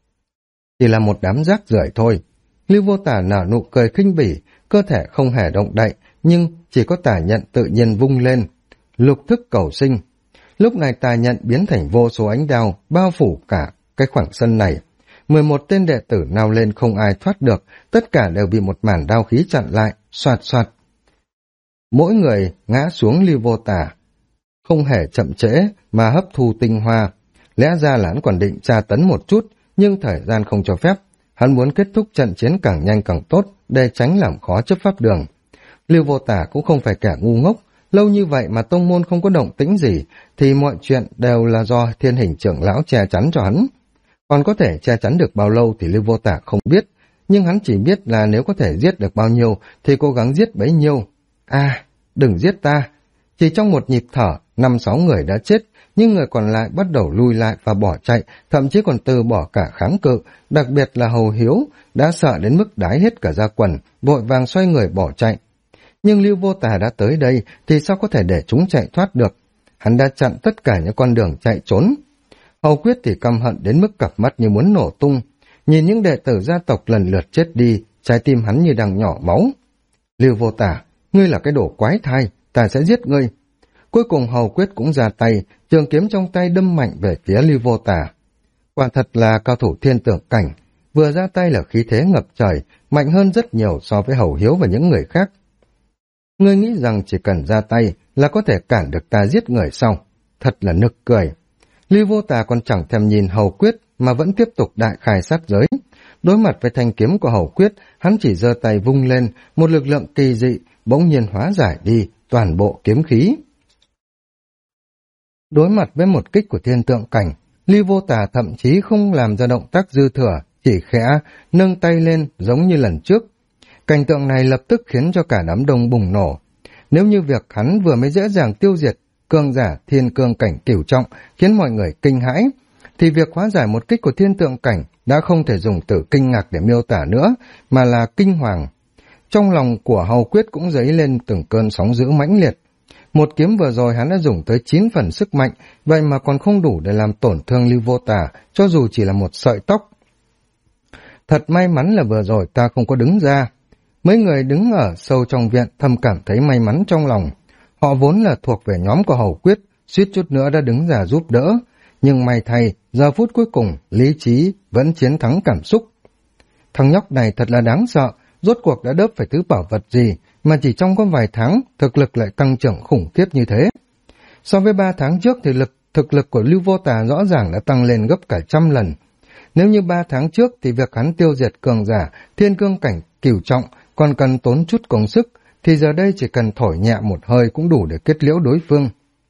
Chỉ là một đám rác rưởi thôi. Lưu Vô Tà nở nụ cười khinh bỉ, cơ thể không hề động đậy, nhưng chỉ có tà nhận tự nhiên vung lên. Lục thức cầu sinh. Lúc này tà nhận biến thành vô số ánh đao, bao phủ cả cái khoảng sân này. 11 tên đệ tử nào lên không ai thoát được, tất cả đều bị một màn đao khí chặn lại, xoạt xoạt. Mỗi người ngã xuống Lưu Vô Tà, không hề chậm trễ mà hấp thu tinh hoa. Lẽ ra là hắn còn định tra tấn một chút, nhưng thời gian không cho phép. Hắn muốn kết thúc trận chiến càng nhanh càng tốt để tránh làm khó chấp pháp đường. Lưu Vô Tà cũng không phải kẻ ngu ngốc, lâu như vậy mà tông môn không có động tĩnh gì thì mọi chuyện đều là do Thiên Hình trưởng lão che chắn cho hắn. Còn có thể che chắn được bao lâu thì Lưu Vô Tà không biết, nhưng hắn chỉ biết là nếu có thể giết được bao nhiêu thì cố gắng giết bấy nhiêu. Đừng giết ta. Chỉ trong một nhịp thở, 5-6 người đã chết, nhưng người còn lại bắt đầu lui lại và bỏ chạy, thậm chí còn từ bỏ cả kháng cự, đặc biệt là Hầu Hiếu, đã sợ đến mức đái hết cả da quần, vội vàng xoay người bỏ chạy. Nhưng Lưu Vô Tà đã tới đây thì sao có thể để chúng chạy thoát được? Hắn đã chặn tất cả những con đường chạy trốn. Hầu Quyết thì căm hận đến mức cặp mắt như muốn nổ tung. Nhìn những đệ tử gia tộc lần lượt chết đi, trái tim hắn như đang nhỏ máu. Lưu Vô Tà, ngươi là cái đồ quái thai, ta sẽ giết ngươi. Cuối cùng Hầu Quyết cũng ra tay, trường kiếm trong tay đâm mạnh về phía Lưu Vô Tà. Quả thật là cao thủ thiên tượng cảnh, vừa ra tay là khí thế ngập trời, mạnh hơn rất nhiều so với Hầu Hiếu và những người khác. Ngươi nghĩ rằng chỉ cần ra tay là có thể cản được ta giết người sao? Thật là nực cười. Lưu Vô Tà còn chẳng thèm nhìn Hầu Quyết mà vẫn tiếp tục đại khai sát giới. Đối mặt với thanh kiếm của Hầu Quyết, hắn chỉ giơ tay vung lên, một lực lượng kỳ dị bỗng nhiên hóa giải đi toàn bộ kiếm khí. Đối mặt với một kích của thiên tượng cảnh, Lưu Vô Tà thậm chí không làm ra động tác dư thừa, chỉ khẽ nâng tay lên giống như lần trước. Cảnh tượng này lập tức khiến cho cả đám đông bùng nổ. Nếu như việc hắn vừa mới dễ dàng tiêu diệt cường giả thiên cương cảnh cửu trọng khiến mọi người kinh hãi, thì việc hóa giải một kích của thiên tượng cảnh đã không thể dùng từ kinh ngạc để miêu tả nữa, mà là kinh hoàng. Trong lòng của Hầu Quyết cũng dấy lên từng cơn sóng dữ mãnh liệt. Một kiếm vừa rồi hắn đã dùng tới 9 phần sức mạnh, vậy mà còn không đủ để làm tổn thương Lưu Vô Tà, cho dù chỉ là một sợi tóc. Thật may mắn là vừa rồi ta không có đứng ra. Mấy người đứng ở sâu trong viện thầm cảm thấy may mắn trong lòng. Họ vốn là thuộc về nhóm của Hầu Quyết, suýt chút nữa đã đứng ra giúp đỡ. Nhưng may thay, giờ phút cuối cùng, lý trí vẫn chiến thắng cảm xúc. Thằng nhóc này thật là đáng sợ, rốt cuộc đã đớp phải thứ bảo vật gì, mà chỉ trong có vài tháng, thực lực lại tăng trưởng khủng khiếp như thế. So với 3 tháng trước thì thực lực của Lưu Vô Tà rõ ràng đã tăng lên gấp cả 100 lần. Nếu như 3 tháng trước thì việc hắn tiêu diệt cường giả, thiên cương cảnh cửu trọng còn cần tốn chút công sức, thì giờ đây chỉ cần thổi nhẹ một hơi cũng đủ để kết liễu đối phương.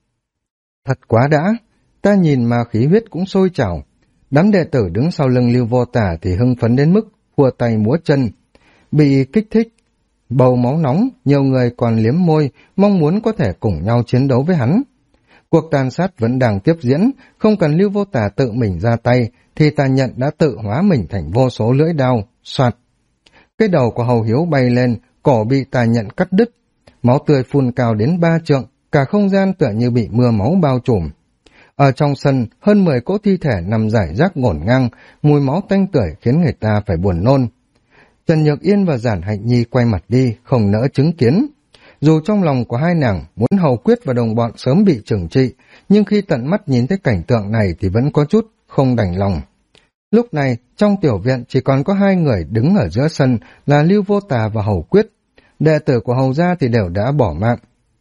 Thật quá đã, ta nhìn mà khí huyết cũng sôi trào. Đám đệ tử đứng sau lưng Lưu Vô Tà thì hưng phấn đến mức khua tay múa chân. Bị kích thích, bầu máu nóng, nhiều người còn liếm môi, mong muốn có thể cùng nhau chiến đấu với hắn. Cuộc tàn sát vẫn đang tiếp diễn, không cần Lưu Vô Tà tự mình ra tay, thì Tà Nhận đã tự hóa mình thành vô số lưỡi đao, soạt. Cái đầu của Hầu Hiếu bay lên, cổ bị Tà Nhận cắt đứt, máu tươi phun cao đến 3 trượng, cả không gian tựa như bị mưa máu bao trùm. Ở trong sân, hơn 10 cỗ thi thể nằm rải rác ngổn ngang, mùi máu tanh tưởi khiến người ta phải buồn nôn. Trần Nhược Yên và Giản Hạnh Nhi quay mặt đi, không nỡ chứng kiến. Dù trong lòng của hai nàng muốn Hầu Quyết và đồng bọn sớm bị trừng trị, nhưng khi tận mắt nhìn thấy cảnh tượng này thì vẫn có chút không đành lòng. Lúc này, trong tiểu viện chỉ còn có 2 người đứng ở giữa sân là Lưu Vô Tà và Hầu Quyết. Đệ tử của Hầu gia thì đều đã bỏ mạng.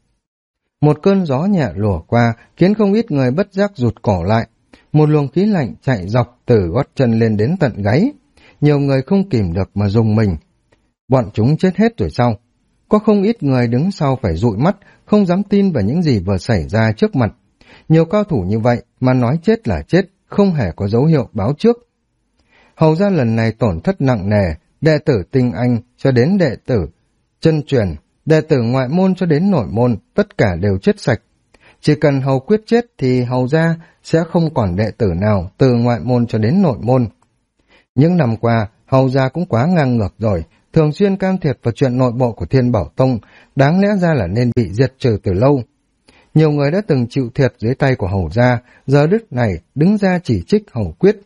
Một cơn gió nhẹ lùa qua khiến không ít người bất giác rụt cổ lại. Một luồng khí lạnh chạy dọc từ gót chân lên đến tận gáy. Nhiều người không kìm được mà rùng mình. Bọn chúng chết hết rồi sao? Có không ít người đứng sau phải dụi mắt, không dám tin vào những gì vừa xảy ra trước mặt. Nhiều cao thủ như vậy mà nói chết là chết, không hề có dấu hiệu báo trước. Hầu ra lần này tổn thất nặng nề, đệ tử tinh anh cho đến đệ tử chân truyền, đệ tử ngoại môn cho đến nội môn, tất cả đều chết sạch. Chỉ cần Hầu Quyết chết thì Hầu gia sẽ không còn đệ tử nào từ ngoại môn cho đến nội môn. Những năm qua, Hầu gia cũng quá ngang ngược rồi, thường xuyên can thiệp vào chuyện nội bộ của Thiên Bảo Tông, đáng lẽ ra là nên bị diệt trừ từ lâu. Nhiều người đã từng chịu thiệt dưới tay của Hầu gia, giờ đức này đứng ra chỉ trích Hầu Quyết.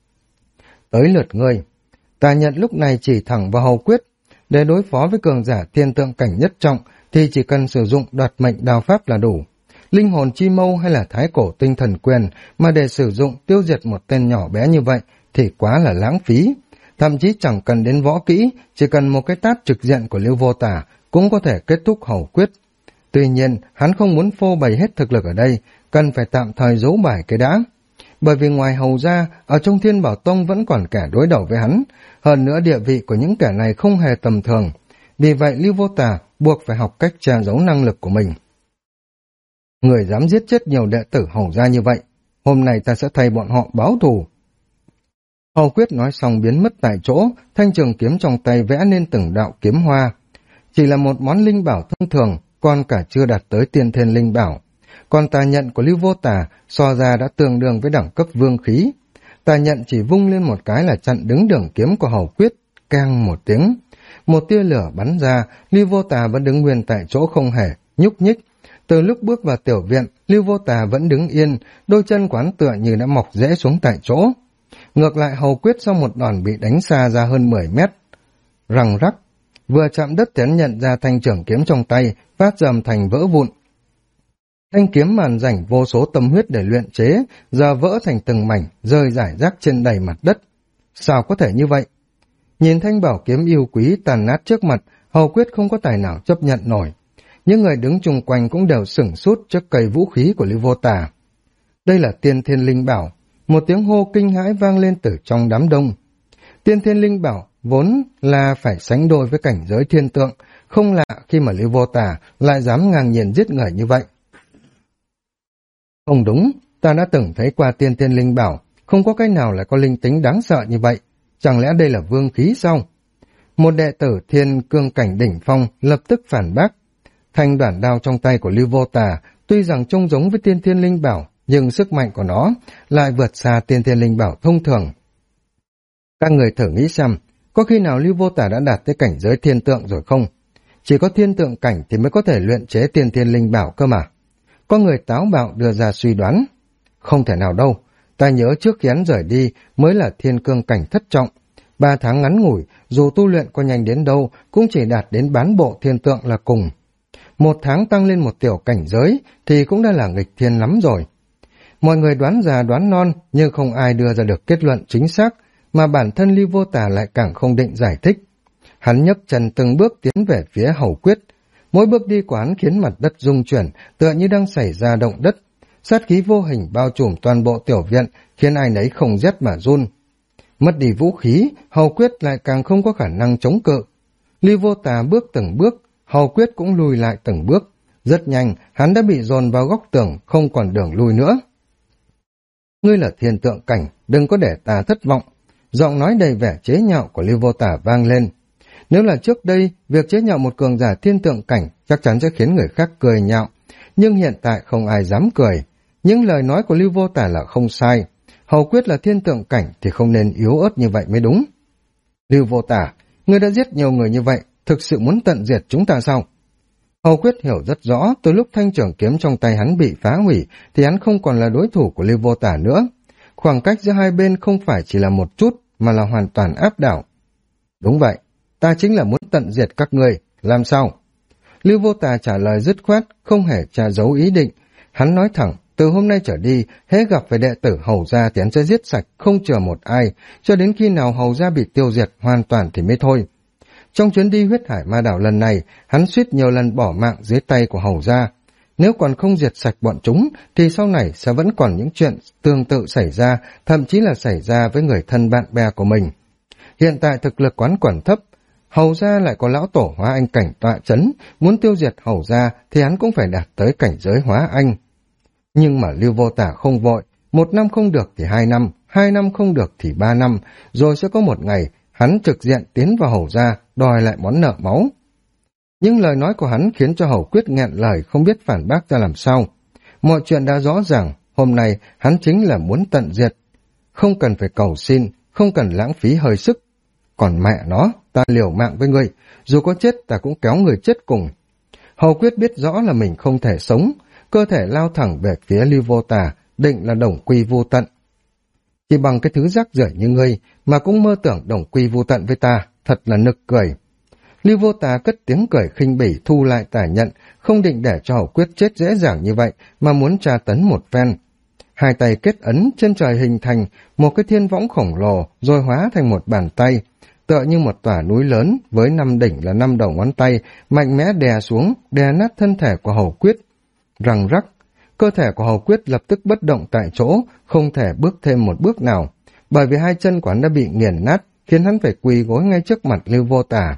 Tới lượt ngươi, Tà Nhận lúc này chỉ thẳng vào Hầu Quyết. Để đối phó với cường giả thiên tượng cảnh nhất trọng thì chỉ cần sử dụng đoạt mệnh đao pháp là đủ. Linh hồn chi mâu hay là thái cổ tinh thần quyền mà để sử dụng tiêu diệt một tên nhỏ bé như vậy thì quá là lãng phí. Thậm chí chẳng cần đến võ kỹ, chỉ cần một cái tát trực diện của Lưu Vô Tà cũng có thể kết thúc Hầu Quyết. Tuy nhiên, hắn không muốn phô bày hết thực lực ở đây, cần phải tạm thời giấu bài cái đã. Bởi vì ngoài Hầu ra, ở trong Thiên Bảo Tông vẫn còn kẻ đối đầu với hắn, hơn nữa địa vị của những kẻ này không hề tầm thường. Vì vậy Lưu Vô Tà buộc phải học cách che giấu năng lực của mình. Người dám giết chết nhiều đệ tử Hầu gia như vậy, hôm nay ta sẽ thay bọn họ báo thù. Hầu Quyết nói xong biến mất tại chỗ, thanh trường kiếm trong tay vẽ nên từng đạo kiếm hoa. Chỉ là một món linh bảo thông thường, còn cả chưa đạt tới tiên thiên linh bảo. Còn Tà Nhận của Lưu Vô Tà so ra đã tương đương với đẳng cấp vương khí. Tà Nhận chỉ vung lên một cái là chặn đứng đường kiếm của Hầu Quyết, keng một tiếng. Một tia lửa bắn ra, Lưu Vô Tà vẫn đứng nguyên tại chỗ không hề nhúc nhích. Từ lúc bước vào tiểu viện, Lưu Vô Tà vẫn đứng yên, đôi chân quán tựa như đã mọc rễ xuống tại chỗ. Ngược lại Hầu Quyết sau một đòn bị đánh xa ra hơn 10 mét. Răng rắc, vừa chạm đất thì hắn nhận ra thanh trường kiếm trong tay, phát rầm thành vỡ vụn. Thanh kiếm màn rảnh vô số tâm huyết để luyện chế, giờ vỡ thành từng mảnh, rơi rải rác trên đầy mặt đất. Sao có thể như vậy? Nhìn thanh bảo kiếm yêu quý tàn nát trước mặt, Hầu Quyết không có tài nào chấp nhận nổi. Những người đứng chung quanh cũng đều sửng sốt trước cây vũ khí của Lưu Vô Tà. Đây là tiên thiên linh bảo. Một tiếng hô kinh hãi vang lên từ trong đám đông. Tiên thiên linh bảo vốn là phải sánh đôi với cảnh giới thiên tượng, không lạ khi mà Lưu Vô Tà lại dám ngang nhiên giết người như vậy. Không đúng, ta đã từng thấy qua tiên thiên linh bảo, không có cái nào lại có linh tính đáng sợ như vậy. Chẳng lẽ đây là vương khí sao? Một đệ tử thiên cương cảnh đỉnh phong lập tức phản bác. Thanh đoản đao trong tay của Lưu Vô Tà tuy rằng trông giống với tiên thiên linh bảo, nhưng sức mạnh của nó lại vượt xa tiên thiên linh bảo thông thường. Các người thử nghĩ xem, có khi nào Lưu Vô Tà đã đạt tới cảnh giới thiên tượng rồi không? Chỉ có thiên tượng cảnh thì mới có thể luyện chế tiên thiên linh bảo cơ mà. Có người táo bạo đưa ra suy đoán. Không thể nào đâu, ta nhớ trước khi hắn rời đi mới là thiên cương cảnh thất trọng. 3 tháng ngắn ngủi, dù tu luyện có nhanh đến đâu cũng chỉ đạt đến bán bộ thiên tượng là cùng. 1 tháng tăng lên một tiểu cảnh giới thì cũng đã là nghịch thiên lắm rồi. Mọi người đoán già đoán non nhưng không ai đưa ra được kết luận chính xác, mà bản thân Lưu Vô Tà lại càng không định giải thích. Hắn nhấc chân từng bước tiến về phía Hầu Quyết. Mỗi bước đi của hắn khiến mặt đất rung chuyển, tựa như đang xảy ra động đất. Sát khí vô hình bao trùm toàn bộ tiểu viện, khiến ai nấy không rét mà run. Mất đi vũ khí, Hầu Quyết lại càng không có khả năng chống cự. Lưu Vô Tà bước từng bước, Hầu Quyết cũng lùi lại từng bước. Rất nhanh, hắn đã bị dồn vào góc tường, không còn đường lui nữa. Ngươi là thiên tượng cảnh, đừng có để ta thất vọng. Giọng nói đầy vẻ chế nhạo của Lưu Vô Tà vang lên. Nếu là trước đây, việc chế nhạo một cường giả thiên tượng cảnh chắc chắn sẽ khiến người khác cười nhạo. Nhưng hiện tại không ai dám cười. Những lời nói của Lưu Vô Tà là không sai. Hầu Quyết là thiên tượng cảnh thì không nên yếu ớt như vậy mới đúng. Lưu Vô Tà, ngươi đã giết nhiều người như vậy, thực sự muốn tận diệt chúng ta sao? Hầu Quyết hiểu rất rõ, từ lúc thanh trưởng kiếm trong tay hắn bị phá hủy thì hắn không còn là đối thủ của Lưu Vô Tà nữa. Khoảng cách giữa hai bên không phải chỉ là một chút mà là hoàn toàn áp đảo. Đúng vậy, ta chính là muốn tận diệt các ngươi, làm sao? Lưu Vô Tà trả lời dứt khoát, không hề che giấu ý định. Hắn nói thẳng, từ hôm nay trở đi, hễ gặp phải đệ tử Hầu gia thì hắn sẽ giết sạch, không chừa một ai, cho đến khi nào Hầu gia bị tiêu diệt hoàn toàn thì mới thôi. Trong chuyến đi huyết hải ma đảo lần này, hắn suýt nhiều lần bỏ mạng dưới tay của Hầu gia. Nếu còn không diệt sạch bọn chúng, thì sau này sẽ vẫn còn những chuyện tương tự xảy ra, thậm chí là xảy ra với người thân bạn bè của mình. Hiện tại thực lực quán quẩn thấp, Hầu gia lại có lão tổ hóa anh cảnh tọa chấn, muốn tiêu diệt Hầu gia thì hắn cũng phải đạt tới cảnh giới hóa anh. Nhưng mà Lưu Vô Tà không vội, 1 năm không được thì 2 năm, 2 năm không được thì 3 năm, rồi sẽ có một ngày hắn trực diện tiến vào Hầu gia, đòi lại món nợ máu. Nhưng lời nói của hắn khiến cho Hầu Quyết nghẹn lời không biết phản bác ra làm sao. Mọi chuyện đã rõ ràng, hôm nay hắn chính là muốn tận diệt. Không cần phải cầu xin, không cần lãng phí hơi sức. Còn mẹ nó, ta liều mạng với ngươi, dù có chết ta cũng kéo người chết cùng. Hầu Quyết biết rõ là mình không thể sống, cơ thể lao thẳng về phía Lưu Vô Tà, định là đồng quy vô tận. Chỉ bằng cái thứ rác rưởi như ngươi mà cũng mơ tưởng đồng quy vô tận với ta, thật là nực cười. Lưu Vô Tà cất tiếng cười khinh bỉ thu lại tả nhận, không định để cho Hầu Quyết chết dễ dàng như vậy mà muốn tra tấn một phen. Hai tay kết ấn, trên trời hình thành một cái thiên võng khổng lồ rồi hóa thành một bàn tay, tựa như một tòa núi lớn với 5 đỉnh là 5 đầu ngón tay, mạnh mẽ đè xuống, đè nát thân thể của Hầu Quyết. Răng rắc, cơ thể của Hầu Quyết lập tức bất động tại chỗ, không thể bước thêm một bước nào, bởi vì hai chân của hắn đã bị nghiền nát, khiến hắn phải quỳ gối ngay trước mặt Lưu Vô Tà.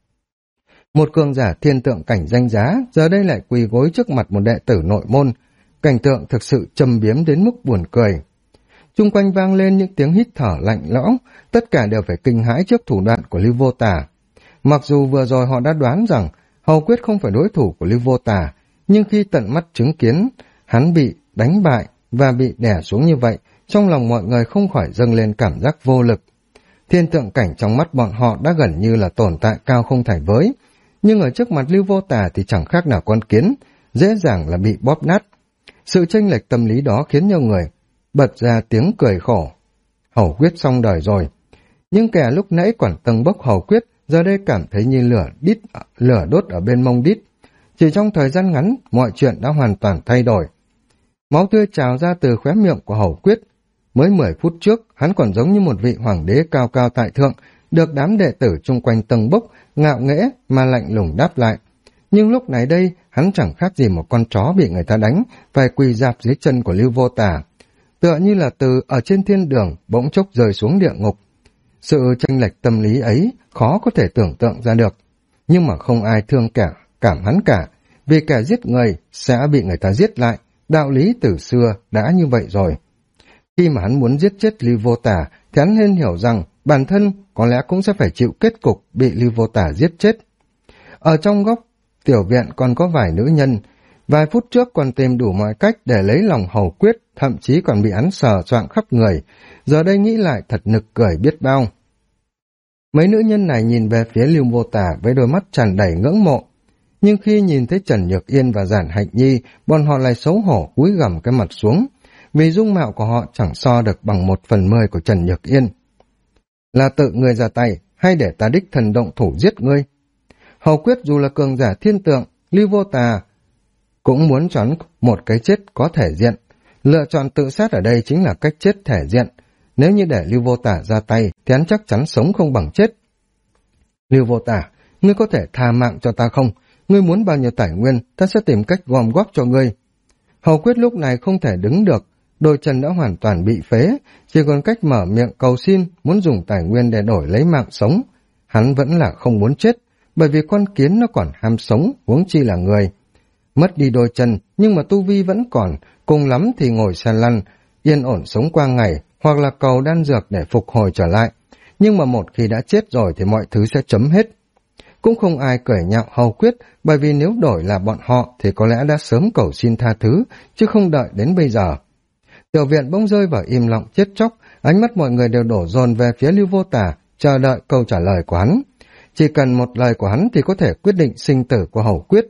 Một cường giả thiên tượng cảnh danh giá, giờ đây lại quỳ gối trước mặt một đệ tử nội môn, cảnh tượng thực sự châm biếm đến mức buồn cười. Chung quanh vang lên những tiếng hít thở lạnh lẽo, tất cả đều phải kinh hãi trước thủ đoạn của Lưu Vô Tà. Mặc dù vừa rồi họ đã đoán rằng Hầu Quyết không phải đối thủ của Lưu Vô Tà, nhưng khi tận mắt chứng kiến hắn bị đánh bại và bị đè xuống như vậy, trong lòng mọi người không khỏi dâng lên cảm giác vô lực. Thiên tượng cảnh trong mắt bọn họ đã gần như là tồn tại cao không thể với, nhưng ở trước mặt Lưu Vô Tà thì chẳng khác nào con kiến, dễ dàng là bị bóp nát. Sự chênh lệch tâm lý đó khiến nhiều người bật ra tiếng cười khổ. Hầu Quyết xong đời rồi. Nhưng kẻ lúc nãy còn tầng bốc Hầu Quyết, giờ đây cảm thấy như lửa đốt ở bên mông đít. Chỉ trong thời gian ngắn, mọi chuyện đã hoàn toàn thay đổi. Máu tươi trào ra từ khóe miệng của Hầu Quyết. Mới 10 phút trước, hắn còn giống như một vị hoàng đế cao cao tại thượng, được đám đệ tử chung quanh tầng bốc, ngạo nghễ mà lạnh lùng đáp lại. Nhưng lúc này đây, hắn chẳng khác gì một con chó bị người ta đánh, phải quỳ rạp dưới chân của Lưu Vô Tà. Tựa như là từ ở trên thiên đường bỗng chốc rơi xuống địa ngục. Sự chênh lệch tâm lý ấy khó có thể tưởng tượng ra được. Nhưng mà không ai thương cảm hắn cả, vì kẻ giết người sẽ bị người ta giết lại, đạo lý từ xưa đã như vậy rồi. Khi mà hắn muốn giết chết Lưu Vô Tà thì hắn nên hiểu rằng bản thân có lẽ cũng sẽ phải chịu kết cục bị Lưu Vô Tà giết chết. Ở trong góc tiểu viện còn có vài nữ nhân, vài phút trước còn tìm đủ mọi cách để lấy lòng Hầu Quyết, thậm chí còn bị hắn sờ soạng khắp người, giờ đây nghĩ lại thật nực cười biết bao. Mấy nữ nhân này nhìn về phía Lưu Vô Tà với đôi mắt tràn đầy ngưỡng mộ. nhưng khi nhìn thấy Trần Nhược Yên và Giản Hạnh Nhi, bọn họ lại xấu hổ cúi gằm cái mặt xuống, vì dung mạo của họ chẳng so được bằng 1/10 của Trần Nhược Yên. Là tự ngươi ra tay, hay để ta đích thần động thủ giết ngươi? Hầu Quyết dù là cường giả thiên tượng, Lưu Vô Tà cũng muốn cho hắn một cái chết có thể diện. Lựa chọn tự sát ở đây chính là cách chết thể diện. Nếu như để Lưu Vô Tà ra tay, thì hắn chắc chắn sống không bằng chết. Lưu Vô Tà, ngươi có thể tha mạng cho ta không? Ngươi muốn bao nhiêu tài nguyên, ta sẽ tìm cách gom góp cho ngươi. Hầu Quyết lúc này không thể đứng được, đôi chân đã hoàn toàn bị phế, chỉ còn cách mở miệng cầu xin, muốn dùng tài nguyên để đổi lấy mạng sống. Hắn vẫn là không muốn chết, bởi vì con kiến nó còn ham sống, huống chi là người. Mất đi đôi chân, nhưng mà tu vi vẫn còn, cùng lắm thì ngồi xe lăn, yên ổn sống qua ngày, hoặc là cầu đan dược để phục hồi trở lại. Nhưng mà một khi đã chết rồi thì mọi thứ sẽ chấm hết. Cũng không ai cười nhạo Hầu Quyết, bởi vì nếu đổi là bọn họ thì có lẽ đã sớm cầu xin tha thứ, chứ không đợi đến bây giờ. Tiểu viện bỗng rơi vào im lặng chết chóc, ánh mắt mọi người đều đổ dồn về phía Lưu Vô Tà, chờ đợi câu trả lời của hắn. Chỉ cần một lời của hắn thì có thể quyết định sinh tử của Hầu Quyết.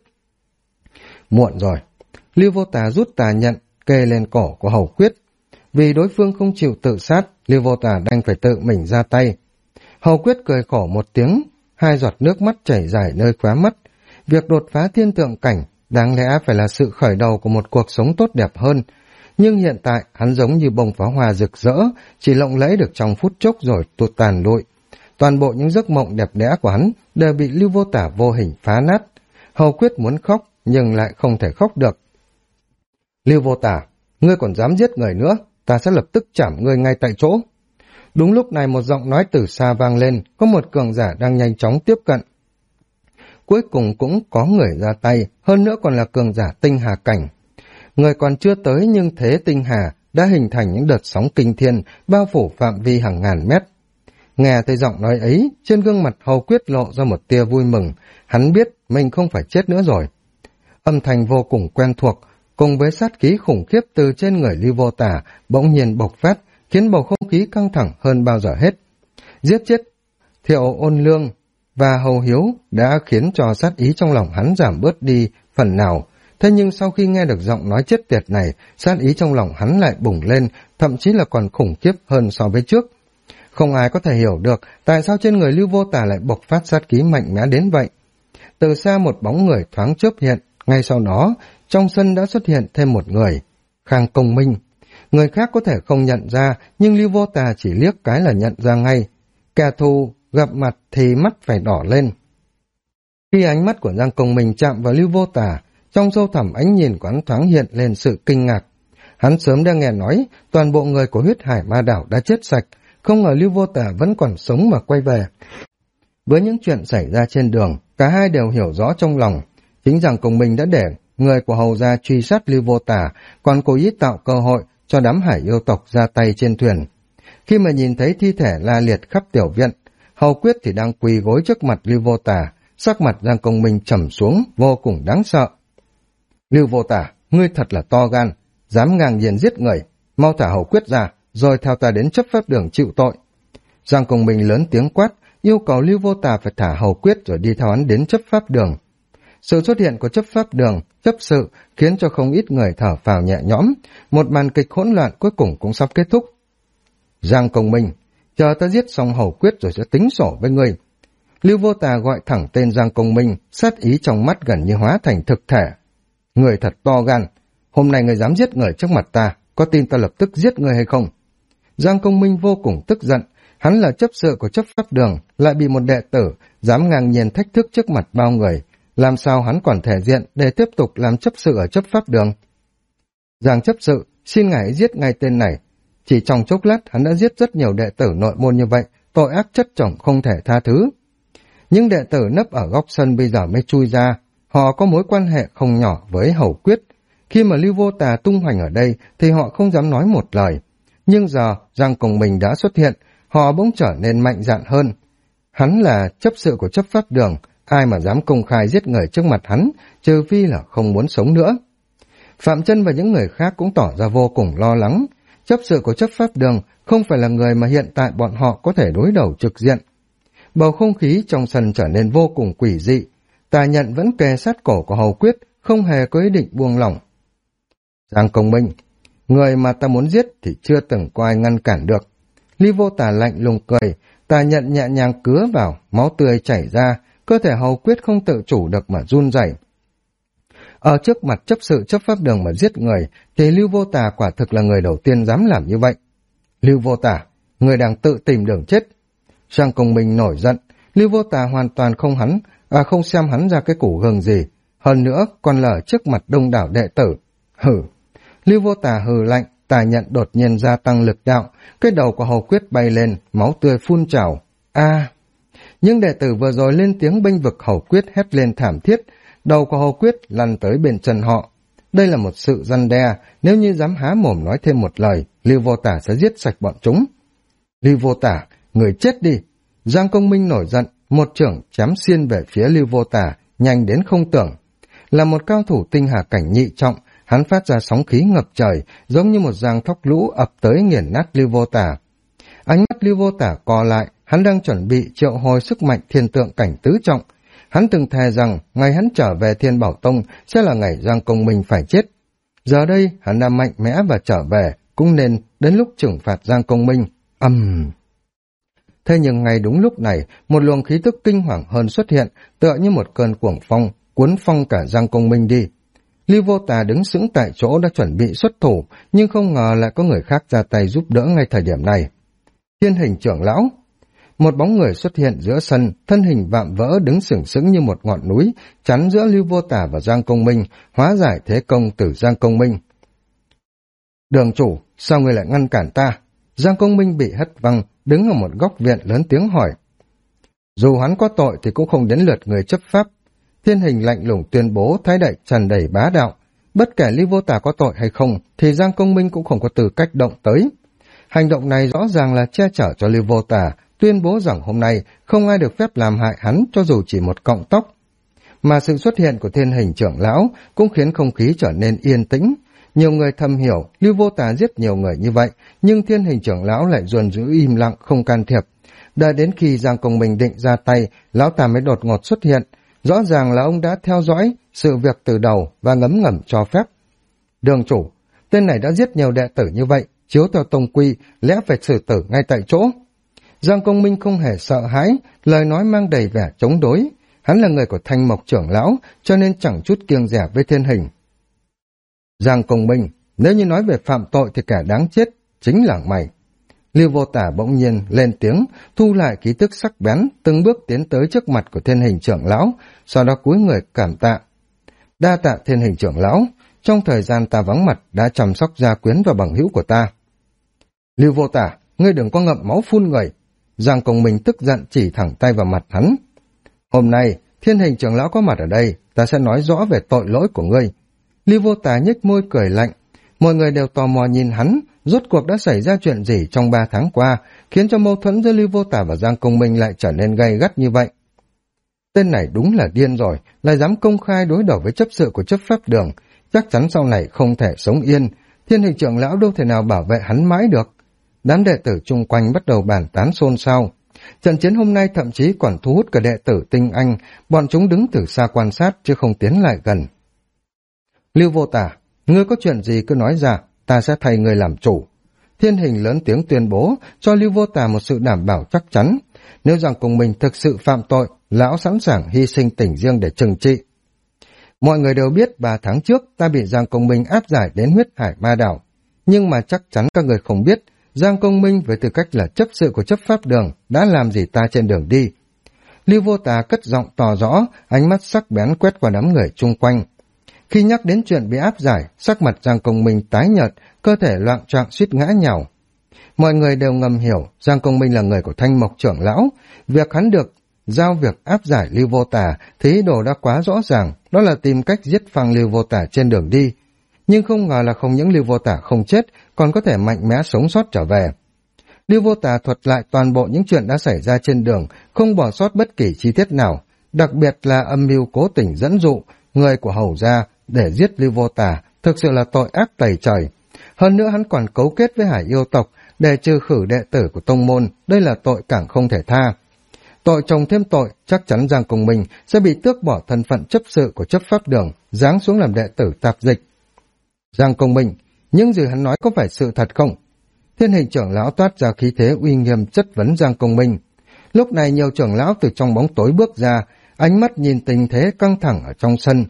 Muộn rồi. Lưu Vô Tà rút tà nhận, kê lên cổ của Hầu Quyết. Vì đối phương không chịu tự sát, Lưu Vô Tà đành phải tự mình ra tay. Hầu Quyết cười khổ một tiếng, 2 giọt nước mắt chảy dài nơi khóe mắt. Việc đột phá thiên tượng cảnh đáng lẽ phải là sự khởi đầu của một cuộc sống tốt đẹp hơn. Nhưng hiện tại hắn giống như bông pháo hoa rực rỡ, chỉ lộng lẫy được trong phút chốc rồi tụt tàn lụi. Toàn bộ những giấc mộng đẹp đẽ của hắn đều bị Lưu Vô Tà vô hình phá nát. Hầu Quyết muốn khóc nhưng lại không thể khóc được. Lưu Vô Tà, ngươi còn dám giết người nữa, ta sẽ lập tức chảm ngươi ngay tại chỗ. Đúng lúc này một giọng nói từ xa vang lên, có một cường giả đang nhanh chóng tiếp cận. Cuối cùng cũng có người ra tay, hơn nữa còn là cường giả tinh hà cảnh. Người còn chưa tới nhưng thế tinh hà đã hình thành những đợt sóng kinh thiên, bao phủ phạm vi hàng ngàn mét. Nghe thấy giọng nói ấy, trên gương mặt Hầu Quyết lộ ra một tia vui mừng, hắn biết mình không phải chết nữa rồi. Âm thanh vô cùng quen thuộc, cùng với sát khí khủng khiếp từ trên người Lưu Vô Tà bỗng nhiên bộc phát, khiến bầu không khí căng thẳng hơn bao giờ hết. Giết chết Thiệu Ôn Lương và Hầu Hiếu đã khiến cho sát ý trong lòng hắn giảm bớt đi phần nào. Thế nhưng sau khi nghe được giọng nói chết tiệt này, sát ý trong lòng hắn lại bùng lên, thậm chí là còn khủng khiếp hơn so với trước. Không ai có thể hiểu được tại sao trên người Lưu Vô Tà lại bộc phát sát khí mạnh mẽ đến vậy. Từ xa một bóng người thoáng chớp hiện, ngay sau đó, trong sân đã xuất hiện thêm một người, Khang Công Minh. Người khác có thể không nhận ra, nhưng Lưu Vô Tà chỉ liếc cái là nhận ra ngay. Kẻ thù gặp mặt thì mắt phải đỏ lên. Khi ánh mắt của Giang Công Minh chạm vào Lưu Vô Tà, trong sâu thẳm ánh nhìn của hắn thoáng hiện lên sự kinh ngạc. Hắn sớm đã nghe nói toàn bộ người của Huyết Hải Ma Đảo đã chết sạch, không ngờ Lưu Vô Tà vẫn còn sống mà quay về. Với những chuyện xảy ra trên đường, cả hai đều hiểu rõ trong lòng. Chính Giang Công Minh đã để người của Hầu gia truy sát Lưu Vô Tà, còn cố ý tạo cơ hội cho đám hải yêu tộc ra tay trên thuyền. Khi mà nhìn thấy thi thể la liệt khắp tiểu viện, Hầu Quyết thì đang quỳ gối trước mặt Lưu Vô Tà, sắc mặt Giang Công Minh trầm xuống, vô cùng đáng sợ. Lưu Vô Tà, ngươi thật là to gan, dám ngang nhiên giết người, mau thả Hầu Quyết ra, rồi theo ta đến chấp pháp đường chịu tội. Giang Công Minh lớn tiếng quát, yêu cầu Lưu Vô Tà phải thả Hầu Quyết rồi đi theo hắn đến chấp pháp đường. Sự xuất hiện của chấp pháp đường, chấp sự khiến cho không ít người thở phào nhẹ nhõm, một màn kịch hỗn loạn cuối cùng cũng sắp kết thúc. Giang Công Minh, chờ ta giết xong Hầu Quyết rồi sẽ tính sổ với ngươi. Lưu Vô Tà gọi thẳng tên Giang Công Minh, sát ý trong mắt gần như hóa thành thực thể. Người thật to gan, hôm nay người dám giết người trước mặt ta, có tin ta lập tức giết người hay không? Giang Công Minh vô cùng tức giận, hắn là chấp sự của chấp pháp đường, lại bị một đệ tử dám ngang nhiên thách thức trước mặt bao người, làm sao hắn còn thể diện để tiếp tục làm chấp sự ở chấp pháp đường? Giang chấp sự, xin ngài giết ngay tên này. Chỉ trong chốc lát hắn đã giết rất nhiều đệ tử nội môn như vậy, tội ác chất chồng không thể tha thứ. Những đệ tử nấp ở góc sân bây giờ mới chui ra, họ có mối quan hệ không nhỏ với Hầu Quyết. Khi mà Lưu Vô Tà tung hoành ở đây thì họ không dám nói một lời. Nhưng giờ Giang Công Minh đã xuất hiện, họ bỗng trở nên mạnh dạn hơn. Hắn là chấp sự của chấp pháp đường, ai mà dám công khai giết người trước mặt hắn, trừ phi là không muốn sống nữa. Phạm Chân và những người khác cũng tỏ ra vô cùng lo lắng. Chấp sự của chấp pháp đường không phải là người mà hiện tại bọn họ có thể đối đầu trực diện. Bầu không khí trong sân trở nên vô cùng quỷ dị. Tà Nhận vẫn kề sát cổ của Hầu Quyết, không hề có ý định buông lỏng. Giang Công Minh, người mà ta muốn giết thì chưa từng có ai ngăn cản được. Ly Vô Tà lạnh lùng cười, Tà Nhận nhẹ nhàng cứa vào, máu tươi chảy ra, cơ thể Hầu Quyết không tự chủ được mà run rẩy. Ở trước mặt chấp sự chấp pháp đường mà giết người, thì Lưu Vô Tà quả thực là người đầu tiên dám làm như vậy. Lưu Vô Tà, người đang tự tìm đường chết. Giang Công Minh nổi giận, Lưu Vô Tà hoàn toàn không xem hắn ra cái củ gừng gì, hơn nữa còn lở trước mặt đông đảo đệ tử. Hử! Lưu Vô Tà hừ lạnh, Tà Nhận đột nhiên gia tăng lực đạo, cái đầu của Hầu Quyết bay lên, máu tươi phun trào. A! Những đệ tử vừa rồi lên tiếng bênh vực Hầu Quyết hét lên thảm thiết, đầu của Hầu Quyết lăn tới bên chân họ. Đây là một sự răn đe, nếu như dám há mồm nói thêm một lời, Lưu Vô Tà sẽ giết sạch bọn chúng. Lưu Vô Tà, người chết đi! Giang Công Minh nổi giận, một chưởng chém xiên về phía Lưu Vô Tà, nhanh đến không tưởng. Là một cao thủ tinh hà cảnh nhị trọng, hắn phát ra sóng khí ngập trời, giống như một dòng thóc lũ ập tới nghiền nát Lưu Vô Tà. Ánh mắt Lưu Vô Tà co lại, hắn đang chuẩn bị triệu hồi sức mạnh thiên tượng cảnh tứ trọng. Hắn từng thề rằng ngày hắn trở về Thiên Bảo Tông sẽ là ngày Giang Công Minh phải chết. Giờ đây hắn đã mạnh mẽ và trở về, cũng nên đến lúc trừng phạt Giang Công Minh. Thế nhưng ngay đúng lúc này, một luồng khí tức kinh hoàng hơn xuất hiện, tựa như một cơn cuồng phong, cuốn phong cả Giang Công Minh đi. Lưu Vô Tà đứng sững tại chỗ đã chuẩn bị xuất thủ, nhưng không ngờ lại có người khác ra tay giúp đỡ ngay thời điểm này. Thiên Hình trưởng lão, một bóng người xuất hiện giữa sân, thân hình vạm vỡ đứng sừng sững như một ngọn núi, chắn giữa Lưu Vô Tà và Giang Công Minh, hóa giải thế công từ Giang Công Minh. Đường chủ, sao ngươi lại ngăn cản ta? Giang Công Minh bị hất văng, đứng ở một góc viện lớn tiếng hỏi. Dù hắn có tội thì cũng không đến lượt người chấp pháp. Thiên Hình lạnh lùng tuyên bố, thái độ tràn đầy bá đạo. Bất kể Lưu Vô Tà có tội hay không, thì Giang Công Minh cũng không có tư cách động tới. Hành động này rõ ràng là che chở cho Lưu Vô Tà, tuyên bố rằng hôm nay không ai được phép làm hại hắn cho dù chỉ một cọng tóc. Mà sự xuất hiện của Thiên Hình trưởng lão cũng khiến không khí trở nên yên tĩnh. Nhiều người thầm hiểu Lưu Vô Tà giết nhiều người như vậy, nhưng Thiên Hình trưởng lão lại luôn giữ im lặng không can thiệp. Đợi đến khi Giang Công Minh định ra tay, lão ta mới đột ngột xuất hiện. Rõ ràng là ông đã theo dõi sự việc từ đầu và ngấm ngầm cho phép. Đường chủ, tên này đã giết nhiều đệ tử như vậy, chiếu theo tông quy, lẽ phải xử tử ngay tại chỗ. Giang Công Minh không hề sợ hãi, lời nói mang đầy vẻ chống đối. Hắn là người của Thanh Mộc trưởng lão, cho nên chẳng chút kiêng dè với Thiên Hình. Giang Công Minh, nếu như nói về phạm tội thì kẻ đáng chết chính là mày. Lưu Vô Tà bỗng nhiên lên tiếng, thu lại khí tức sắc bén, từng bước tiến tới trước mặt của Thiên Hình trưởng lão, sau đó cúi người cảm tạ. Đa tạ Thiên Hình trưởng lão, trong thời gian ta vắng mặt đã chăm sóc gia quyến và bằng hữu của ta. Lưu Vô Tà, ngươi đừng có ngậm máu phun người. Giang Công Minh tức giận chỉ thẳng tay vào mặt hắn. Hôm nay, Thiên Hình trưởng lão có mặt ở đây, ta sẽ nói rõ về tội lỗi của ngươi. Lưu Vô Tà nhếch môi cười lạnh. Mọi người đều tò mò nhìn hắn, rốt cuộc đã xảy ra chuyện gì trong 3 tháng qua, khiến cho mâu thuẫn giữa Lưu Vô Tà và Giang Công Minh lại trở nên gay gắt như vậy. Tên này đúng là điên rồi, lại dám công khai đối đầu với chấp sự của chấp pháp đường, chắc chắn sau này không thể sống yên. Thiên Hình trưởng lão đâu thể nào bảo vệ hắn mãi được. Đám đệ tử chung quanh bắt đầu bàn tán xôn xao. Trận chiến hôm nay thậm chí còn thu hút cả đệ tử tinh anh, bọn chúng đứng từ xa quan sát chứ không tiến lại gần. Lưu Vô Tà, ngươi có chuyện gì cứ nói ra, ta sẽ thay ngươi làm chủ. Thiên Hình lớn tiếng tuyên bố, cho Lưu Vô Tà một sự đảm bảo chắc chắn. Nếu Giang Công Minh thực sự phạm tội, lão sẵn sàng hy sinh tình riêng để trừng trị. Mọi người đều biết 3 tháng trước ta bị Giang Công Minh áp giải đến Huyết Hải Ma Đảo. Nhưng mà chắc chắn các người không biết, Giang Công Minh với tư cách là chấp sự của chấp pháp đường đã làm gì ta trên đường đi. Lưu Vô Tà cất giọng tỏ rõ, ánh mắt sắc bén quét qua đám người chung quanh. Khi nhắc đến chuyện bị áp giải, sắc mặt Giang Công Minh tái nhợt, cơ thể loạng choạng suýt ngã nhào. Mọi người đều ngầm hiểu Giang Công Minh là người của Thanh Mộc trưởng lão, việc hắn được giao việc áp giải Lưu Vô Tà thì ý đồ đã quá rõ ràng, đó là tìm cách giết phăng Lưu Vô Tà trên đường đi. Nhưng không ngờ là không những Lưu Vô Tà không chết, còn có thể mạnh mẽ sống sót trở về. Lưu Vô Tà thuật lại toàn bộ những chuyện đã xảy ra trên đường, không bỏ sót bất kỳ chi tiết nào, đặc biệt là âm mưu cố tình dẫn dụ người của Hầu gia để giết Lưu Vô Tà, thực sự là tội ác tày trời. Hơn nữa hắn còn cấu kết với Hải yêu tộc để trừ khử đệ tử của tông môn, đây là tội càng không thể tha. Tội chồng thêm tội, chắc chắn Giang Công Minh sẽ bị tước bỏ thân phận chấp sự của chấp pháp đường, giáng xuống làm đệ tử tạp dịch. Giang Công Minh, những gì hắn nói có phải sự thật không? Thiên Hình trưởng lão toát ra khí thế uy nghiêm chất vấn Giang Công Minh. Lúc này nhiều trưởng lão từ trong bóng tối bước ra, ánh mắt nhìn tình thế căng thẳng ở trong sân.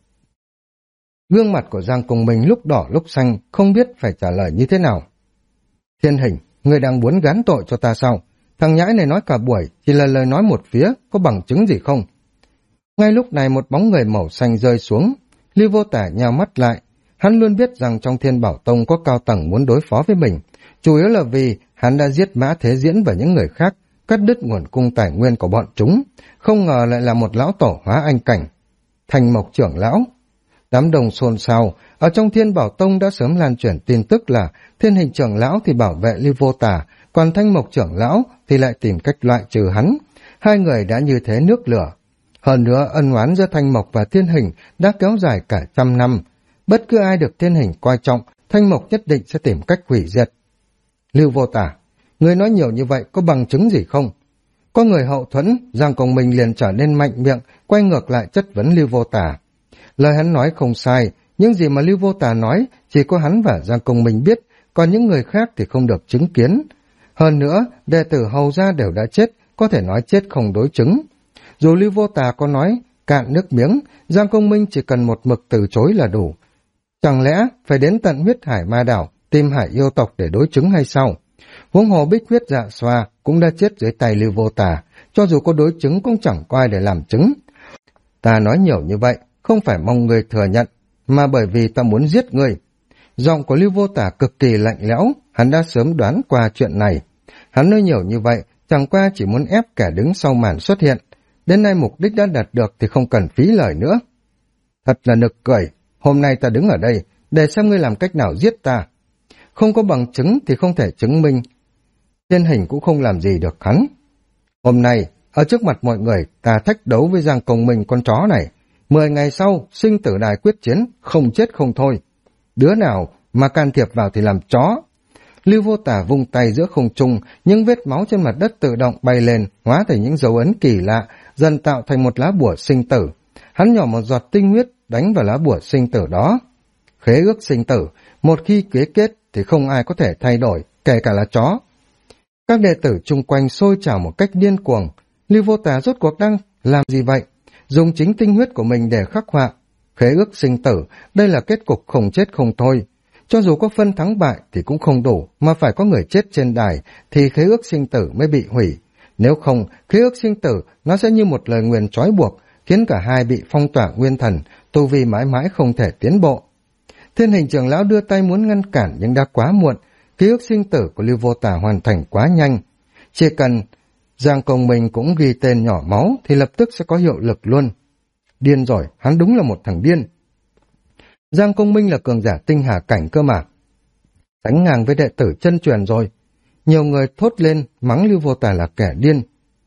Gương mặt của Giang Công Minh lúc đỏ lúc xanh, không biết phải trả lời như thế nào. Thiên Hình, ngươi đang muốn gán tội cho ta sao? Thằng nhãi này nói cả buổi, chỉ là lời nói một phía, có bằng chứng gì không? Ngay lúc này một bóng người màu xanh rơi xuống, Lưu Vô Tả nhào mắt lại. Hắn luôn biết rằng trong Thiên Bảo Tông có cao tầng muốn đối phó với mình, chủ yếu là vì hắn đã giết Mã Thế Diễn và những người khác, cắt đứt nguồn cung tài nguyên của bọn chúng, không ngờ lại là một lão tổ hóa anh cảnh. Thành Mộc trưởng lão. Đám đông xôn xao, ở trong Thiên Bảo Tông đã sớm lan truyền tin tức là Thiên Hình trưởng lão thì bảo vệ Lưu Vô Tả, còn Thanh Mộc trưởng lão thì lại tìm cách loại trừ hắn. Hai người đã như thế nước lửa. Hơn nữa ân oán giữa Thanh Mộc và Thiên Hình đã kéo dài cả trăm năm. Bất cứ ai được Thiên Hình coi trọng, Thanh Mộc nhất định sẽ tìm cách hủy diệt. Lưu Vô Tả, người nói nhiều như vậy có bằng chứng gì không? Có người hậu thuẫn, Giang Công Minh liền trở nên mạnh miệng, quay ngược lại chất vấn Lưu Vô Tả. Lời hắn nói không sai, những gì mà Lưu Vô Tả nói chỉ có hắn và Giang Công Minh biết, còn những người khác thì không được chứng kiến. Hơn nữa, đệ tử hầu gia đều đã chết, có thể nói chết không đối chứng. Dù Lưu Vô Tả có nói cạn nước miếng, Giang Công Minh chỉ cần một mực từ chối là đủ. Chẳng lẽ phải đến tận huyết hải ma đảo tìm hải yêu tộc để đối chứng hay sao? Huống hồ Bích Huyết Dạ Xoa cũng đã chết dưới tay Lưu Vô Tả, cho dù có đối chứng cũng chẳng có ai để làm chứng. Ta nói nhiều như vậy, không phải mong người thừa nhận, mà bởi vì ta muốn giết người. Giọng của Lưu Vô Tả cực kỳ lạnh lẽo, hắn đã sớm đoán qua chuyện này. Hắn nói nhiều như vậy, chẳng qua chỉ muốn ép kẻ đứng sau màn xuất hiện. Đến nay mục đích đã đạt được thì không cần phí lời nữa. Thật là nực cười, hôm nay ta đứng ở đây, để xem ngươi làm cách nào giết ta. Không có bằng chứng thì không thể chứng minh. Thiên Hình cũng không làm gì được hắn. Hôm nay, ở trước mặt mọi người, ta thách đấu với Giang Công Minh con chó này. 10 ngày sau, sinh tử đài quyết chiến, không chết không thôi. Đứa nào mà can thiệp vào thì làm chó. Lưu Vô Tả vung tay giữa không trung, những vết máu trên mặt đất tự động bay lên, hóa thành những dấu ấn kỳ lạ, dần tạo thành một lá bùa sinh tử. Hắn nhỏ một giọt tinh huyết đánh vào lá bùa sinh tử đó. Khế ước sinh tử, một khi ký kết thì không ai có thể thay đổi, kể cả là chó. Các đệ tử chung quanh xôi trào một cách điên cuồng. Lưu Vô Tả rốt cuộc đang làm gì vậy? Dùng chính tinh huyết của mình để khắc họa. Khế ước sinh tử, đây là kết cục không chết không thôi. Cho dù có phân thắng bại thì cũng không đủ, mà phải có người chết trên đài thì khế ước sinh tử mới bị hủy. Nếu không, khế ước sinh tử nó sẽ như một lời nguyền trói buộc, khiến cả hai bị phong tỏa nguyên thần, tu vi mãi mãi không thể tiến bộ. Thiên Hình trưởng lão đưa tay muốn ngăn cản nhưng đã quá muộn, ký ức sinh tử của Lưu Vô Tả hoàn thành quá nhanh. Chỉ cần Giang Công Minh cũng ghi tên nhỏ máu thì lập tức sẽ có hiệu lực luôn. Điên rồi, hắn đúng là một thằng điên. Giang Công Minh là cường giả tinh hà cảnh cơ mà. Sánh ngang với đệ tử chân truyền rồi. Nhiều người thốt lên mắng Lưu Vô Tả là kẻ điên.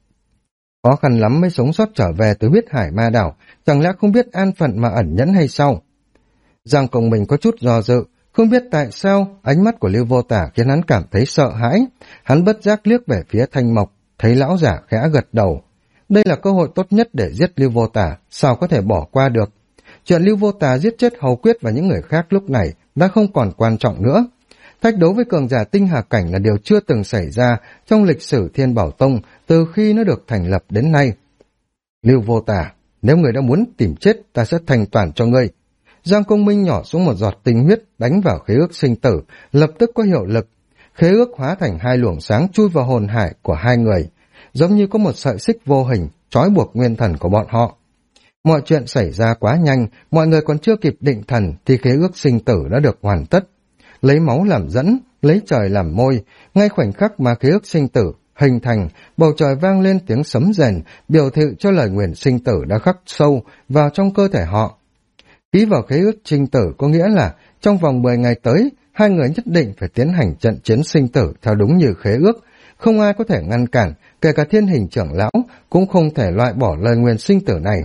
Khó khăn lắm mới sống sót trở về từ huyết hải ma đảo, chẳng lẽ không biết an phận mà ẩn nhẫn hay sao? Giang Công Minh có chút do dự, không biết tại sao ánh mắt của Lưu Vô Tả khiến hắn cảm thấy sợ hãi. Hắn bất giác liếc về phía Thanh Mộc, thấy lão giả khẽ gật đầu. Đây là cơ hội tốt nhất để giết Lưu Vô Tả, sao có thể bỏ qua được. Chuyện Lưu Vô Tả giết chết Hầu Quyết và những người khác lúc này đã không còn quan trọng nữa. Thách đấu với cường giả tinh hà cảnh là điều chưa từng xảy ra trong lịch sử Thiên Bảo Tông từ khi nó được thành lập đến nay. Lưu Vô Tả, nếu người đã muốn tìm chết, ta sẽ thành toàn cho ngươi. Giang Công Minh nhỏ xuống một giọt tinh huyết đánh vào khế ước sinh tử, lập tức có hiệu lực. Khế ước hóa thành hai luồng sáng chui vào hồn hải của hai người, giống như có một sợi xích vô hình trói buộc nguyên thần của bọn họ. Mọi chuyện xảy ra quá nhanh, mọi người còn chưa kịp định thần thì khế ước sinh tử đã được hoàn tất. Lấy máu làm dẫn, lấy trời làm môi, ngay khoảnh khắc mà khế ước sinh tử hình thành, bầu trời vang lên tiếng sấm rền, biểu thị cho lời nguyền sinh tử đã khắc sâu vào trong cơ thể họ. Ký vào khế ước sinh tử có nghĩa là trong vòng 10 ngày tới, hai người nhất định phải tiến hành trận chiến sinh tử theo đúng như khế ước. Không ai có thể ngăn cản, kể cả Thiên Hình trưởng lão cũng không thể loại bỏ lời nguyền sinh tử này.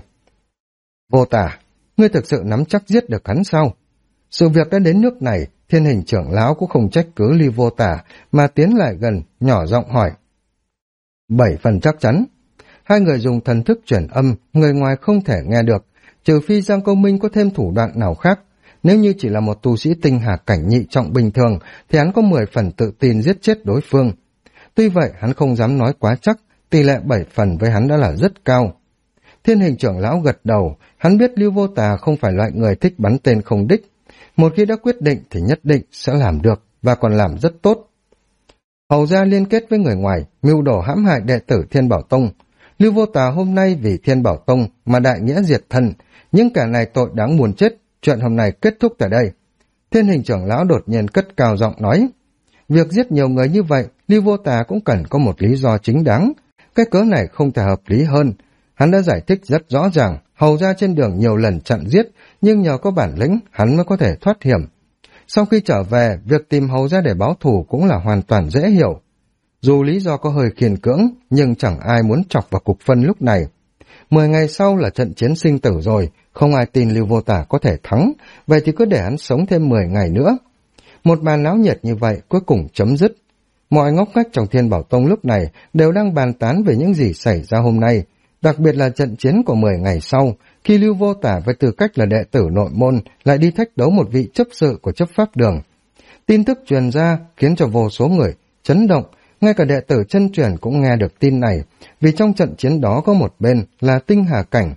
Vô Tả, ngươi thực sự nắm chắc giết được hắn sao? Sự việc đã đến nước này, Thiên Hình trưởng lão cũng không trách cứ Lưu Vô Tả mà tiến lại gần, nhỏ giọng hỏi. 7 phần chắc chắn. Hai người dùng thần thức chuyển âm, người ngoài không thể nghe được, trừ phi Giang Công Minh có thêm thủ đoạn nào khác. Nếu như chỉ là một tu sĩ tinh hà cảnh nhị trọng bình thường, thì hắn có 10 phần tự tin giết chết đối phương. Tuy vậy, hắn không dám nói quá chắc, tỷ lệ 7 phần với hắn đã là rất cao. Thiên Hình trưởng lão gật đầu, hắn biết Lưu Vô Tà không phải loại người thích bắn tên không đích. Một khi đã quyết định thì nhất định sẽ làm được, và còn làm rất tốt. Hầu gia liên kết với người ngoài, mưu đồ hãm hại đệ tử Thiên Bảo Tông. Lưu Vô Tà hôm nay vì Thiên Bảo Tông mà đại nghĩa diệt thân, nhưng cả này tội đáng muốn chết, chuyện hôm nay kết thúc tại đây. Thiên Hình trưởng lão đột nhiên cất cao giọng nói, việc giết nhiều người như vậy, Lưu Vô Tà cũng cần có một lý do chính đáng. Cái cớ này không thể hợp lý hơn. Hắn đã giải thích rất rõ ràng, hầu ra trên đường nhiều lần chặn giết, nhưng nhờ có bản lĩnh, hắn mới có thể thoát hiểm. Sau khi trở về, việc tìm hầu ra để báo thù cũng là hoàn toàn dễ hiểu. Dù lý do có hơi khiên cưỡng, nhưng chẳng ai muốn chọc vào cục phân lúc này. 10 ngày sau là trận chiến sinh tử rồi, không ai tin Lưu Vô Tà có thể thắng, vậy thì cứ để hắn sống thêm 10 ngày nữa. Một màn náo nhiệt như vậy cuối cùng chấm dứt. Mọi ngóc ngách trong Thiên Bảo Tông lúc này đều đang bàn tán về những gì xảy ra hôm nay, đặc biệt là trận chiến của 10 ngày sau, khi Lưu Vô Tà với tư cách là đệ tử nội môn lại đi thách đấu một vị chấp sự của chấp pháp đường. Tin tức truyền ra khiến cho vô số người chấn động, ngay cả đệ tử chân truyền cũng nghe được tin này, vì trong trận chiến đó có một bên là tinh hà cảnh.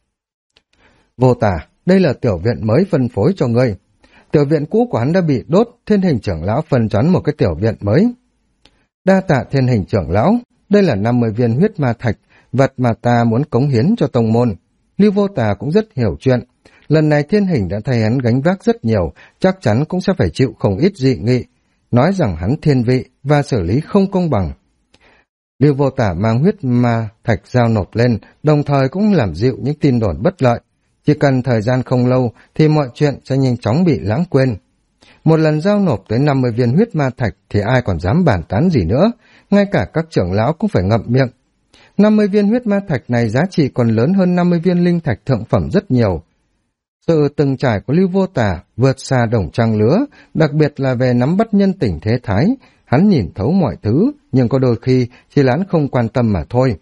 Vô Tà, đây là tiểu viện mới phân phối cho ngươi. Tiểu viện cũ của hắn đã bị đốt, Thiên Hình trưởng lão phân choán một cái tiểu viện mới. Đa tạ Thiên Hình trưởng lão, đây là 50 viên huyết ma thạch, vật mà ta muốn cống hiến cho tông môn. Lưu Vô Tà cũng rất hiểu chuyện. Lần này Thiên Hình đã thay hắn gánh vác rất nhiều, chắc chắn cũng sẽ phải chịu không ít dị nghị, nói rằng hắn thiên vị và xử lý không công bằng. Lưu Vô Tà mang huyết ma thạch giao nộp lên, đồng thời cũng làm dịu những tin đồn bất lợi. Chỉ cần thời gian không lâu thì mọi chuyện sẽ nhanh chóng bị lãng quên. Một lần giao nộp tới 50 viên huyết ma thạch thì ai còn dám bàn tán gì nữa, ngay cả các trưởng lão cũng phải ngậm miệng. 50 viên huyết ma thạch này giá trị còn lớn hơn 50 viên linh thạch thượng phẩm rất nhiều. Sự từng trải của Lưu Vô Tà vượt xa đồng trang lứa, đặc biệt là về nắm bắt nhân tình thế thái. Hắn nhìn thấu mọi thứ, nhưng có đôi khi chỉ là hắn không quan tâm mà thôi.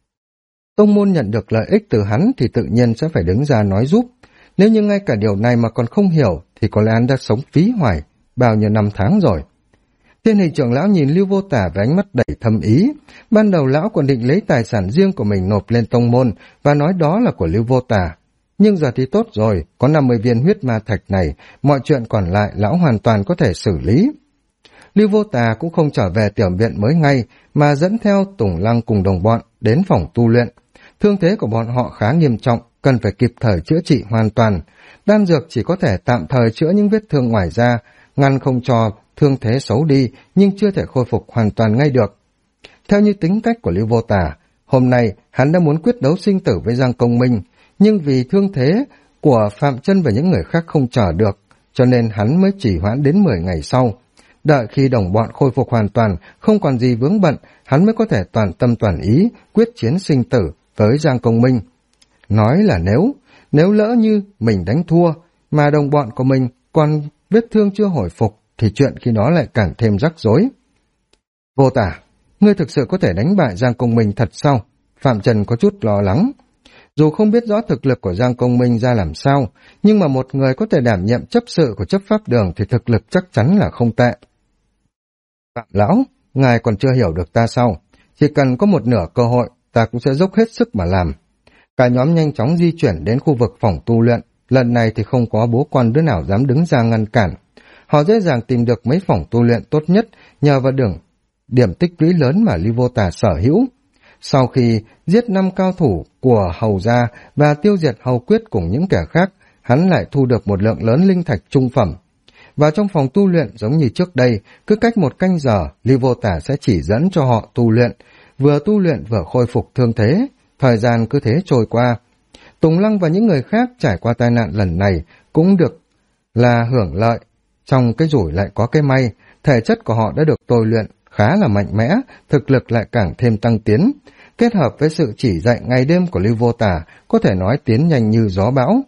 Tông môn nhận được lợi ích từ hắn thì tự nhiên sẽ phải đứng ra nói giúp. Nếu như ngay cả điều này mà còn không hiểu thì có lẽ hắn đã sống phí hoài bao nhiêu năm tháng rồi. Thiên Hình trưởng lão nhìn Lưu Vô Tà với ánh mắt đầy thâm ý. Ban đầu lão còn định lấy tài sản riêng của mình nộp lên tông môn và nói đó là của Lưu Vô Tà. Nhưng giờ thì tốt rồi, có 50 viên huyết ma thạch này, mọi chuyện còn lại lão hoàn toàn có thể xử lý. Lưu Vô Tà cũng không trở về tiểu viện mới ngay, mà dẫn theo Tùng Lăng cùng đồng bọn đến phòng tu luyện. Thương thế của bọn họ khá nghiêm trọng, cần phải kịp thời chữa trị hoàn toàn. Đan dược chỉ có thể tạm thời chữa những vết thương ngoài da, ngăn không cho thương thế xấu đi, nhưng chưa thể khôi phục hoàn toàn ngay được. Theo như tính cách của Lưu Vô Tà, hôm nay hắn đã muốn quyết đấu sinh tử với Giang Công Minh, nhưng vì thương thế của Phạm Chân và những người khác không chờ được, cho nên hắn mới chỉ hoãn đến 10 ngày sau. Đợi khi đồng bọn khôi phục hoàn toàn, không còn gì vướng bận, hắn mới có thể toàn tâm toàn ý quyết chiến sinh tử với Giang Công Minh. Nói là nếu lỡ như mình đánh thua, mà đồng bọn của mình còn vết thương chưa hồi phục, thì chuyện khi đó lại càng thêm rắc rối. Vô Tà, ngươi thực sự có thể đánh bại Giang Công Minh thật sao? Phạm Trần có chút lo lắng. Dù không biết rõ thực lực của Giang Công Minh ra làm sao, nhưng mà một người có thể đảm nhiệm chấp sự của chấp pháp đường thì thực lực chắc chắn là không tệ. Phạm lão, ngài còn chưa hiểu được ta sao? Chỉ cần có một nửa cơ hội, ta cũng sẽ dốc hết sức mà làm. Cả nhóm nhanh chóng di chuyển đến khu vực phòng tu luyện, lần này thì không có bố quan đứa nào dám đứng ra ngăn cản. Họ dễ dàng tìm được mấy phòng tu luyện tốt nhất nhờ vào điểm tích lũy lớn mà Lưu Vô Tà sở hữu. Sau khi giết 5 cao thủ của hầu gia và tiêu diệt hầu quyết cùng những kẻ khác, hắn lại thu được một lượng lớn linh thạch trung phẩm. Và trong phòng tu luyện giống như trước đây, cứ cách 1 canh giờ, Lưu Vô Tà sẽ chỉ dẫn cho họ tu luyện vừa khôi phục thương thế. Thời gian cứ thế trôi qua. Tùng Lăng và những người khác trải qua tai nạn lần này cũng được là hưởng lợi. Trong cái rủi lại có cái may, thể chất của họ đã được tôi luyện khá là mạnh mẽ, thực lực lại càng thêm tăng tiến. Kết hợp với sự chỉ dạy ngày đêm của Lưu Vô Tà, có thể nói tiến nhanh như gió bão.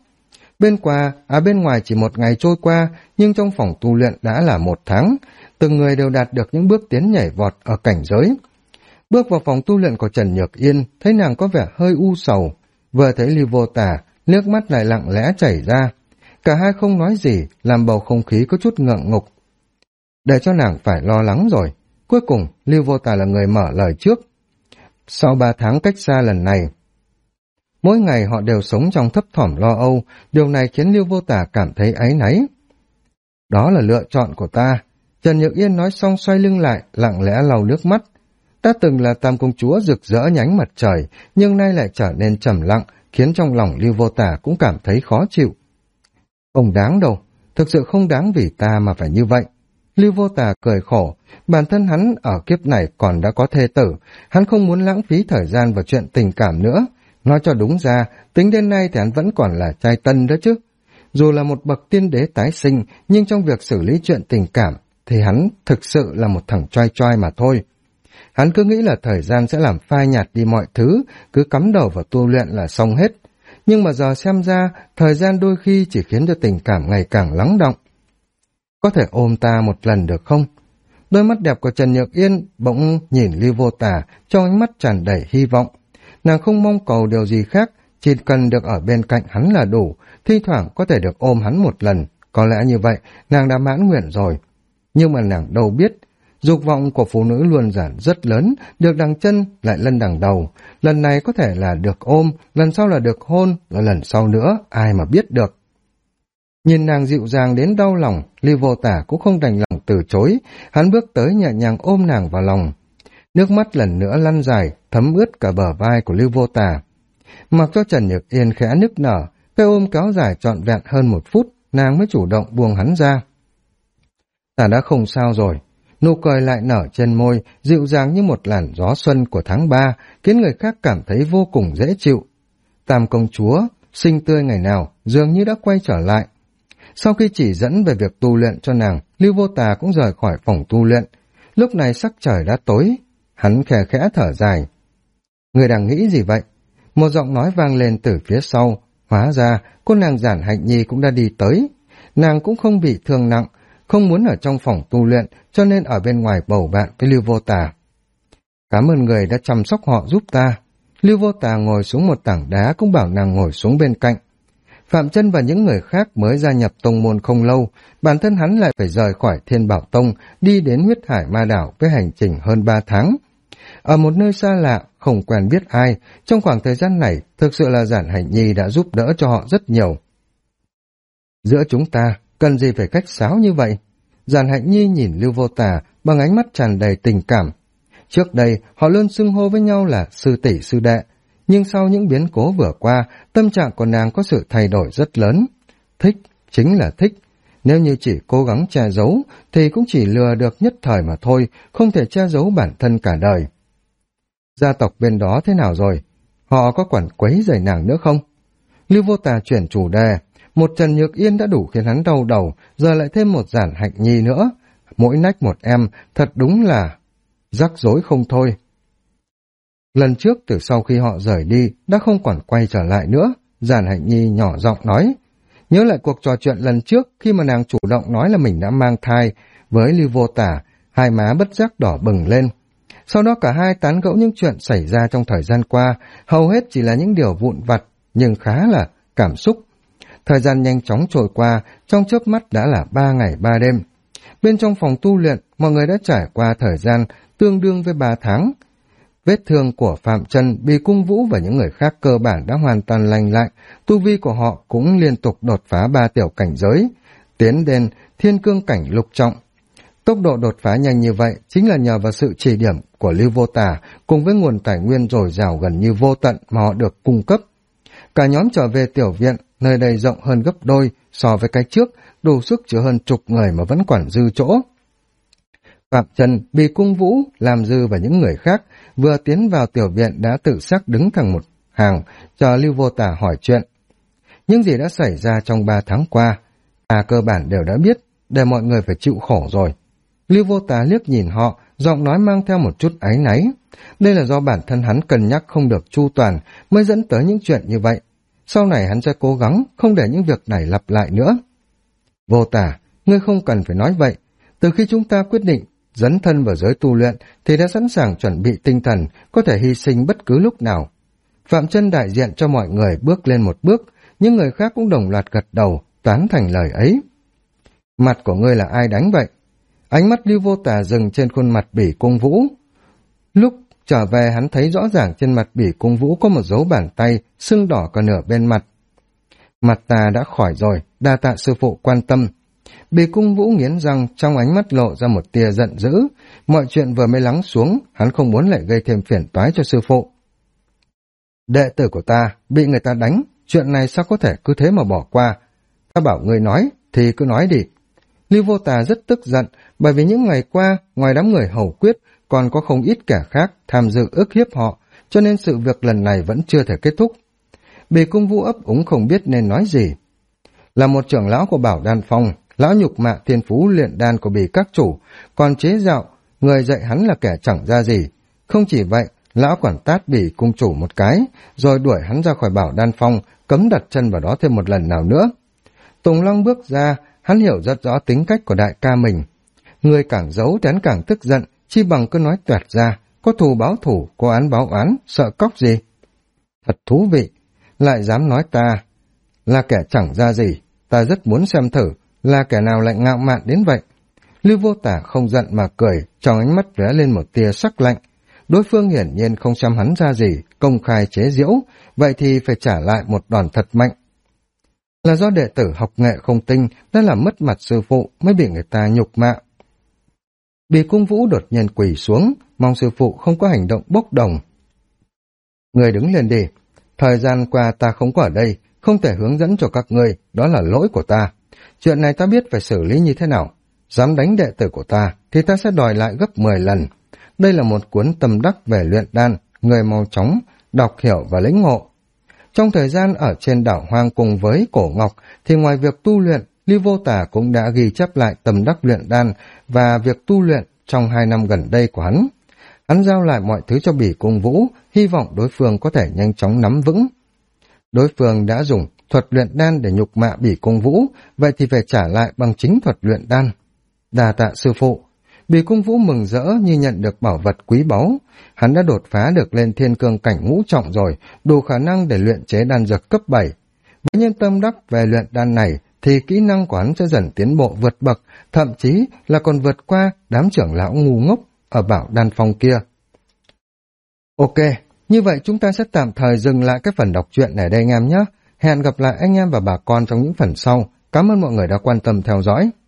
Bên ngoài chỉ 1 ngày trôi qua, nhưng trong phòng tu luyện đã là 1 tháng. Từng người đều đạt được những bước tiến nhảy vọt ở cảnh giới. Bước vào phòng tu luyện của Trần Nhược Yên, thấy nàng có vẻ hơi u sầu. Vừa thấy Lưu Vô Tả, nước mắt lại lặng lẽ chảy ra. Cả hai không nói gì, làm bầu không khí có chút ngượng ngục. Để cho nàng phải lo lắng rồi. Cuối cùng, Lưu Vô Tả là người mở lời trước. Sau 3 tháng cách xa lần này, mỗi ngày họ đều sống trong thấp thỏm lo âu, điều này khiến Lưu Vô Tả cảm thấy áy náy. Đó là lựa chọn của ta. Trần Nhược Yên nói xong xoay lưng lại, lặng lẽ lau nước mắt. Đã từng là Tam công chúa rực rỡ nhánh mặt trời, nhưng nay lại trở nên trầm lặng, khiến trong lòng Lưu Vô Tả cũng cảm thấy khó chịu. Không đáng đâu, thực sự không đáng vì ta mà phải như vậy. Lưu Vô Tả cười khổ, bản thân hắn ở kiếp này còn đã có thê tử, hắn không muốn lãng phí thời gian vào chuyện tình cảm nữa. Nói cho đúng ra, tính đến nay thì hắn vẫn còn là trai tân đó chứ. Dù là một bậc tiên đế tái sinh, nhưng trong việc xử lý chuyện tình cảm, thì hắn thực sự là một thằng choai choai mà thôi. Hắn cứ nghĩ là thời gian sẽ làm phai nhạt đi mọi thứ, cứ cắm đầu vào tu luyện là xong hết. Nhưng mà giờ xem ra, thời gian đôi khi chỉ khiến cho tình cảm ngày càng lắng đọng. Có thể ôm ta một lần được không? Đôi mắt đẹp của Trần Nhược Yên bỗng nhìn Lưu Vô Tả trong ánh mắt tràn đầy hy vọng. Nàng không mong cầu điều gì khác, chỉ cần được ở bên cạnh hắn là đủ, thi thoảng có thể được ôm hắn một lần. Có lẽ như vậy, nàng đã mãn nguyện rồi. Nhưng mà nàng đâu biết, dục vọng của phụ nữ luôn giản rất lớn, được đằng chân lại lân đằng đầu. Lần này có thể là được ôm, lần sau là được hôn, và lần sau nữa, ai mà biết được. Nhìn nàng dịu dàng đến đau lòng, Lưu Vô Tả cũng không đành lòng từ chối, hắn bước tới nhẹ nhàng ôm nàng vào lòng. Nước mắt lần nữa lăn dài, thấm ướt cả bờ vai của Lưu Vô Tả. Mặc cho Trần Nhược Yên khẽ nức nở, cái ôm kéo dài trọn vẹn hơn 1 phút, nàng mới chủ động buông hắn ra. Ta đã không sao rồi. Nụ cười lại nở trên môi, dịu dàng như một làn gió xuân của tháng 3, khiến người khác cảm thấy vô cùng dễ chịu. Tam công chúa, xinh tươi ngày nào, dường như đã quay trở lại. Sau khi chỉ dẫn về việc tu luyện cho nàng, Lưu Vô Tà cũng rời khỏi phòng tu luyện. Lúc này sắc trời đã tối, hắn khẽ khẽ thở dài. Người đang nghĩ gì vậy? Một giọng nói vang lên từ phía sau, hóa ra cô nàng Giản Hạnh Nhi cũng đã đi tới. Nàng cũng không bị thương nặng, không muốn ở trong phòng tu luyện, cho nên ở bên ngoài bầu bạn với Lưu Vô Tà. Cảm ơn người đã chăm sóc họ giúp ta. Lưu Vô Tà ngồi xuống một tảng đá cũng bảo nàng ngồi xuống bên cạnh. Phạm Chân và những người khác mới gia nhập tông môn không lâu, bản thân hắn lại phải rời khỏi Thiên Bảo Tông, đi đến Huyết Hải Ma Đảo với hành trình hơn 3 tháng. Ở một nơi xa lạ, không quen biết ai, trong khoảng thời gian này, thực sự là Giản Hạnh Nhi đã giúp đỡ cho họ rất nhiều. Giữa chúng ta, cần gì phải cách sáo như vậy? Giản Hạnh Nhi nhìn Lưu Vô Tà bằng ánh mắt tràn đầy tình cảm. Trước đây, họ luôn xưng hô với nhau là sư tỷ sư đệ, nhưng sau những biến cố vừa qua, tâm trạng của nàng có sự thay đổi rất lớn. Thích, chính là thích. Nếu như chỉ cố gắng che giấu, thì cũng chỉ lừa được nhất thời mà thôi, không thể che giấu bản thân cả đời. Gia tộc bên đó thế nào rồi? Họ có quản quấy rầy nàng nữa không? Lưu Vô Tà chuyển chủ đề. Một Trần Nhược Yên đã đủ khiến hắn đau đầu, giờ lại thêm một Giản Hạnh Nhi nữa. Mỗi nách một em, thật đúng là rắc rối không thôi. Lần trước từ sau khi họ rời đi, đã không còn quay trở lại nữa. Giản Hạnh Nhi nhỏ giọng nói. Nhớ lại cuộc trò chuyện lần trước, khi mà nàng chủ động nói là mình đã mang thai với Lưu Vô Tả, hai má bất giác đỏ bừng lên. Sau đó cả hai tán gẫu những chuyện xảy ra trong thời gian qua, hầu hết chỉ là những điều vụn vặt, nhưng khá là cảm xúc. Thời gian nhanh chóng trôi qua, trong chớp mắt đã là 3 ngày 3 đêm. Bên trong phòng tu luyện, mọi người đã trải qua thời gian tương đương với 3 tháng. Vết thương của Phạm Chân, Bì Cung Vũ và những người khác cơ bản đã hoàn toàn lành lại, tu vi của họ cũng liên tục đột phá 3 tiểu cảnh giới, tiến đến thiên cương cảnh lục trọng. Tốc độ đột phá nhanh như vậy chính là nhờ vào sự chỉ điểm của Lưu Vô Tả cùng với nguồn tài nguyên dồi dào gần như vô tận mà họ được cung cấp. Cả nhóm trở về tiểu viện, nơi đây rộng hơn gấp đôi so với cái trước, đủ sức chứa hơn chục người mà vẫn còn dư chỗ. Phạm Trần, Bì Cung Vũ, Làm Dư và những người khác vừa tiến vào tiểu viện đã tự xác đứng thành một hàng, chờ Lưu Vô Tả hỏi chuyện. Những gì đã xảy ra trong 3 tháng qua, cơ bản đều đã biết, để mọi người phải chịu khổ rồi. Lưu Vô Tả liếc nhìn họ, giọng nói mang theo một chút áy náy. Đây là do bản thân hắn cân nhắc không được chu toàn mới dẫn tới những chuyện như vậy. Sau này hắn sẽ cố gắng không để những việc này lặp lại nữa. Vô Tả, ngươi không cần phải nói vậy. Từ khi chúng ta quyết định dấn thân vào giới tu luyện thì đã sẵn sàng chuẩn bị tinh thần, có thể hy sinh bất cứ lúc nào. Phạm Chân đại diện cho mọi người bước lên một bước, những người khác cũng đồng loạt gật đầu, tán thành lời ấy. Mặt của ngươi là ai đánh vậy? Ánh mắt Lưu Vô Tà dừng trên khuôn mặt Bỉ Cung Vũ. Lúc trở về hắn thấy rõ ràng trên mặt Bỉ Cung Vũ có một dấu bàn tay, sưng đỏ cả nửa bên mặt. Mặt ta đã khỏi rồi, đa tạ sư phụ quan tâm. Bỉ Cung Vũ nghiến răng, trong ánh mắt lộ ra một tia giận dữ. Mọi chuyện vừa mới lắng xuống, hắn không muốn lại gây thêm phiền toái cho sư phụ. Đệ tử của ta bị người ta đánh, chuyện này sao có thể cứ thế mà bỏ qua? Ta bảo ngươi nói thì cứ nói đi. Lưu Vô Tà rất tức giận, bởi vì những ngày qua, ngoài đám người hầu quyết, còn có không ít kẻ khác tham dự ức hiếp họ, cho nên sự việc lần này vẫn chưa thể kết thúc. Bỉ Cung Vũ ấp úng không biết nên nói gì. Là một trưởng lão của Bảo Đan Phong, lão nhục mạ thiên phú luyện đan của Bỉ các chủ, còn chế dạo, người dạy hắn là kẻ chẳng ra gì. Không chỉ vậy, lão còn tát Bỉ cung chủ một cái, rồi đuổi hắn ra khỏi Bảo Đan Phong, cấm đặt chân vào đó thêm một lần nào nữa. Tùng Long bước ra, hắn hiểu rất rõ tính cách của đại ca mình. Người càng giấu thì hắn càng tức giận, chi bằng cứ nói toẹt ra, có thù báo thù, có án báo oán, sợ cóc gì. Thật thú vị, lại dám nói ta là kẻ chẳng ra gì, ta rất muốn xem thử là kẻ nào lại ngạo mạn đến vậy. Lưu Vô Tà không giận mà cười, trong ánh mắt lóe lên một tia sắc lạnh. Đối phương hiển nhiên không xem hắn ra gì, công khai chế giễu, vậy thì phải trả lại một đòn thật mạnh. Là do đệ tử học nghệ không tinh đã làm mất mặt sư phụ mới bị người ta nhục mạ. Bỉ Cung Vũ đột nhiên quỳ xuống, mong sư phụ không có hành động bốc đồng. Người đứng lên đi, thời gian qua ta không có ở đây, không thể hướng dẫn cho các ngươi, đó là lỗi của ta. Chuyện này ta biết phải xử lý như thế nào. Dám đánh đệ tử của ta thì ta sẽ đòi lại gấp 10 lần. Đây là một cuốn tâm đắc về luyện đan, người mau chóng đọc hiểu và lĩnh ngộ. Trong thời gian ở trên đảo hoang cùng với Cổ Ngọc thì ngoài việc tu luyện, Lưu Vô Tà cũng đã ghi chép lại tâm đắc luyện đan và việc tu luyện trong 2 năm gần đây của hắn. Hắn giao lại mọi thứ cho Bỉ Cung Vũ, hy vọng đối phương có thể nhanh chóng nắm vững. Đối phương đã dùng thuật luyện đan để nhục mạ Bỉ Cung Vũ, vậy thì phải trả lại bằng chính thuật luyện đan. Đà tạ sư phụ. Bỉ Cung Vũ mừng rỡ như nhận được bảo vật quý báu. Hắn đã đột phá được lên thiên cương cảnh ngũ trọng rồi, đủ khả năng để luyện chế đan dược cấp 7. Với nhân tâm đắc về luyện đan này, thì kỹ năng của hắn sẽ dần tiến bộ vượt bậc, thậm chí là còn vượt qua đám trưởng lão ngu ngốc ở Bảo Đan Phong kia. Ok, như vậy chúng ta sẽ tạm thời dừng lại cái phần đọc truyện này đây anh em nhé. Hẹn gặp lại anh em và bà con trong những phần sau. Cảm ơn mọi người đã quan tâm theo dõi.